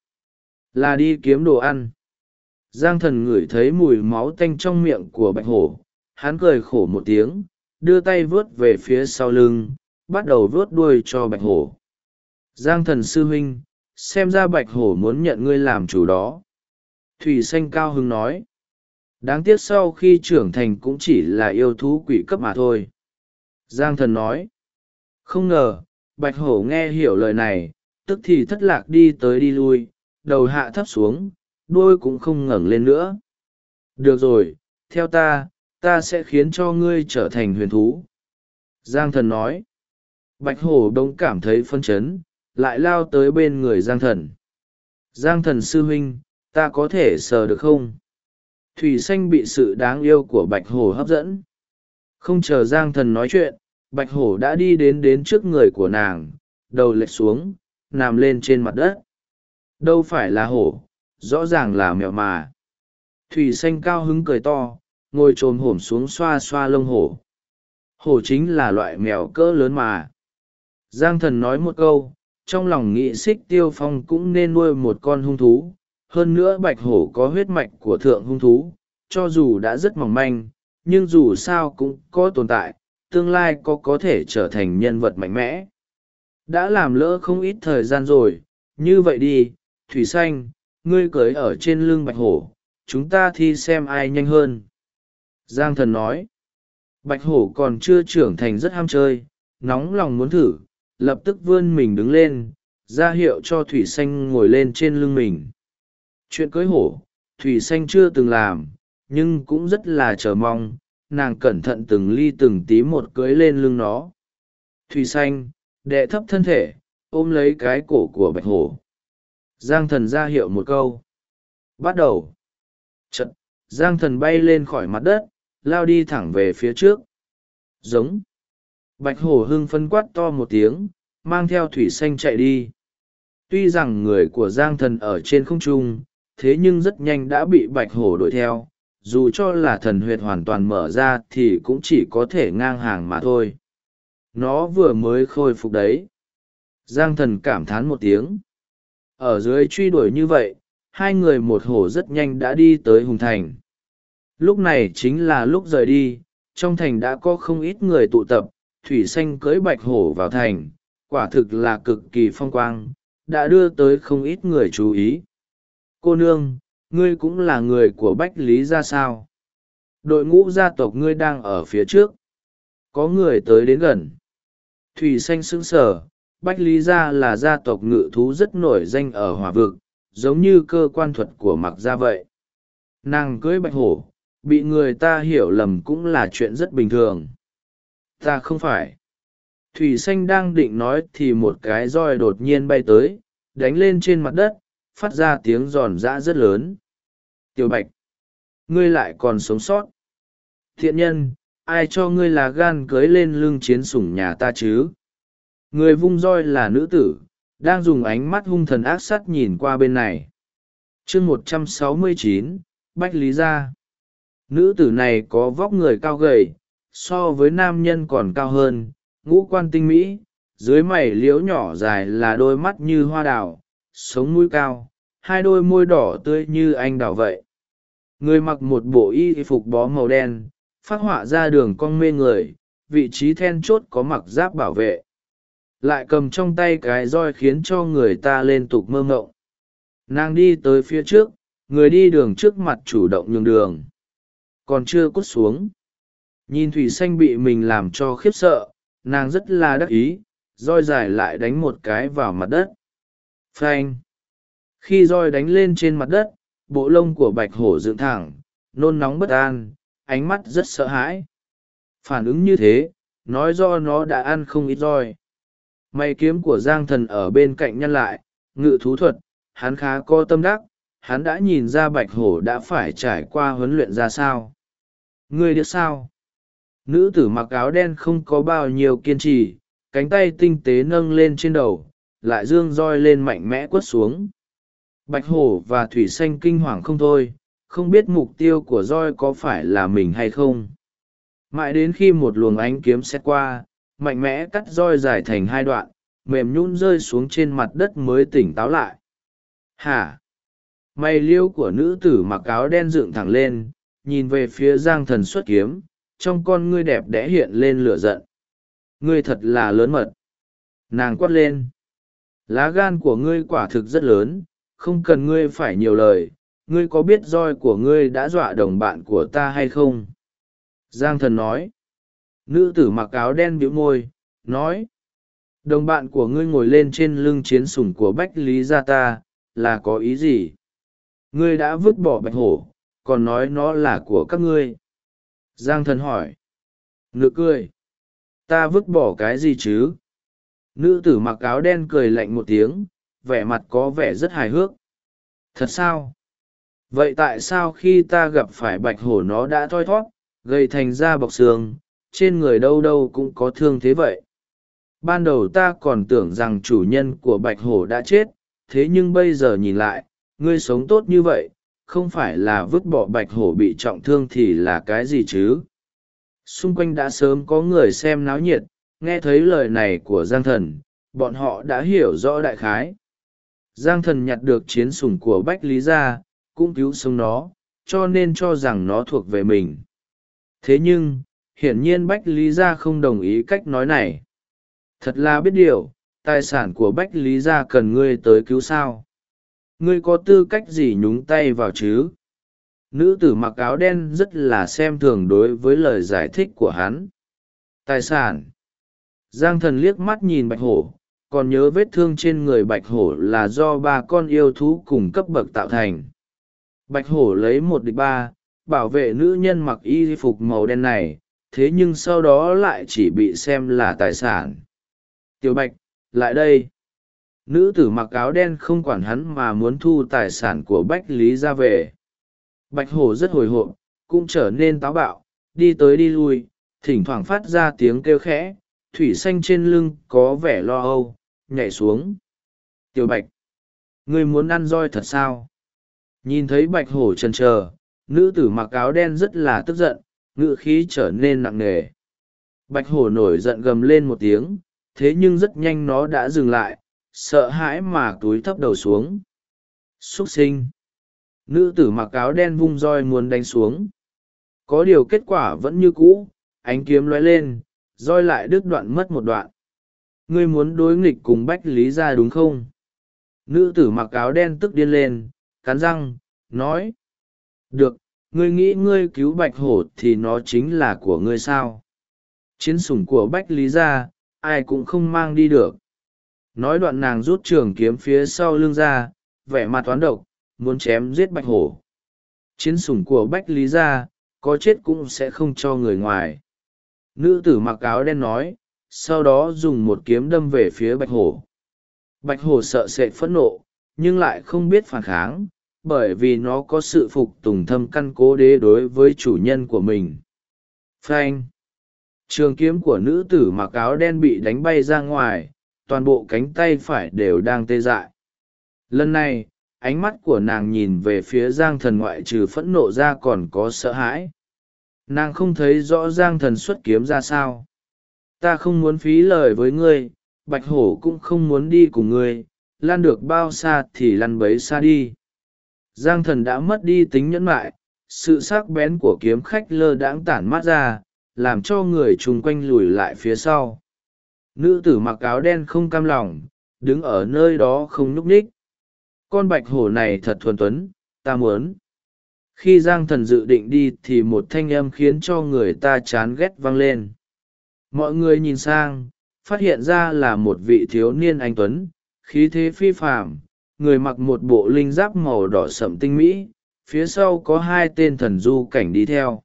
Là đi kiếm đồ ăn. Giang Thần ngửi thấy mùi máu tanh trong miệng của bạch hổ, hắn cười khổ một tiếng, đưa tay vớt về phía sau lưng, bắt đầu vớt đuôi cho bạch hổ. Giang Thần sư huynh, xem ra bạch hổ muốn nhận ngươi làm chủ đó. Thủy xanh cao hứng nói. Đáng tiếc sau khi trưởng thành cũng chỉ là yêu thú quỷ cấp mà thôi. Giang thần nói. Không ngờ, bạch hổ nghe hiểu lời này, tức thì thất lạc đi tới đi lui, đầu hạ thấp xuống, đuôi cũng không ngẩng lên nữa. Được rồi, theo ta sẽ khiến cho ngươi trở thành huyền thú. Giang thần nói. Bạch hổ đống cảm thấy phân chấn, lại lao tới bên người Giang thần. Giang thần sư huynh, ta có thể sờ được không? Thủy xanh bị sự đáng yêu của bạch hổ hấp dẫn. Không chờ Giang thần nói chuyện, bạch hổ đã đi đến trước người của nàng, đầu lệch xuống, nằm lên trên mặt đất. Đâu phải là hổ, rõ ràng là mèo mà. Thủy xanh cao hứng cười to, ngồi t r ồ m hổm xuống xoa xoa lông hổ. Hổ chính là loại mèo cỡ lớn mà. Giang thần nói một câu, trong lòng nghĩ Xích Tiêu Phong cũng nên nuôi một con hung thú. Hơn nữa bạch hổ có huyết mạch của thượng hung thú, cho dù đã rất mỏng manh, nhưng dù sao cũng có tồn tại, tương lai có thể trở thành nhân vật mạnh mẽ. Đã làm lỡ không ít thời gian rồi, như vậy đi, Thủy xanh, ngươi cưỡi ở trên lưng bạch hổ, chúng ta thi xem ai nhanh hơn. Giang thần nói. Bạch hổ còn chưa trưởng thành rất ham chơi, nóng lòng muốn thử, lập tức vươn mình đứng lên, ra hiệu cho Thủy xanh ngồi lên trên lưng mình. Chuyện cưới hổ, Thủy xanh chưa từng làm, nhưng cũng rất là chờ mong, nàng cẩn thận từng ly từng tí một cưới lên lưng nó. Thủy xanh, đệ thấp thân thể, ôm lấy cái cổ của bạch hổ. Giang thần ra hiệu một câu. Bắt đầu. Chật, Giang thần bay lên khỏi mặt đất, lao đi thẳng về phía trước. Giống. Bạch hổ hưng phấn quát to một tiếng, mang theo thủy xanh chạy đi. Tuy rằng người của Giang thần ở trên không trung, thế nhưng rất nhanh đã bị bạch hổ đuổi theo. Dù cho là thần huyệt hoàn toàn mở ra thì cũng chỉ có thể ngang hàng mà thôi. Nó vừa mới khôi phục đấy. Giang thần cảm thán một tiếng. Ở dưới truy đuổi như vậy, hai người một hổ rất nhanh đã đi tới Hùng Thành. Lúc này chính là lúc rời đi, trong thành đã có không ít người tụ tập. Thủy xanh cưỡi bạch hổ vào thành, quả thực là cực kỳ phong quang, đã đưa tới không ít người chú ý. Cô nương, ngươi cũng là người của Bách Lý gia sao? Đội ngũ gia tộc ngươi đang ở phía trước. Có người tới đến gần. Thủy xanh sững sờ. Bách Lý gia là gia tộc ngự thú rất nổi danh ở Hỏa Vực, giống như cơ quan thuật của Mặc gia vậy. Nàng cưỡi bạch hổ, bị người ta hiểu lầm cũng là chuyện rất bình thường. Ta không phải. Thủy xanh đang định nói thì một cái roi đột nhiên bay tới, đánh lên trên mặt đất, phát ra tiếng giòn giã rất lớn. Tiểu bạch, ngươi lại còn sống sót. Thiện nhân, ai cho ngươi là gan cưới lên lưng chiến sủng nhà ta chứ? Người vung roi là nữ tử, đang dùng ánh mắt hung thần ác sắt nhìn qua bên này. Chương 169, Bách Lý gia. Nữ tử này có vóc người cao gầy, so với nam nhân còn cao hơn, ngũ quan tinh mỹ, dưới mày liễu nhỏ dài là đôi mắt như hoa đào, sống mũi cao, hai đôi môi đỏ tươi như anh đào vậy. Người mặc một bộ y phục bó màu đen, phác họa ra đường cong mê người, vị trí then chốt có mặc giáp bảo vệ. Lại cầm trong tay cái roi khiến cho người ta liên tục mơ ngộng. Nàng đi tới phía trước, người đi đường trước mặt chủ động nhường đường. Còn chưa cút xuống. Nhìn thủy xanh bị mình làm cho khiếp sợ, nàng rất là đắc ý, roi dài lại đánh một cái vào mặt đất. Phanh! Khi roi đánh lên trên mặt đất, bộ lông của bạch hổ dựng thẳng, nôn nóng bất an, ánh mắt rất sợ hãi. Phản ứng như thế, nói do nó đã ăn không ít roi. Mày kiếm của Giang thần ở bên cạnh nhăn lại, ngự thú thuật, hắn khá có tâm đắc, hắn đã nhìn ra bạch hổ đã phải trải qua huấn luyện ra sao. Ngươi biết sao? Nữ tử mặc áo đen không có bao nhiêu kiên trì, cánh tay tinh tế nâng lên trên đầu, lại dương roi lên mạnh mẽ quất xuống. Bạch hổ và thủy xanh kinh hoàng không thôi, không biết mục tiêu của roi có phải là mình hay không. Mãi đến khi một luồng ánh kiếm xét qua, mạnh mẽ cắt roi dài thành hai đoạn, mềm nhũn rơi xuống trên mặt đất mới tỉnh táo lại. Hả? Mày liêu của nữ tử mặc áo đen dựng thẳng lên, nhìn về phía Giang thần xuất kiếm, trong con ngươi đẹp đẽ hiện lên lửa giận. Ngươi thật là lớn mật. Nàng quát lên. Lá gan của ngươi quả thực rất lớn, không cần ngươi phải nhiều lời. Ngươi có biết roi của ngươi đã dọa đồng bạn của ta hay không? Giang thần nói. Nữ tử mặc áo đen bĩu môi, nói. Đồng bạn của ngươi ngồi lên trên lưng chiến sủng của Bách Lý gia ta, là có ý gì? Ngươi đã vứt bỏ bạch hổ, còn nói nó là của các ngươi. Giang thần hỏi. Nực cười. Ta vứt bỏ cái gì chứ? Nữ tử mặc áo đen cười lạnh một tiếng, vẻ mặt có vẻ rất hài hước. Thật sao? Vậy tại sao khi ta gặp phải bạch hổ nó đã thoi thót, gầy thành da bọc xương, trên người đâu đâu cũng có thương thế vậy? Ban đầu ta còn tưởng rằng chủ nhân của bạch hổ đã chết, thế nhưng bây giờ nhìn lại, ngươi sống tốt như vậy, không phải là vứt bỏ bạch hổ bị trọng thương thì là cái gì chứ? Xung quanh đã sớm có người xem náo nhiệt, nghe thấy lời này của Giang thần, bọn họ đã hiểu rõ đại khái. Giang thần nhặt được chiến sủng của Bách Lý gia, cũng cứu sống nó, cho nên cho rằng nó thuộc về mình. Thế nhưng, hiển nhiên Bách Lý gia không đồng ý cách nói này. Thật là biết điều, tài sản của Bách Lý gia cần ngươi tới cứu sao? Ngươi có tư cách gì nhúng tay vào chứ? Nữ tử mặc áo đen rất là xem thường đối với lời giải thích của hắn. Tài sản. Giang thần liếc mắt nhìn bạch hổ, còn nhớ vết thương trên người bạch hổ là do ba con yêu thú cùng cấp bậc tạo thành. Bạch hổ lấy 1-3, bảo vệ nữ nhân mặc y phục màu đen này, thế nhưng sau đó lại chỉ bị xem là tài sản. Tiểu Bạch, lại đây. Nữ tử mặc áo đen không quản hắn mà muốn thu tài sản của Bách Lý ra về. Bạch hổ rất hồi hộp, cũng trở nên táo bạo, đi tới đi lui, thỉnh thoảng phát ra tiếng kêu khẽ, thủy xanh trên lưng có vẻ lo âu, nhảy xuống. Tiểu Bạch, ngươi muốn ăn roi thật sao? Nhìn thấy bạch hổ chần chờ, nữ tử mặc áo đen rất là tức giận, ngữ khí trở nên nặng nề. Bạch hổ nổi giận gầm lên một tiếng, thế nhưng rất nhanh nó đã dừng lại, sợ hãi mà túi thấp đầu xuống. Súc sinh. Nữ tử mặc áo đen vung roi muốn đánh xuống. Có điều kết quả vẫn như cũ, ánh kiếm lóe lên, roi lại đứt đoạn mất một đoạn. Ngươi muốn đối nghịch cùng Bách Lý gia đúng không? Nữ tử mặc áo đen tức điên lên, cắn răng, nói. Được, ngươi nghĩ ngươi cứu bạch hổ thì nó chính là của ngươi sao? Chiến sủng của Bách Lý gia, ai cũng không mang đi được. Nói đoạn nàng rút trường kiếm phía sau lưng ra, vẻ mặt toán độc, muốn chém giết bạch hổ. Chiến sủng của Bách Lý gia, có chết cũng sẽ không cho người ngoài. Nữ tử mặc áo đen nói, sau đó dùng một kiếm đâm về phía bạch hổ. Bạch hổ sợ sệt phẫn nộ, nhưng lại không biết phản kháng, bởi vì nó có sự phục tùng thâm căn cố đế đối với chủ nhân của mình. Phanh! Trường kiếm của nữ tử mặc áo đen bị đánh bay ra ngoài, toàn bộ cánh tay phải đều đang tê dại. Lần này, ánh mắt của nàng nhìn về phía Giang thần ngoại trừ phẫn nộ ra còn có sợ hãi. Nàng không thấy rõ Giang thần xuất kiếm ra sao. Ta không muốn phí lời với ngươi, bạch hổ cũng không muốn đi cùng ngươi, lăn được bao xa thì lăn bấy xa đi. Giang thần đã mất đi tính nhẫn nại, sự sắc bén của kiếm khách lơ đãng tản mát ra, làm cho người chung quanh lùi lại phía sau. Nữ tử mặc áo đen không cam lòng, đứng ở nơi đó không nhúc nhích. Con bạch hổ này thật thuần tuấn, ta muốn. Khi Giang thần dự định đi thì một thanh âm khiến cho người ta chán ghét vang lên. Mọi người nhìn sang, phát hiện ra là một vị thiếu niên anh tuấn, khí thế phi phàm, người mặc một bộ linh giáp màu đỏ sẫm tinh mỹ, phía sau có 2 tên thần du cảnh đi theo.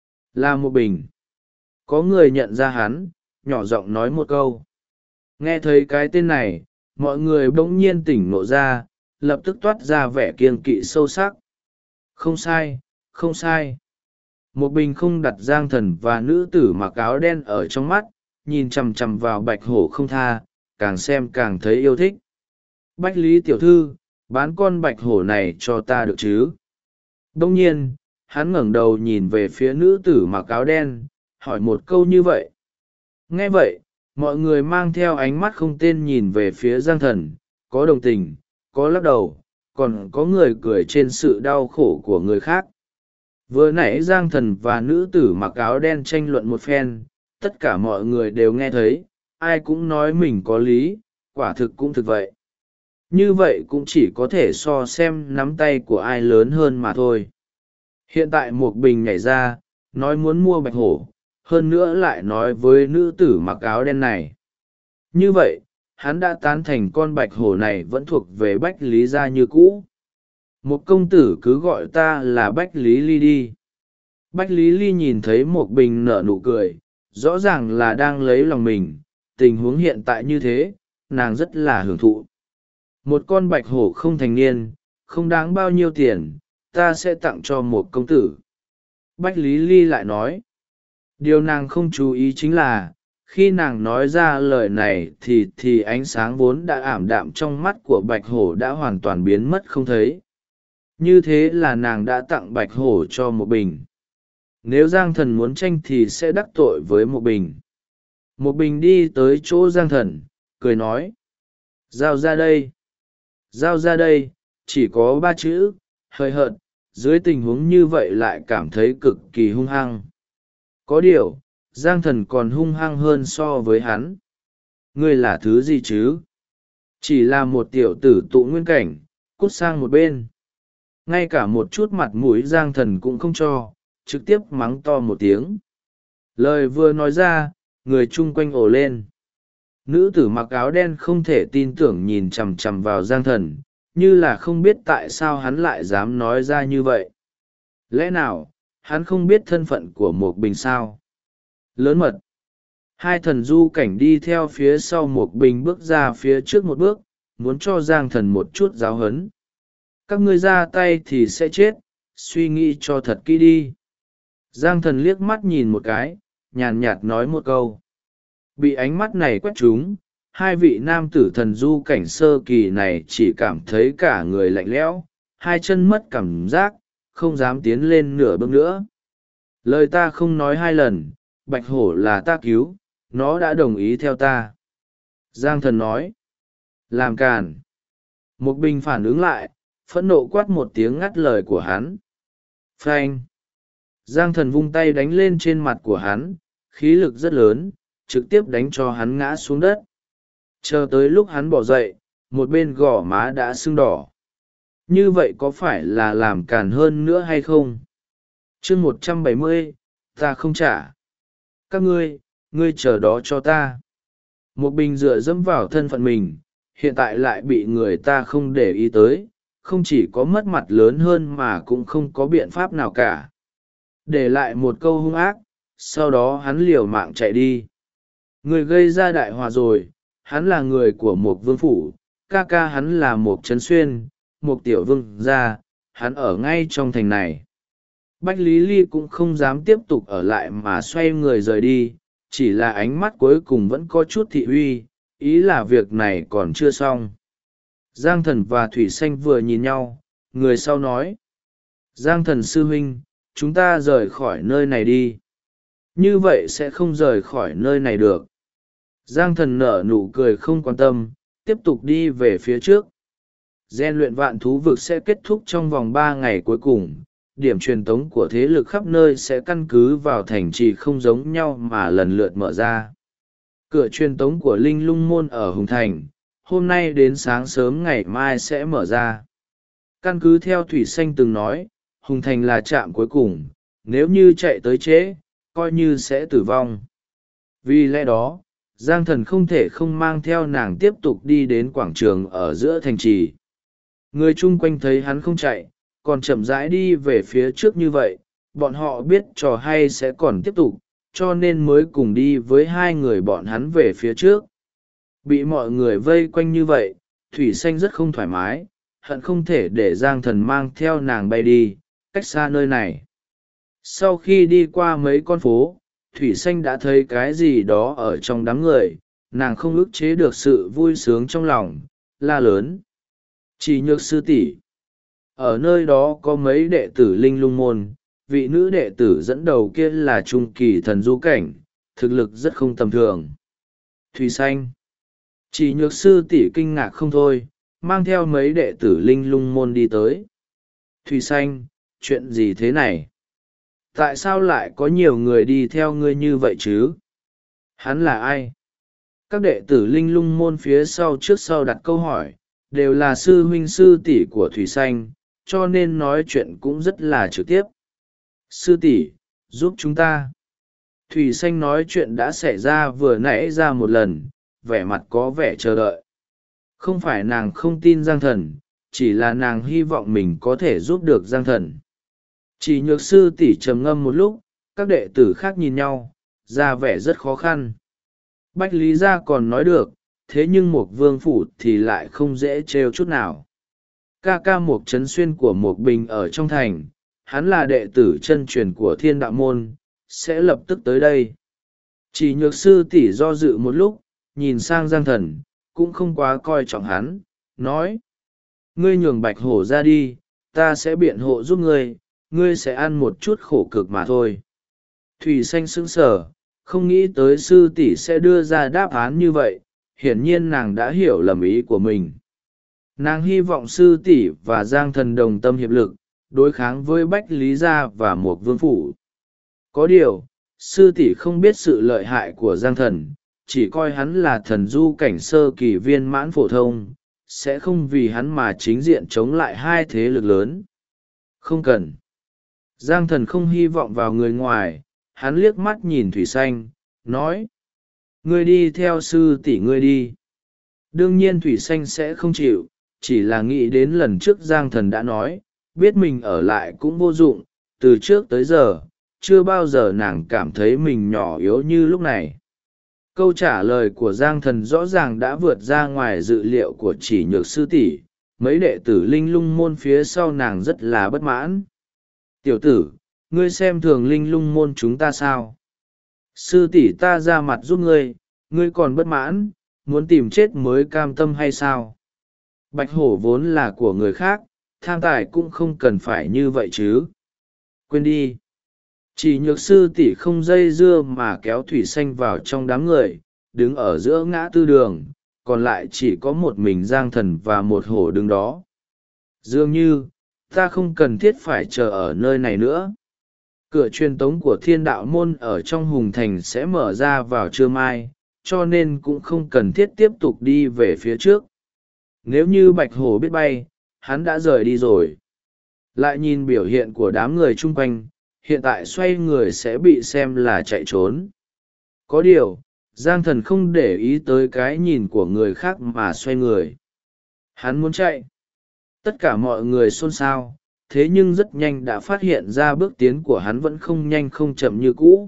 Là một bình. Có người nhận ra hắn, nhỏ giọng nói một câu. Nghe thấy cái tên này, mọi người bỗng nhiên tỉnh ngộ ra, lập tức toát ra vẻ kiêng kỵ sâu sắc. Không sai, không sai. Một bình không đặt Giang thần và nữ tử mặc áo đen ở trong mắt, nhìn chằm chằm vào bạch hổ không tha, càng xem càng thấy yêu thích. Bách Lý tiểu thư, bán con bạch hổ này cho ta được chứ? Đông nhiên, hắn ngẩng đầu nhìn về phía nữ tử mặc áo đen, hỏi một câu như vậy. Nghe vậy, mọi người mang theo ánh mắt không tên nhìn về phía Giang thần, có đồng tình, có lắc đầu, còn có người cười trên sự đau khổ của người khác. Vừa nãy Giang thần và nữ tử mặc áo đen tranh luận một phen, tất cả mọi người đều nghe thấy, ai cũng nói mình có lý, quả thực cũng thực vậy. như vậy cũng chỉ có thể so xem nắm tay của ai lớn hơn mà thôi. Hiện tại Mộc Bình nhảy ra nói muốn mua bạch hổ, hơn nữa lại nói với nữ tử mặc áo đen này. Như vậy hắn đã tán thành con bạch hổ này vẫn thuộc về Bách Lý gia như cũ. Một công tử cứ gọi ta là Bách Lý Ly đi. Bách Lý Ly nhìn thấy Mộc Bình nở nụ cười, rõ ràng là đang lấy lòng mình. Tình huống hiện tại như thế, nàng rất là hưởng thụ. Một con bạch hổ không thành niên, không đáng bao nhiêu tiền, ta sẽ tặng cho một công tử. Bách Lý Ly lại nói. Điều nàng không chú ý chính là, khi nàng nói ra lời này thì ánh sáng vốn đã ảm đạm trong mắt của bạch hổ đã hoàn toàn biến mất không thấy. Như thế là nàng đã tặng bạch hổ cho một bình. Nếu Giang Thần muốn tranh thì sẽ đắc tội với một bình. Một bình đi tới chỗ Giang Thần, cười nói. Giao ra đây. Giao ra đây, chỉ có 3 chữ, hơi hợt, dưới tình huống như vậy lại cảm thấy cực kỳ hung hăng. Có điều, Giang Thần còn hung hăng hơn so với hắn. Ngươi là thứ gì chứ? Chỉ là một tiểu tử tụ nguyên cảnh, cút sang một bên. Ngay cả một chút mặt mũi Giang Thần cũng không cho, trực tiếp mắng to một tiếng. Lời vừa nói ra, người chung quanh ồ lên. Nữ tử mặc áo đen không thể tin tưởng nhìn chằm chằm vào Giang Thần, như là không biết tại sao hắn lại dám nói ra như vậy. Lẽ nào, hắn không biết thân phận của Mộc Bình sao? Lớn mật. Hai thần du cảnh đi theo phía sau Mộc Bình bước ra phía trước một bước, muốn cho Giang Thần một chút giáo huấn. Các ngươi ra tay thì sẽ chết, suy nghĩ cho thật kỹ đi. Giang Thần liếc mắt nhìn một cái, nhàn nhạt nói một câu. Bị ánh mắt này quét trúng, hai vị nam tử thần du cảnh sơ kỳ này chỉ cảm thấy cả người lạnh lẽo, hai chân mất cảm giác, không dám tiến lên nửa bước nữa. Lời ta không nói 2 lần, bạch hổ là ta cứu, nó đã đồng ý theo ta. Giang Thần nói. Làm càn. Một bình phản ứng lại, phẫn nộ quát một tiếng ngắt lời của hắn. Phanh. Giang Thần vung tay đánh lên trên mặt của hắn, khí lực rất lớn, trực tiếp đánh cho hắn ngã xuống đất. Chờ tới lúc hắn bỏ dậy, một bên gò má đã sưng đỏ. Như vậy có phải là làm càn hơn nữa hay không? chương 170, ta không trả. Các ngươi chờ đó cho ta. Một bình dựa dẫm vào thân phận mình, hiện tại lại bị người ta không để ý tới, không chỉ có mất mặt lớn hơn mà cũng không có biện pháp nào cả. Để lại một câu hung ác, sau đó hắn liều mạng chạy đi. Người gây ra đại họa rồi, hắn là người của một vương phủ, ca ca hắn là một trấn xuyên, một tiểu vương gia, hắn ở ngay trong thành này. Bách Lý Ly cũng không dám tiếp tục ở lại mà xoay người rời đi, chỉ là ánh mắt cuối cùng vẫn có chút thị uy, ý là việc này còn chưa xong. Giang Thần và Thủy Xanh vừa nhìn nhau, người sau nói. Giang Thần sư huynh, chúng ta rời khỏi nơi này đi. Như vậy sẽ không rời khỏi nơi này được. Giang Thần nở nụ cười không quan tâm, tiếp tục đi về phía trước. Gen luyện vạn thú vực sẽ kết thúc trong vòng 3 ngày cuối cùng. Điểm truyền tống của thế lực khắp nơi sẽ căn cứ vào thành trì không giống nhau mà lần lượt mở ra. Cửa truyền tống của Linh Lung Môn ở Hùng Thành, hôm nay đến sáng sớm ngày mai sẽ mở ra. Căn cứ theo Thủy Xanh từng nói, Hùng Thành là trạm cuối cùng, nếu như chạy tới trễ, coi như sẽ tử vong. Vì lẽ đó, Giang Thần không thể không mang theo nàng tiếp tục đi đến quảng trường ở giữa thành trì. Người chung quanh thấy hắn không chạy, còn chậm rãi đi về phía trước như vậy, bọn họ biết trò hay sẽ còn tiếp tục, cho nên mới cùng đi với hai người bọn hắn về phía trước. Bị mọi người vây quanh như vậy, Thủy Xanh rất không thoải mái, hận không thể để Giang Thần mang theo nàng bay đi, cách xa nơi này. Sau khi đi qua mấy con phố, Thủy Xanh đã thấy cái gì đó ở trong đám người, nàng không ức chế được sự vui sướng trong lòng, la lớn. Chỉ Nhược sư tỷ. Ở nơi đó có mấy đệ tử Linh Lung Môn, vị nữ đệ tử dẫn đầu kia là trung kỳ thần du cảnh, thực lực rất không tầm thường. Thủy Xanh. Chỉ Nhược sư tỷ kinh ngạc không thôi, mang theo mấy đệ tử Linh Lung Môn đi tới. Thủy Xanh, chuyện gì thế này? Tại sao lại có nhiều người đi theo ngươi như vậy chứ? Hắn là ai? Các đệ tử Linh Lung Môn phía sau trước sau đặt câu hỏi, đều là sư huynh sư tỷ của Thủy Sanh, cho nên nói chuyện cũng rất là trực tiếp. Sư tỷ, giúp chúng ta. Thủy Sanh nói chuyện đã xảy ra vừa nãy ra một lần, vẻ mặt có vẻ chờ đợi. Không phải nàng không tin Giang Thần, chỉ là nàng hy vọng mình có thể giúp được Giang Thần. Chỉ Nhược sư tỷ trầm ngâm một lúc, các đệ tử khác nhìn nhau, ra vẻ rất khó khăn. Bách Lý Gia còn nói được, thế nhưng Mục Vương Phủ thì lại không dễ trêu chút nào. Ca ca Mục Trấn Xuyên của Mục Bình ở trong thành, hắn là đệ tử chân truyền của Thiên Đạo Môn, sẽ lập tức tới đây. Chỉ Nhược sư tỷ do dự một lúc, nhìn sang Giang Thần, cũng không quá coi trọng hắn, nói: ngươi nhường Bạch Hổ ra đi, ta sẽ biện hộ giúp ngươi, ngươi sẽ ăn một chút khổ cực mà thôi. Thủy Sanh sững sờ, không nghĩ tới sư tỷ sẽ đưa ra đáp án như vậy, hiển nhiên nàng đã hiểu lầm ý của mình. Nàng hy vọng sư tỷ và Giang Thần đồng tâm hiệp lực, đối kháng với Bách Lý Gia và Mục Vương Phủ. Có điều, sư tỷ không biết sự lợi hại của Giang Thần, chỉ coi hắn là thần du cảnh sơ kỳ viên mãn phổ thông, sẽ không vì hắn mà chính diện chống lại hai thế lực lớn. Không cần. Giang Thần không hy vọng vào người ngoài, hắn liếc mắt nhìn Thủy Sanh, nói: ngươi đi theo sư tỷ ngươi đi. Đương nhiên Thủy Sanh sẽ không chịu, chỉ là nghĩ đến lần trước Giang Thần đã nói, biết mình ở lại cũng vô dụng, từ trước tới giờ, chưa bao giờ nàng cảm thấy mình nhỏ yếu như lúc này. Câu trả lời của Giang Thần rõ ràng đã vượt ra ngoài dự liệu của Chỉ Nhược sư tỷ, mấy đệ tử Linh Lung môn phía sau nàng rất là bất mãn. Tiểu tử, ngươi xem thường Linh Lung môn chúng ta sao? Sư tỷ ta ra mặt giúp ngươi, ngươi còn bất mãn, muốn tìm chết mới cam tâm hay sao? Bạch hổ vốn là của người khác, tham tài cũng không cần phải như vậy chứ. Quên đi. Chỉ Nhược sư tỷ không dây dưa mà kéo Thủy Sanh vào trong đám người, đứng ở giữa ngã tư đường, còn lại chỉ có một mình Giang Thần và một hổ đứng đó. Dường như, ta không cần thiết phải chờ ở nơi này nữa. Cửa truyền tống của Thiên Đạo Môn ở trong Hùng Thành sẽ mở ra vào trưa mai, cho nên cũng không cần thiết tiếp tục đi về phía trước. Nếu như Bạch Hổ biết bay, hắn đã rời đi rồi. Lại nhìn biểu hiện của đám người chung quanh, hiện tại xoay người sẽ bị xem là chạy trốn. Có điều, Giang Thần không để ý tới cái nhìn của người khác mà xoay người. Hắn muốn chạy. Tất cả mọi người xôn xao, thế nhưng rất nhanh đã phát hiện ra bước tiến của hắn vẫn không nhanh không chậm như cũ.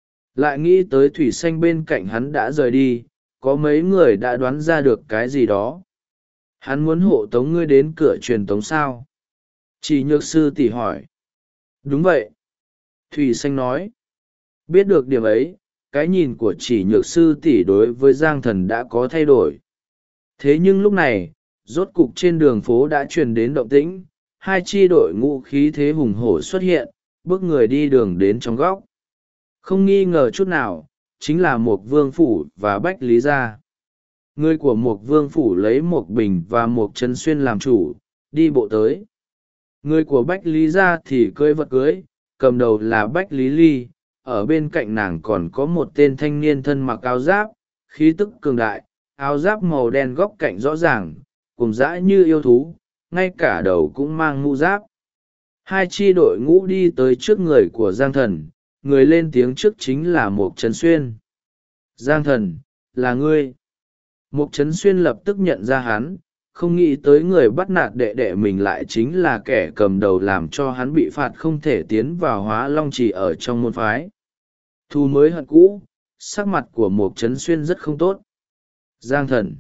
Lại nghĩ tới Thủy Sanh bên cạnh hắn đã rời đi, có mấy người đã đoán ra được cái gì đó. Hắn muốn hộ tống ngươi đến cửa truyền tống sao? Chỉ Nhược sư tỷ hỏi. Đúng vậy. Thủy Sanh nói. Biết được điểm ấy, cái nhìn của Chỉ Nhược sư tỷ đối với Giang Thần đã có thay đổi. Thế nhưng lúc này, rốt cục trên đường phố đã truyền đến động tĩnh, hai chi đội ngũ khí thế hùng hổ xuất hiện, bước người đi đường đến trong góc. Không nghi ngờ chút nào, chính là Mục Vương Phủ và Bách Lý Gia. Người của Mục Vương Phủ lấy Mục Bình và Mục Trấn Xuyên làm chủ, đi bộ tới. Người của Bách Lý Gia thì cưỡi vật cưới, cầm đầu là Bách Lý Ly, ở bên cạnh nàng còn có một tên thanh niên thân mặc áo giáp, khí tức cường đại, áo giáp màu đen góc cạnh rõ ràng, cùng dã như yêu thú, ngay cả đầu cũng mang mũ giáp. Hai chi đội ngũ đi tới trước người của Giang Thần, người lên tiếng trước chính là Mục Trấn Xuyên. Giang Thần, là ngươi. Mục Trấn Xuyên lập tức nhận ra hắn, không nghĩ tới người bắt nạt đệ đệ mình lại chính là kẻ cầm đầu làm cho hắn bị phạt không thể tiến vào Hóa Long Chỉ ở trong môn phái. Thù mới hận cũ, sắc mặt của Mục Trấn Xuyên rất không tốt. Giang Thần.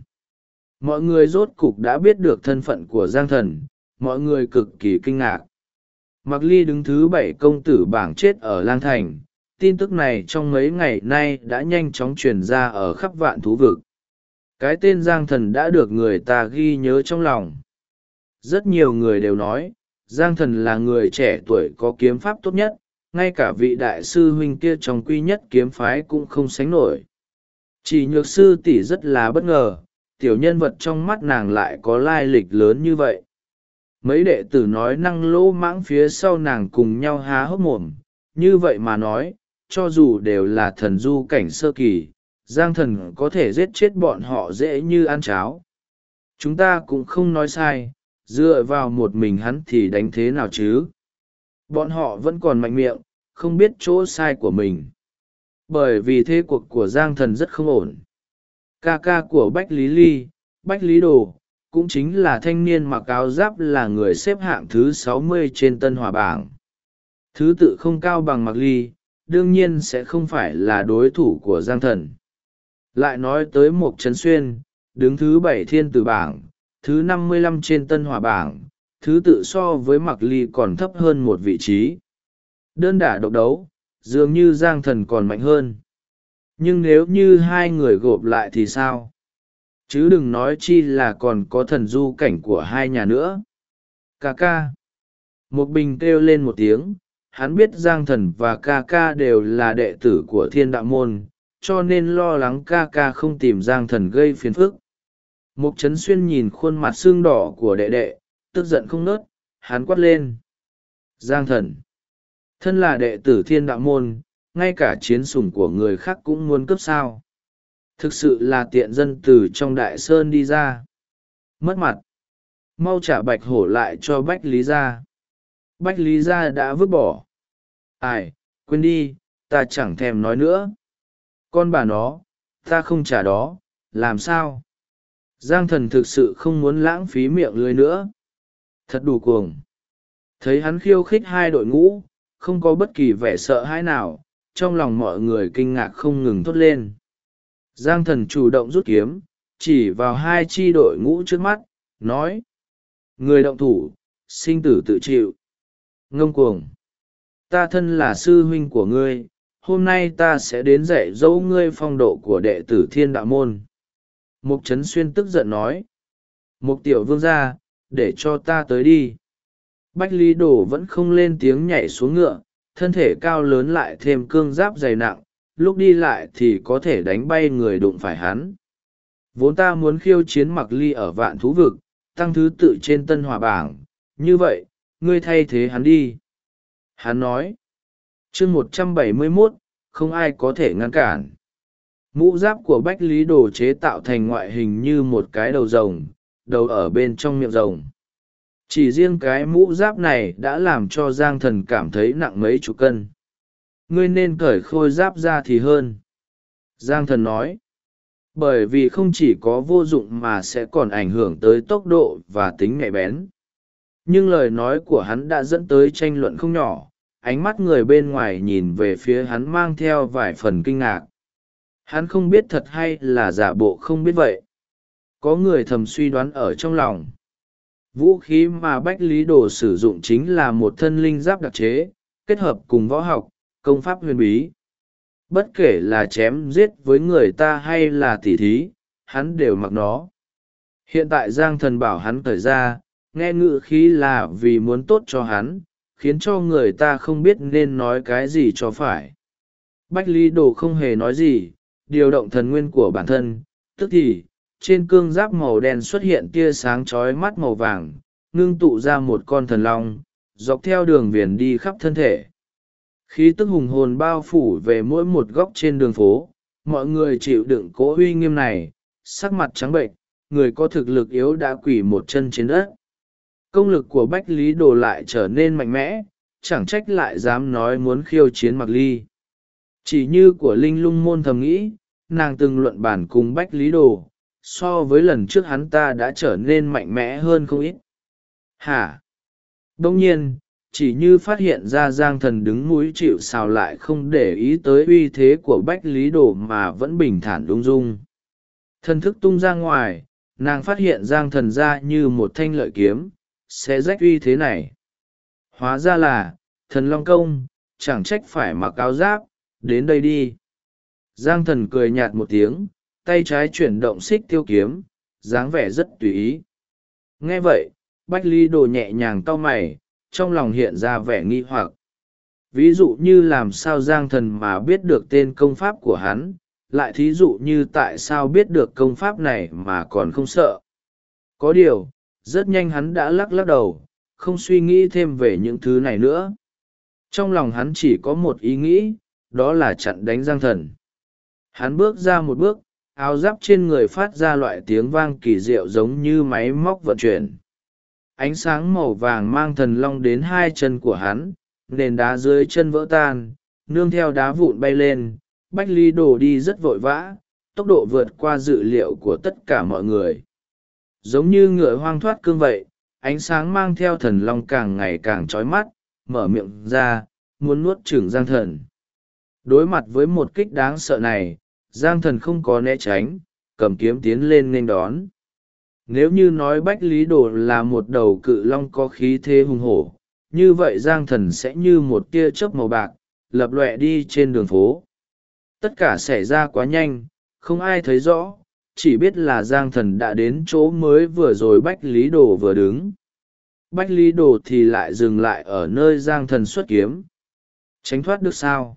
Mọi người rốt cục đã biết được thân phận của Giang Thần, mọi người cực kỳ kinh ngạc. Mạc Ly đứng thứ 7 công tử bảng chết ở Lang Thành, tin tức này trong mấy ngày nay đã nhanh chóng truyền ra ở khắp vạn thú vực. Cái tên Giang Thần đã được người ta ghi nhớ trong lòng. Rất nhiều người đều nói, Giang Thần là người trẻ tuổi có kiếm pháp tốt nhất, ngay cả vị đại sư huynh kia trong quy nhất kiếm phái cũng không sánh nổi. Chỉ Nhược sư tỷ rất là bất ngờ, tiểu nhân vật trong mắt nàng lại có lai lịch lớn như vậy. Mấy đệ tử nói năng lỗ mãng phía sau nàng cùng nhau há hốc mồm, như vậy mà nói, cho dù đều là thần du cảnh sơ kỳ, Giang Thần có thể giết chết bọn họ dễ như ăn cháo. Chúng ta cũng không nói sai, dựa vào một mình hắn thì đánh thế nào chứ? Bọn họ vẫn còn mạnh miệng, không biết chỗ sai của mình. Bởi vì thế cuộc của Giang Thần rất không ổn. Ca ca của Bách Lý Ly, Bách Lý Đồ, cũng chính là thanh niên mặc áo giáp, là người xếp hạng thứ 60 trên Tân Hòa bảng. Thứ tự không cao bằng Mạc Ly, đương nhiên sẽ không phải là đối thủ của Giang Thần. Lại nói tới Mục Trấn Xuyên, đứng thứ 7 thiên tử bảng, thứ 55 trên Tân Hòa bảng, thứ tự so với Mạc Ly còn thấp hơn một vị trí. Đơn đả độc đấu, dường như Giang Thần còn mạnh hơn. Nhưng nếu như hai người gộp lại thì sao? Chứ đừng nói chi là còn có thần du cảnh của hai nhà nữa. Ca ca. Một Bình kêu lên một tiếng, hắn biết Giang Thần và ca ca đều là đệ tử của Thiên Đạo Môn, cho nên lo lắng ca ca không tìm Giang Thần gây phiền phức. Mục Trấn Xuyên nhìn khuôn mặt xương đỏ của đệ đệ, tức giận không nớt, hắn quát lên. Giang Thần. Thân là đệ tử Thiên Đạo Môn, ngay cả chiến sủng của người khác cũng muốn cướp sao. Thực sự là tiện dân từ trong Đại Sơn đi ra. Mất mặt. Mau trả Bạch Hổ lại cho Bách Lý Gia. Bách Lý Gia đã vứt bỏ. Ai, quên đi, ta chẳng thèm nói nữa. Con bà nó, ta không trả đó, làm sao? Giang Thần thực sự không muốn lãng phí miệng lưỡi nữa. Thật đủ cuồng. Thấy hắn khiêu khích hai đội ngũ, không có bất kỳ vẻ sợ hãi nào, trong lòng mọi người kinh ngạc không ngừng thốt lên. Giang Thần chủ động rút kiếm, chỉ vào hai chi đội ngũ trước mắt, nói. Người động thủ, sinh tử tự chịu. Ngông cuồng. Ta thân là sư huynh của ngươi, hôm nay ta sẽ đến dạy dỗ ngươi phong độ của đệ tử Thiên Đạo Môn. Mục Trấn Xuyên tức giận nói. Mục tiểu vương gia, để cho ta tới đi. Bách Lý Đồ vẫn không lên tiếng, nhảy xuống ngựa, thân thể cao lớn lại thêm cương giáp dày nặng, lúc đi lại thì có thể đánh bay người đụng phải hắn. Vốn ta muốn khiêu chiến Mạc Ly ở Vạn Thú Vực, tăng thứ tự trên Tân Hòa bảng, như vậy, ngươi thay thế hắn đi. Hắn nói. Chương 171, không ai có thể ngăn cản. Mũ giáp của Bách Lý Đồ chế tạo thành ngoại hình như một cái đầu rồng, đầu ở bên trong miệng rồng. Chỉ riêng cái mũ giáp này đã làm cho Giang Thần cảm thấy nặng mấy chục cân. Ngươi nên cởi khôi giáp ra thì hơn. Giang Thần nói. Bởi vì không chỉ có vô dụng mà sẽ còn ảnh hưởng tới tốc độ và tính nhạy bén. Nhưng lời nói của hắn đã dẫn tới tranh luận không nhỏ, ánh mắt người bên ngoài nhìn về phía hắn mang theo vài phần kinh ngạc. Hắn không biết thật hay là giả bộ không biết vậy. Có người thầm suy đoán ở trong lòng. Vũ khí mà Bách Lý Đồ sử dụng chính là một thân linh giáp đặc chế, kết hợp cùng võ học, công pháp huyền bí. Bất kể là chém giết với người ta hay là tỉ thí, hắn đều mặc nó. Hiện tại Giang Thần bảo hắn cởi ra, nghe ngữ khí là vì muốn tốt cho hắn, khiến cho người ta không biết nên nói cái gì cho phải. Bách Lý Đồ không hề nói gì, điều động thần nguyên của bản thân, tức thì, trên cương giáp màu đen xuất hiện tia sáng chói mắt màu vàng, ngưng tụ ra một con thần long, dọc theo đường viền đi khắp thân thể. Khí tức hùng hồn bao phủ về mỗi một góc trên đường phố, mọi người chịu đựng cỗ uy nghiêm này, sắc mặt trắng bệnh, người có thực lực yếu đã quỳ một chân trên đất. Công lực của Bách Lý Đồ lại trở nên mạnh mẽ, chẳng trách lại dám nói muốn khiêu chiến Mạc Ly. Chỉ như của Linh Lung Môn thầm nghĩ, nàng từng luận bản cùng Bách Lý Đồ, so với lần trước hắn ta đã trở nên mạnh mẽ hơn không ít. Hả? Đông nhiên, chỉ như phát hiện ra Giang Thần đứng mũi chịu sào lại không để ý tới uy thế của Bách Lý Đồ mà vẫn bình thản ung dung. Thần thức tung ra ngoài, nàng phát hiện Giang Thần ra như một thanh lợi kiếm, sẽ rách uy thế này. Hóa ra là, Thần Long Công, chẳng trách phải mặc áo giáp, đến đây đi. Giang Thần cười nhạt một tiếng, tay trái chuyển động xích tiêu kiếm, dáng vẻ rất tùy ý. Nghe vậy, Bách Lý Đồ nhẹ nhàng cau mày, trong lòng hiện ra vẻ nghi hoặc. Ví dụ như làm sao Giang Thần mà biết được tên công pháp của hắn, lại thí dụ như tại sao biết được công pháp này mà còn không sợ. Có điều, rất nhanh hắn đã lắc lắc đầu, không suy nghĩ thêm về những thứ này nữa. Trong lòng hắn chỉ có một ý nghĩ, đó là chặn đánh Giang Thần. Hắn bước ra một bước, áo giáp trên người phát ra loại tiếng vang kỳ diệu giống như máy móc vận chuyển. Ánh sáng màu vàng mang thần long đến hai chân của hắn, nền đá dưới chân vỡ tan, nương theo đá vụn bay lên. Bách Lý Đồ đi rất vội vã, tốc độ vượt qua dự liệu của tất cả mọi người. Giống như ngựa hoang thoát cương vậy, ánh sáng mang theo thần long càng ngày càng chói mắt, mở miệng ra, muốn nuốt chửng Giang Thần. Đối mặt với một kích đáng sợ này, Giang Thần không có né tránh, cầm kiếm tiến lên nghênh đón. Nếu như nói Bách Lý Đồ là một đầu cự long có khí thế hùng hổ, như vậy Giang Thần sẽ như một tia chớp màu bạc, lập lòe đi trên đường phố. Tất cả xảy ra quá nhanh, không ai thấy rõ, chỉ biết là Giang Thần đã đến chỗ mới vừa rồi Bách Lý Đồ vừa đứng. Bách Lý Đồ thì lại dừng lại ở nơi Giang Thần xuất kiếm. Tránh thoát được sao?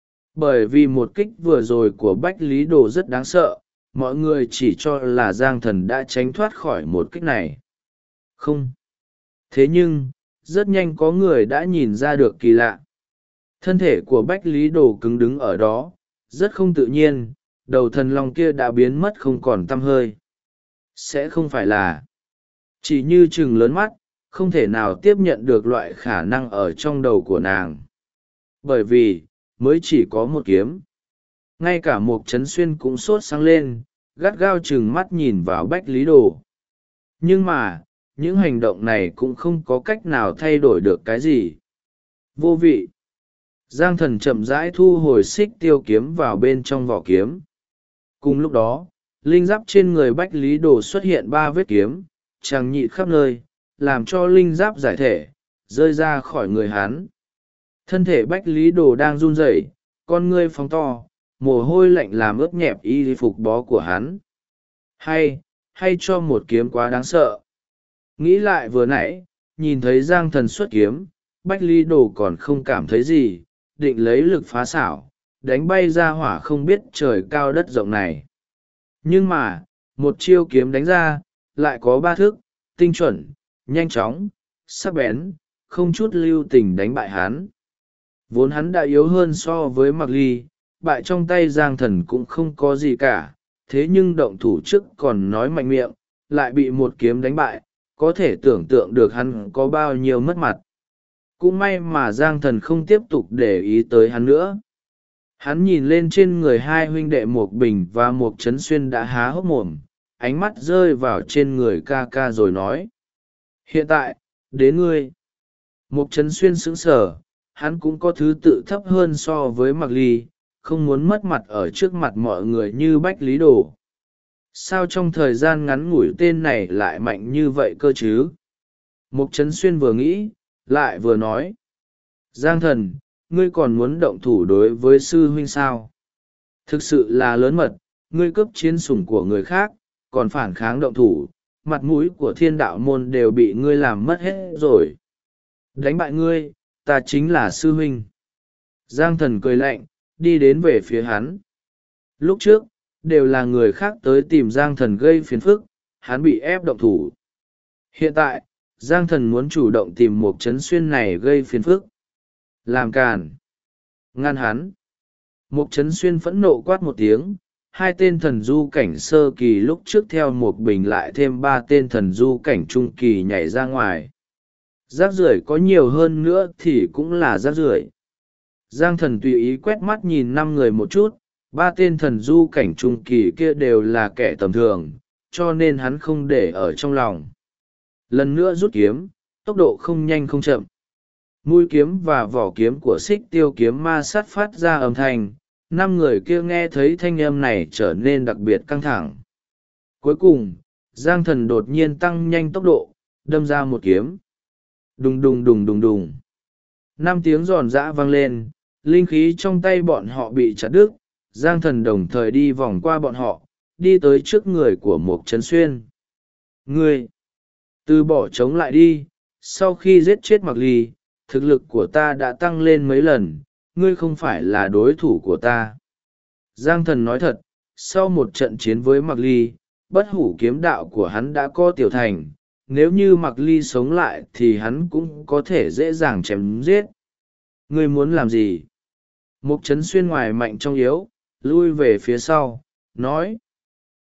Bởi vì một kích vừa rồi của Bách Lý Đồ rất đáng sợ, mọi người chỉ cho là Giang Thần đã tránh thoát khỏi một kích này. Không. Thế nhưng, rất nhanh có người đã nhìn ra được kỳ lạ. Thân thể của Bách Lý Đồ cứng đứng ở đó, rất không tự nhiên, đầu thần long kia đã biến mất không còn tăm hơi. Sẽ không phải là... Chỉ như chừng lớn mắt, không thể nào tiếp nhận được loại khả năng ở trong đầu của nàng. Bởi vì, mới chỉ có một kiếm. Ngay cả Mục Trấn Xuyên cũng sốt sáng lên, gắt gao chừng mắt nhìn vào Bách Lý Đồ. Nhưng mà, những hành động này cũng không có cách nào thay đổi được cái gì. Vô vị. Giang Thần chậm rãi thu hồi xích tiêu kiếm vào bên trong vỏ kiếm. Cùng lúc đó, linh giáp trên người Bách Lý Đồ xuất hiện 3 vết kiếm, chằng nhị khắp nơi, làm cho linh giáp giải thể, rơi ra khỏi người hắn. Thân thể Bách Lý Đồ đang run rẩy, con ngươi phóng to, mồ hôi lạnh làm ướt nhẹp y phục bó của hắn. Hay cho một kiếm quá đáng sợ. Nghĩ lại vừa nãy, nhìn thấy Giang Thần xuất kiếm, Bách Lý Đồ còn không cảm thấy gì, định lấy lực phá xảo, đánh bay ra hỏa không biết trời cao đất rộng này. Nhưng mà, một chiêu kiếm đánh ra, lại có 3 thức, tinh chuẩn, nhanh chóng, sắc bén, không chút lưu tình đánh bại hắn. Vốn hắn đã yếu hơn so với Mạc Ly, bại trong tay Giang Thần cũng không có gì cả, thế nhưng động thủ trước còn nói mạnh miệng, lại bị một kiếm đánh bại, có thể tưởng tượng được hắn có bao nhiêu mất mặt. Cũng may mà Giang Thần không tiếp tục để ý tới hắn nữa. Hắn nhìn lên trên người hai huynh đệ Mục Bình và Mục Trấn Xuyên đã há hốc mồm, ánh mắt rơi vào trên người ca ca rồi nói. Hiện tại, đến ngươi. Mục Trấn Xuyên sững sờ, hắn cũng có thứ tự thấp hơn so với Mạc Ly, không muốn mất mặt ở trước mặt mọi người như Bách Lý Đồ. Sao trong thời gian ngắn ngủi tên này lại mạnh như vậy cơ chứ? Mục Trấn Xuyên vừa nghĩ, lại vừa nói. Giang Thần, ngươi còn muốn động thủ đối với sư huynh sao? Thực sự là lớn mật, ngươi cướp chiến sủng của người khác, còn phản kháng động thủ, mặt mũi của Thiên Đạo môn đều bị ngươi làm mất hết rồi. Đánh bại ngươi, ta chính là sư huynh. Giang Thần cười lạnh, đi đến về phía hắn. Lúc trước, đều là người khác tới tìm Giang Thần gây phiền phức, hắn bị ép động thủ. Hiện tại, Giang Thần muốn chủ động tìm Mục Trấn Xuyên này gây phiền phức. Làm càn. Ngăn hắn. Mục Trấn Xuyên phẫn nộ quát một tiếng, 2 tên thần du cảnh sơ kỳ lúc trước theo Mục Bình lại thêm 3 tên thần du cảnh trung kỳ nhảy ra ngoài. Rác rưởi có nhiều hơn nữa thì cũng là rác rưởi. Giang Thần tùy ý quét mắt nhìn 5 người một chút, 3 tên thần du cảnh trung kỳ kia đều là kẻ tầm thường, cho nên hắn không để ở trong lòng. Lần nữa rút kiếm, tốc độ không nhanh không chậm. Mũi kiếm và vỏ kiếm của xích tiêu kiếm ma sát phát ra âm thanh, 5 người kia nghe thấy thanh âm này trở nên đặc biệt căng thẳng. Cuối cùng, Giang Thần đột nhiên tăng nhanh tốc độ, đâm ra một kiếm. Đùng đùng đùng đùng đùng. 5 tiếng giòn giã vang lên, linh khí trong tay bọn họ bị chặt đứt. Giang Thần đồng thời đi vòng qua bọn họ, đi tới trước người của Mục Trấn Xuyên. Ngươi! Từ bỏ chống lại đi, sau khi giết chết Mạc Ly, thực lực của ta đã tăng lên mấy lần, ngươi không phải là đối thủ của ta. Giang Thần nói thật, sau một trận chiến với Mạc Ly, bất hủ kiếm đạo của hắn đã có tiểu thành, nếu như Mạc Ly sống lại thì hắn cũng có thể dễ dàng chém giết. Ngươi muốn làm gì? Mục Trấn Xuyên ngoài mạnh trong yếu, lui về phía sau, nói.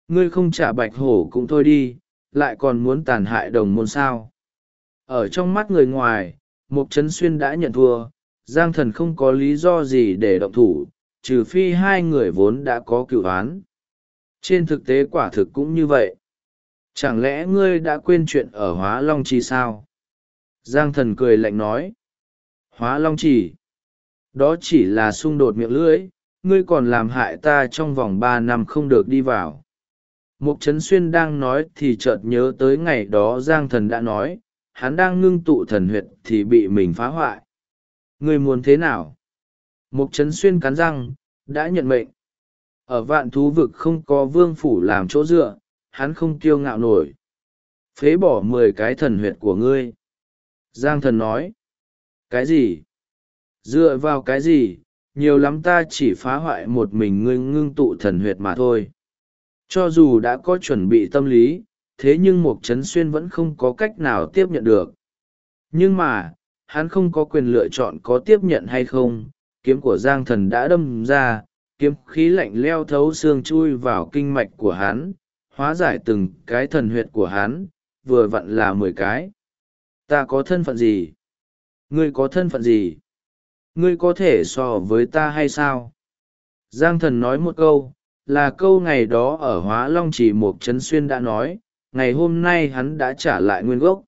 Ngươi không trả bạch hổ cũng thôi đi, lại còn muốn tàn hại đồng môn sao? Ở trong mắt người ngoài, Mục Trấn Xuyên đã nhận thua, Giang Thần không có lý do gì để động thủ, trừ phi hai người vốn đã có cựu oán. Trên thực tế quả thực cũng như vậy. Chẳng lẽ ngươi đã quên chuyện ở Hóa Long Trì sao? Giang Thần cười lạnh nói. Hóa Long Trì? Đó chỉ là xung đột miệng lưỡi, ngươi còn làm hại ta trong vòng 3 năm không được đi vào. Mục Trấn Xuyên đang nói thì chợt nhớ tới ngày đó Giang Thần đã nói, hắn đang ngưng tụ thần huyệt thì bị mình phá hoại. Ngươi muốn thế nào? Mục Trấn Xuyên cắn răng, đã nhận mệnh. Ở Vạn Thú Vực không có vương phủ làm chỗ dựa, hắn không kiêu ngạo nổi. Phế bỏ 10 cái thần huyệt của ngươi. Giang Thần nói. Cái gì? Dựa vào cái gì? Nhiều lắm ta chỉ phá hoại một mình ngươi ngưng tụ thần huyệt mà thôi. Cho dù đã có chuẩn bị tâm lý, thế nhưng Mục Trấn Xuyên vẫn không có cách nào tiếp nhận được. Nhưng mà, hắn không có quyền lựa chọn có tiếp nhận hay không. Kiếm của Giang Thần đã đâm ra, kiếm khí lạnh leo thấu xương chui vào kinh mạch của hắn, hóa giải từng cái thần huyệt của hắn, vừa vặn là 10 cái. Ta có thân phận gì? Ngươi có thân phận gì? Ngươi có thể so với ta hay sao? Giang Thần nói một câu, là câu ngày đó ở Hóa Long Chỉ Mục Trấn Xuyên đã nói, ngày hôm nay hắn đã trả lại nguyên gốc.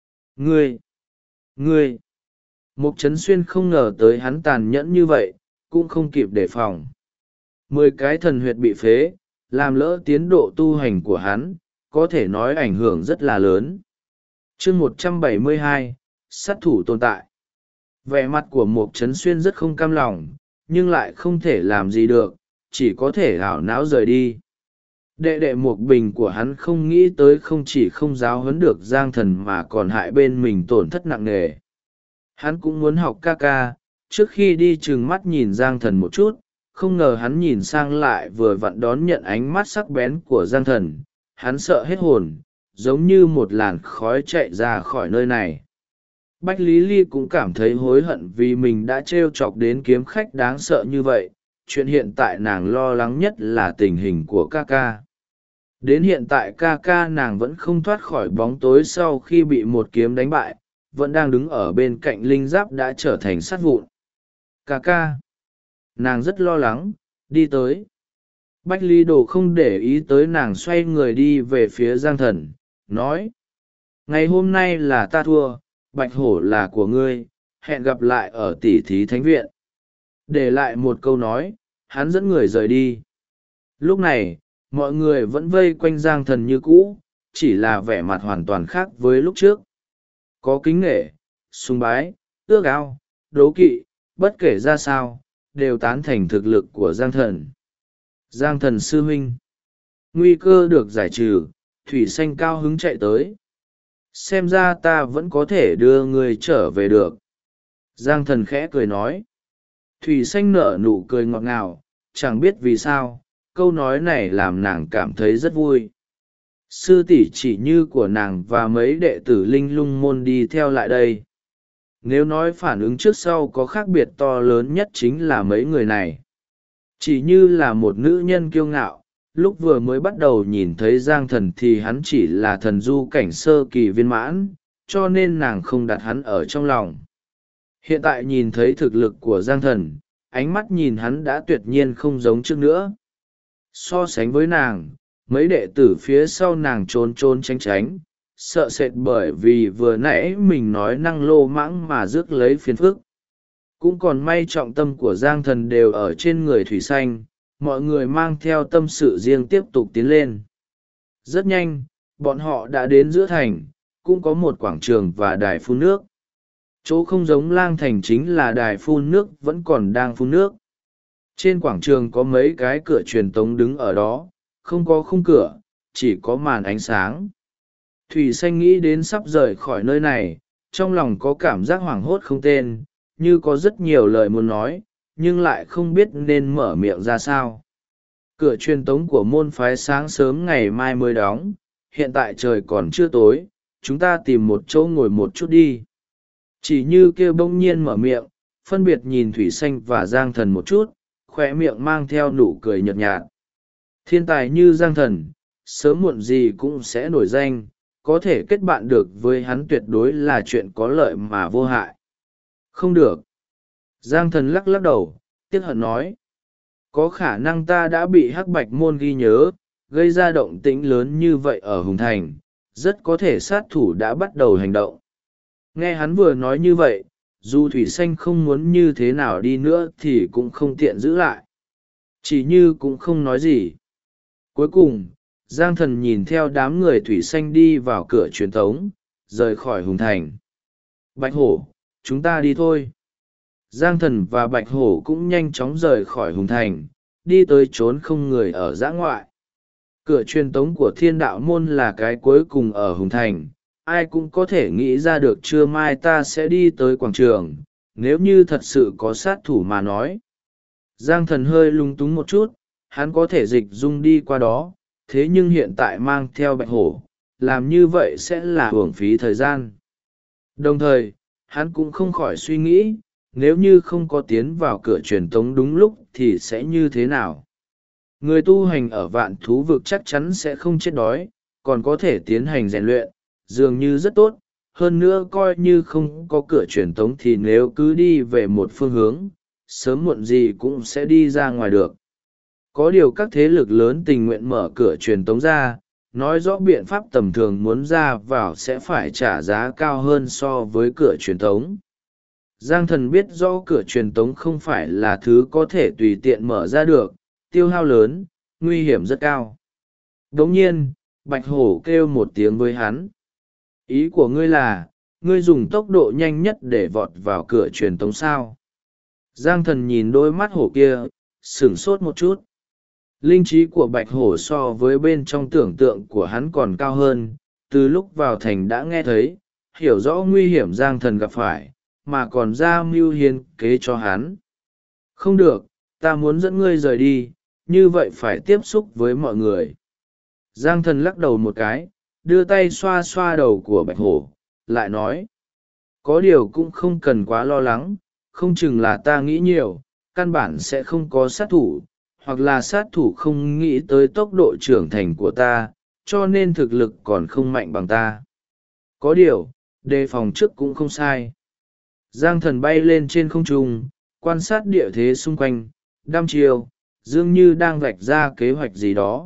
Ngươi! Mục Trấn Xuyên không ngờ tới hắn tàn nhẫn như vậy, cũng không kịp đề phòng. 10 cái thần huyệt bị phế, làm lỡ tiến độ tu hành của hắn, có thể nói ảnh hưởng rất là lớn. Chương 172, sát thủ tồn tại. Vẻ mặt của Mục Trấn Xuyên rất không cam lòng, nhưng lại không thể làm gì được, chỉ có thể ảo não rời đi. Đệ đệ Mục Bình của hắn không nghĩ tới không chỉ không giáo huấn được Giang Thần mà còn hại bên mình tổn thất nặng nề. Hắn cũng muốn học ca ca, trước khi đi trừng mắt nhìn Giang Thần một chút, không ngờ hắn nhìn sang lại vừa vặn đón nhận ánh mắt sắc bén của Giang Thần, hắn sợ hết hồn, giống như một làn khói chạy ra khỏi nơi này. Bách Lý Ly cũng cảm thấy hối hận vì mình đã trêu chọc đến kiếm khách đáng sợ như vậy, chuyện hiện tại nàng lo lắng nhất là tình hình của ca ca. Đến hiện tại ca ca nàng vẫn không thoát khỏi bóng tối sau khi bị một kiếm đánh bại, vẫn đang đứng ở bên cạnh linh giáp đã trở thành sắt vụn. Ca ca! Nàng rất lo lắng, đi tới. Bách Lý Đồ không để ý tới nàng, xoay người đi về phía Giang Thần, nói. Ngày hôm nay là ta thua, bạch hổ là của ngươi, hẹn gặp lại ở tỉ thí thánh viện. Để lại một câu nói, hắn dẫn người rời đi. Lúc này, mọi người vẫn vây quanh Giang Thần như cũ, chỉ là vẻ mặt hoàn toàn khác với lúc trước. Có kính nể, sùng bái, ước ao, đố kỵ, bất kể ra sao, đều tán thành thực lực của Giang Thần. Giang Thần sư huynh. Nguy cơ được giải trừ, Thủy Xanh cao hứng chạy tới. Xem ra ta vẫn có thể đưa người trở về được. Giang Thần khẽ cười nói. Thủy Xanh nở nụ cười ngọt ngào, chẳng biết vì sao, câu nói này làm nàng cảm thấy rất vui. Sư tỷ chỉ như của nàng và mấy đệ tử linh lung môn đi theo lại đây. Nếu nói phản ứng trước sau có khác biệt to lớn nhất chính là mấy người này. Chỉ như là một nữ nhân kiêu ngạo, lúc vừa mới bắt đầu nhìn thấy Giang Thần thì hắn chỉ là thần du cảnh sơ kỳ viên mãn, cho nên nàng không đặt hắn ở trong lòng. Hiện tại nhìn thấy thực lực của Giang Thần, ánh mắt nhìn hắn đã tuyệt nhiên không giống trước nữa. So sánh với nàng, mấy đệ tử phía sau nàng trốn trốn tránh tránh, sợ sệt bởi vì vừa nãy mình nói năng lô mãng mà rước lấy phiền phức. Cũng còn may trọng tâm của Giang Thần đều ở trên người Thủy Xanh, mọi người mang theo tâm sự riêng tiếp tục tiến lên. Rất nhanh, bọn họ đã đến giữa thành, cũng có một quảng trường và đài phun nước. Chỗ không giống lang thành chính là đài phun nước vẫn còn đang phun nước. Trên quảng trường có mấy cái cửa truyền tống đứng ở đó, không có khung cửa, chỉ có màn ánh sáng. Thủy Xanh nghĩ đến sắp rời khỏi nơi này, trong lòng có cảm giác hoảng hốt không tên, như có rất nhiều lời muốn nói, nhưng lại không biết nên mở miệng ra sao. Cửa truyền tống của môn phái sáng sớm ngày mai mới đóng, hiện tại trời còn chưa tối, chúng ta tìm một chỗ ngồi một chút đi. Chỉ như kêu bỗng nhiên mở miệng, phân biệt nhìn Thủy Xanh và Giang Thần một chút, khóe miệng mang theo nụ cười nhợt nhạt. Thiên tài như Giang Thần, sớm muộn gì cũng sẽ nổi danh, có thể kết bạn được với hắn tuyệt đối là chuyện có lợi mà vô hại. Không được. Giang Thần lắc lắc đầu, tiếc hận nói. Có khả năng ta đã bị Hắc Bạch môn ghi nhớ, gây ra động tĩnh lớn như vậy ở Hùng Thành, rất có thể sát thủ đã bắt đầu hành động. Nghe hắn vừa nói như vậy, dù Thủy Xanh không muốn như thế nào đi nữa thì cũng không tiện giữ lại. Chỉ như cũng không nói gì. Cuối cùng, Giang Thần nhìn theo đám người Thủy Xanh đi vào cửa truyền thống, rời khỏi Hùng Thành. Bạch Hổ, chúng ta đi thôi. Giang Thần và Bạch Hổ cũng nhanh chóng rời khỏi Hùng Thành, đi tới chốn không người ở dã ngoại. Cửa truyền tống của Thiên Đạo Môn là cái cuối cùng ở Hùng Thành, ai cũng có thể nghĩ ra được trưa mai ta sẽ đi tới quảng trường, nếu như thật sự có sát thủ mà nói. Giang Thần hơi lung túng một chút, hắn có thể dịch dung đi qua đó, thế nhưng hiện tại mang theo Bạch Hổ, làm như vậy sẽ là uổng phí thời gian. Đồng thời, hắn cũng không khỏi suy nghĩ, nếu như không có tiến vào cửa truyền tống đúng lúc thì sẽ như thế nào. Người tu hành ở Vạn Thú Vực chắc chắn sẽ không chết đói, còn có thể tiến hành rèn luyện, dường như rất tốt. Hơn nữa coi như không có cửa truyền tống thì nếu cứ đi về một phương hướng, sớm muộn gì cũng sẽ đi ra ngoài được. Có điều các thế lực lớn tình nguyện mở cửa truyền tống ra, nói rõ biện pháp tầm thường muốn ra vào sẽ phải trả giá cao hơn so với cửa truyền tống. Giang Thần biết rõ cửa truyền tống không phải là thứ có thể tùy tiện mở ra được, tiêu hao lớn, nguy hiểm rất cao. Đồng nhiên, Bạch Hổ kêu một tiếng với hắn. Ý của ngươi là, ngươi dùng tốc độ nhanh nhất để vọt vào cửa truyền tống sao? Giang Thần nhìn đôi mắt hổ kia, sửng sốt một chút. Linh trí của Bạch Hổ so với bên trong tưởng tượng của hắn còn cao hơn, từ lúc vào thành đã nghe thấy, hiểu rõ nguy hiểm Giang Thần gặp phải, mà còn ra mưu hiến kế cho hắn. Không được, ta muốn dẫn ngươi rời đi, như vậy phải tiếp xúc với mọi người. Giang Thần lắc đầu một cái, đưa tay xoa xoa đầu của Bạch Hổ, lại nói. Có điều cũng không cần quá lo lắng, không chừng là ta nghĩ nhiều, căn bản sẽ không có sát thủ, hoặc là sát thủ không nghĩ tới tốc độ trưởng thành của ta, cho nên thực lực còn không mạnh bằng ta. Có điều, đề phòng trước cũng không sai. Giang Thần bay lên trên không trung, quan sát địa thế xung quanh, đăm chiêu, dường như đang vạch ra kế hoạch gì đó.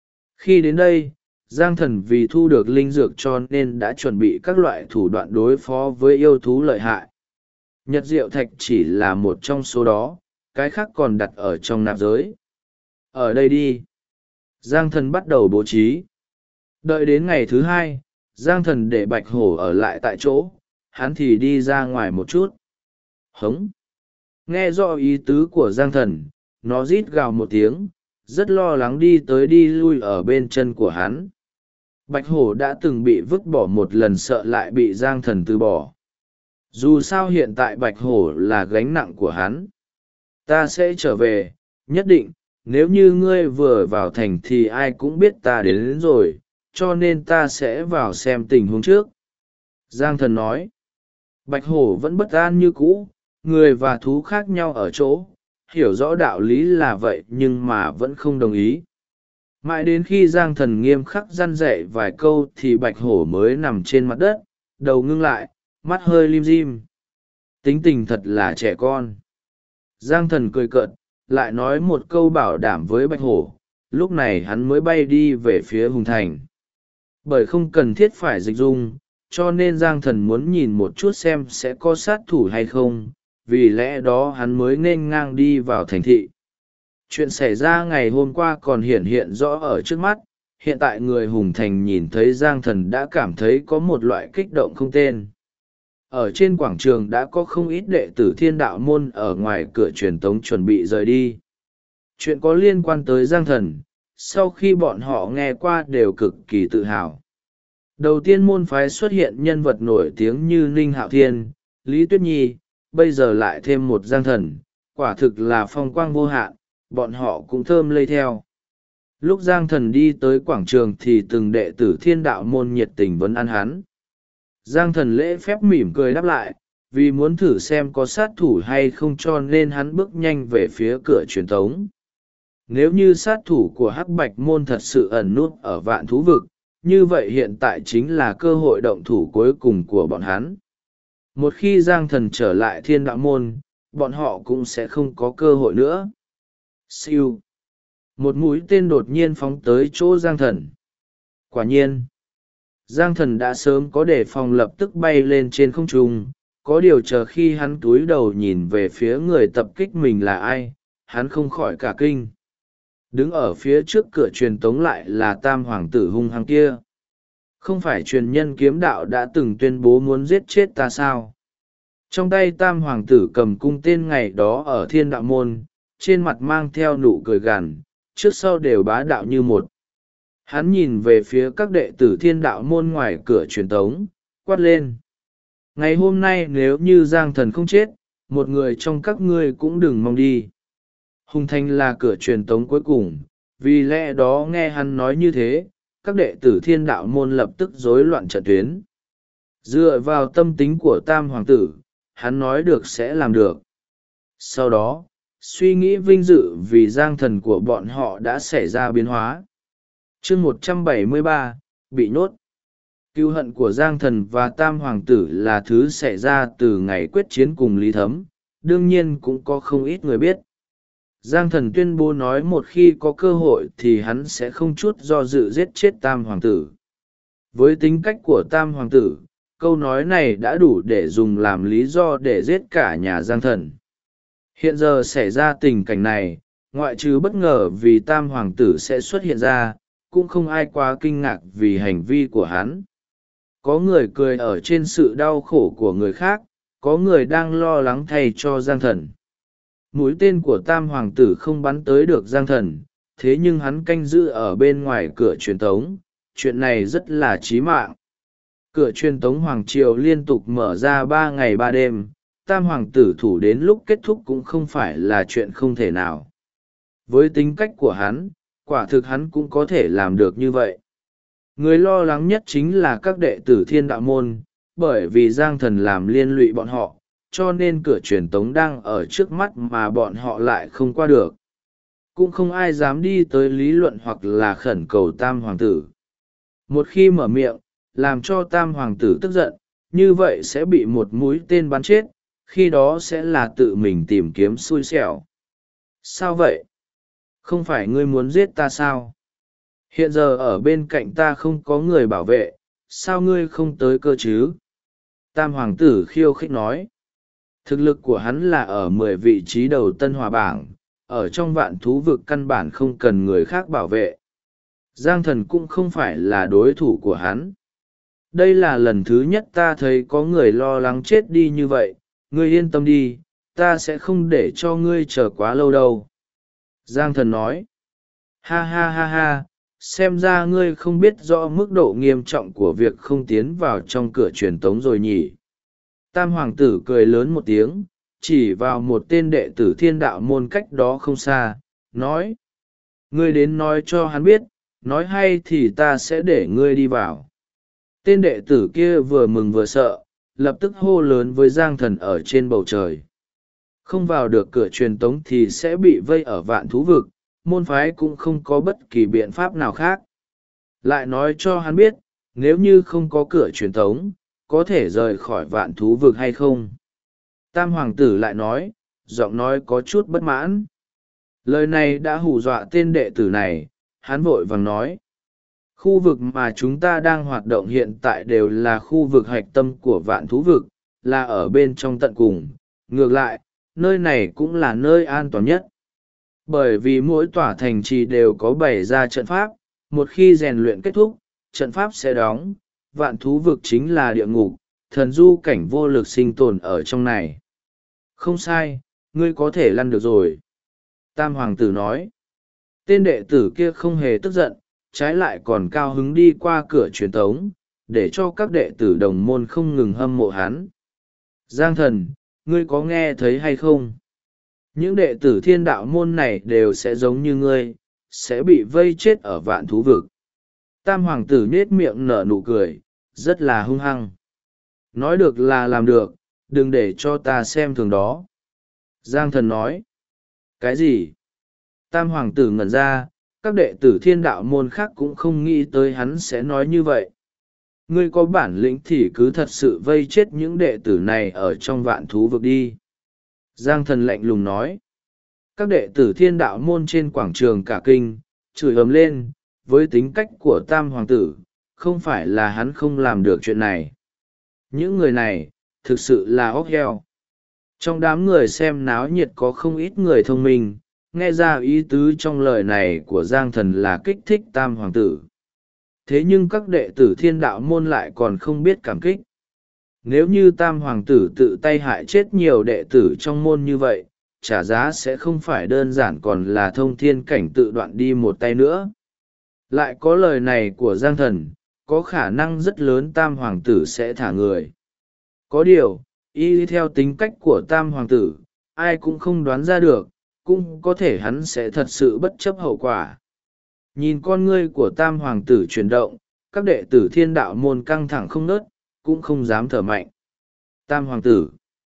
Khi đến đây, Giang Thần vì thu được linh dược cho nên đã chuẩn bị các loại thủ đoạn đối phó với yêu thú lợi hại. Nhật diệu thạch chỉ là một trong số đó, cái khác còn đặt ở trong nạp giới. Ở đây đi. Giang Thần bắt đầu bố trí. Đợi đến ngày thứ hai, Giang Thần để Bạch Hổ ở lại tại chỗ, hắn thì đi ra ngoài một chút. Hống. Nghe rõ ý tứ của Giang Thần, nó rít gào một tiếng, rất lo lắng đi tới đi lui ở bên chân của hắn. Bạch Hổ đã từng bị vứt bỏ một lần, sợ lại bị Giang Thần từ bỏ. Dù sao hiện tại Bạch Hổ là gánh nặng của hắn. Ta sẽ trở về, nhất định, nếu như ngươi vừa vào thành thì ai cũng biết ta đến rồi, cho nên ta sẽ vào xem tình huống trước. Giang Thần nói. Bạch Hổ vẫn bất an như cũ, người và thú khác nhau ở chỗ, hiểu rõ đạo lý là vậy nhưng mà vẫn không đồng ý. Mãi đến khi Giang Thần nghiêm khắc răn dạy vài câu thì Bạch Hổ mới nằm trên mặt đất, đầu ngưng lại, mắt hơi lim dim. Tính tình thật là trẻ con. Giang Thần cười cợt, lại nói một câu bảo đảm với Bạch Hổ, lúc này hắn mới bay đi về phía Hùng Thành. Bởi không cần thiết phải dịch dung, cho nên Giang Thần muốn nhìn một chút xem sẽ có sát thủ hay không, vì lẽ đó hắn mới nên ngang đi vào thành thị. Chuyện xảy ra ngày hôm qua còn hiện hiện rõ ở trước mắt, hiện tại người Hùng Thành nhìn thấy Giang Thần đã cảm thấy có một loại kích động không tên. Ở trên quảng trường đã có không ít đệ tử Thiên Đạo Môn ở ngoài cửa truyền tống chuẩn bị rời đi. Chuyện có liên quan tới Giang Thần, sau khi bọn họ nghe qua đều cực kỳ tự hào. Đầu tiên môn phái xuất hiện nhân vật nổi tiếng như Ninh Hạo Thiên, Lý Tuyết Nhi, bây giờ lại thêm một Giang Thần, quả thực là phong quang vô hạn, bọn họ cũng thơm lây theo. Lúc Giang Thần đi tới quảng trường thì từng đệ tử Thiên Đạo Môn nhiệt tình vấn an hắn. Giang Thần lễ phép mỉm cười đáp lại, vì muốn thử xem có sát thủ hay không cho nên hắn bước nhanh về phía cửa truyền tống. nếu như sát thủ của hắc bạch môn thật sự ẩn nút ở vạn thú vực, như vậy hiện tại chính là cơ hội động thủ cuối cùng của bọn hắn. Một khi Giang Thần trở lại thiên đạo môn, bọn họ cũng sẽ không có cơ hội nữa. Siêu. Một mũi tên đột nhiên phóng tới chỗ Giang Thần. Quả nhiên, Giang Thần đã sớm có đề phòng, lập tức bay lên trên không trung. Có điều chờ khi hắn cúi đầu nhìn về phía người tập kích mình là ai, hắn không khỏi cả kinh. Đứng ở phía trước cửa truyền tống lại là tam hoàng tử hung hăng kia. Không phải truyền nhân kiếm đạo đã từng tuyên bố muốn giết chết ta sao? Trong tay tam hoàng tử cầm cung tên ngày đó ở thiên đạo môn, trên mặt mang theo nụ cười gằn, trước sau đều bá đạo như một. Hắn nhìn về phía các đệ tử thiên đạo môn ngoài cửa truyền tống, quát lên. Ngày hôm nay nếu như Giang Thần không chết, một người trong các ngươi cũng đừng mong đi. Hùng Thanh là cửa truyền tống cuối cùng, vì lẽ đó nghe hắn nói như thế, các đệ tử thiên đạo môn lập tức rối loạn trận tuyến. Dựa vào tâm tính của tam hoàng tử, hắn nói được sẽ làm được. Sau đó, suy nghĩ vinh dự vì Giang Thần của bọn họ đã xảy ra biến hóa. Chương 173, bị nhốt. Cưu hận của Giang Thần và tam hoàng tử là thứ xảy ra từ ngày quyết chiến cùng Lý Thấm, đương nhiên cũng có không ít người biết. Giang Thần tuyên bố nói một khi có cơ hội thì hắn sẽ không chút do dự giết chết tam hoàng tử. Với tính cách của tam hoàng tử, câu nói này đã đủ để dùng làm lý do để giết cả nhà Giang Thần. Hiện giờ xảy ra tình cảnh này, ngoại trừ bất ngờ vì tam hoàng tử sẽ xuất hiện ra, cũng không ai quá kinh ngạc vì hành vi của hắn. Có người cười ở trên sự đau khổ của người khác, có người đang lo lắng thay cho Giang Thần. Mũi tên của tam hoàng tử không bắn tới được Giang Thần, thế nhưng hắn canh giữ ở bên ngoài cửa truyền tống, chuyện này rất là chí mạng. Cửa truyền tống Hoàng Triều liên tục mở ra 3 ngày 3 đêm, tam hoàng tử thủ đến lúc kết thúc cũng không phải là chuyện không thể nào. Với tính cách của hắn, quả thực hắn cũng có thể làm được như vậy. Người lo lắng nhất chính là các đệ tử thiên đạo môn, bởi vì Giang Thần làm liên lụy bọn họ, cho nên cửa truyền tống đang ở trước mắt mà bọn họ lại không qua được. Cũng không ai dám đi tới lý luận hoặc là khẩn cầu tam hoàng tử. Một khi mở miệng, làm cho tam hoàng tử tức giận, như vậy sẽ bị một mũi tên bắn chết, khi đó sẽ là tự mình tìm kiếm xui xẻo. Sao vậy? Không phải ngươi muốn giết ta sao? Hiện giờ ở bên cạnh ta không có người bảo vệ, sao ngươi không tới cơ chứ? Tam hoàng tử khiêu khích nói. Thực lực của hắn là ở 10 vị trí đầu tân hòa bảng, ở trong vạn thú vực căn bản không cần người khác bảo vệ. Giang Thần cũng không phải là đối thủ của hắn. Đây là lần thứ nhất ta thấy có người lo lắng chết đi như vậy, ngươi yên tâm đi, ta sẽ không để cho ngươi chờ quá lâu đâu. Giang Thần nói. Ha ha ha ha, xem ra ngươi không biết rõ mức độ nghiêm trọng của việc không tiến vào trong cửa truyền tống rồi nhỉ. Tam hoàng tử cười lớn một tiếng, chỉ vào một tên đệ tử thiên đạo môn cách đó không xa, nói. Ngươi đến nói cho hắn biết, nói hay thì ta sẽ để ngươi đi vào. Tên đệ tử kia vừa mừng vừa sợ, lập tức hô lớn với Giang Thần ở trên bầu trời. Không vào được cửa truyền tống thì sẽ bị vây ở vạn thú vực, môn phái cũng không có bất kỳ biện pháp nào khác. Lại nói cho hắn biết, nếu như không có cửa truyền tống, có thể rời khỏi vạn thú vực hay không. Tam hoàng tử lại nói, giọng nói có chút bất mãn. Lời này đã hù dọa tên đệ tử này, hắn vội vàng nói. Khu vực mà chúng ta đang hoạt động hiện tại đều là khu vực hạch tâm của vạn thú vực, là ở bên trong tận cùng. Ngược lại, nơi này cũng là nơi an toàn nhất. Bởi vì mỗi tòa thành trì đều có bày ra trận pháp, một khi rèn luyện kết thúc, trận pháp sẽ đóng, vạn thú vực chính là địa ngục, thần du cảnh vô lực sinh tồn ở trong này. Không sai, ngươi có thể lăn được rồi. Tam hoàng tử nói. Tên đệ tử kia không hề tức giận, trái lại còn cao hứng đi qua cửa truyền tống, để cho các đệ tử đồng môn không ngừng hâm mộ hắn. Giang Thần, ngươi có nghe thấy hay không? Những đệ tử thiên đạo môn này đều sẽ giống như ngươi, sẽ bị vây chết ở vạn thú vực. Tam hoàng tử nết miệng nở nụ cười, rất là hung hăng. Nói được là làm được, đừng để cho ta xem thường đó. Giang Thần nói. Cái gì? Tam hoàng tử ngẩn ra, các đệ tử thiên đạo môn khác cũng không nghĩ tới hắn sẽ nói như vậy. Ngươi có bản lĩnh thì cứ thật sự vây chết những đệ tử này ở trong vạn thú vực đi. Giang thần lạnh lùng nói. Các đệ tử thiên đạo môn trên quảng trường cả kinh, chửi ầm lên, với tính cách của tam hoàng tử, không phải là hắn không làm được chuyện này. Những người này, thực sự là óc heo. Trong đám người xem náo nhiệt có không ít người thông minh, nghe ra ý tứ trong lời này của Giang thần là kích thích tam hoàng tử. Thế nhưng các đệ tử thiên đạo môn lại còn không biết cảm kích. Nếu như tam hoàng tử tự tay hại chết nhiều đệ tử trong môn như vậy, trả giá sẽ không phải đơn giản còn là thông thiên cảnh tự đoạn đi một tay nữa. Lại có lời này của Giang thần, có khả năng rất lớn tam hoàng tử sẽ thả người. Có điều, y theo tính cách của tam hoàng tử, ai cũng không đoán ra được, cũng có thể hắn sẽ thật sự bất chấp hậu quả. Nhìn con ngươi của tam hoàng tử chuyển động, các đệ tử thiên đạo môn căng thẳng không nớt, cũng không dám thở mạnh. Tam hoàng tử.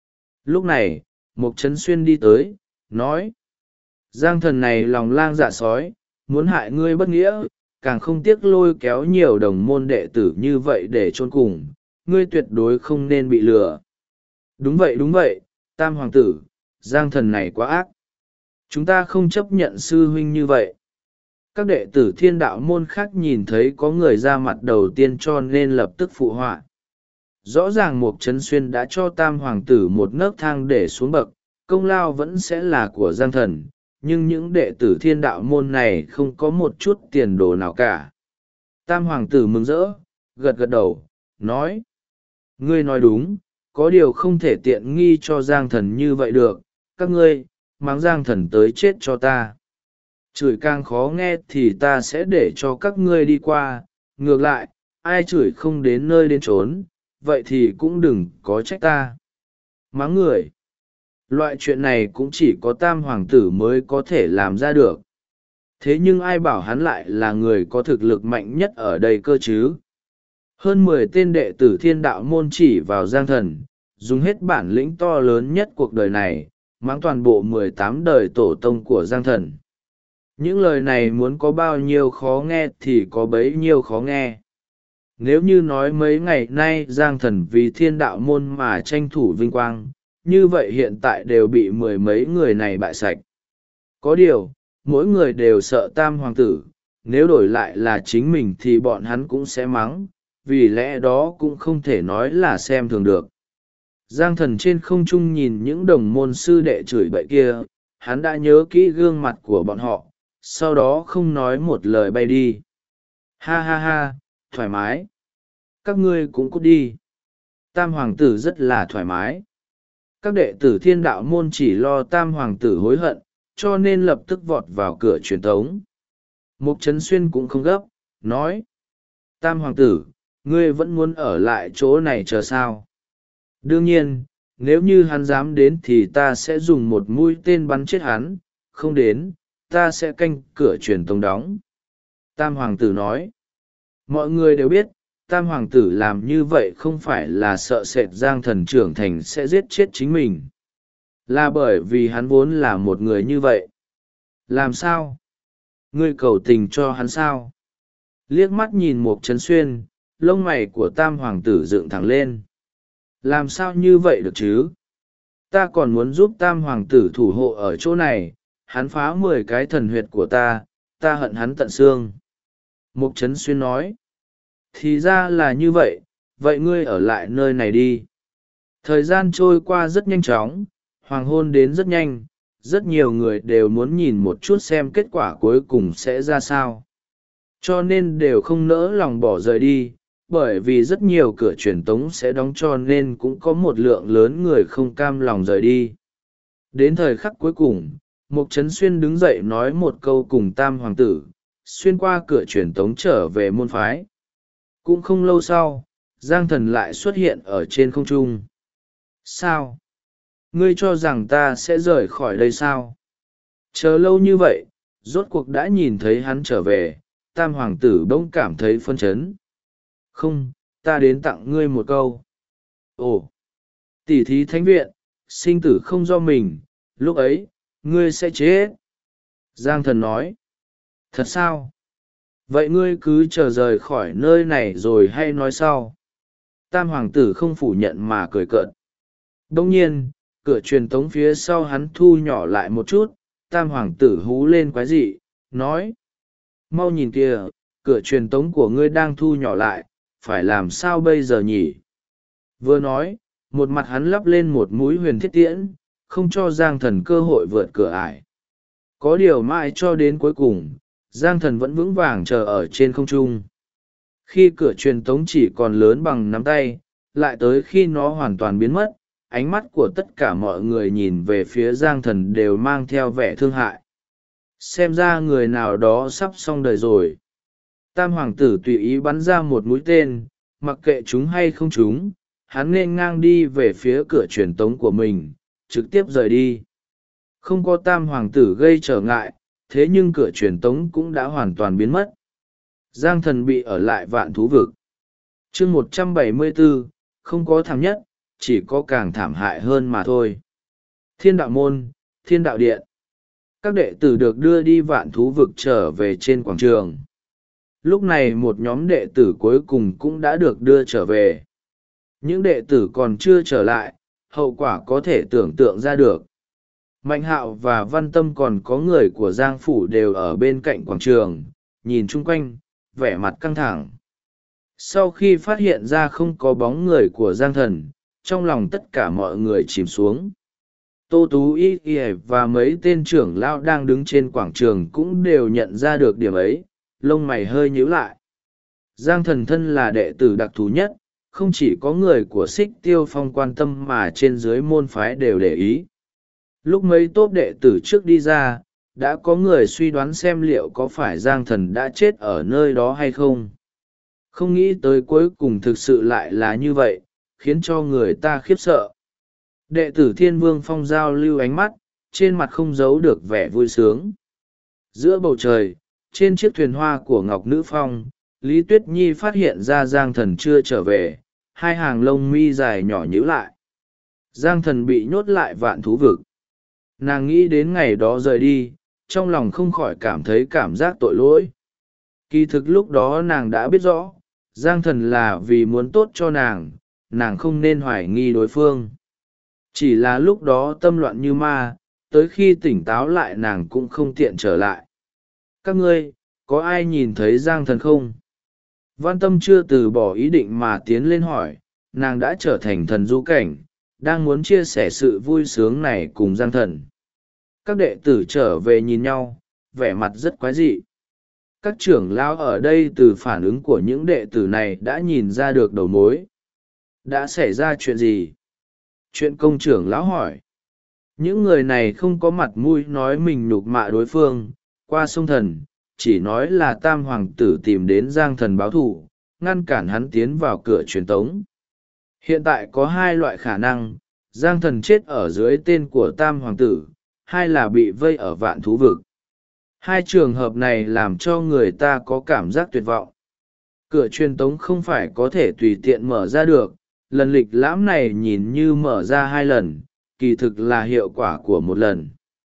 Lúc này, Mục Trấn Xuyên đi tới, nói. Giang thần này lòng lang dạ sói, muốn hại ngươi bất nghĩa, càng không tiếc lôi kéo nhiều đồng môn đệ tử như vậy để chôn cùng, ngươi tuyệt đối không nên bị lừa. Đúng vậy, tam hoàng tử, Giang thần này quá ác. Chúng ta không chấp nhận sư huynh như vậy. Các đệ tử thiên đạo môn khác nhìn thấy có người ra mặt đầu tiên cho nên lập tức phụ họa. Rõ ràng Mục Trấn Xuyên đã cho tam hoàng tử một nấc thang để xuống bậc, công lao vẫn sẽ là của Giang thần, nhưng những đệ tử thiên đạo môn này không có một chút tiền đồ nào cả. Tam hoàng tử mừng rỡ, gật gật đầu, nói. Ngươi nói đúng, có điều không thể tiện nghi cho Giang thần như vậy được, các ngươi, mắng Giang thần tới chết cho ta. Chửi càng khó nghe thì ta sẽ để cho các ngươi đi qua, ngược lại, ai chửi không đến nơi đến chốn, vậy thì cũng đừng có trách ta. Mắng người. Loại chuyện này cũng chỉ có tam hoàng tử mới có thể làm ra được. Thế nhưng ai bảo hắn lại là người có thực lực mạnh nhất ở đây cơ chứ? Hơn 10 tên đệ tử thiên đạo môn chỉ vào Giang thần, dùng hết bản lĩnh to lớn nhất cuộc đời này, mắng toàn bộ 18 đời tổ tông của Giang thần. Những lời này muốn có bao nhiêu khó nghe thì có bấy nhiêu khó nghe. Nếu như nói mấy ngày nay Giang thần vì thiên đạo môn mà tranh thủ vinh quang, như vậy hiện tại đều bị mười mấy người này bại sạch. Có điều, mỗi người đều sợ tam hoàng tử, nếu đổi lại là chính mình thì bọn hắn cũng sẽ mắng, vì lẽ đó cũng không thể nói là xem thường được. Giang thần trên không trung nhìn những đồng môn sư đệ chửi bậy kia, hắn đã nhớ kỹ gương mặt của bọn họ, sau đó không nói một lời bay đi. Ha ha ha, thoải mái. Các ngươi cũng cút đi. Tam hoàng tử rất là thoải mái. Các đệ tử thiên đạo môn chỉ lo tam hoàng tử hối hận, cho nên lập tức vọt vào cửa truyền tống. Mục Trấn Xuyên cũng không gấp, nói. Tam hoàng tử, ngươi vẫn muốn ở lại chỗ này chờ sao? Đương nhiên, nếu như hắn dám đến thì ta sẽ dùng một mũi tên bắn chết hắn, không đến, ta sẽ canh cửa truyền tống đóng. Tam hoàng tử nói. Mọi người đều biết, tam hoàng tử làm như vậy không phải là sợ sệt Giang thần trưởng thành sẽ giết chết chính mình, là bởi vì hắn vốn là một người như vậy. Làm sao? Ngươi cầu tình cho hắn sao? Liếc mắt nhìn Mục Trấn Xuyên, lông mày của tam hoàng tử dựng thẳng lên. Làm sao như vậy được chứ? Ta còn muốn giúp tam hoàng tử thủ hộ ở chỗ này, hắn phá 10 cái thần huyệt của ta hận hắn tận xương. Mục Trấn Xuyên nói. Thì ra là như vậy, vậy ngươi ở lại nơi này đi. Thời gian trôi qua rất nhanh chóng, hoàng hôn đến rất nhanh, rất nhiều người đều muốn nhìn một chút xem kết quả cuối cùng sẽ ra sao. Cho nên đều không nỡ lòng bỏ rời đi, bởi vì rất nhiều cửa truyền tống sẽ đóng cho nên cũng có một lượng lớn người không cam lòng rời đi. Đến thời khắc cuối cùng, Mục Trấn Xuyên đứng dậy nói một câu cùng tam hoàng tử, xuyên qua cửa truyền tống trở về môn phái. Cũng không lâu sau, Giang thần lại xuất hiện ở trên không trung. Sao? Ngươi cho rằng ta sẽ rời khỏi đây sao? Chờ lâu như vậy, rốt cuộc đã nhìn thấy hắn trở về, tam hoàng tử bỗng cảm thấy phân chấn. Không, ta đến tặng ngươi một câu. Ồ! Tỉ thí thánh viện, sinh tử không do mình, lúc ấy, ngươi sẽ chết. Giang Thần nói. Thật sao? Vậy ngươi cứ chờ rời khỏi nơi này rồi hay nói sau. Tam hoàng tử không phủ nhận mà cười cợt. Đông nhiên, cửa truyền tống phía sau hắn thu nhỏ lại một chút. Tam hoàng tử hú lên quái dị, nói. Mau nhìn kìa, cửa truyền tống của ngươi đang thu nhỏ lại, phải làm sao bây giờ nhỉ? Vừa nói, một mặt hắn lắp lên một mũi huyền thiết tiễn, không cho Giang Thần cơ hội vượt cửa ải. Có điều mãi cho đến cuối cùng, Giang Thần vẫn vững vàng chờ ở trên không trung. Khi cửa truyền tống chỉ còn lớn bằng nắm tay, lại tới khi nó hoàn toàn biến mất, ánh mắt của tất cả mọi người nhìn về phía Giang Thần đều mang theo vẻ thương hại. Xem ra người nào đó sắp xong đời rồi. Tam hoàng tử tùy ý bắn ra một mũi tên, mặc kệ chúng hay không chúng, hắn nên ngang đi về phía cửa truyền tống của mình, trực tiếp rời đi. Không có tam hoàng tử gây trở ngại, thế nhưng cửa truyền tống cũng đã hoàn toàn biến mất. Giang Thần bị ở lại Vạn Thú Vực. Chương 174, không có thảm nhất, chỉ có càng thảm hại hơn mà thôi. Thiên đạo môn, Thiên đạo điện. Các đệ tử được đưa đi Vạn Thú Vực trở về trên quảng trường. Lúc này một nhóm đệ tử cuối cùng cũng đã được đưa trở về. Những đệ tử còn chưa trở lại, hậu quả có thể tưởng tượng ra được. Mạnh Hạo và Văn Tâm còn có người của Giang Phủ đều ở bên cạnh quảng trường, nhìn chung quanh, vẻ mặt căng thẳng. Sau khi phát hiện ra không có bóng người của Giang Thần, trong lòng tất cả mọi người chìm xuống. Tô Tú Y và mấy tên trưởng lão đang đứng trên quảng trường cũng đều nhận ra được điểm ấy, lông mày hơi nhíu lại. Giang Thần thân là đệ tử đặc thù nhất, không chỉ có người của Xích Tiêu Phong quan tâm mà trên dưới môn phái đều để ý. Lúc mấy tốp đệ tử trước đi ra, đã có người suy đoán xem liệu có phải Giang Thần đã chết ở nơi đó hay không. Không nghĩ tới cuối cùng thực sự lại là như vậy, khiến cho người ta khiếp sợ. Đệ tử Thiên Vương Phong giao lưu ánh mắt, trên mặt không giấu được vẻ vui sướng. Giữa bầu trời, trên chiếc thuyền hoa của Ngọc Nữ Phong, Lý Tuyết Nhi phát hiện ra Giang Thần chưa trở về, hai hàng lông mi dài nhỏ nhíu lại. Giang Thần bị nhốt lại Vạn Thú Vực. Nàng nghĩ đến ngày đó rời đi, trong lòng không khỏi cảm thấy cảm giác tội lỗi. Kỳ thực lúc đó nàng đã biết rõ, Giang Thần là vì muốn tốt cho nàng không nên hoài nghi đối phương. Chỉ là lúc đó tâm loạn như ma, tới khi tỉnh táo lại nàng cũng không tiện trở lại. Các ngươi, có ai nhìn thấy Giang Thần không? Văn Tâm chưa từ bỏ ý định mà tiến lên hỏi, nàng đã trở thành thần du cảnh, đang muốn chia sẻ sự vui sướng này cùng Giang Thần. Các đệ tử trở về nhìn nhau, vẻ mặt rất quái dị. Các trưởng lão ở đây từ phản ứng của những đệ tử này đã nhìn ra được đầu mối. Đã xảy ra chuyện gì? Chuyện công trưởng lão hỏi. Những người này không có mặt mũi nói mình nhục mạ đối phương, qua sông thần, chỉ nói là tam hoàng tử tìm đến Giang Thần báo thù, ngăn cản hắn tiến vào cửa truyền tống. Hiện tại có hai loại khả năng, Giang Thần chết ở dưới tên của tam hoàng tử, hai là bị vây ở Vạn Thú Vực. Hai trường hợp này làm cho người ta có cảm giác tuyệt vọng. Cửa truyền tống không phải có thể tùy tiện mở ra được, lần lịch lãm này nhìn như mở ra hai lần, kỳ thực là hiệu quả của một lần.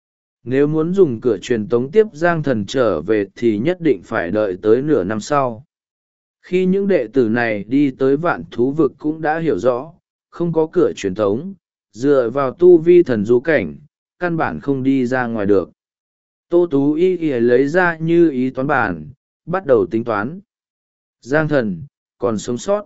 Nếu muốn dùng cửa truyền tống tiếp Giang Thần trở về thì nhất định phải đợi tới nửa năm sau. Khi những đệ tử này đi tới Vạn Thú Vực cũng đã hiểu rõ, không có cửa truyền tống, dựa vào tu vi thần du cảnh, căn bản không đi ra ngoài được. Tô Tú Y lấy ra như ý toán bản, bắt đầu tính toán. Giang Thần, còn sống sót.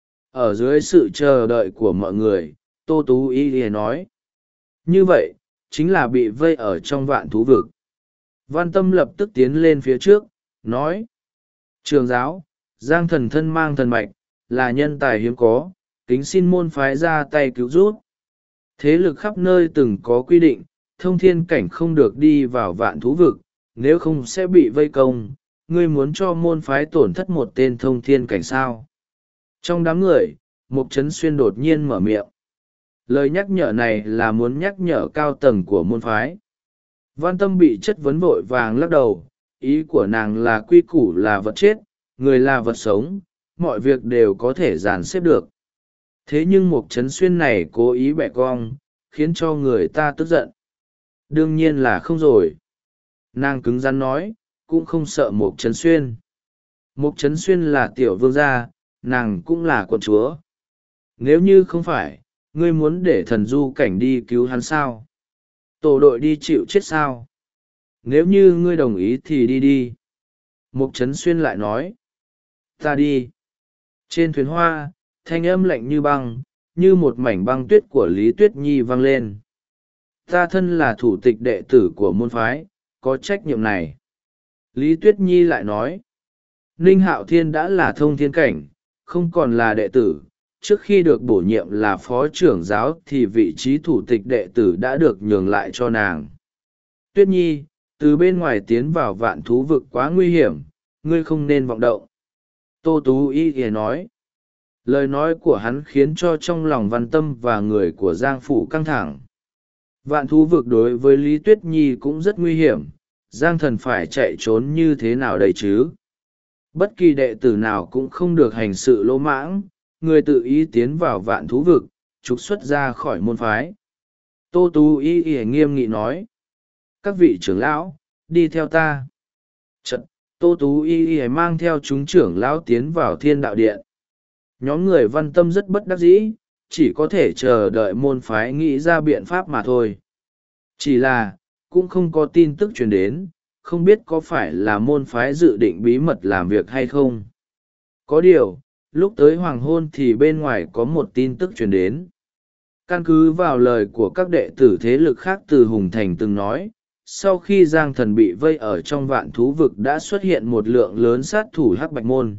Ở dưới sự chờ đợi của mọi người, Tô Tú Y nói. Như vậy, chính là bị vây ở trong Vạn Thú Vực. Văn Tâm lập tức tiến lên phía trước, nói. Trường giáo, Giang Thần thân mang thần mạch, là nhân tài hiếm có, kính xin môn phái ra tay cứu giúp. Thế lực khắp nơi từng có quy định, thông thiên cảnh không được đi vào Vạn Thú Vực, nếu không sẽ bị vây công. Ngươi muốn cho môn phái tổn thất một tên thông thiên cảnh sao? Trong đám người, Mục Trấn Xuyên đột nhiên mở miệng. Lời nhắc nhở này là muốn nhắc nhở cao tầng của môn phái. Văn Tâm bị chất vấn vội vàng lắc đầu, ý của nàng là quy củ là vật chết, người là vật sống, mọi việc đều có thể dàn xếp được. Thế nhưng Mục Trấn Xuyên này cố ý bẻ cong, khiến cho người ta tức giận. Đương nhiên là không rồi. Nàng cứng rắn nói, cũng không sợ Mục Trấn Xuyên. Mục Trấn Xuyên là tiểu vương gia, nàng cũng là quận chúa. Nếu như không phải, ngươi muốn để thần du cảnh đi cứu hắn sao? Tổ đội đi chịu chết sao? Nếu như ngươi đồng ý thì đi đi. Mục Trấn Xuyên lại nói. Ta đi. Trên thuyền hoa, thanh âm lạnh như băng, như một mảnh băng tuyết của Lý Tuyết Nhi vang lên. Ta thân là thủ tịch đệ tử của môn phái, có trách nhiệm này. Lý Tuyết Nhi lại nói. Ninh Hạo Thiên đã là thông thiên cảnh, không còn là đệ tử. Trước khi được bổ nhiệm là phó trưởng giáo thì vị trí thủ tịch đệ tử đã được nhường lại cho nàng. Tuyết Nhi, từ bên ngoài tiến vào vạn thú vực quá nguy hiểm, ngươi không nên vọng động. Tô Tú Y thì nói. Lời nói của hắn khiến cho trong lòng Văn Tâm và người của Giang Phủ căng thẳng. Vạn thú vực đối với Lý Tuyết Nhi cũng rất nguy hiểm, Giang Thần phải chạy trốn như thế nào đây chứ? Bất kỳ đệ tử nào cũng không được hành sự lỗ mãng, người tự ý tiến vào vạn thú vực, trục xuất ra khỏi môn phái. Tô Tú Y nghiêm nghị nói. Các vị trưởng lão, đi theo ta. Chật, Tô Tú Y mang theo chúng trưởng lão tiến vào Thiên Đạo Điện. Nhóm người Văn Tâm rất bất đắc dĩ, chỉ có thể chờ đợi môn phái nghĩ ra biện pháp mà thôi. Chỉ là, cũng không có tin tức truyền đến, không biết có phải là môn phái dự định bí mật làm việc hay không. Có điều, lúc tới hoàng hôn thì bên ngoài có một tin tức truyền đến. Căn cứ vào lời của các đệ tử thế lực khác từ Hùng Thành từng nói, sau khi Giang Thần bị vây ở trong vạn thú vực đã xuất hiện một lượng lớn sát thủ Hắc Bạch Môn.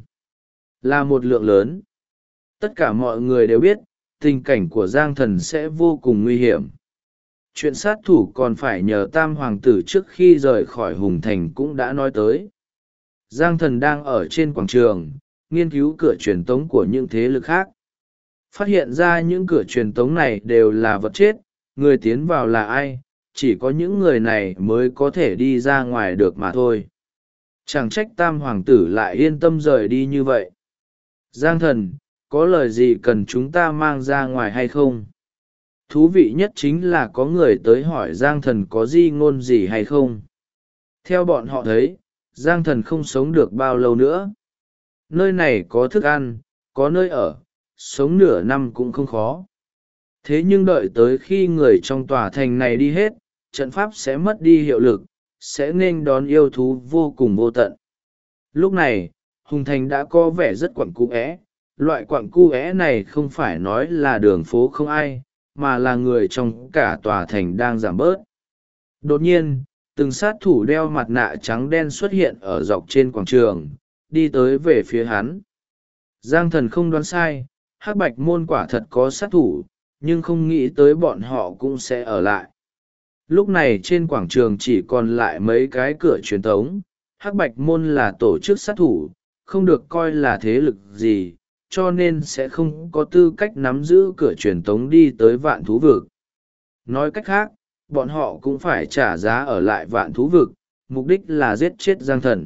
Là một lượng lớn. Tất cả mọi người đều biết, tình cảnh của Giang Thần sẽ vô cùng nguy hiểm. Chuyện sát thủ còn phải nhờ Tam Hoàng tử trước khi rời khỏi Hùng Thành cũng đã nói tới. Giang Thần đang ở trên quảng trường, nghiên cứu cửa truyền tống của những thế lực khác. Phát hiện ra những cửa truyền tống này đều là vật chết, người tiến vào là ai, chỉ có những người này mới có thể đi ra ngoài được mà thôi. Chẳng trách Tam Hoàng tử lại yên tâm rời đi như vậy. Giang Thần, có lời gì cần chúng ta mang ra ngoài hay không? Thú vị nhất chính là có người tới hỏi Giang Thần có di ngôn gì hay không. Theo bọn họ thấy, Giang Thần không sống được bao lâu nữa. Nơi này có thức ăn, có nơi ở, sống nửa năm cũng không khó. Thế nhưng đợi tới khi người trong tòa thành này đi hết, trận pháp sẽ mất đi hiệu lực, sẽ nghênh đón yêu thú vô cùng vô tận. Lúc này, Hùng Thành đã có vẻ rất quặng cũ é. Loại quặng cu é này không phải nói là đường phố không ai, mà là người trong cả tòa thành đang giảm bớt. Đột nhiên, từng sát thủ đeo mặt nạ trắng đen xuất hiện ở dọc trên quảng trường, đi tới về phía hắn. Giang Thần không đoán sai, Hắc Bạch Môn quả thật có sát thủ, nhưng không nghĩ tới bọn họ cũng sẽ ở lại. Lúc này trên quảng trường chỉ còn lại mấy cái cửa truyền tống, Hắc Bạch Môn là tổ chức sát thủ, không được coi là thế lực gì, cho nên sẽ không có tư cách nắm giữ cửa truyền tống đi tới vạn thú vực. Nói cách khác, bọn họ cũng phải trả giá ở lại vạn thú vực, mục đích là giết chết Giang Thần.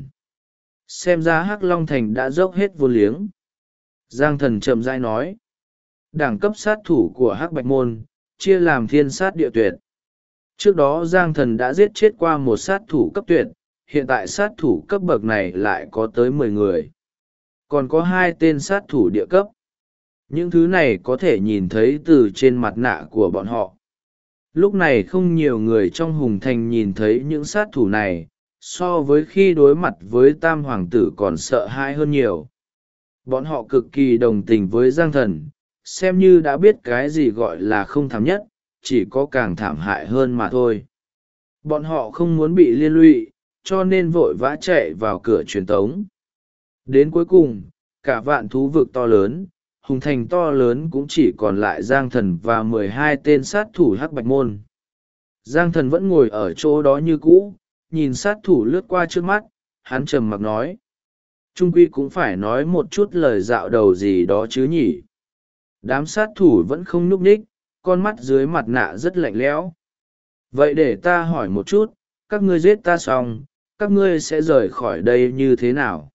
Xem ra Hắc Long Thành đã dốc hết vô liếng. Giang Thần chậm rãi nói. Đẳng cấp sát thủ của Hắc Bạch Môn, chia làm thiên sát địa tuyệt. Trước đó Giang Thần đã giết chết qua một sát thủ cấp tuyệt, hiện tại sát thủ cấp bậc này lại có tới 10 người. Còn có 2 tên sát thủ địa cấp. Những thứ này có thể nhìn thấy từ trên mặt nạ của bọn họ. Lúc này không nhiều người trong Hùng Thành nhìn thấy những sát thủ này, so với khi đối mặt với Tam Hoàng tử còn sợ hãi hơn nhiều. Bọn họ cực kỳ đồng tình với Giang Thần, xem như đã biết cái gì gọi là không thảm nhất, chỉ có càng thảm hại hơn mà thôi. Bọn họ không muốn bị liên lụy, cho nên vội vã chạy vào cửa truyền tống. Đến cuối cùng, cả vạn thú vực to lớn, Hùng Thành to lớn cũng chỉ còn lại Giang Thần và 12 tên sát thủ Hắc Bạch Môn. Giang Thần vẫn ngồi ở chỗ đó như cũ, nhìn sát thủ lướt qua trước mắt, hắn trầm mặc nói. Trung quy cũng phải nói một chút lời dạo đầu gì đó chứ nhỉ. Đám sát thủ vẫn không nhúc nhích, con mắt dưới mặt nạ rất lạnh lẽo. Vậy để ta hỏi một chút, các ngươi giết ta xong, các ngươi sẽ rời khỏi đây như thế nào?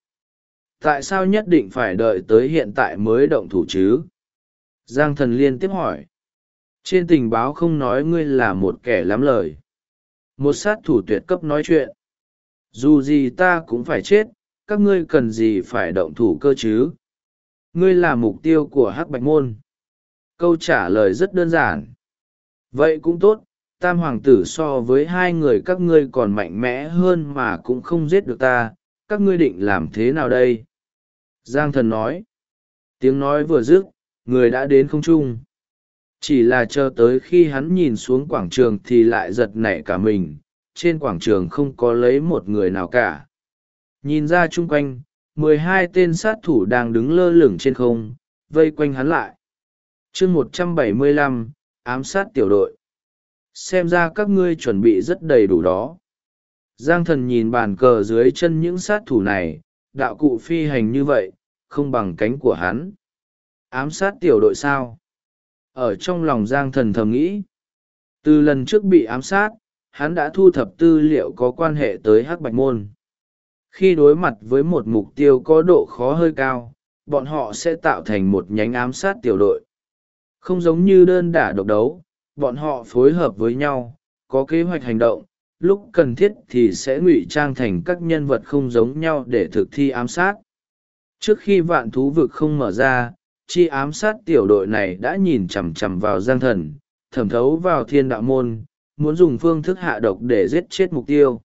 Tại sao nhất định phải đợi tới hiện tại mới động thủ chứ? Giang Thần liên tiếp hỏi. Trên tình báo không nói ngươi là một kẻ lắm lời. Một sát thủ tuyệt cấp nói chuyện. dù gì ta cũng phải chết, các ngươi cần gì phải động thủ cơ chứ? Ngươi là mục tiêu của hắc bạch môn. Câu trả lời rất đơn giản. Vậy cũng tốt, tam hoàng tử so với hai người các ngươi còn mạnh mẽ hơn mà cũng không giết được ta, các ngươi định làm thế nào đây? Giang thần nói. Tiếng nói vừa dứt, người đã đến không trung. Chỉ là chờ tới khi hắn nhìn xuống quảng trường thì lại giật nảy cả mình, trên quảng trường không có lấy một người nào cả. Nhìn ra chung quanh, 12 tên sát thủ đang đứng lơ lửng trên không, vây quanh hắn lại. chương 175, ám sát tiểu đội. Xem ra các ngươi chuẩn bị rất đầy đủ đó. Giang thần nhìn bàn cờ dưới chân những sát thủ này, đạo cụ phi hành như vậy, không bằng cánh của hắn. Ám sát tiểu đội sao? Ở trong lòng Giang thần thầm nghĩ. Từ lần trước bị ám sát, hắn đã thu thập tư liệu có quan hệ tới hắc bạch môn. Khi đối mặt với một mục tiêu có độ khó hơi cao, bọn họ sẽ tạo thành một nhánh ám sát tiểu đội. Không giống như đơn đả độc đấu, bọn họ phối hợp với nhau, có kế hoạch hành động, lúc cần thiết thì sẽ ngụy trang thành các nhân vật không giống nhau để thực thi ám sát. Trước khi vạn thú vực không mở ra, chi ám sát tiểu đội này đã nhìn chằm chằm vào Giang thần, thẩm thấu vào thiên đạo môn, muốn dùng phương thức hạ độc để giết chết mục tiêu.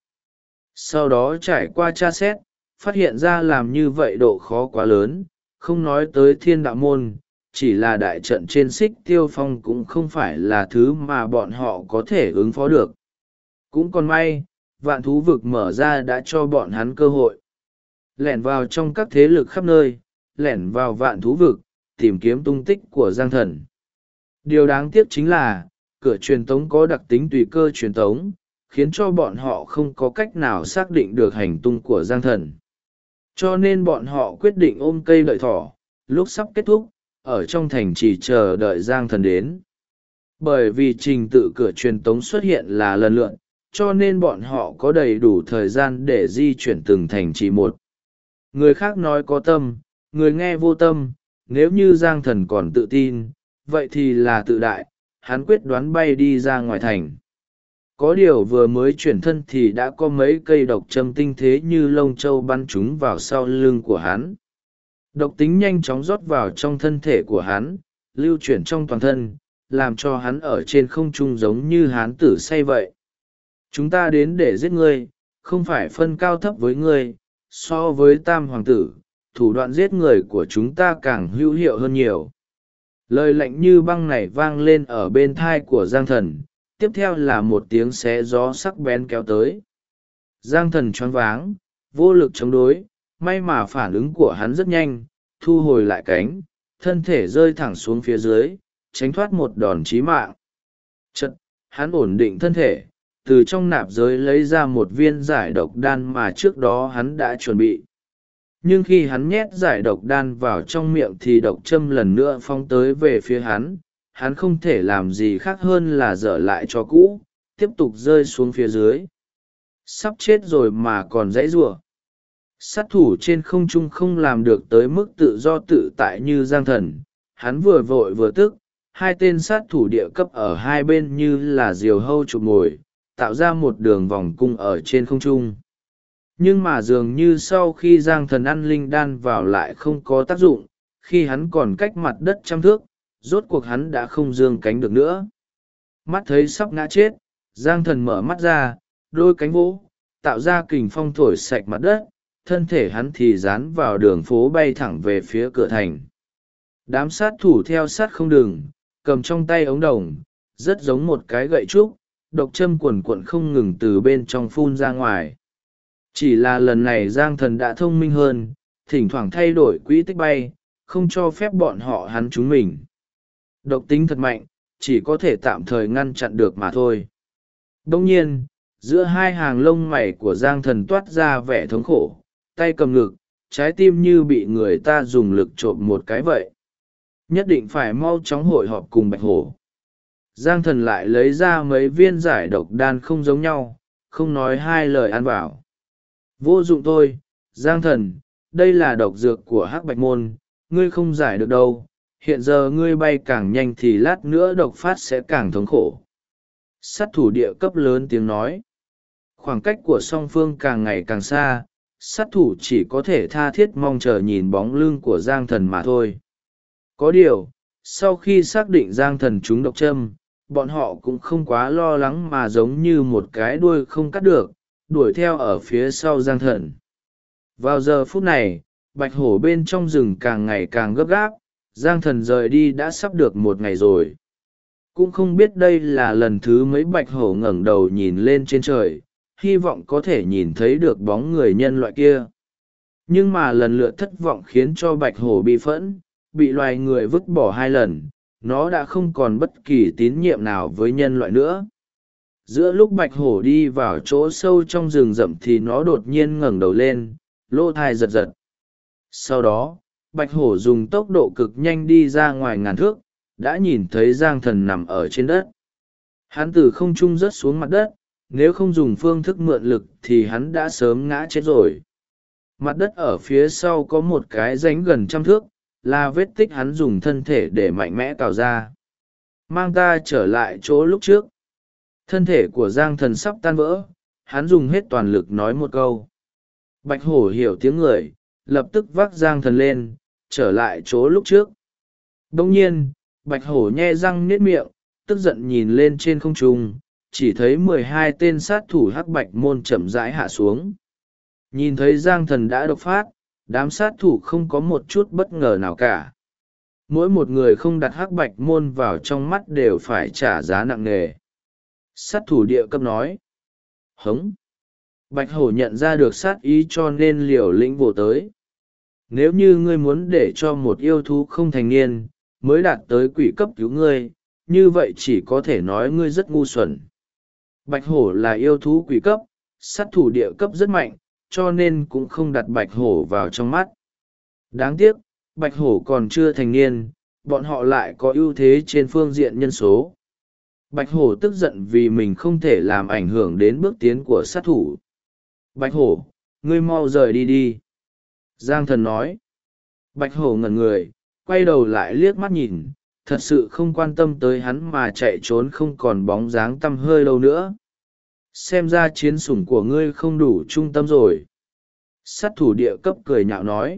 Sau đó trải qua tra xét, phát hiện ra làm như vậy độ khó quá lớn, không nói tới thiên đạo môn, chỉ là đại trận trên xích tiêu phong cũng không phải là thứ mà bọn họ có thể ứng phó được. Cũng còn may, vạn thú vực mở ra đã cho bọn hắn cơ hội. Lẻn vào trong các thế lực khắp nơi, lẻn vào vạn thú vực, tìm kiếm tung tích của Giang thần. Điều đáng tiếc chính là, cửa truyền tống có đặc tính tùy cơ truyền tống, khiến cho bọn họ không có cách nào xác định được hành tung của Giang thần. Cho nên bọn họ quyết định ôm cây đợi thỏ, lúc sắp kết thúc, ở trong thành chỉ chờ đợi Giang thần đến. Bởi vì trình tự cửa truyền tống xuất hiện là lần lượt, cho nên bọn họ có đầy đủ thời gian để di chuyển từng thành trì một. Người khác nói có tâm, người nghe vô tâm, nếu như Giang thần còn tự tin, vậy thì là tự đại, hắn quyết đoán bay đi ra ngoài thành. Có điều vừa mới chuyển thân thì đã có mấy cây độc châm tinh thế như lông châu bắn chúng vào sau lưng của hắn. Độc tính nhanh chóng rót vào trong thân thể của hắn, lưu chuyển trong toàn thân, làm cho hắn ở trên không trung giống như hán tử say vậy. Chúng ta đến để giết ngươi, không phải phân cao thấp với ngươi, so với tam hoàng tử, thủ đoạn giết người của chúng ta càng hữu hiệu hơn nhiều. Lời lạnh như băng này vang lên ở bên thai của Giang thần, tiếp theo là một tiếng xé gió sắc bén kéo tới. Giang thần choáng váng, vô lực chống đối, may mà phản ứng của hắn rất nhanh, thu hồi lại cánh, thân thể rơi thẳng xuống phía dưới, tránh thoát một đòn chí mạng. Chật, hắn ổn định thân thể, từ trong nạp giới lấy ra một viên giải độc đan mà trước đó hắn đã chuẩn bị. Nhưng khi hắn nhét giải độc đan vào trong miệng thì độc châm lần nữa phóng tới về phía hắn, hắn không thể làm gì khác hơn là dở lại cho cũ, tiếp tục rơi xuống phía dưới. Sắp chết rồi mà còn dãy giụa. Sát thủ trên không trung không làm được tới mức tự do tự tại như Giang thần, hắn vừa vội vừa tức, hai tên sát thủ địa cấp ở hai bên như là diều hâu chụp mồi, tạo ra một đường vòng cung ở trên không trung. Nhưng mà dường như sau khi Giang thần ăn linh đan vào lại không có tác dụng, khi hắn còn cách mặt đất 100 thước, rốt cuộc hắn đã không dương cánh được nữa. Mắt thấy sắp ngã chết, Giang thần mở mắt ra, đôi cánh vỗ, tạo ra kình phong thổi sạch mặt đất, thân thể hắn thì dán vào đường phố bay thẳng về phía cửa thành. Đám sát thủ theo sát không đừng, cầm trong tay ống đồng, rất giống một cái gậy trúc, độc châm cuồn cuộn không ngừng từ bên trong phun ra ngoài. Chỉ là lần này Giang thần đã thông minh hơn, thỉnh thoảng thay đổi quỹ tích bay, không cho phép bọn họ hắn chúng mình. Độc tính thật mạnh, chỉ có thể tạm thời ngăn chặn được mà thôi. Đồng nhiên, giữa hai hàng lông mày của Giang thần toát ra vẻ thống khổ, tay cầm ngực, trái tim như bị người ta dùng lực trộm một cái vậy. Nhất định phải mau chóng hội họp cùng Bạch Hổ. Giang thần lại lấy ra mấy viên giải độc đan không giống nhau, không nói hai lời ăn vào. Vô dụng thôi, Giang thần, đây là độc dược của hắc bạch môn, ngươi không giải được đâu, hiện giờ ngươi bay càng nhanh thì lát nữa độc phát sẽ càng thống khổ. Sát thủ địa cấp lớn tiếng nói. khoảng cách của song phương càng ngày càng xa, sát thủ chỉ có thể tha thiết mong chờ nhìn bóng lưng của Giang Thần mà thôi. Có điều, sau khi xác định Giang Thần trúng độc châm, bọn họ cũng không quá lo lắng mà giống như một cái đuôi không cắt được, đuổi theo ở phía sau Giang Thần. Vào giờ phút này, bạch hổ bên trong rừng càng ngày càng gấp gáp, Giang Thần rời đi đã sắp được một ngày rồi. Cũng không biết đây là lần thứ mấy bạch hổ ngẩng đầu nhìn lên trên trời, hy vọng có thể nhìn thấy được bóng người nhân loại kia. Nhưng mà lần lượt thất vọng khiến cho bạch hổ bị phẫn, bị loài người vứt bỏ 2 lần, nó đã không còn bất kỳ tín nhiệm nào với nhân loại nữa. Giữa lúc bạch hổ đi vào chỗ sâu trong rừng rậm thì nó đột nhiên ngẩng đầu lên, lỗ thai giật giật. Sau đó, bạch hổ dùng tốc độ cực nhanh đi ra ngoài ngàn thước, đã nhìn thấy Giang Thần nằm ở trên đất. Hắn từ không trung rớt xuống mặt đất, nếu không dùng phương thức mượn lực thì hắn đã sớm ngã chết rồi. Mặt đất ở phía sau có một cái rãnh gần 100 thước, là vết tích hắn dùng thân thể để mạnh mẽ cào ra. Mang ta trở lại chỗ lúc trước. Thân thể của Giang Thần sắp tan vỡ, hắn dùng hết toàn lực nói một câu. Bạch hổ hiểu tiếng người, lập tức vác Giang Thần lên, trở lại chỗ lúc trước. Đồng nhiên, bạch hổ nhe răng niết miệng, tức giận nhìn lên trên không trung, chỉ thấy 12 tên sát thủ hắc bạch môn chậm rãi hạ xuống. Nhìn thấy Giang Thần đã độc phát, đám sát thủ không có một chút bất ngờ nào cả. Mỗi một người không đặt hắc bạch môn vào trong mắt đều phải trả giá nặng nề. Sát thủ địa cấp nói. Hống. Bạch hổ nhận ra được sát ý cho nên liều lĩnh vồ tới. Nếu như ngươi muốn để cho một yêu thú không thành niên mới đạt tới quỷ cấp cứu ngươi, như vậy chỉ có thể nói ngươi rất ngu xuẩn. Bạch hổ là yêu thú quỷ cấp, sát thủ địa cấp rất mạnh, cho nên cũng không đặt bạch hổ vào trong mắt. Đáng tiếc, bạch hổ còn chưa thành niên, bọn họ lại có ưu thế trên phương diện nhân số. Bạch hổ tức giận vì mình không thể làm ảnh hưởng đến bước tiến của sát thủ. Bạch hổ, ngươi mau rời đi đi. Giang Thần nói. Bạch hổ ngẩn người, quay đầu lại liếc mắt nhìn, thật sự không quan tâm tới hắn mà chạy trốn không còn bóng dáng tăm hơi đâu nữa. Xem ra chiến sủng của ngươi không đủ trung tâm rồi. Sát thủ địa cấp cười nhạo nói.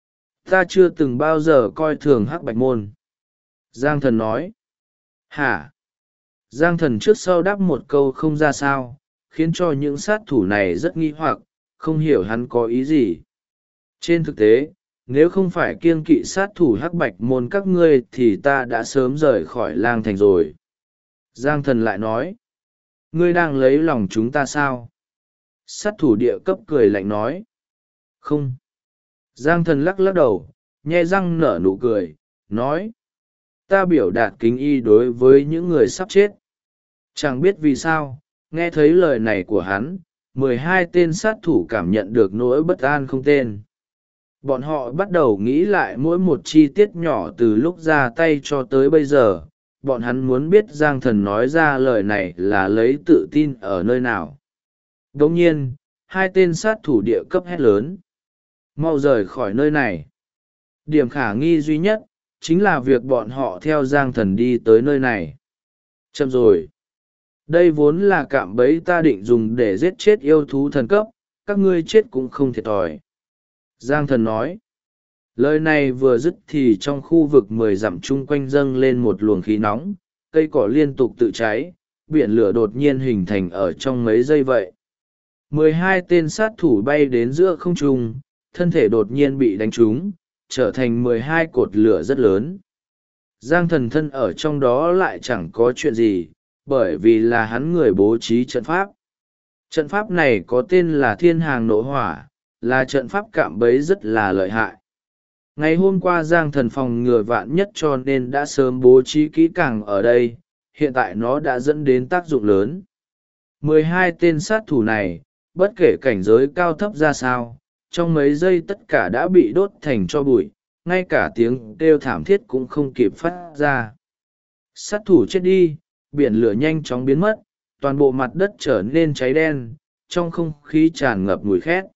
Ta chưa từng bao giờ coi thường hắc bạch môn. Giang Thần nói. Hả? Giang Thần trước sau đáp một câu không ra sao, khiến cho những sát thủ này rất nghi hoặc, không hiểu hắn có ý gì. Trên thực tế, nếu không phải kiêng kỵ sát thủ hắc bạch môn các ngươi thì ta đã sớm rời khỏi lang thành rồi. Giang Thần lại nói. Ngươi đang lấy lòng chúng ta sao? Sát thủ địa cấp cười lạnh nói. Không. Giang Thần lắc lắc đầu, nhe răng nở nụ cười, nói. Ta biểu đạt kính y đối với những người sắp chết. Chẳng biết vì sao, nghe thấy lời này của hắn, 12 tên sát thủ cảm nhận được nỗi bất an không tên. Bọn họ bắt đầu nghĩ lại mỗi một chi tiết nhỏ từ lúc ra tay cho tới bây giờ. Bọn hắn muốn biết Giang Thần nói ra lời này là lấy tự tin ở nơi nào. Đồng nhiên, 2 tên sát thủ địa cấp hét lớn. Mau rời khỏi nơi này. Điểm khả nghi duy nhất, chính là việc bọn họ theo Giang Thần đi tới nơi này. Chậm rồi. Đây vốn là cạm bẫy ta định dùng để giết chết yêu thú thần cấp, các ngươi chết cũng không thiệt thòi. Giang Thần nói. Lời này vừa dứt thì trong khu vực 10 dặm chung quanh dâng lên một luồng khí nóng, cây cỏ liên tục tự cháy, biển lửa đột nhiên hình thành ở trong mấy giây vậy. 12 tên sát thủ bay đến giữa không trung, thân thể đột nhiên bị đánh trúng, trở thành 12 cột lửa rất lớn. Giang Thần thân ở trong đó lại chẳng có chuyện gì, bởi vì là hắn người bố trí trận pháp. Trận pháp này có tên là Thiên Hàng Nộ Hỏa, là trận pháp cạm bẫy rất là lợi hại. Ngày hôm qua Giang Thần phòng ngừa vạn nhất cho nên đã sớm bố trí kỹ càng ở đây, hiện tại nó đã dẫn đến tác dụng lớn. 12 tên sát thủ này, bất kể cảnh giới cao thấp ra sao, trong mấy giây tất cả đã bị đốt thành tro bụi, ngay cả tiếng kêu thảm thiết cũng không kịp phát ra. Sát thủ chết đi, biển lửa nhanh chóng biến mất, toàn bộ mặt đất trở nên cháy đen, trong không khí tràn ngập mùi khét.